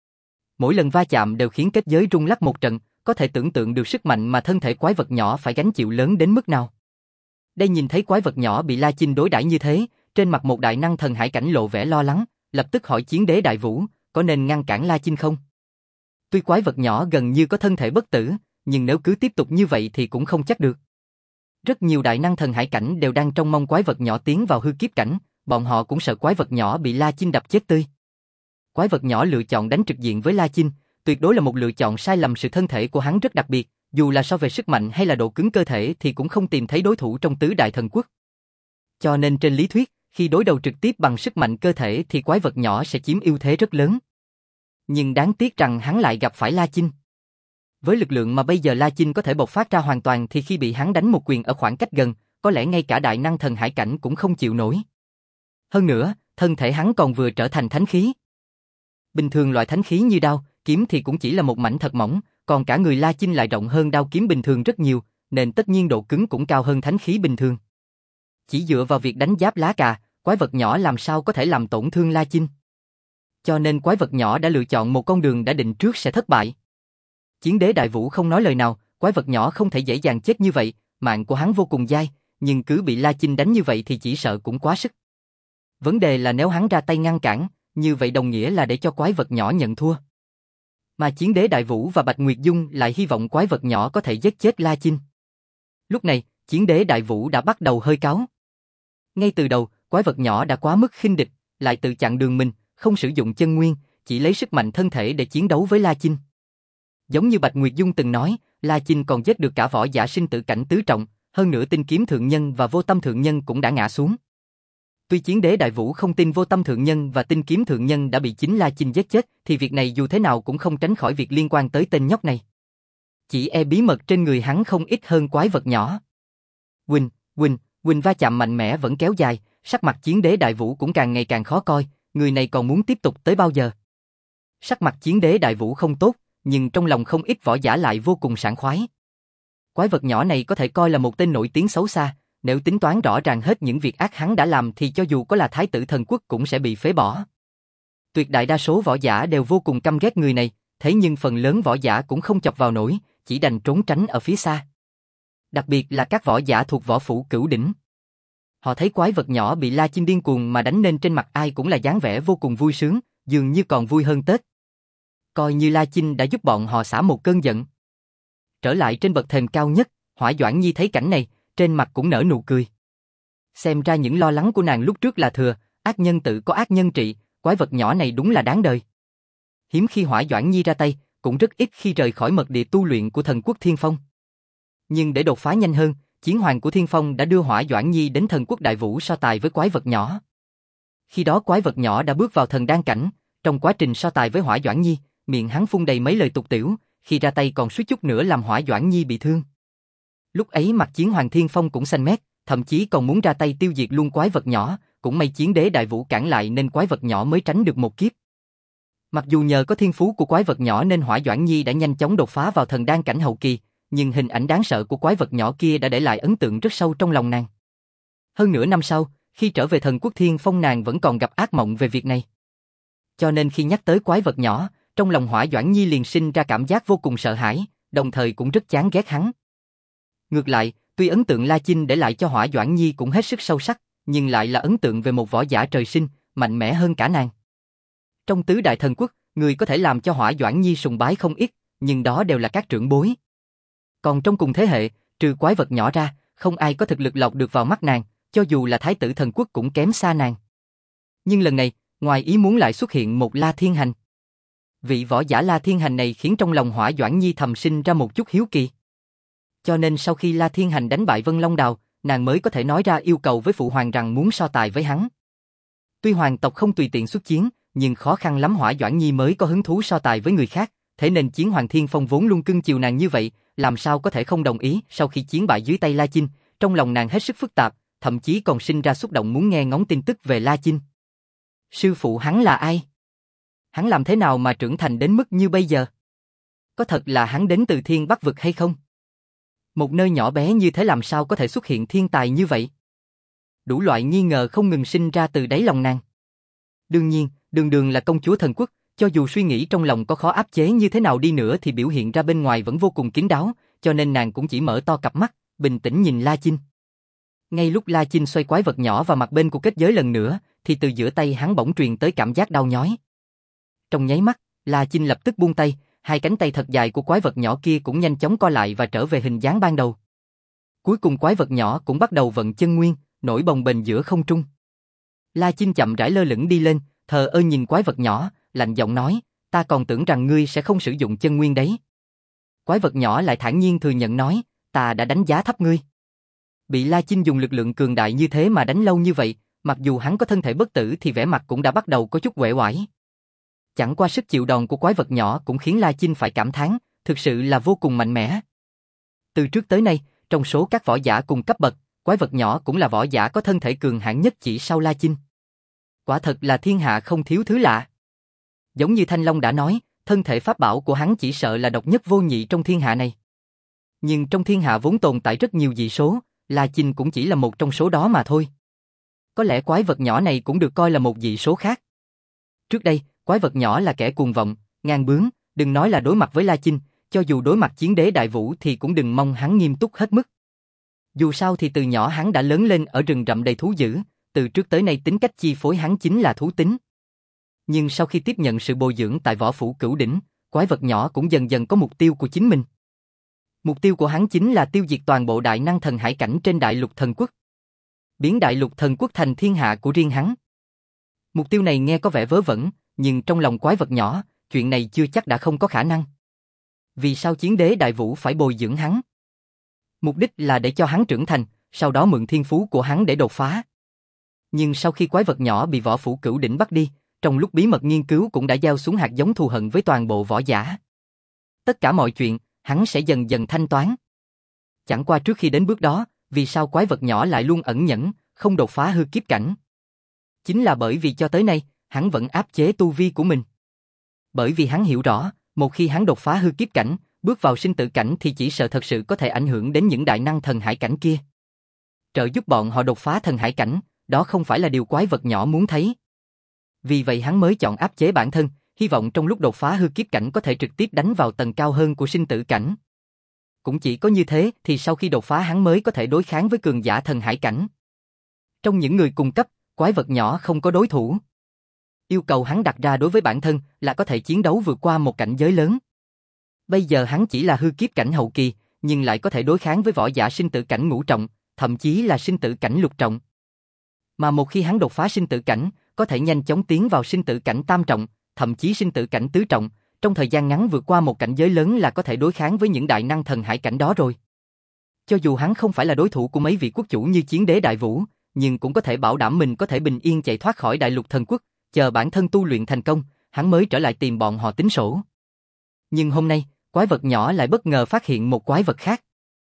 Mỗi lần va chạm đều khiến kết giới rung lắc một trận, có thể tưởng tượng được sức mạnh mà thân thể quái vật nhỏ phải gánh chịu lớn đến mức nào. Đây nhìn thấy quái vật nhỏ bị La Chinh đối đãi như thế, trên mặt một đại năng thần hải cảnh lộ vẻ lo lắng, lập tức hỏi Chiến Đế Đại Vũ, có nên ngăn cản La Chinh không? Tuy quái vật nhỏ gần như có thân thể bất tử, nhưng nếu cứ tiếp tục như vậy thì cũng không chắc được. Rất nhiều đại năng thần hải cảnh đều đang trông mong quái vật nhỏ tiến vào hư kiếp cảnh, bọn họ cũng sợ quái vật nhỏ bị La Chinh đập chết tươi. Quái vật nhỏ lựa chọn đánh trực diện với La Chinh, tuyệt đối là một lựa chọn sai lầm, sự thân thể của hắn rất đặc biệt, dù là so về sức mạnh hay là độ cứng cơ thể thì cũng không tìm thấy đối thủ trong tứ đại thần quốc. Cho nên trên lý thuyết, khi đối đầu trực tiếp bằng sức mạnh cơ thể thì quái vật nhỏ sẽ chiếm ưu thế rất lớn. Nhưng đáng tiếc rằng hắn lại gặp phải La Chinh. Với lực lượng mà bây giờ La Chinh có thể bộc phát ra hoàn toàn thì khi bị hắn đánh một quyền ở khoảng cách gần, có lẽ ngay cả đại năng thần hải cảnh cũng không chịu nổi. Hơn nữa, thân thể hắn còn vừa trở thành thánh khí. Bình thường loại thánh khí như đao, kiếm thì cũng chỉ là một mảnh thật mỏng, còn cả người La Chinh lại rộng hơn đao kiếm bình thường rất nhiều, nên tất nhiên độ cứng cũng cao hơn thánh khí bình thường. Chỉ dựa vào việc đánh giáp lá cà, quái vật nhỏ làm sao có thể làm tổn thương La Chinh. Cho nên quái vật nhỏ đã lựa chọn một con đường đã định trước sẽ thất bại. Chiến Đế Đại Vũ không nói lời nào, quái vật nhỏ không thể dễ dàng chết như vậy, mạng của hắn vô cùng dai, nhưng cứ bị La Chinh đánh như vậy thì chỉ sợ cũng quá sức. Vấn đề là nếu hắn ra tay ngăn cản, như vậy đồng nghĩa là để cho quái vật nhỏ nhận thua. Mà Chiến Đế Đại Vũ và Bạch Nguyệt Dung lại hy vọng quái vật nhỏ có thể giết chết La Chinh. Lúc này, Chiến Đế Đại Vũ đã bắt đầu hơi cáu. Ngay từ đầu, quái vật nhỏ đã quá mức khinh địch, lại tự chặn đường mình, không sử dụng chân nguyên, chỉ lấy sức mạnh thân thể để chiến đấu với La Chinh. Giống như Bạch Nguyệt Dung từng nói, La Chinh còn giết được cả võ giả sinh tử cảnh tứ trọng, hơn nữa Tinh Kiếm Thượng Nhân và Vô Tâm Thượng Nhân cũng đã ngã xuống. Tuy Chiến Đế Đại Vũ không tin Vô Tâm Thượng Nhân và Tinh Kiếm Thượng Nhân đã bị chính La Chinh giết chết, thì việc này dù thế nào cũng không tránh khỏi việc liên quan tới tên nhóc này. Chỉ e bí mật trên người hắn không ít hơn quái vật nhỏ. Huỳnh, Huỳnh, Huỳnh va chạm mạnh mẽ vẫn kéo dài, sắc mặt Chiến Đế Đại Vũ cũng càng ngày càng khó coi, người này còn muốn tiếp tục tới bao giờ? Sắc mặt Chiến Đế Đại Vũ không tốt, nhưng trong lòng không ít võ giả lại vô cùng sảng khoái. Quái vật nhỏ này có thể coi là một tên nổi tiếng xấu xa, nếu tính toán rõ ràng hết những việc ác hắn đã làm thì cho dù có là Thái tử thần quốc cũng sẽ bị phế bỏ. Tuyệt đại đa số võ giả đều vô cùng căm ghét người này, thế nhưng phần lớn võ giả cũng không chọc vào nổi, chỉ đành trốn tránh ở phía xa. Đặc biệt là các võ giả thuộc võ phủ cửu đỉnh. Họ thấy quái vật nhỏ bị La Chinh điên cuồng mà đánh nên trên mặt ai cũng là dáng vẻ vô cùng vui sướng, dường như còn vui hơn Tết. Coi như La Chinh đã giúp bọn họ xả một cơn giận. Trở lại trên bậc thềm cao nhất, Hỏa Doãn Nhi thấy cảnh này, trên mặt cũng nở nụ cười. Xem ra những lo lắng của nàng lúc trước là thừa, ác nhân tự có ác nhân trị, quái vật nhỏ này đúng là đáng đời. Hiếm khi Hỏa Doãn Nhi ra tay, cũng rất ít khi rời khỏi mật địa tu luyện của thần quốc Thiên Phong. Nhưng để đột phá nhanh hơn, Chiến Hoàng của Thiên Phong đã đưa Hỏa Doãn Nhi đến thần quốc Đại Vũ so tài với quái vật nhỏ. Khi đó quái vật nhỏ đã bước vào thần đan cảnh, trong quá trình so tài với Hỏa Doãn Nhi, miệng hắn phun đầy mấy lời tục tĩu, khi ra tay còn suýt chút nữa làm Hỏa Doãn Nhi bị thương. Lúc ấy mặt Chiến Hoàng Thiên Phong cũng xanh mét, thậm chí còn muốn ra tay tiêu diệt luôn quái vật nhỏ, cũng may Chiến Đế Đại Vũ cản lại nên quái vật nhỏ mới tránh được một kiếp. Mặc dù nhờ có thiên phú của quái vật nhỏ nên Hỏa Doãn Nhi đã nhanh chóng đột phá vào thần đan cảnh hậu kỳ, nhưng hình ảnh đáng sợ của quái vật nhỏ kia đã để lại ấn tượng rất sâu trong lòng nàng. Hơn nửa năm sau, khi trở về thần quốc Thiên Phong nàng vẫn còn gặp ác mộng về việc này. Cho nên khi nhắc tới quái vật nhỏ, trong lòng Hỏa Doãn Nhi liền sinh ra cảm giác vô cùng sợ hãi, đồng thời cũng rất chán ghét hắn. Ngược lại, tuy ấn tượng La Chinh để lại cho Hỏa Doãn Nhi cũng hết sức sâu sắc, nhưng lại là ấn tượng về một võ giả trời sinh, mạnh mẽ hơn cả nàng. Trong tứ đại thần quốc, người có thể làm cho Hỏa Doãn Nhi sùng bái không ít, nhưng đó đều là các trưởng bối. Còn trong cùng thế hệ, trừ quái vật nhỏ ra, không ai có thực lực lọt được vào mắt nàng, cho dù là thái tử thần quốc cũng kém xa nàng. Nhưng lần này, ngoài ý muốn lại xuất hiện một La Thiên Hành. Vị võ giả La Thiên Hành này khiến trong lòng Hỏa Doãn Nhi thầm sinh ra một chút hiếu kỳ. Cho nên sau khi La Thiên Hành đánh bại Vân Long Đào, nàng mới có thể nói ra yêu cầu với phụ hoàng rằng muốn so tài với hắn. Tuy hoàng tộc không tùy tiện xuất chiến, nhưng khó khăn lắm Hỏa Doãn Nhi mới có hứng thú so tài với người khác, thế nên Chiến Hoàng Thiên Phong vốn luôn cưng chiều nàng như vậy, làm sao có thể không đồng ý. Sau khi chiến bại dưới tay La Chinh, trong lòng nàng hết sức phức tạp, thậm chí còn sinh ra xúc động muốn nghe ngóng tin tức về La Chinh. Sư phụ hắn là ai? Hắn làm thế nào mà trưởng thành đến mức như bây giờ? Có thật là hắn đến từ Thiên Bắc Vực hay không? Một nơi nhỏ bé như thế làm sao có thể xuất hiện thiên tài như vậy? Đủ loại nghi ngờ không ngừng sinh ra từ đáy lòng nàng. Đương nhiên, Đường Đường là công chúa thần quốc, cho dù suy nghĩ trong lòng có khó áp chế như thế nào đi nữa thì biểu hiện ra bên ngoài vẫn vô cùng kín đáo, cho nên nàng cũng chỉ mở to cặp mắt, bình tĩnh nhìn La Chinh. Ngay lúc La Chinh xoay quái vật nhỏ vào mặt bên của kết giới lần nữa, thì từ giữa tay hắn bỗng truyền tới cảm giác đau nhói. Trong nháy mắt, La Chinh lập tức buông tay, hai cánh tay thật dài của quái vật nhỏ kia cũng nhanh chóng co lại và trở về hình dáng ban đầu. Cuối cùng quái vật nhỏ cũng bắt đầu vận chân nguyên, nổi bồng bềnh giữa không trung. La Chinh chậm rãi lơ lửng đi lên, thờ ơ nhìn quái vật nhỏ, lạnh giọng nói, ta còn tưởng rằng ngươi sẽ không sử dụng chân nguyên đấy. Quái vật nhỏ lại thản nhiên thừa nhận nói, ta đã đánh giá thấp ngươi. Bị La Chinh dùng lực lượng cường đại như thế mà đánh lâu như vậy, mặc dù hắn có thân thể bất tử thì vẻ mặt cũng đã bắt đầu có chút uể oải. Chẳng qua sức chịu đòn của quái vật nhỏ cũng khiến La Chinh phải cảm thán, thực sự là vô cùng mạnh mẽ. Từ trước tới nay, trong số các võ giả cùng cấp bậc, quái vật nhỏ cũng là võ giả có thân thể cường hãn nhất chỉ sau La Chinh. Quả thật là thiên hạ không thiếu thứ lạ. Giống như Thanh Long đã nói, thân thể pháp bảo của hắn chỉ sợ là độc nhất vô nhị trong thiên hạ này. Nhưng trong thiên hạ vốn tồn tại rất nhiều dị số, La Chinh cũng chỉ là một trong số đó mà thôi. Có lẽ quái vật nhỏ này cũng được coi là một dị số khác. Trước đây, quái vật nhỏ là kẻ cuồng vọng, ngang bướng, đừng nói là đối mặt với La Chinh, cho dù đối mặt chiến đế đại vũ thì cũng đừng mong hắn nghiêm túc hết mức. Dù sao thì từ nhỏ hắn đã lớn lên ở rừng rậm đầy thú dữ, từ trước tới nay tính cách chi phối hắn chính là thú tính. Nhưng sau khi tiếp nhận sự bồi dưỡng tại võ phủ Cửu Đỉnh, quái vật nhỏ cũng dần dần có mục tiêu của chính mình. Mục tiêu của hắn chính là tiêu diệt toàn bộ đại năng thần hải cảnh trên đại lục thần quốc. Biến đại lục thần quốc thành thiên hạ của riêng hắn. Mục tiêu này nghe có vẻ vớ vẩn, nhưng trong lòng quái vật nhỏ, chuyện này chưa chắc đã không có khả năng. Vì sao chiến đế đại vũ phải bồi dưỡng hắn? Mục đích là để cho hắn trưởng thành, sau đó mượn thiên phú của hắn để đột phá. Nhưng sau khi quái vật nhỏ bị võ phủ Cửu Đỉnh bắt đi, trong lúc bí mật nghiên cứu cũng đã gieo xuống hạt giống thù hận với toàn bộ võ giả. Tất cả mọi chuyện, hắn sẽ dần dần thanh toán. Chẳng qua trước khi đến bước đó, vì sao quái vật nhỏ lại luôn ẩn nhẫn, không đột phá hư kiếp cảnh? Chính là bởi vì cho tới nay, hắn vẫn áp chế tu vi của mình. Bởi vì hắn hiểu rõ, một khi hắn đột phá hư kiếp cảnh, bước vào sinh tử cảnh thì chỉ sợ thật sự có thể ảnh hưởng đến những đại năng thần hải cảnh kia. Trợ giúp bọn họ đột phá thần hải cảnh, đó không phải là điều quái vật nhỏ muốn thấy. Vì vậy hắn mới chọn áp chế bản thân, hy vọng trong lúc đột phá hư kiếp cảnh có thể trực tiếp đánh vào tầng cao hơn của sinh tử cảnh. Cũng chỉ có như thế thì sau khi đột phá hắn mới có thể đối kháng với cường giả thần hải cảnh. Trong những người cùng cấp, quái vật nhỏ không có đối thủ. Yêu cầu hắn đặt ra đối với bản thân là có thể chiến đấu vượt qua một cảnh giới lớn. Bây giờ hắn chỉ là hư kiếp cảnh hậu kỳ, nhưng lại có thể đối kháng với võ giả sinh tử cảnh ngũ trọng, thậm chí là sinh tử cảnh lục trọng. Mà một khi hắn đột phá sinh tử cảnh, có thể nhanh chóng tiến vào sinh tử cảnh tam trọng, thậm chí sinh tử cảnh tứ trọng, trong thời gian ngắn vượt qua một cảnh giới lớn là có thể đối kháng với những đại năng thần hải cảnh đó rồi. Cho dù hắn không phải là đối thủ của mấy vị quốc chủ như chiến đế đại vũ, nhưng cũng có thể bảo đảm mình có thể bình yên chạy thoát khỏi đại lục thần quốc, chờ bản thân tu luyện thành công, hắn mới trở lại tìm bọn họ tính sổ. Nhưng hôm nay, quái vật nhỏ lại bất ngờ phát hiện một quái vật khác.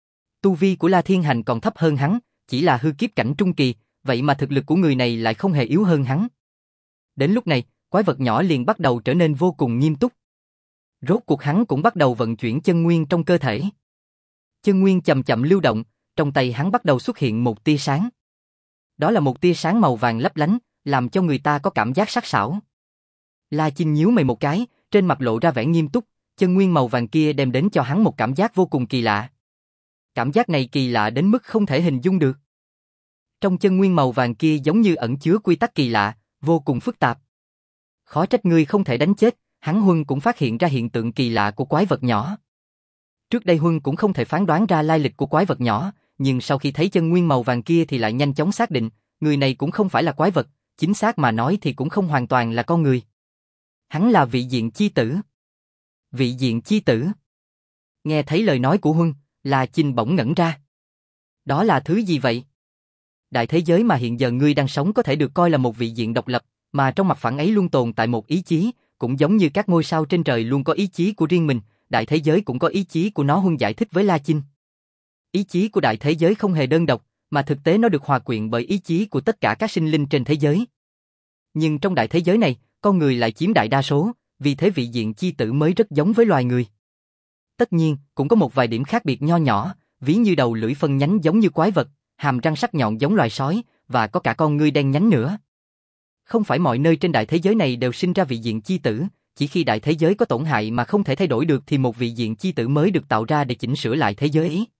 Tu vi của La Thiên Hành còn thấp hơn hắn, chỉ là hư kiếp cảnh trung kỳ, vậy mà thực lực của người này lại không hề yếu hơn hắn. Đến lúc này, quái vật nhỏ liền bắt đầu trở nên vô cùng nghiêm túc. Rốt cuộc hắn cũng bắt đầu vận chuyển chân nguyên trong cơ thể. Chân nguyên chậm chậm lưu động, trong tay hắn bắt đầu xuất hiện một tia sáng. Đó là một tia sáng màu vàng lấp lánh, làm cho người ta có cảm giác sắc sảo. La Chinh nhíu mày một cái, trên mặt lộ ra vẻ nghiêm túc, Chân nguyên màu vàng kia đem đến cho hắn một cảm giác vô cùng kỳ lạ. Cảm giác này kỳ lạ đến mức không thể hình dung được. Trong chân nguyên màu vàng kia giống như ẩn chứa quy tắc kỳ lạ, vô cùng phức tạp. Khó trách ngươi không thể đánh chết, hắn Huân cũng phát hiện ra hiện tượng kỳ lạ của quái vật nhỏ. Trước đây Huân cũng không thể phán đoán ra lai lịch của quái vật nhỏ, nhưng sau khi thấy chân nguyên màu vàng kia thì lại nhanh chóng xác định, người này cũng không phải là quái vật, chính xác mà nói thì cũng không hoàn toàn là con người. Hắn là vị diện chi tử. Vị diện chi tử. Nghe thấy lời nói của Huân, La Chinh bỗng ngẩn ra. Đó là thứ gì vậy? Đại thế giới mà hiện giờ ngươi đang sống có thể được coi là một vị diện độc lập, mà trong mặt phẳng ấy luôn tồn tại một ý chí, cũng giống như các ngôi sao trên trời luôn có ý chí của riêng mình, đại thế giới cũng có ý chí của nó. Huân giải thích với La Chinh. Ý chí của đại thế giới không hề đơn độc, mà thực tế nó được hòa quyện bởi ý chí của tất cả các sinh linh trên thế giới. Nhưng trong đại thế giới này, con người lại chiếm đại đa số, vì thế vị diện chi tử mới rất giống với loài người. Tất nhiên, cũng có một vài điểm khác biệt nho nhỏ, ví như đầu lưỡi phân nhánh giống như quái vật, hàm răng sắc nhọn giống loài sói, và có cả con ngươi đen nhánh nữa. Không phải mọi nơi trên đại thế giới này đều sinh ra vị diện chi tử, chỉ khi đại thế giới có tổn hại mà không thể thay đổi được thì một vị diện chi tử mới được tạo ra để chỉnh sửa lại thế giới ấy.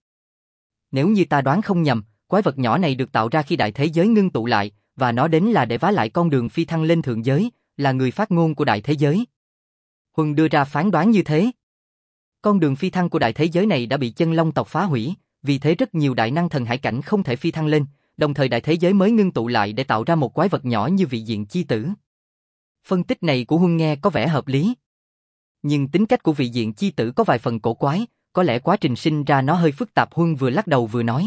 Nếu như ta đoán không nhầm, quái vật nhỏ này được tạo ra khi đại thế giới ngưng tụ lại, và nó đến là để vá lại con đường phi thăng lên thượng giới, là người phát ngôn của đại thế giới. Huân đưa ra phán đoán như thế. Con đường phi thăng của đại thế giới này đã bị chân long tộc phá hủy, vì thế rất nhiều đại năng thần hải cảnh không thể phi thăng lên, đồng thời đại thế giới mới ngưng tụ lại để tạo ra một quái vật nhỏ như vị diện chi tử. Phân tích này của Huân nghe có vẻ hợp lý. Nhưng tính cách của vị diện chi tử có vài phần cổ quái, có lẽ quá trình sinh ra nó hơi phức tạp. Huân vừa lắc đầu vừa nói.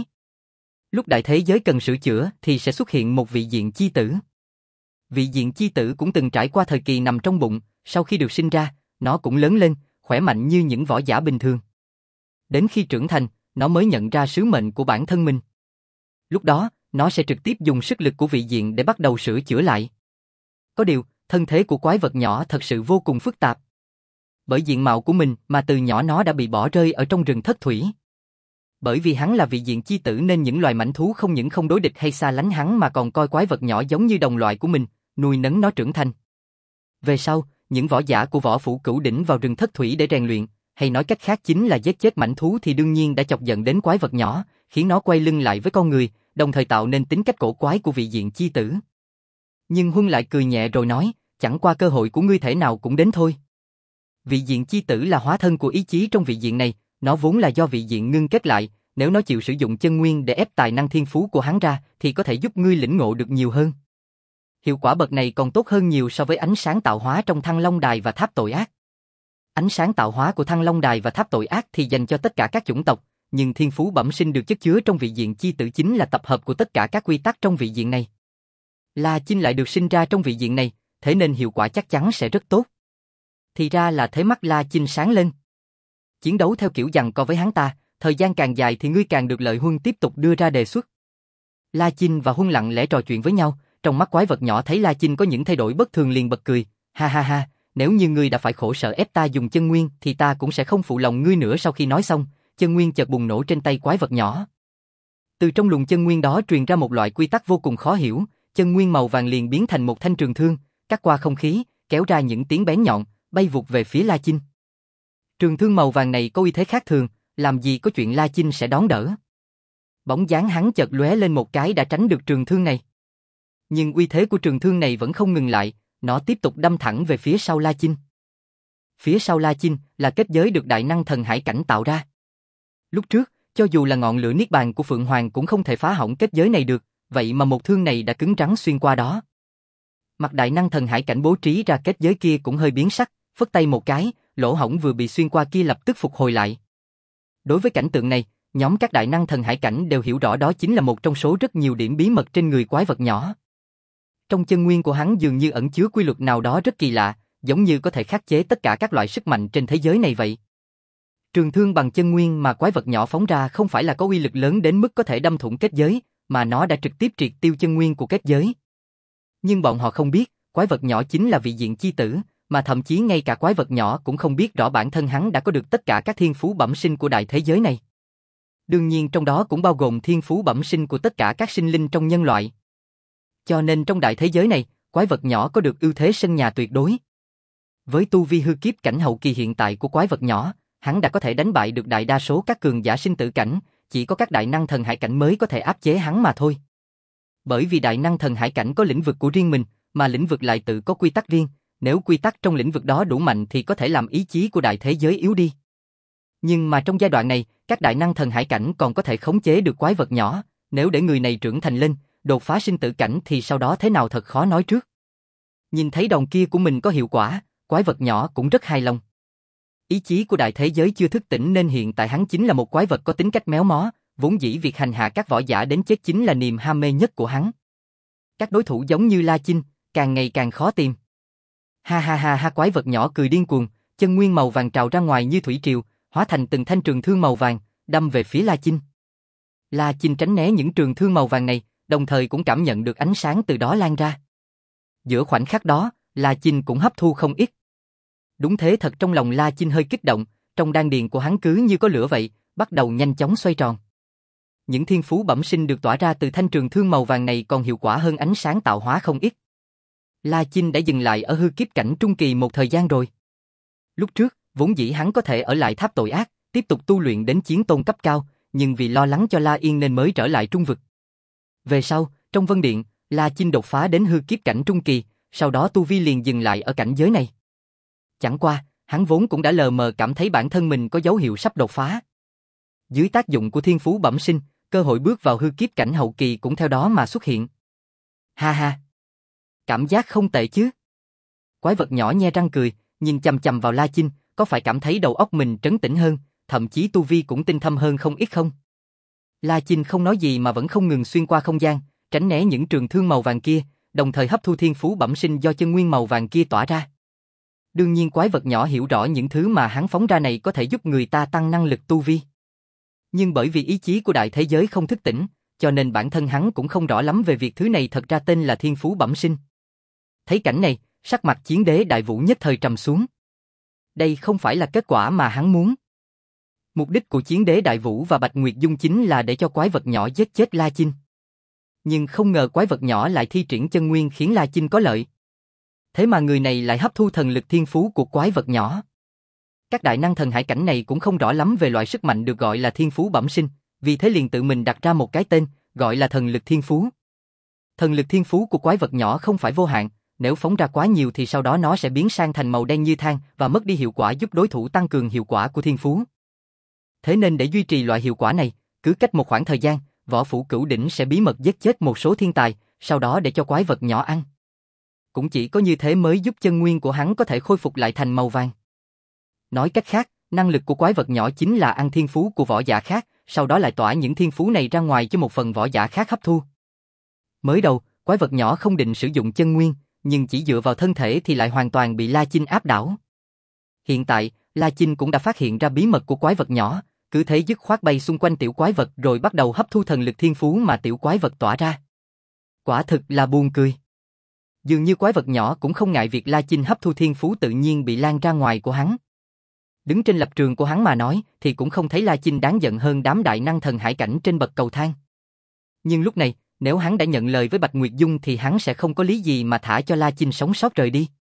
Lúc đại thế giới cần sửa chữa thì sẽ xuất hiện một vị diện chi tử. Vị diện chi tử cũng từng trải qua thời kỳ nằm trong bụng, sau khi được sinh ra, nó cũng lớn lên, khỏe mạnh như những võ giả bình thường. Đến khi trưởng thành, nó mới nhận ra sứ mệnh của bản thân mình. Lúc đó, nó sẽ trực tiếp dùng sức lực của vị diện để bắt đầu sửa chữa lại. Có điều, thân thế của quái vật nhỏ thật sự vô cùng phức tạp. Bởi diện mạo của mình mà từ nhỏ nó đã bị bỏ rơi ở trong rừng thất thủy. Bởi vì hắn là vị diện chi tử nên những loài mãnh thú không những không đối địch hay xa lánh hắn mà còn coi quái vật nhỏ giống như đồng loại của mình, nuôi nấng nó trưởng thành. Về sau, những võ giả của võ phủ Cửu Đỉnh vào rừng thất thủy để rèn luyện, hay nói cách khác chính là giết chết mãnh thú thì đương nhiên đã chọc giận đến quái vật nhỏ, khiến nó quay lưng lại với con người, đồng thời tạo nên tính cách cổ quái của vị diện chi tử. Nhưng Huân lại cười nhẹ rồi nói, chẳng qua cơ hội của ngươi thể nào cũng đến thôi. Vị diện chi tử là hóa thân của ý chí trong vị diện này, nó vốn là do vị diện ngưng kết lại, nếu nó chịu sử dụng chân nguyên để ép tài năng thiên phú của hắn ra thì có thể giúp ngươi lĩnh ngộ được nhiều hơn. Hiệu quả bậc này còn tốt hơn nhiều so với ánh sáng tạo hóa trong Thăng Long Đài và Tháp Tội Ác. Ánh sáng tạo hóa của Thăng Long Đài và Tháp Tội Ác thì dành cho tất cả các chủng tộc, nhưng thiên phú bẩm sinh được chất chứa trong vị diện chi tử chính là tập hợp của tất cả các quy tắc trong vị diện này. La Chinh lại được sinh ra trong vị diện này, thế nên hiệu quả chắc chắn sẽ rất tốt. Thì ra là thế. Mắt La Chinh sáng lên. Chiến đấu theo kiểu giằng co với hắn ta, thời gian càng dài thì ngươi càng được lợi. Huân tiếp tục đưa ra đề xuất. La Chinh và Huân lặng lẽ trò chuyện với nhau, trong mắt quái vật nhỏ thấy La Chinh có những thay đổi bất thường liền bật cười, ha ha ha, nếu như ngươi đã phải khổ sở ép ta dùng chân nguyên thì ta cũng sẽ không phụ lòng ngươi nữa. Sau khi nói xong, chân nguyên chợt bùng nổ trên tay quái vật nhỏ. Từ trong luồng chân nguyên đó truyền ra một loại quy tắc vô cùng khó hiểu, chân nguyên màu vàng liền biến thành một thanh trường thương, cắt qua không khí, kéo ra những tiếng bén nhọn, bay vụt về phía La Chinh. Trường thương màu vàng này có uy thế khác thường, làm gì có chuyện La Chinh sẽ đón đỡ. Bóng dáng hắn chợt lóe lên một cái đã tránh được trường thương này. Nhưng uy thế của trường thương này vẫn không ngừng lại, nó tiếp tục đâm thẳng về phía sau La Chinh. Phía sau La Chinh là kết giới được đại năng thần hải cảnh tạo ra. Lúc trước, cho dù là ngọn lửa niết bàn của Phượng Hoàng cũng không thể phá hỏng kết giới này được, vậy mà một thương này đã cứng rắn xuyên qua đó. Mặt đại năng thần hải cảnh bố trí ra kết giới kia cũng hơi biến sắc, phất tay một cái, lỗ hổng vừa bị xuyên qua kia lập tức phục hồi lại. Đối với cảnh tượng này, nhóm các đại năng thần hải cảnh đều hiểu rõ đó chính là một trong số rất nhiều điểm bí mật trên người quái vật nhỏ. Trong chân nguyên của hắn dường như ẩn chứa quy luật nào đó rất kỳ lạ, giống như có thể khắc chế tất cả các loại sức mạnh trên thế giới này vậy. Trường thương bằng chân nguyên mà quái vật nhỏ phóng ra không phải là có uy lực lớn đến mức có thể đâm thủng kết giới, mà nó đã trực tiếp triệt tiêu chân nguyên của kết giới. Nhưng bọn họ không biết, quái vật nhỏ chính là vị diện chi tử, mà thậm chí ngay cả quái vật nhỏ cũng không biết rõ bản thân hắn đã có được tất cả các thiên phú bẩm sinh của đại thế giới này. Đương nhiên trong đó cũng bao gồm thiên phú bẩm sinh của tất cả các sinh linh trong nhân loại. Cho nên trong đại thế giới này, quái vật nhỏ có được ưu thế sân nhà tuyệt đối. Với tu vi hư kiếp cảnh hậu kỳ hiện tại của quái vật nhỏ, hắn đã có thể đánh bại được đại đa số các cường giả sinh tử cảnh, chỉ có các đại năng thần hải cảnh mới có thể áp chế hắn mà thôi. Bởi vì đại năng thần hải cảnh có lĩnh vực của riêng mình, mà lĩnh vực lại tự có quy tắc riêng, nếu quy tắc trong lĩnh vực đó đủ mạnh thì có thể làm ý chí của đại thế giới yếu đi. Nhưng mà trong giai đoạn này, các đại năng thần hải cảnh còn có thể khống chế được quái vật nhỏ, nếu để người này trưởng thành lên, đột phá sinh tử cảnh thì sau đó thế nào thật khó nói trước. Nhìn thấy đòn kia của mình có hiệu quả, quái vật nhỏ cũng rất hài lòng. Ý chí của đại thế giới chưa thức tỉnh nên hiện tại hắn chính là một quái vật có tính cách méo mó, vốn dĩ việc hành hạ các võ giả đến chết chính là niềm ham mê nhất của hắn. Các đối thủ giống như La Chinh, càng ngày càng khó tìm. Ha ha ha ha, quái vật nhỏ cười điên cuồng, chân nguyên màu vàng trào ra ngoài như thủy triều, hóa thành từng thanh trường thương màu vàng, đâm về phía La Chinh. La Chinh tránh né những trường thương màu vàng này, đồng thời cũng cảm nhận được ánh sáng từ đó lan ra. Giữa khoảnh khắc đó, La Chinh cũng hấp thu không ít. Đúng thế thật, trong lòng La Chinh hơi kích động, trong đan điền của hắn cứ như có lửa vậy, bắt đầu nhanh chóng xoay tròn. Những thiên phú bẩm sinh được tỏa ra từ thanh trường thương màu vàng này còn hiệu quả hơn ánh sáng tạo hóa không ít. La Chinh đã dừng lại ở hư kiếp cảnh trung kỳ một thời gian rồi. Lúc trước, vốn dĩ hắn có thể ở lại tháp tội ác, tiếp tục tu luyện đến chiến tôn cấp cao, nhưng vì lo lắng cho La Yên nên mới trở lại trung vực. Về sau, trong Vân Điện, La Chinh đột phá đến hư kiếp cảnh trung kỳ, sau đó tu vi liền dừng lại ở cảnh giới này. Chẳng qua, hắn vốn cũng đã lờ mờ cảm thấy bản thân mình có dấu hiệu sắp đột phá. Dưới tác dụng của thiên phú bẩm sinh, cơ hội bước vào hư kiếp cảnh hậu kỳ cũng theo đó mà xuất hiện. Ha ha! Cảm giác không tệ chứ? Quái vật nhỏ nhe răng cười, nhìn chằm chằm vào La Chinh, có phải cảm thấy đầu óc mình trấn tĩnh hơn, thậm chí tu vi cũng tinh thâm hơn không ít không? La Chinh không nói gì mà vẫn không ngừng xuyên qua không gian, tránh né những trường thương màu vàng kia, đồng thời hấp thu thiên phú bẩm sinh do chân nguyên màu vàng kia tỏa ra. Đương nhiên quái vật nhỏ hiểu rõ những thứ mà hắn phóng ra này có thể giúp người ta tăng năng lực tu vi. Nhưng bởi vì ý chí của đại thế giới không thức tỉnh, cho nên bản thân hắn cũng không rõ lắm về việc thứ này thật ra tên là thiên phú bẩm sinh. Thấy cảnh này, sắc mặt chiến đế Đại Vũ nhất thời trầm xuống. Đây không phải là kết quả mà hắn muốn. Mục đích của chiến đế Đại Vũ và Bạch Nguyệt Dung chính là để cho quái vật nhỏ giết chết La Chinh. Nhưng không ngờ quái vật nhỏ lại thi triển chân nguyên khiến La Chinh có lợi. Thế mà người này lại hấp thu thần lực thiên phú của quái vật nhỏ. Các đại năng thần hải cảnh này cũng không rõ lắm về loại sức mạnh được gọi là thiên phú bẩm sinh, vì thế liền tự mình đặt ra một cái tên, gọi là thần lực thiên phú. Thần lực thiên phú của quái vật nhỏ không phải vô hạn, nếu phóng ra quá nhiều thì sau đó nó sẽ biến sang thành màu đen như than và mất đi hiệu quả giúp đối thủ tăng cường hiệu quả của thiên phú. Thế nên để duy trì loại hiệu quả này, cứ cách một khoảng thời gian, Võ Phủ Cửu Đỉnh sẽ bí mật giết chết một số thiên tài, sau đó để cho quái vật nhỏ ăn. Cũng chỉ có như thế mới giúp chân nguyên của hắn có thể khôi phục lại thành màu vàng. Nói cách khác, năng lực của quái vật nhỏ chính là ăn thiên phú của võ giả khác, sau đó lại tỏa những thiên phú này ra ngoài cho một phần võ giả khác hấp thu. Mới đầu, quái vật nhỏ không định sử dụng chân nguyên, nhưng chỉ dựa vào thân thể thì lại hoàn toàn bị La Chinh áp đảo. Hiện tại, La Chinh cũng đã phát hiện ra bí mật của quái vật nhỏ, cứ thế dứt khoát bay xung quanh tiểu quái vật rồi bắt đầu hấp thu thần lực thiên phú mà tiểu quái vật tỏa ra. Quả thực là buồn cười. Dường như quái vật nhỏ cũng không ngại việc La Chinh hấp thu thiên phú tự nhiên bị lan ra ngoài của hắn. Đứng trên lập trường của hắn mà nói thì cũng không thấy La Chinh đáng giận hơn đám đại năng thần hải cảnh trên bậc cầu thang. Nhưng lúc này, nếu hắn đã nhận lời với Bạch Nguyệt Dung thì hắn sẽ không có lý gì mà thả cho La Chinh sống sót rời đi.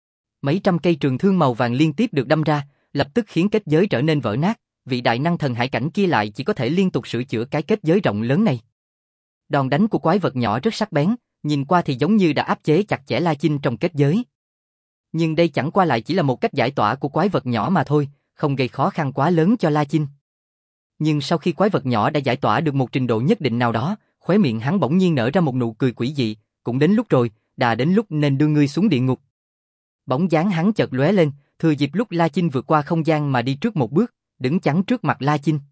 Mấy trăm cây trường thương màu vàng liên tiếp được đâm ra, lập tức khiến kết giới trở nên vỡ nát, vị đại năng thần hải cảnh kia lại chỉ có thể liên tục sửa chữa cái kết giới rộng lớn này. Đòn đánh của quái vật nhỏ rất sắc bén, nhìn qua thì giống như đã áp chế chặt chẽ La Chinh trong kết giới. Nhưng đây chẳng qua lại chỉ là một cách giải tỏa của quái vật nhỏ mà thôi, không gây khó khăn quá lớn cho La Chinh. Nhưng sau khi quái vật nhỏ đã giải tỏa được một trình độ nhất định nào đó, khóe miệng hắn bỗng nhiên nở ra một nụ cười quỷ dị, cũng đến lúc rồi, đã đến lúc nên đưa ngươi xuống địa ngục. Bóng dáng hắn chợt lóe lên, thừa dịp lúc La Chinh vượt qua không gian mà đi trước một bước, đứng chắn trước mặt La Chinh.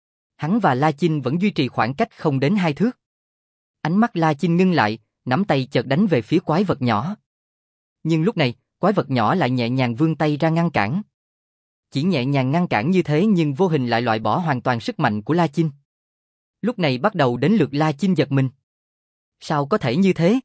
Hắn và La Chinh vẫn duy trì khoảng cách không đến hai thước. Ánh mắt La Chinh ngưng lại, nắm tay chợt đánh về phía quái vật nhỏ. Nhưng lúc này, quái vật nhỏ lại nhẹ nhàng vươn tay ra ngăn cản. Chỉ nhẹ nhàng ngăn cản như thế nhưng vô hình lại loại bỏ hoàn toàn sức mạnh của La Chinh. Lúc này bắt đầu đến lượt La Chinh giật mình. Sao có thể như thế?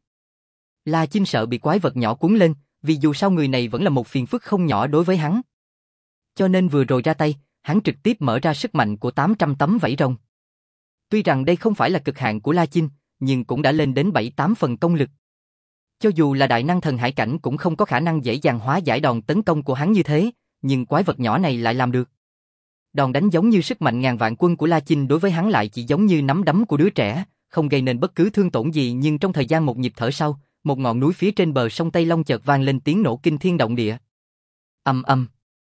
La Chinh sợ bị quái vật nhỏ cuốn lên, vì dù sao người này vẫn là một phiền phức không nhỏ đối với hắn. Cho nên vừa rồi ra tay, hắn trực tiếp mở ra sức mạnh của tám trăm tấm vảy rồng. Tuy rằng đây không phải là cực hạn của La Chinh, nhưng cũng đã lên đến bảy tám phần công lực. Cho dù là đại năng thần hải cảnh cũng không có khả năng dễ dàng hóa giải đòn tấn công của hắn như thế, nhưng quái vật nhỏ này lại làm được. Đòn đánh giống như sức mạnh ngàn vạn quân của La Chinh đối với hắn lại chỉ giống như nắm đấm của đứa trẻ, không gây nên bất cứ thương tổn gì, nhưng trong thời gian một nhịp thở sau, một ngọn núi phía trên bờ sông Tây Long chợt vang lên tiếng nổ kinh thiên động địa. Ầm ầm.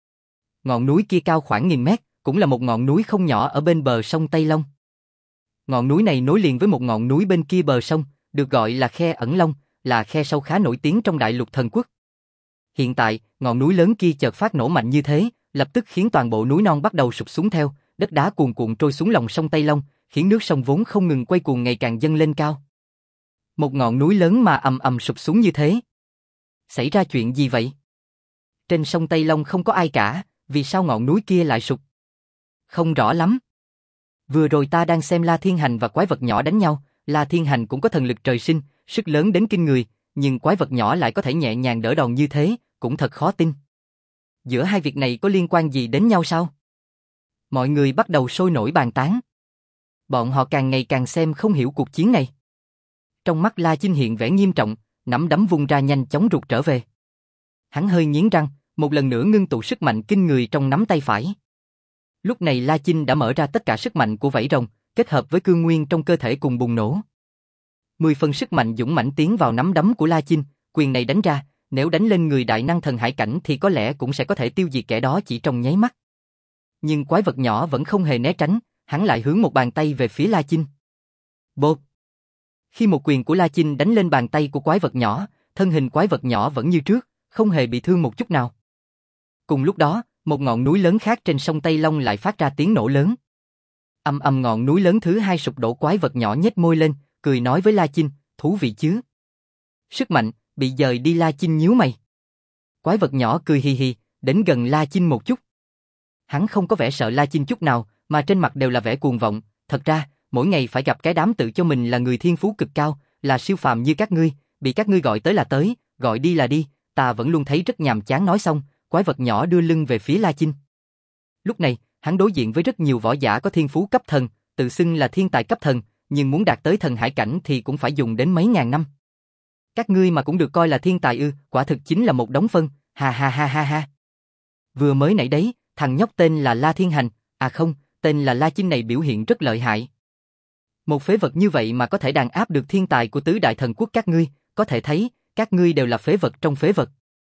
Ngọn núi kia cao khoảng nghìn mét, cũng là một ngọn núi không nhỏ ở bên bờ sông Tây Long. Ngọn núi này nối liền với một ngọn núi bên kia bờ sông, được gọi là khe ẩn Long, là khe sâu khá nổi tiếng trong đại lục thần quốc. Hiện tại, ngọn núi lớn kia chợt phát nổ mạnh như thế, lập tức khiến toàn bộ núi non bắt đầu sụp xuống theo, đất đá cuồn cuộn trôi xuống lòng sông Tây Long, khiến nước sông vốn không ngừng quay cuồng ngày càng dâng lên cao. Một ngọn núi lớn mà ầm ầm sụp xuống như thế. Xảy ra chuyện gì vậy? Trên sông Tây Long không có ai cả, vì sao ngọn núi kia lại sụp? Không rõ lắm. Vừa rồi ta đang xem La Thiên Hành và quái vật nhỏ đánh nhau, La Thiên Hành cũng có thần lực trời sinh, sức lớn đến kinh người, nhưng quái vật nhỏ lại có thể nhẹ nhàng đỡ đòn như thế, cũng thật khó tin. Giữa hai việc này có liên quan gì đến nhau sao? Mọi người bắt đầu sôi nổi bàn tán. Bọn họ càng ngày càng xem không hiểu cuộc chiến này. Trong mắt La Chinh hiện vẻ nghiêm trọng, nắm đấm vung ra nhanh chóng rụt trở về. Hắn hơi nghiến răng, một lần nữa ngưng tụ sức mạnh kinh người trong nắm tay phải. Lúc này La Chinh đã mở ra tất cả sức mạnh của vảy rồng, kết hợp với cương nguyên trong cơ thể cùng bùng nổ. Mười phần sức mạnh dũng mãnh tiến vào nắm đấm của La Chinh, quyền này đánh ra, nếu đánh lên người đại năng thần hải cảnh thì có lẽ cũng sẽ có thể tiêu diệt kẻ đó chỉ trong nháy mắt. Nhưng quái vật nhỏ vẫn không hề né tránh, hắn lại hướng một bàn tay về phía La Chinh. Bộp! Khi một quyền của La Chinh đánh lên bàn tay của quái vật nhỏ, thân hình quái vật nhỏ vẫn như trước, không hề bị thương một chút nào. Cùng lúc đó, một ngọn núi lớn khác trên sông Tây Long lại phát ra tiếng nổ lớn. Ầm ầm, ngọn núi lớn thứ hai sụp đổ, quái vật nhỏ nhếch môi lên, cười nói với La Chinh, thú vị chứ. Sức mạnh, bị dời đi. La Chinh nhíu mày. Quái vật nhỏ cười hì hì, đến gần La Chinh một chút. Hắn không có vẻ sợ La Chinh chút nào, mà trên mặt đều là vẻ cuồng vọng. Thật ra, mỗi ngày phải gặp cái đám tự cho mình là người thiên phú cực cao, là siêu phàm như các ngươi, bị các ngươi gọi tới là tới, gọi đi là đi, ta vẫn luôn thấy rất nhàm chán. Nói xong, quái vật nhỏ đưa lưng về phía La Chinh. Lúc này, hắn đối diện với rất nhiều võ giả có thiên phú cấp thần, tự xưng là thiên tài cấp thần, nhưng muốn đạt tới thần hải cảnh thì cũng phải dùng đến mấy ngàn năm. Các ngươi mà cũng được coi là thiên tài ư? Quả thực chính là một đống phân, ha ha ha ha ha. Vừa mới nãy đấy, thằng nhóc tên là La Thiên Hành, à không, tên là La Chinh này biểu hiện rất lợi hại. Một phế vật như vậy mà có thể đàn áp được thiên tài của tứ đại thần quốc các ngươi, có thể thấy, các ngươi đều là phế vật trong phế vật.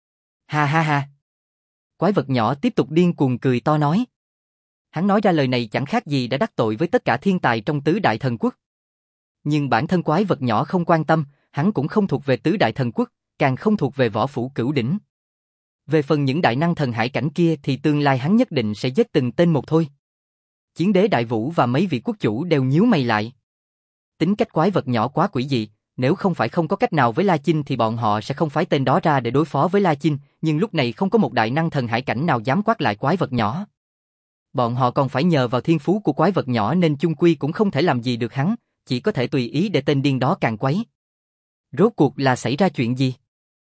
Ha ha ha. Quái vật nhỏ tiếp tục điên cuồng cười to nói. Hắn nói ra lời này chẳng khác gì đã đắc tội với tất cả thiên tài trong tứ đại thần quốc. Nhưng bản thân quái vật nhỏ không quan tâm, hắn cũng không thuộc về tứ đại thần quốc, càng không thuộc về võ phủ cửu đỉnh. Về phần những đại năng thần hải cảnh kia thì tương lai hắn nhất định sẽ giết từng tên một thôi. Chiến đế Đại Vũ và mấy vị quốc chủ đều nhíu mày lại. Tính cách quái vật nhỏ quá quỷ dị, nếu không phải không có cách nào với La Chinh thì bọn họ sẽ không phái tên đó ra để đối phó với La Chinh, nhưng lúc này không có một đại năng thần hải cảnh nào dám quát lại quái vật nhỏ. Bọn họ còn phải nhờ vào thiên phú của quái vật nhỏ nên chung quy cũng không thể làm gì được hắn, chỉ có thể tùy ý để tên điên đó càng quấy. Rốt cuộc là xảy ra chuyện gì?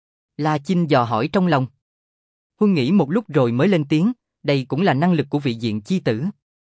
La Chinh dò hỏi trong lòng. Huân nghĩ một lúc rồi mới lên tiếng, đây cũng là năng lực của vị diện chi tử.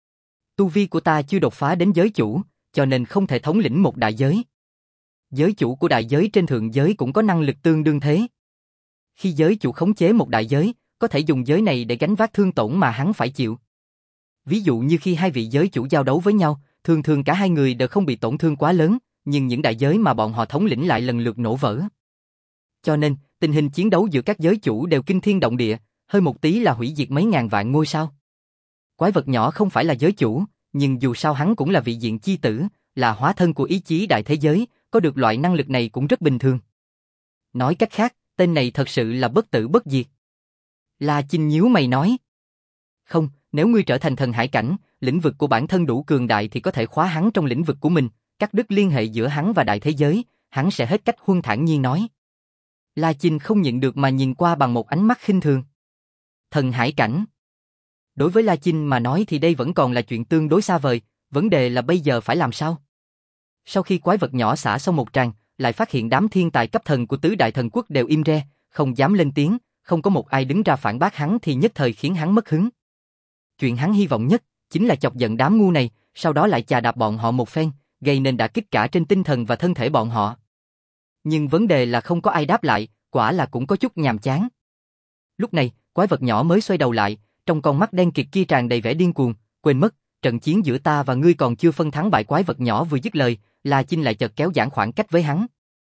Tu vi của ta chưa đột phá đến giới chủ, cho nên không thể thống lĩnh một đại giới. Giới chủ của đại giới trên thượng giới cũng có năng lực tương đương thế. Khi giới chủ khống chế một đại giới, có thể dùng giới này để gánh vác thương tổn mà hắn phải chịu. Ví dụ như khi hai vị giới chủ giao đấu với nhau, thường thường cả hai người đều không bị tổn thương quá lớn, nhưng những đại giới mà bọn họ thống lĩnh lại lần lượt nổ vỡ. Cho nên, tình hình chiến đấu giữa các giới chủ đều kinh thiên động địa, hơi một tí là hủy diệt mấy ngàn vạn ngôi sao. Quái vật nhỏ không phải là giới chủ, nhưng dù sao hắn cũng là vị diện chi tử, là hóa thân của ý chí đại thế giới, có được loại năng lực này cũng rất bình thường. Nói cách khác, tên này thật sự là bất tử bất diệt. La Chinh nhíu mày nói. Không, nếu ngươi trở thành thần hải cảnh, lĩnh vực của bản thân đủ cường đại thì có thể khóa hắn trong lĩnh vực của mình, cắt đứt liên hệ giữa hắn và đại thế giới, hắn sẽ hết cách. Huân thản nhiên nói. La Chinh không nhịn được mà nhìn qua bằng một ánh mắt khinh thường. Thần hải cảnh. Đối với La Chinh mà nói thì đây vẫn còn là chuyện tương đối xa vời, vấn đề là bây giờ phải làm sao? Sau khi quái vật nhỏ xả xong một tràng, lại phát hiện đám thiên tài cấp thần của tứ đại thần quốc đều im re, không dám lên tiếng, không có một ai đứng ra phản bác hắn thì nhất thời khiến hắn mất hứng. Chuyện hắn hy vọng nhất chính là chọc giận đám ngu này, sau đó lại chà đạp bọn họ một phen, gây nên đả kích cả trên tinh thần và thân thể bọn họ. Nhưng vấn đề là không có ai đáp lại, quả là cũng có chút nhàm chán. Lúc này, quái vật nhỏ mới xoay đầu lại, trong con mắt đen kịt kia tràn đầy vẻ điên cuồng, quên mất, trận chiến giữa ta và ngươi còn chưa phân thắng bại. Quái vật nhỏ vừa dứt lời, La Chinh lại chợt kéo giãn khoảng cách với hắn.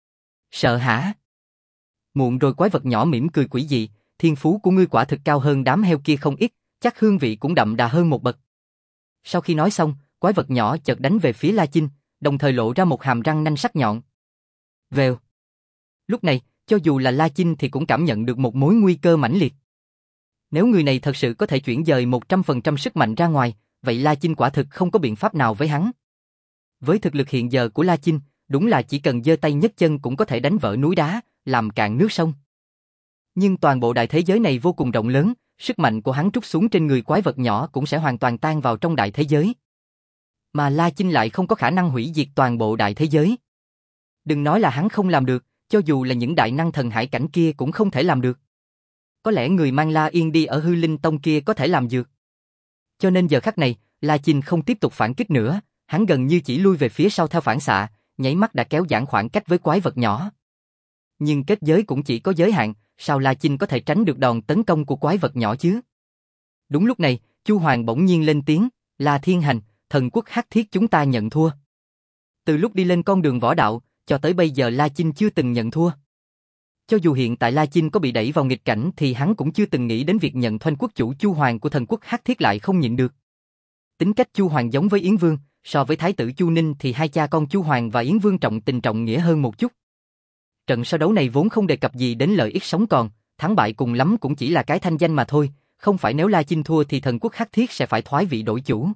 Sợ hả? Muộn rồi. Quái vật nhỏ mỉm cười quỷ dị, thiên phú của ngươi quả thực cao hơn đám heo kia không ít, chắc hương vị cũng đậm đà hơn một bậc. Sau khi nói xong, quái vật nhỏ chợt đánh về phía La Chinh, đồng thời lộ ra một hàm răng nanh sắc nhọn. Vèo. Lúc này, cho dù là La Chinh thì cũng cảm nhận được một mối nguy cơ mãnh liệt. Nếu người này thật sự có thể chuyển dời một trăm phần trăm sức mạnh ra ngoài, vậy La Chinh quả thực không có biện pháp nào với hắn. Với thực lực hiện giờ của La Chinh, đúng là chỉ cần giơ tay nhấc chân cũng có thể đánh vỡ núi đá, làm cạn nước sông. Nhưng toàn bộ đại thế giới này vô cùng rộng lớn, sức mạnh của hắn trút xuống trên người quái vật nhỏ cũng sẽ hoàn toàn tan vào trong đại thế giới. Mà La Chinh lại không có khả năng hủy diệt toàn bộ đại thế giới. Đừng nói là hắn không làm được, cho dù là những đại năng thần hải cảnh kia cũng không thể làm được. Có lẽ người mang La Yên đi ở Hư Linh Tông kia có thể làm được. Cho nên giờ khắc này, La Chinh không tiếp tục phản kích nữa, hắn gần như chỉ lui về phía sau theo phản xạ, nháy mắt đã kéo giãn khoảng cách với quái vật nhỏ. Nhưng kết giới cũng chỉ có giới hạn, sao La Chinh có thể tránh được đòn tấn công của quái vật nhỏ chứ? Đúng lúc này, Chu Hoàng bỗng nhiên lên tiếng, La Thiên Hành, thần quốc hắc thiết chúng ta nhận thua. Từ lúc đi lên con đường võ đạo, cho tới bây giờ La Chinh chưa từng nhận thua. Cho dù hiện tại La Chinh có bị đẩy vào nghịch cảnh thì hắn cũng chưa từng nghĩ đến việc nhận Thoanh quốc chủ Chu Hoàng của thần quốc hắc thiết lại không nhịn được. Tính cách Chu Hoàng giống với Yến Vương, so với thái tử Chu Ninh thì hai cha con Chu Hoàng và Yến Vương trọng tình trọng nghĩa hơn một chút. Trận so đấu này vốn không đề cập gì đến lợi ích sống còn, thắng bại cùng lắm cũng chỉ là cái thanh danh mà thôi, không phải nếu La Chinh thua thì thần quốc hắc thiết sẽ phải thoái vị đổi chủ.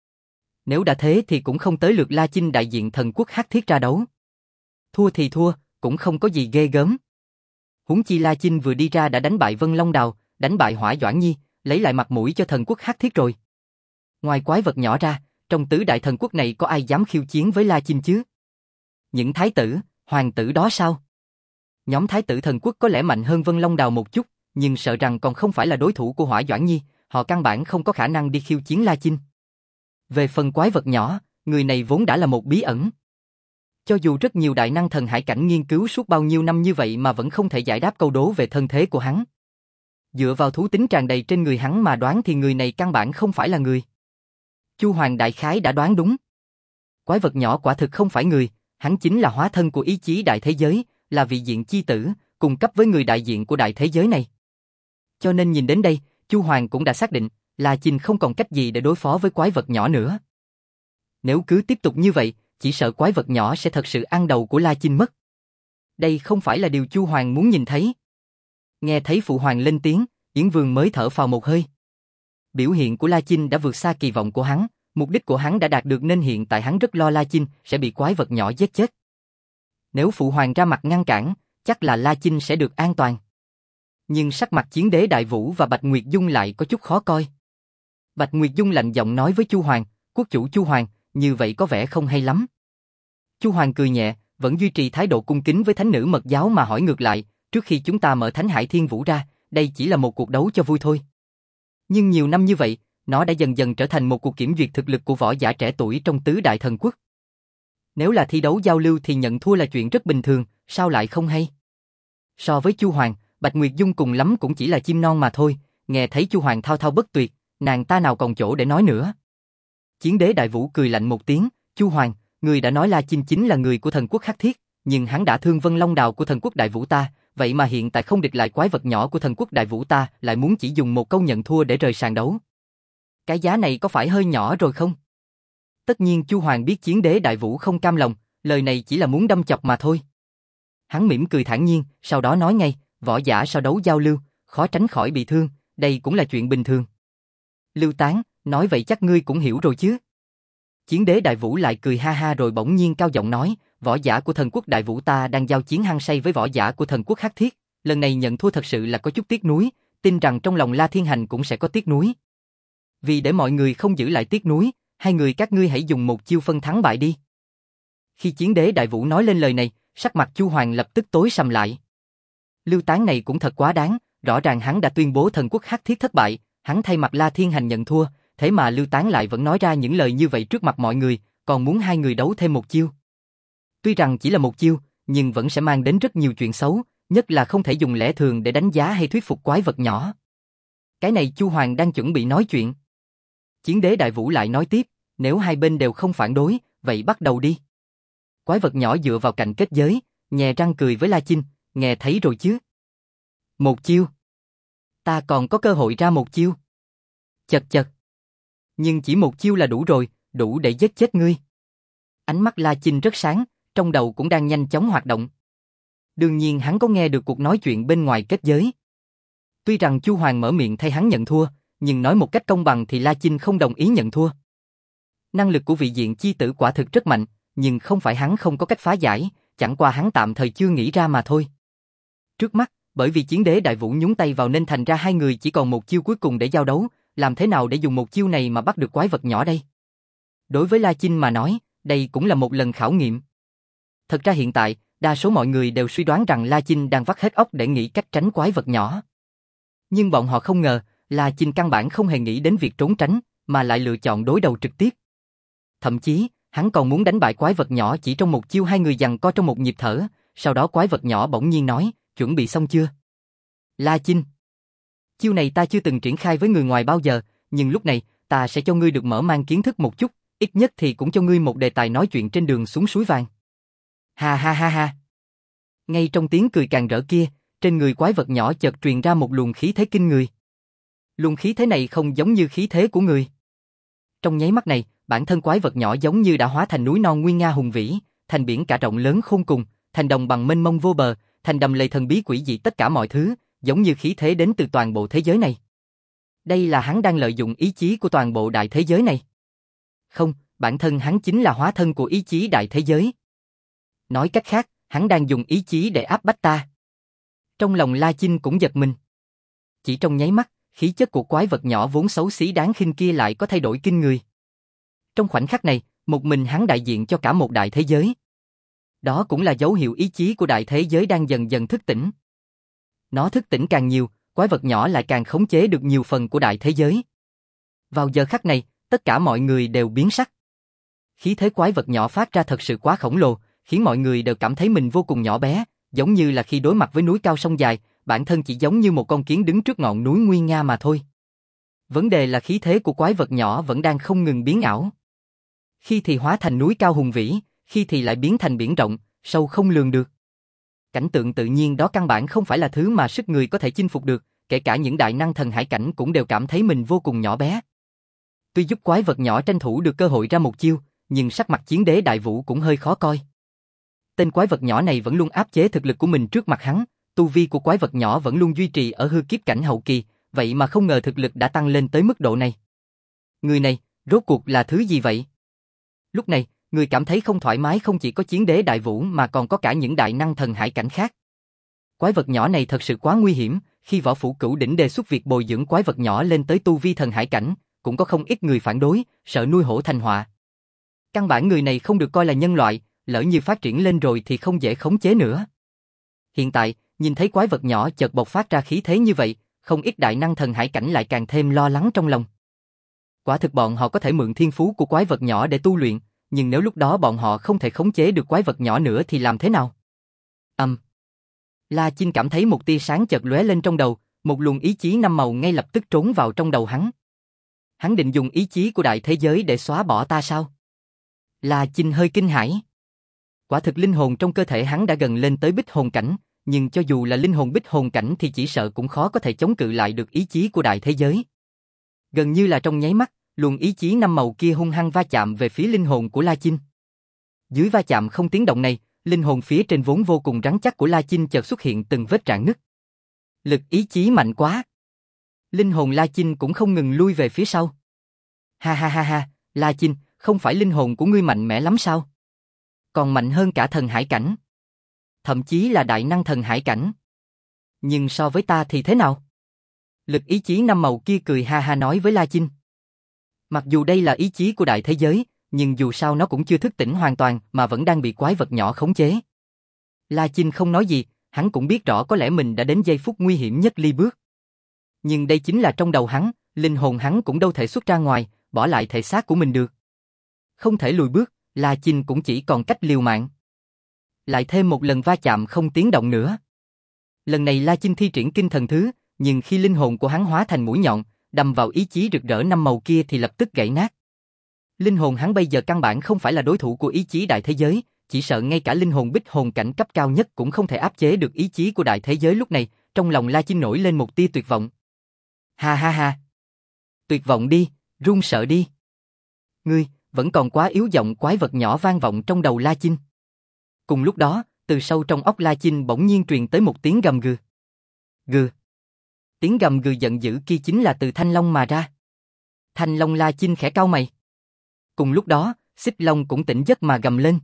Nếu đã thế thì cũng không tới lượt La Chinh đại diện thần quốc hắc thiết ra đấu. Thua thì thua, cũng không có gì ghê gớm. Huống chi La Chinh vừa đi ra đã đánh bại Vân Long Đào, đánh bại Hỏa Doãn Nhi, lấy lại mặt mũi cho thần quốc hắc thiết rồi. Ngoài quái vật nhỏ ra, trong tứ đại thần quốc này có ai dám khiêu chiến với La Chinh chứ? Những thái tử, hoàng tử đó sao? Nhóm thái tử thần quốc có lẽ mạnh hơn Vân Long Đào một chút, nhưng sợ rằng còn không phải là đối thủ của Hỏa Doãn Nhi, họ căn bản không có khả năng đi khiêu chiến La Chinh. Về phần quái vật nhỏ, người này vốn đã là một bí ẩn. Cho dù rất nhiều đại năng thần hải cảnh nghiên cứu suốt bao nhiêu năm như vậy mà vẫn không thể giải đáp câu đố về thân thế của hắn. Dựa vào thú tính tràn đầy trên người hắn mà đoán thì người này căn bản không phải là người. Chu Hoàng đại khái đã đoán đúng. Quái vật nhỏ quả thực không phải người, hắn chính là hóa thân của ý chí đại thế giới, là vị diện chi tử, cùng cấp với người đại diện của đại thế giới này. Cho nên nhìn đến đây, Chu Hoàng cũng đã xác định, La Chinh không còn cách gì để đối phó với quái vật nhỏ nữa. Nếu cứ tiếp tục như vậy, chỉ sợ quái vật nhỏ sẽ thật sự ăn đầu của La Chinh mất. Đây không phải là điều Chu Hoàng muốn nhìn thấy. Nghe thấy Phụ Hoàng lên tiếng, Yến Vương mới thở phào một hơi. Biểu hiện của La Chinh đã vượt xa kỳ vọng của hắn, mục đích của hắn đã đạt được nên hiện tại hắn rất lo La Chinh sẽ bị quái vật nhỏ giết chết. Nếu Phụ Hoàng ra mặt ngăn cản, chắc là La Chinh sẽ được an toàn. Nhưng sắc mặt Chiến Đế Đại Vũ và Bạch Nguyệt Dung lại có chút khó coi. Bạch Nguyệt Dung lạnh giọng nói với Chu Hoàng, quốc chủ Chu Hoàng, như vậy có vẻ không hay lắm. Chu Hoàng cười nhẹ, vẫn duy trì thái độ cung kính với thánh nữ mật giáo mà hỏi ngược lại, trước khi chúng ta mở Thánh Hải Thiên Vũ ra, đây chỉ là một cuộc đấu cho vui thôi. Nhưng nhiều năm như vậy, nó đã dần dần trở thành một cuộc kiểm duyệt thực lực của võ giả trẻ tuổi trong tứ đại thần quốc. Nếu là thi đấu giao lưu thì nhận thua là chuyện rất bình thường, sao lại không hay? So với Chu Hoàng, Bạch Nguyệt Dung cùng lắm cũng chỉ là chim non mà thôi, nghe thấy Chu Hoàng thao thao bất tuyệt, nàng ta nào còn chỗ để nói nữa. Chiến Đế Đại Vũ cười lạnh một tiếng, Chu Hoàng, người đã nói La Chinh chính là người của thần quốc hắc thiết, nhưng hắn đã thương Vân Long Đào của thần quốc Đại Vũ ta, vậy mà hiện tại không địch lại quái vật nhỏ của thần quốc Đại Vũ ta, lại muốn chỉ dùng một câu nhận thua để rời sàn đấu. Cái giá này có phải hơi nhỏ rồi không? Tất nhiên Chu Hoàng biết Chiến Đế Đại Vũ không cam lòng, lời này chỉ là muốn đâm chọc mà thôi. Hắn mỉm cười thản nhiên, sau đó nói ngay, võ giả sau đấu giao lưu, khó tránh khỏi bị thương, đây cũng là chuyện bình thường. Lưu Tán, nói vậy chắc ngươi cũng hiểu rồi chứ? Chiến Đế Đại Vũ lại cười ha ha rồi bỗng nhiên cao giọng nói, võ giả của thần quốc Đại Vũ ta đang giao chiến hăng say với võ giả của thần quốc hắc thiết, lần này nhận thua thật sự là có chút tiếc nuối, tin rằng trong lòng La Thiên Hành cũng sẽ có tiếc nuối. Vì để mọi người không giữ lại tiếc nuối, hai người các ngươi hãy dùng một chiêu phân thắng bại đi. Khi Chiến Đế Đại Vũ nói lên lời này, sắc mặt Chu Hoàng lập tức tối sầm lại. Lưu Tán này cũng thật quá đáng, rõ ràng hắn đã tuyên bố thần quốc hắc thiết thất bại, hắn thay mặt La Thiên Hành nhận thua, thế mà Lưu Tán lại vẫn nói ra những lời như vậy trước mặt mọi người, còn muốn hai người đấu thêm một chiêu. Tuy rằng chỉ là một chiêu, nhưng vẫn sẽ mang đến rất nhiều chuyện xấu, nhất là không thể dùng lẽ thường để đánh giá hay thuyết phục quái vật nhỏ. Cái này Chu Hoàng đang chuẩn bị nói chuyện. Chiến đế Đại Vũ lại nói tiếp, nếu hai bên đều không phản đối, vậy bắt đầu đi. Quái vật nhỏ dựa vào cạnh kết giới, nhè răng cười với La Chinh, nghe thấy rồi chứ. Một chiêu. Ta còn có cơ hội ra một chiêu. Chật chật. Nhưng chỉ một chiêu là đủ rồi, đủ để giết chết ngươi. Ánh mắt La Chinh rất sáng, trong đầu cũng đang nhanh chóng hoạt động. Đương nhiên hắn có nghe được cuộc nói chuyện bên ngoài kết giới. Tuy rằng Chu Hoàng mở miệng thay hắn nhận thua, nhưng nói một cách công bằng thì La Chinh không đồng ý nhận thua. Năng lực của vị diện chi tử quả thực rất mạnh, nhưng không phải hắn không có cách phá giải, chẳng qua hắn tạm thời chưa nghĩ ra mà thôi. Trước mắt, bởi vì chiến đế Đại Vũ nhúng tay vào nên thành ra hai người chỉ còn một chiêu cuối cùng để giao đấu, làm thế nào để dùng một chiêu này mà bắt được quái vật nhỏ đây? Đối với La Chinh mà nói, đây cũng là một lần khảo nghiệm. Thật ra hiện tại, đa số mọi người đều suy đoán rằng La Chinh đang vắt hết óc để nghĩ cách tránh quái vật nhỏ. Nhưng bọn họ không ngờ, La Chinh căn bản không hề nghĩ đến việc trốn tránh, mà lại lựa chọn đối đầu trực tiếp. Thậm chí, hắn còn muốn đánh bại quái vật nhỏ chỉ trong một chiêu, hai người giằng co trong một nhịp thở, sau đó quái vật nhỏ bỗng nhiên nói, chuẩn bị xong chưa? La Chinh. Chiêu này ta chưa từng triển khai với người ngoài bao giờ, nhưng lúc này, ta sẽ cho ngươi được mở mang kiến thức một chút, ít nhất thì cũng cho ngươi một đề tài nói chuyện trên đường xuống suối vàng. Ha ha ha ha. Ngay trong tiếng cười càng rỡ kia, trên người quái vật nhỏ chợt truyền ra một luồng khí thế kinh người. Luồng khí thế này không giống như khí thế của người. Trong nháy mắt này, bản thân quái vật nhỏ giống như đã hóa thành núi non nguy nga hùng vĩ, thành biển cả rộng lớn khôn cùng, thành đồng bằng mênh mông vô bờ, thành đầm lầy thần bí quỷ dị tất cả mọi thứ, giống như khí thế đến từ toàn bộ thế giới này. Đây là hắn đang lợi dụng ý chí của toàn bộ đại thế giới này. Không, bản thân hắn chính là hóa thân của ý chí đại thế giới. Nói cách khác, hắn đang dùng ý chí để áp bách ta. Trong lòng La Chinh cũng giật mình. Chỉ trong nháy mắt, khí chất của quái vật nhỏ vốn xấu xí đáng khinh kia lại có thay đổi kinh người. Trong khoảnh khắc này, một mình hắn đại diện cho cả một đại thế giới. Đó cũng là dấu hiệu ý chí của đại thế giới đang dần dần thức tỉnh. Nó thức tỉnh càng nhiều, quái vật nhỏ lại càng khống chế được nhiều phần của đại thế giới. Vào giờ khắc này, tất cả mọi người đều biến sắc. Khí thế quái vật nhỏ phát ra thật sự quá khổng lồ, khiến mọi người đều cảm thấy mình vô cùng nhỏ bé, giống như là khi đối mặt với núi cao sông dài, bản thân chỉ giống như một con kiến đứng trước ngọn núi nguy nga mà thôi. Vấn đề là khí thế của quái vật nhỏ vẫn đang không ngừng biến ảo. Khi thì hóa thành núi cao hùng vĩ, khi thì lại biến thành biển rộng, sâu không lường được. Cảnh tượng tự nhiên đó căn bản không phải là thứ mà sức người có thể chinh phục được, kể cả những đại năng thần hải cảnh cũng đều cảm thấy mình vô cùng nhỏ bé. Tuy giúp quái vật nhỏ tranh thủ được cơ hội ra một chiêu, nhưng sắc mặt chiến đế Đại Vũ cũng hơi khó coi. Tên quái vật nhỏ này vẫn luôn áp chế thực lực của mình trước mặt hắn, tu vi của quái vật nhỏ vẫn luôn duy trì ở hư kiếp cảnh hậu kỳ, vậy mà không ngờ thực lực đã tăng lên tới mức độ này. Người này, rốt cuộc là thứ gì vậy? Lúc này, người cảm thấy không thoải mái không chỉ có chiến đế Đại Vũ mà còn có cả những đại năng thần hải cảnh khác. Quái vật nhỏ này thật sự quá nguy hiểm, khi Võ Phủ Cửu Đỉnh đề xuất việc bồi dưỡng quái vật nhỏ lên tới tu vi thần hải cảnh, cũng có không ít người phản đối, sợ nuôi hổ thành họa. Căn bản người này không được coi là nhân loại, lỡ như phát triển lên rồi thì không dễ khống chế nữa. Hiện tại, nhìn thấy quái vật nhỏ chợt bộc phát ra khí thế như vậy, không ít đại năng thần hải cảnh lại càng thêm lo lắng trong lòng. Quả thực bọn họ có thể mượn thiên phú của quái vật nhỏ để tu luyện, nhưng nếu lúc đó bọn họ không thể khống chế được quái vật nhỏ nữa thì làm thế nào? Âm. Um. La Chinh cảm thấy một tia sáng chợt lóe lên trong đầu, một luồng ý chí năm màu ngay lập tức trốn vào trong đầu hắn. Hắn định dùng ý chí của đại thế giới để xóa bỏ ta sao? La Chinh hơi kinh hãi. Quả thực linh hồn trong cơ thể hắn đã gần lên tới bích hồn cảnh, nhưng cho dù là linh hồn bích hồn cảnh thì chỉ sợ cũng khó có thể chống cự lại được ý chí của đại thế giới. Gần như là trong nháy mắt, luồng ý chí năm màu kia hung hăng va chạm về phía linh hồn của La Chinh. Dưới va chạm không tiếng động này, linh hồn phía trên vốn vô cùng rắn chắc của La Chinh chợt xuất hiện từng vết rạn nứt. Lực ý chí mạnh quá. Linh hồn La Chinh cũng không ngừng lui về phía sau. Ha ha ha ha, La Chinh, không phải linh hồn của ngươi mạnh mẽ lắm sao? Còn mạnh hơn cả thần hải cảnh. Thậm chí là đại năng thần hải cảnh. Nhưng so với ta thì thế nào? Lực ý chí năm màu kia cười ha ha nói với La Chinh. Mặc dù đây là ý chí của đại thế giới, nhưng dù sao nó cũng chưa thức tỉnh hoàn toàn mà vẫn đang bị quái vật nhỏ khống chế. La Chinh không nói gì, hắn cũng biết rõ có lẽ mình đã đến giây phút nguy hiểm nhất ly bước. Nhưng đây chính là trong đầu hắn, linh hồn hắn cũng đâu thể xuất ra ngoài, bỏ lại thể xác của mình được. Không thể lùi bước, La Chinh cũng chỉ còn cách liều mạng. lại thêm một lần va chạm không tiếng động nữa. Lần này La Chinh thi triển kinh thần thứ, nhưng khi linh hồn của hắn hóa thành mũi nhọn, đâm vào ý chí rực rỡ năm màu kia thì lập tức gãy nát. Linh hồn hắn bây giờ căn bản không phải là đối thủ của ý chí đại thế giới, chỉ sợ ngay cả linh hồn bích hồn cảnh cấp cao nhất cũng không thể áp chế được ý chí của đại thế giới lúc này, trong lòng La Chinh nổi lên một tia tuyệt vọng. Ha ha ha! Tuyệt vọng đi, run sợ đi! Ngươi, vẫn còn quá yếu, giọng quái vật nhỏ vang vọng trong đầu La Chinh. Cùng lúc đó, từ sâu trong óc La Chinh bỗng nhiên truyền tới một tiếng gầm gừ. Gừ! Tiếng gầm gừ giận dữ kia chính là từ Thanh Long mà ra. Thanh Long. La Chinh khẽ cau mày. Cùng lúc đó, Xích Long cũng tỉnh giấc mà gầm lên.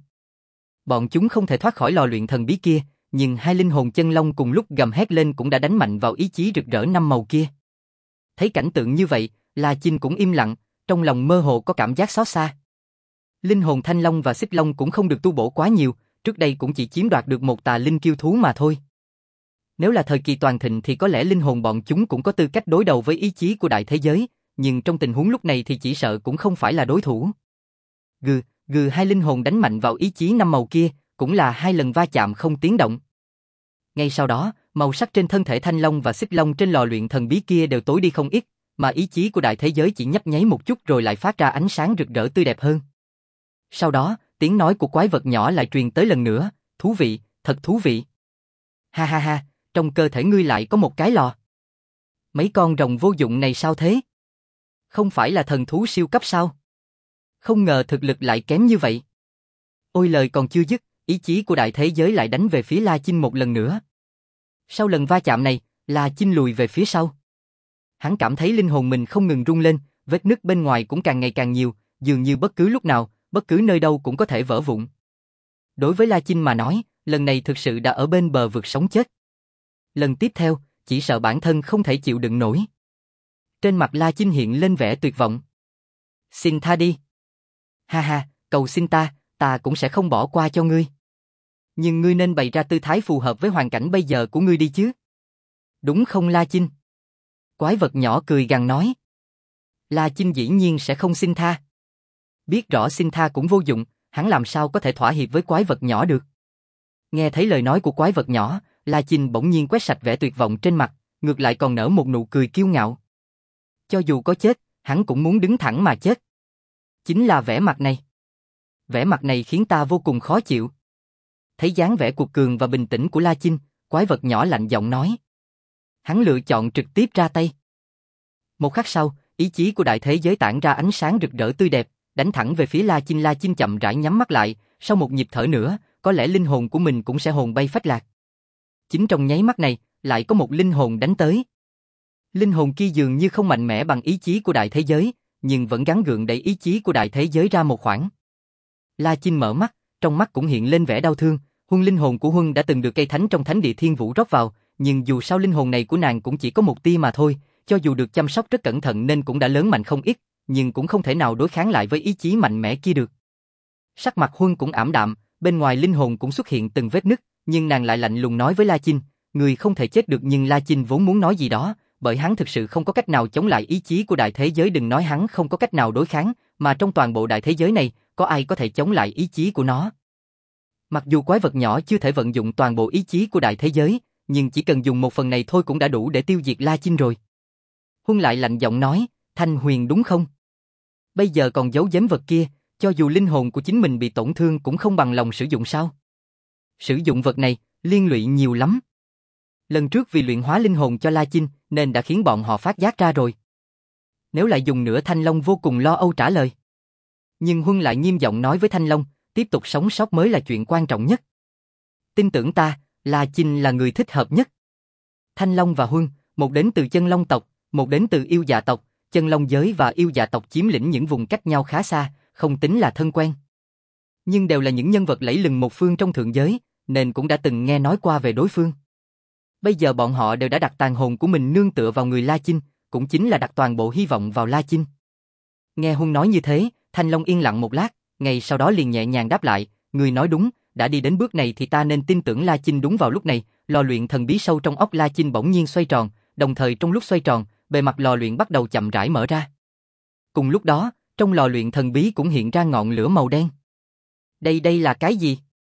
Bọn chúng không thể thoát khỏi lò luyện thần bí kia, nhưng hai linh hồn chân long cùng lúc gầm hét lên cũng đã đánh mạnh vào ý chí rực rỡ năm màu kia. Thấy cảnh tượng như vậy, La Chinh cũng im lặng, trong lòng mơ hồ có cảm giác xót xa. Linh hồn Thanh Long và Xích Long cũng không được tu bổ quá nhiều, trước đây cũng chỉ chiếm đoạt được một tà linh kiêu thú mà thôi. Nếu là thời kỳ toàn thịnh thì có lẽ linh hồn bọn chúng cũng có tư cách đối đầu với ý chí của đại thế giới, nhưng trong tình huống lúc này thì chỉ sợ cũng không phải là đối thủ. Gừ, gừ hai linh hồn đánh mạnh vào ý chí năm màu kia, cũng là hai lần va chạm không tiếng động. Ngay sau đó, màu sắc trên thân thể Thanh Long và Xích Long trên lò luyện thần bí kia đều tối đi không ít, mà ý chí của đại thế giới chỉ nhấp nháy một chút rồi lại phát ra ánh sáng rực rỡ tươi đẹp hơn. Sau đó, tiếng nói của quái vật nhỏ lại truyền tới lần nữa, thú vị, thật thú vị. Ha ha ha, trong cơ thể ngươi lại có một cái lò. Mấy con rồng vô dụng này sao thế? Không phải là thần thú siêu cấp sao? Không ngờ thực lực lại kém như vậy. Ôi lời còn chưa dứt, ý chí của đại thế giới lại đánh về phía La Chinh một lần nữa. Sau lần va chạm này, La Chinh lùi về phía sau. Hắn cảm thấy linh hồn mình không ngừng rung lên, vết nứt bên ngoài cũng càng ngày càng nhiều, dường như bất cứ lúc nào, bất cứ nơi đâu cũng có thể vỡ vụn. Đối với La Chinh mà nói, lần này thực sự đã ở bên bờ vực sống chết. Lần tiếp theo, chỉ sợ bản thân không thể chịu đựng nổi. Trên mặt La Chinh hiện lên vẻ tuyệt vọng. Xin tha đi. Ha ha, cầu xin ta, ta cũng sẽ không bỏ qua cho ngươi. Nhưng ngươi nên bày ra tư thái phù hợp với hoàn cảnh bây giờ của ngươi đi chứ. Đúng không La Chinh? Quái vật nhỏ cười gằn nói. La Chinh dĩ nhiên sẽ không xin tha. Biết rõ xin tha cũng vô dụng, hắn làm sao có thể thỏa hiệp với quái vật nhỏ được. Nghe thấy lời nói của quái vật nhỏ, La Chinh bỗng nhiên quét sạch vẻ tuyệt vọng trên mặt, ngược lại còn nở một nụ cười kiêu ngạo. Cho dù có chết, hắn cũng muốn đứng thẳng mà chết. Chính là vẻ mặt này. Vẻ mặt này khiến ta vô cùng khó chịu. Thấy dáng vẻ cuột cường và bình tĩnh của La Chinh, quái vật nhỏ lạnh giọng nói. Hắn lựa chọn trực tiếp ra tay. Một khắc sau, ý chí của đại thế giới tản ra ánh sáng rực rỡ tươi đẹp, đánh thẳng về phía La Chinh. La Chinh chậm rãi nhắm mắt lại, sau một nhịp thở nữa, có lẽ linh hồn của mình cũng sẽ hồn bay phách lạc. Chính trong nháy mắt này, lại có một linh hồn đánh tới. Linh hồn kia dường như không mạnh mẽ bằng ý chí của đại thế giới, nhưng vẫn gắng gượng đẩy ý chí của đại thế giới ra một khoảng. La Chinh mở mắt, trong mắt cũng hiện lên vẻ đau thương. Huân linh hồn của Huân đã từng được cây thánh trong thánh địa thiên vũ rót vào, nhưng dù sao linh hồn này của nàng cũng chỉ có một tia mà thôi, cho dù được chăm sóc rất cẩn thận nên cũng đã lớn mạnh không ít, nhưng cũng không thể nào đối kháng lại với ý chí mạnh mẽ kia được. Sắc mặt Huân cũng ảm đạm, bên ngoài linh hồn cũng xuất hiện từng vết nứt, nhưng nàng lại lạnh lùng nói với La Chinh, người không thể chết được. Nhưng La Chinh vốn muốn nói gì đó, bởi hắn thực sự không có cách nào chống lại ý chí của đại thế giới. Đừng nói hắn không có cách nào đối kháng, mà trong toàn bộ đại thế giới này, có ai có thể chống lại ý chí của nó. Mặc dù quái vật nhỏ chưa thể vận dụng toàn bộ ý chí của đại thế giới, nhưng chỉ cần dùng một phần này thôi cũng đã đủ để tiêu diệt La Chinh rồi. Huân lại lạnh giọng nói, Thanh Huyền đúng không? Bây giờ còn giấu giếm vật kia, cho dù linh hồn của chính mình bị tổn thương cũng không bằng lòng sử dụng sao? Sử dụng vật này, liên lụy nhiều lắm. Lần trước vì luyện hóa linh hồn cho La Chinh, nên đã khiến bọn họ phát giác ra rồi. Nếu lại dùng nữa, Thanh Long vô cùng lo âu trả lời. Nhưng Huân lại nghiêm giọng nói với Thanh Long, tiếp tục sống sót mới là chuyện quan trọng nhất. Tin tưởng ta, La Chinh là người thích hợp nhất. Thanh Long và Huân, một đến từ chân long tộc, một đến từ yêu dạ tộc. Chân long giới và yêu dạ tộc chiếm lĩnh những vùng cách nhau khá xa, không tính là thân quen. Nhưng đều là những nhân vật lẫy lừng một phương trong thượng giới, nên cũng đã từng nghe nói qua về đối phương. Bây giờ bọn họ đều đã đặt tàn hồn của mình nương tựa vào người La Chinh, cũng chính là đặt toàn bộ hy vọng vào La Chinh. Nghe Huân nói như thế, Thanh Long yên lặng một lát, ngay sau đó liền nhẹ nhàng đáp lại, người nói đúng, đã đi đến bước này thì ta nên tin tưởng La Chinh. Đúng vào lúc này, lò luyện thần bí sâu trong óc La Chinh bỗng nhiên xoay tròn, đồng thời trong lúc xoay tròn, bề mặt lò luyện bắt đầu chậm rãi mở ra. Cùng lúc đó, trong lò luyện thần bí cũng hiện ra ngọn lửa màu đen. Đây đây là cái gì?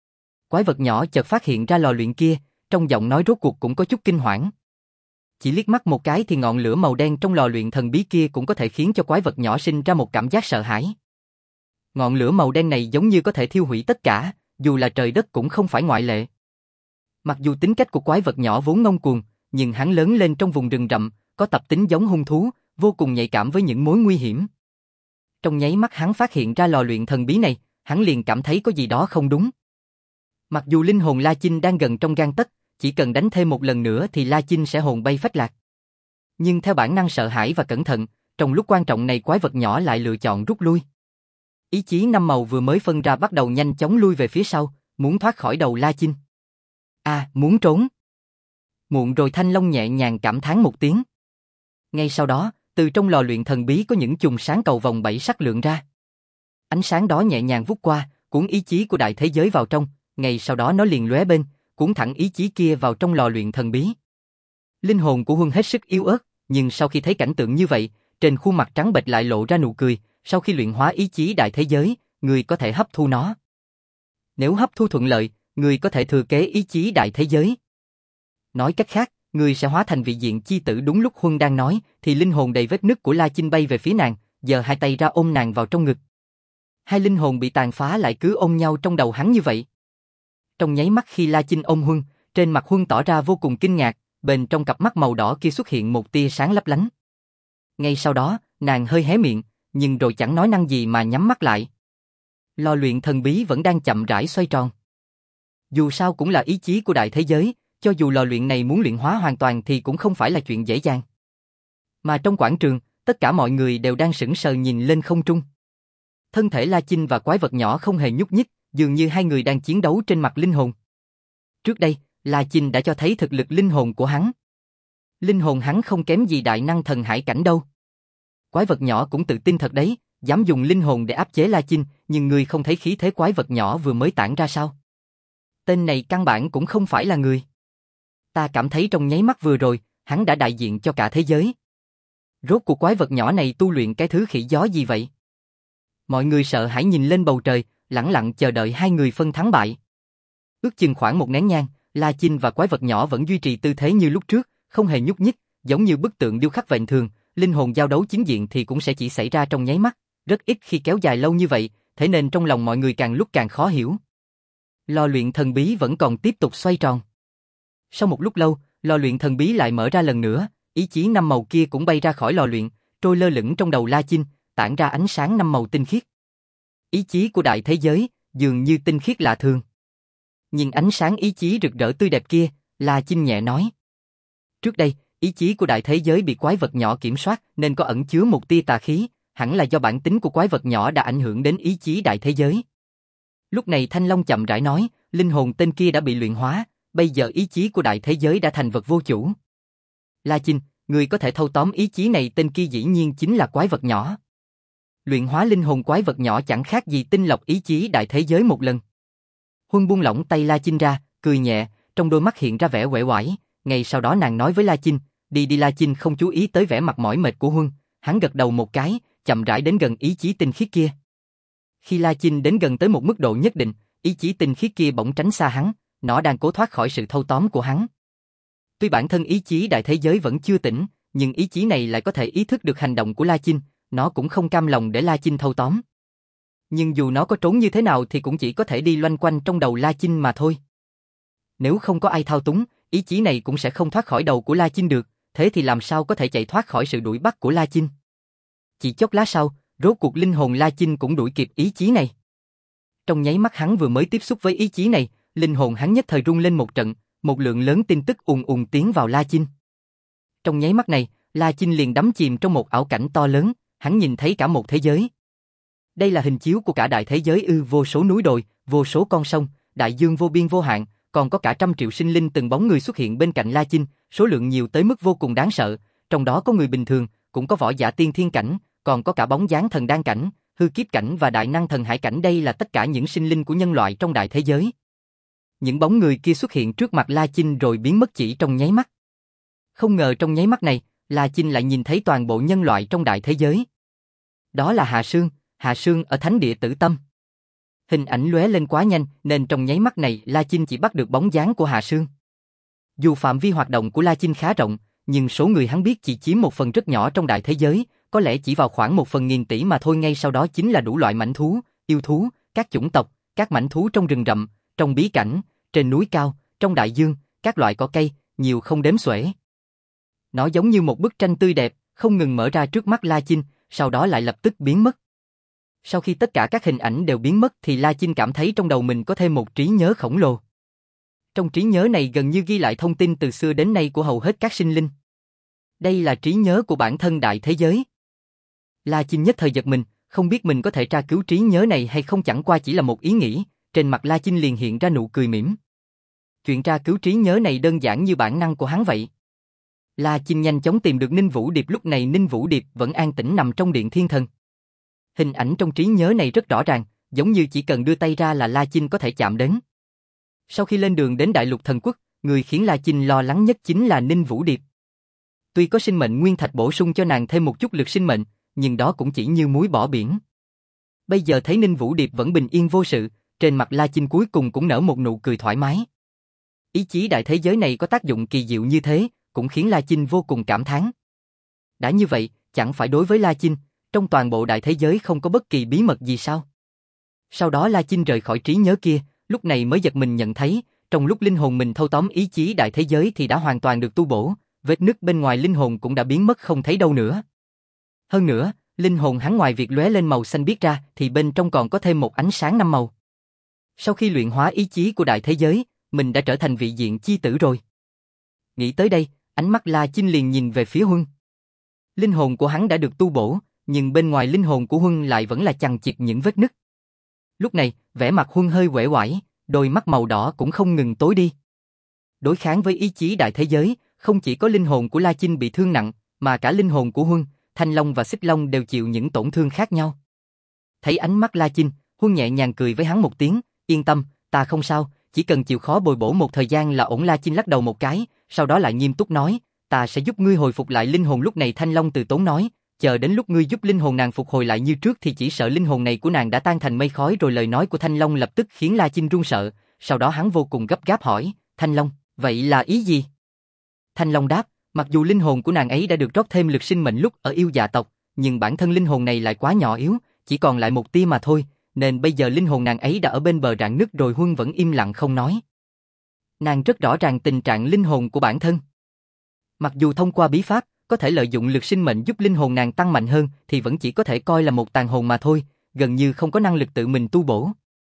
Quái vật nhỏ chợt phát hiện ra lò luyện kia, trong giọng nói rốt cuộc cũng có chút kinh hoảng. Chỉ liếc mắt một cái thì ngọn lửa màu đen trong lò luyện thần bí kia cũng có thể khiến cho quái vật nhỏ sinh ra một cảm giác sợ hãi. Ngọn lửa màu đen này giống như có thể thiêu hủy tất cả, dù là trời đất cũng không phải ngoại lệ. Mặc dù tính cách của quái vật nhỏ vốn ngông cuồng, nhưng hắn lớn lên trong vùng rừng rậm, có tập tính giống hung thú, vô cùng nhạy cảm với những mối nguy hiểm. Trong nháy mắt hắn phát hiện ra lò luyện thần bí này, hắn liền cảm thấy có gì đó không đúng. Mặc dù linh hồn La Chinh đang gần trong gang tấc, chỉ cần đánh thêm một lần nữa thì La Chinh sẽ hồn bay phách lạc. Nhưng theo bản năng sợ hãi và cẩn thận, trong lúc quan trọng này quái vật nhỏ lại lựa chọn rút lui. Ý chí năm màu vừa mới phân ra bắt đầu nhanh chóng lui về phía sau, muốn thoát khỏi đầu La Chinh. À, muốn trốn. Muộn rồi, Thanh Long nhẹ nhàng cảm thán một tiếng. Ngay sau đó, từ trong lò luyện thần bí có những chùm sáng cầu vòng bảy sắc lượn ra. Ánh sáng đó nhẹ nhàng vút qua, cuốn ý chí của đại thế giới vào trong, ngay sau đó nó liền lóe bên, cuốn thẳng ý chí kia vào trong lò luyện thần bí. Linh hồn của Huân hết sức yếu ớt, nhưng sau khi thấy cảnh tượng như vậy, trên khuôn mặt trắng bệch lại lộ ra nụ cười, sau khi luyện hóa ý chí đại thế giới, người có thể hấp thu nó. Nếu hấp thu thuận lợi, người có thể thừa kế ý chí đại thế giới. Nói cách khác, người sẽ hóa thành vị diện chi tử. Đúng lúc Huân đang nói, thì linh hồn đầy vết nứt của La Chinh bay về phía nàng, giơ hai tay ra ôm nàng vào trong ngực. Hai linh hồn bị tàn phá lại cứ ôm nhau trong đầu hắn như vậy. Trong nháy mắt khi La Chinh ôm Huân, trên mặt Huân tỏ ra vô cùng kinh ngạc, bên trong cặp mắt màu đỏ kia xuất hiện một tia sáng lấp lánh. Ngay sau đó, nàng hơi hé miệng, nhưng rồi chẳng nói năng gì mà nhắm mắt lại. Lò luyện thần bí vẫn đang chậm rãi xoay tròn. Dù sao cũng là ý chí của đại thế giới, cho dù lò luyện này muốn luyện hóa hoàn toàn thì cũng không phải là chuyện dễ dàng. Mà trong quảng trường, tất cả mọi người đều đang sững sờ nhìn lên không trung. Thân thể La Chinh và quái vật nhỏ không hề nhúc nhích, dường như hai người đang chiến đấu trên mặt linh hồn. Trước đây, La Chinh đã cho thấy thực lực linh hồn của hắn. Linh hồn hắn không kém gì đại năng thần hải cảnh đâu. Quái vật nhỏ cũng tự tin thật đấy, dám dùng linh hồn để áp chế La Chinh, nhưng người không thấy khí thế quái vật nhỏ vừa mới tản ra sao? Tên này căn bản cũng không phải là người. Ta cảm thấy trong nháy mắt vừa rồi, hắn đã đại diện cho cả thế giới. Rốt cuộc quái vật nhỏ này tu luyện cái thứ khỉ gió gì vậy? Mọi người sợ hãi nhìn lên bầu trời, lẳng lặng chờ đợi hai người phân thắng bại. Ước chừng khoảng một nén nhang, La Chinh và quái vật nhỏ vẫn duy trì tư thế như lúc trước, không hề nhúc nhích, giống như bức tượng điêu khắc vẹn thường. Linh hồn giao đấu chính diện thì cũng sẽ chỉ xảy ra trong nháy mắt, rất ít khi kéo dài lâu như vậy, thế nên trong lòng mọi người càng lúc càng khó hiểu. Lò luyện thần bí vẫn còn tiếp tục xoay tròn. Sau một lúc lâu, lò luyện thần bí lại mở ra lần nữa, ý chí năm màu kia cũng bay ra khỏi lò luyện, trôi lơ lửng trong đầu La Chinh, tản ra ánh sáng năm màu tinh khiết. Ý chí của đại thế giới, dường như tinh khiết lạ thường. Nhìn ánh sáng ý chí rực rỡ tươi đẹp kia, La Chinh nhẹ nói. Trước đây, ý chí của đại thế giới bị quái vật nhỏ kiểm soát nên có ẩn chứa một tia tà khí, hẳn là do bản tính của quái vật nhỏ đã ảnh hưởng đến ý chí đại thế giới. Lúc này Thanh Long chậm rãi nói, linh hồn tên kia đã bị luyện hóa, bây giờ ý chí của đại thế giới đã thành vật vô chủ. La Chinh, người có thể thâu tóm ý chí này, tên kia dĩ nhiên chính là quái vật nhỏ. Luyện hóa linh hồn quái vật nhỏ chẳng khác gì tinh lọc ý chí đại thế giới một lần. Huân buông lỏng tay La Chinh ra, cười nhẹ, trong đôi mắt hiện ra vẻ uể oải. Ngay sau đó nàng nói với La Chinh, đi đi. La Chinh không chú ý tới vẻ mặt mỏi mệt của Huân, hắn gật đầu một cái, chậm rãi đến gần ý chí tinh khiết kia. Khi La Chinh đến gần tới một mức độ nhất định, ý chí tinh khiết kia bỗng tránh xa hắn, nó đang cố thoát khỏi sự thâu tóm của hắn. Tuy bản thân ý chí đại thế giới vẫn chưa tỉnh, nhưng ý chí này lại có thể ý thức được hành động của La Chinh, nó cũng không cam lòng để La Chinh thâu tóm. Nhưng dù nó có trốn như thế nào thì cũng chỉ có thể đi loanh quanh trong đầu La Chinh mà thôi. Nếu không có ai thao túng, ý chí này cũng sẽ không thoát khỏi đầu của La Chinh được, thế thì làm sao có thể chạy thoát khỏi sự đuổi bắt của La Chinh? Chỉ chốc lát sau, rốt cuộc linh hồn La Chinh cũng đuổi kịp ý chí này. Trong nháy mắt hắn vừa mới tiếp xúc với ý chí này, linh hồn hắn nhất thời rung lên một trận, một lượng lớn tin tức ùn ùn tiến vào La Chinh. Trong nháy mắt này, La Chinh liền đắm chìm trong một ảo cảnh to lớn, hắn nhìn thấy cả một thế giới. Đây là hình chiếu của cả đại thế giới ư? Vô số núi đồi, vô số con sông, đại dương vô biên vô hạn, còn có cả trăm triệu sinh linh từng bóng người xuất hiện bên cạnh La Chinh, số lượng nhiều tới mức vô cùng đáng sợ, trong đó có người bình thường, cũng có võ giả tiên thiên cảnh, còn có cả bóng dáng thần đan cảnh, hư kiếp cảnh và đại năng thần hải cảnh. Đây là tất cả những sinh linh của nhân loại trong đại thế giới. Những bóng người kia xuất hiện trước mặt La Chinh rồi biến mất chỉ trong nháy mắt. Không ngờ trong nháy mắt này, La Chinh lại nhìn thấy toàn bộ nhân loại trong đại thế giới. Đó là Hạ Sương, Hạ Sương ở thánh địa Tử Tâm. Hình ảnh lóe lên quá nhanh nên trong nháy mắt này La Chinh chỉ bắt được bóng dáng của Hạ Sương. Dù phạm vi hoạt động của La Chinh khá rộng, nhưng số người hắn biết chỉ chiếm một phần rất nhỏ trong đại thế giới, có lẽ chỉ vào khoảng một phần nghìn tỷ mà thôi. Ngay sau đó chính là đủ loại mãnh thú, yêu thú, các chủng tộc, các mãnh thú trong rừng rậm, trong bí cảnh, trên núi cao, trong đại dương, các loại cỏ cây, nhiều không đếm xuể. Nó giống như một bức tranh tươi đẹp, không ngừng mở ra trước mắt La Chinh, sau đó lại lập tức biến mất. Sau khi tất cả các hình ảnh đều biến mất thì La Chinh cảm thấy trong đầu mình có thêm một trí nhớ khổng lồ. Trong trí nhớ này gần như ghi lại thông tin từ xưa đến nay của hầu hết các sinh linh. Đây là trí nhớ của bản thân đại thế giới. La Chinh nhất thời giật mình, không biết mình có thể tra cứu trí nhớ này hay không, chẳng qua chỉ là một ý nghĩ, trên mặt La Chinh liền hiện ra nụ cười mỉm. Chuyện tra cứu trí nhớ này đơn giản như bản năng của hắn vậy. La Chinh nhanh chóng tìm được Ninh Vũ Điệp, lúc này Ninh Vũ Điệp vẫn an tĩnh nằm trong điện thiên thần. Hình ảnh trong trí nhớ này rất rõ ràng, giống như chỉ cần đưa tay ra là La Chinh có thể chạm đến. Sau khi lên đường đến Đại Lục Thần Quốc, người khiến La Chinh lo lắng nhất chính là Ninh Vũ Điệp. Tuy có sinh mệnh nguyên thạch bổ sung cho nàng thêm một chút lực sinh mệnh, nhưng đó cũng chỉ như muối bỏ biển. Bây giờ thấy Ninh Vũ Điệp vẫn bình yên vô sự, trên mặt La Chinh cuối cùng cũng nở một nụ cười thoải mái. Ý chí đại thế giới này có tác dụng kỳ diệu như thế, cũng khiến La Chinh vô cùng cảm thán. Đã như vậy, chẳng phải đối với La Chinh, trong toàn bộ đại thế giới không có bất kỳ bí mật gì sao? Sau đó La Chinh rời khỏi trí nhớ kia, lúc này mới giật mình nhận thấy, trong lúc linh hồn mình thâu tóm ý chí đại thế giới thì đã hoàn toàn được tu bổ, vết nứt bên ngoài linh hồn cũng đã biến mất không thấy đâu nữa. Hơn nữa, linh hồn hắn ngoài việc lóe lên màu xanh biếc ra thì bên trong còn có thêm một ánh sáng năm màu. Sau khi luyện hóa ý chí của đại thế giới, mình đã trở thành vị diện chi tử rồi. Nghĩ tới đây, ánh mắt La Chinh liền nhìn về phía Huân. Linh hồn của hắn đã được tu bổ, nhưng bên ngoài linh hồn của Huân lại vẫn là chằng chịt những vết nứt. Lúc này, vẻ mặt Huân hơi uể oải, đôi mắt màu đỏ cũng không ngừng tối đi. Đối kháng với ý chí đại thế giới, không chỉ có linh hồn của La Chinh bị thương nặng, mà cả linh hồn của Huân, Thanh Long và Xích Long đều chịu những tổn thương khác nhau. Thấy ánh mắt La Chinh, Huân nhẹ nhàng cười với hắn một tiếng, yên tâm, ta không sao, chỉ cần chịu khó bồi bổ một thời gian là ổn. La Chinh lắc đầu một cái, sau đó lại nghiêm túc nói, ta sẽ giúp ngươi hồi phục lại linh hồn. Lúc này Thanh Long từ tốn nói, chờ đến lúc ngươi giúp linh hồn nàng phục hồi lại như trước thì chỉ sợ linh hồn này của nàng đã tan thành mây khói rồi. Lời nói của Thanh Long lập tức khiến La Chinh run sợ, sau đó hắn vô cùng gấp gáp hỏi, Thanh Long, vậy là ý gì? Thanh Long đáp, mặc dù linh hồn của nàng ấy đã được rót thêm lực sinh mệnh lúc ở yêu dạ tộc, nhưng bản thân linh hồn này lại quá nhỏ yếu, chỉ còn lại một tia mà thôi, nên bây giờ linh hồn nàng ấy đã ở bên bờ rạn nứt rồi. Huân vẫn im lặng không nói. Nàng rất rõ ràng tình trạng linh hồn của bản thân. Mặc dù thông qua bí pháp, có thể lợi dụng lực sinh mệnh giúp linh hồn nàng tăng mạnh hơn thì vẫn chỉ có thể coi là một tàn hồn mà thôi, gần như không có năng lực tự mình tu bổ.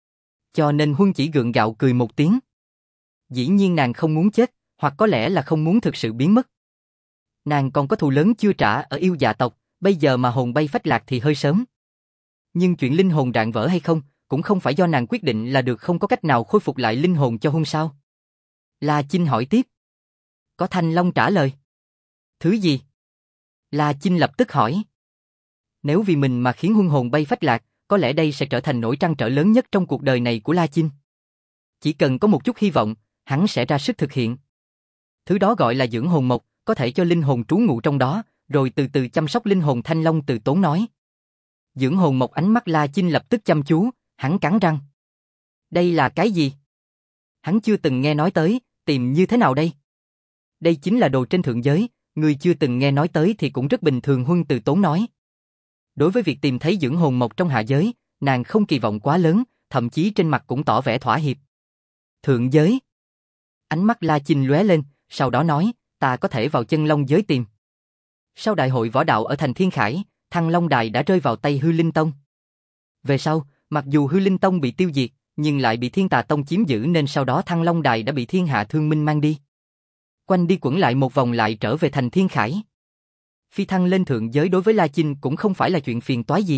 Cho nên Huân chỉ gượng gạo cười một tiếng. Dĩ nhiên nàng không muốn chết, hoặc có lẽ là không muốn thực sự biến mất. Nàng còn có thù lớn chưa trả ở yêu dạ tộc, bây giờ mà hồn bay phách lạc thì hơi sớm. Nhưng chuyện linh hồn rạn vỡ hay không, cũng không phải do nàng quyết định là được. Không có cách nào khôi phục lại linh hồn cho Huân sao? La Chinh hỏi tiếp. Có. Thanh Long trả lời. Thứ gì? La Chinh lập tức hỏi. Nếu vì mình mà khiến Huân hồn bay phách lạc, có lẽ đây sẽ trở thành nỗi trăn trở lớn nhất trong cuộc đời này của La Chinh. Chỉ cần có một chút hy vọng, hắn sẽ ra sức thực hiện. Thứ đó gọi là dưỡng hồn mộc, có thể cho linh hồn trú ngụ trong đó, rồi từ từ chăm sóc linh hồn. Thanh Long từ tốn nói. Dưỡng hồn mộc. Ánh mắt La Chinh lập tức chăm chú, hắn cắn răng. Đây là cái gì? Hắn chưa từng nghe nói tới, tìm như thế nào đây? Đây chính là đồ trên thượng giới, người chưa từng nghe nói tới thì cũng rất bình thường. Huân từ tốn nói. Đối với việc tìm thấy dưỡng hồn mộc trong hạ giới, nàng không kỳ vọng quá lớn, thậm chí trên mặt cũng tỏ vẻ thỏa hiệp. Thượng giới? Ánh mắt La Chinh lóe lên, sau đó nói, ta có thể vào chân long giới tìm. Sau đại hội võ đạo ở thành Thiên Khải, Thăng Long Đài đã rơi vào tay Hư Linh Tông. Về sau, mặc dù Hư Linh Tông bị tiêu diệt, nhưng lại bị Thiên Tà Tông chiếm giữ nên sau đó Thăng Long Đài đã bị Thiên Hạ Thương Minh mang đi. Quanh đi quẩn lại một vòng lại trở về thành Thiên Khải. Phi thăng lên thượng giới đối với La Chinh cũng không phải là chuyện phiền toái gì.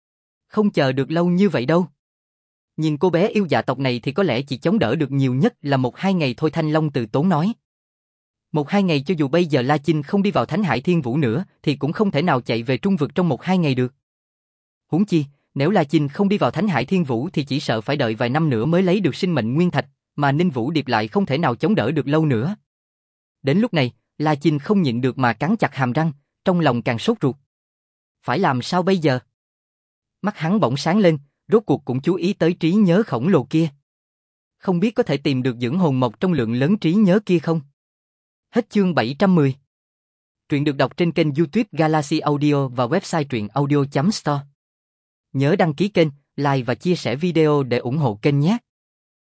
Không chờ được lâu như vậy đâu. Nhưng cô bé yêu dạ tộc này thì có lẽ chỉ chống đỡ được nhiều nhất là một hai ngày thôi. Thanh Long từ tốn nói. Một hai ngày cho dù bây giờ La Chinh không đi vào Thánh Hải Thiên Vũ nữa thì cũng không thể nào chạy về Trung Vực trong một hai ngày được. Huống chi, nếu La Chinh không đi vào Thánh Hải Thiên Vũ thì chỉ sợ phải đợi vài năm nữa mới lấy được sinh mệnh nguyên thạch, mà Ninh Vũ Điệp lại không thể nào chống đỡ được lâu nữa. Đến lúc này, La Chinh không nhịn được mà cắn chặt hàm răng, trong lòng càng sốt ruột. Phải làm sao bây giờ? Mắt hắn bỗng sáng lên, rốt cuộc cũng chú ý tới trí nhớ khổng lồ kia. Không biết có thể tìm được dưỡng hồn mộc trong lượng lớn trí nhớ kia không? Hết chương bảy trăm mười. Truyện được đọc trên kênh YouTube Galaxy Audio và website truyện audio chấm store. Nhớ đăng ký kênh, like và chia sẻ video để ủng hộ kênh nhé.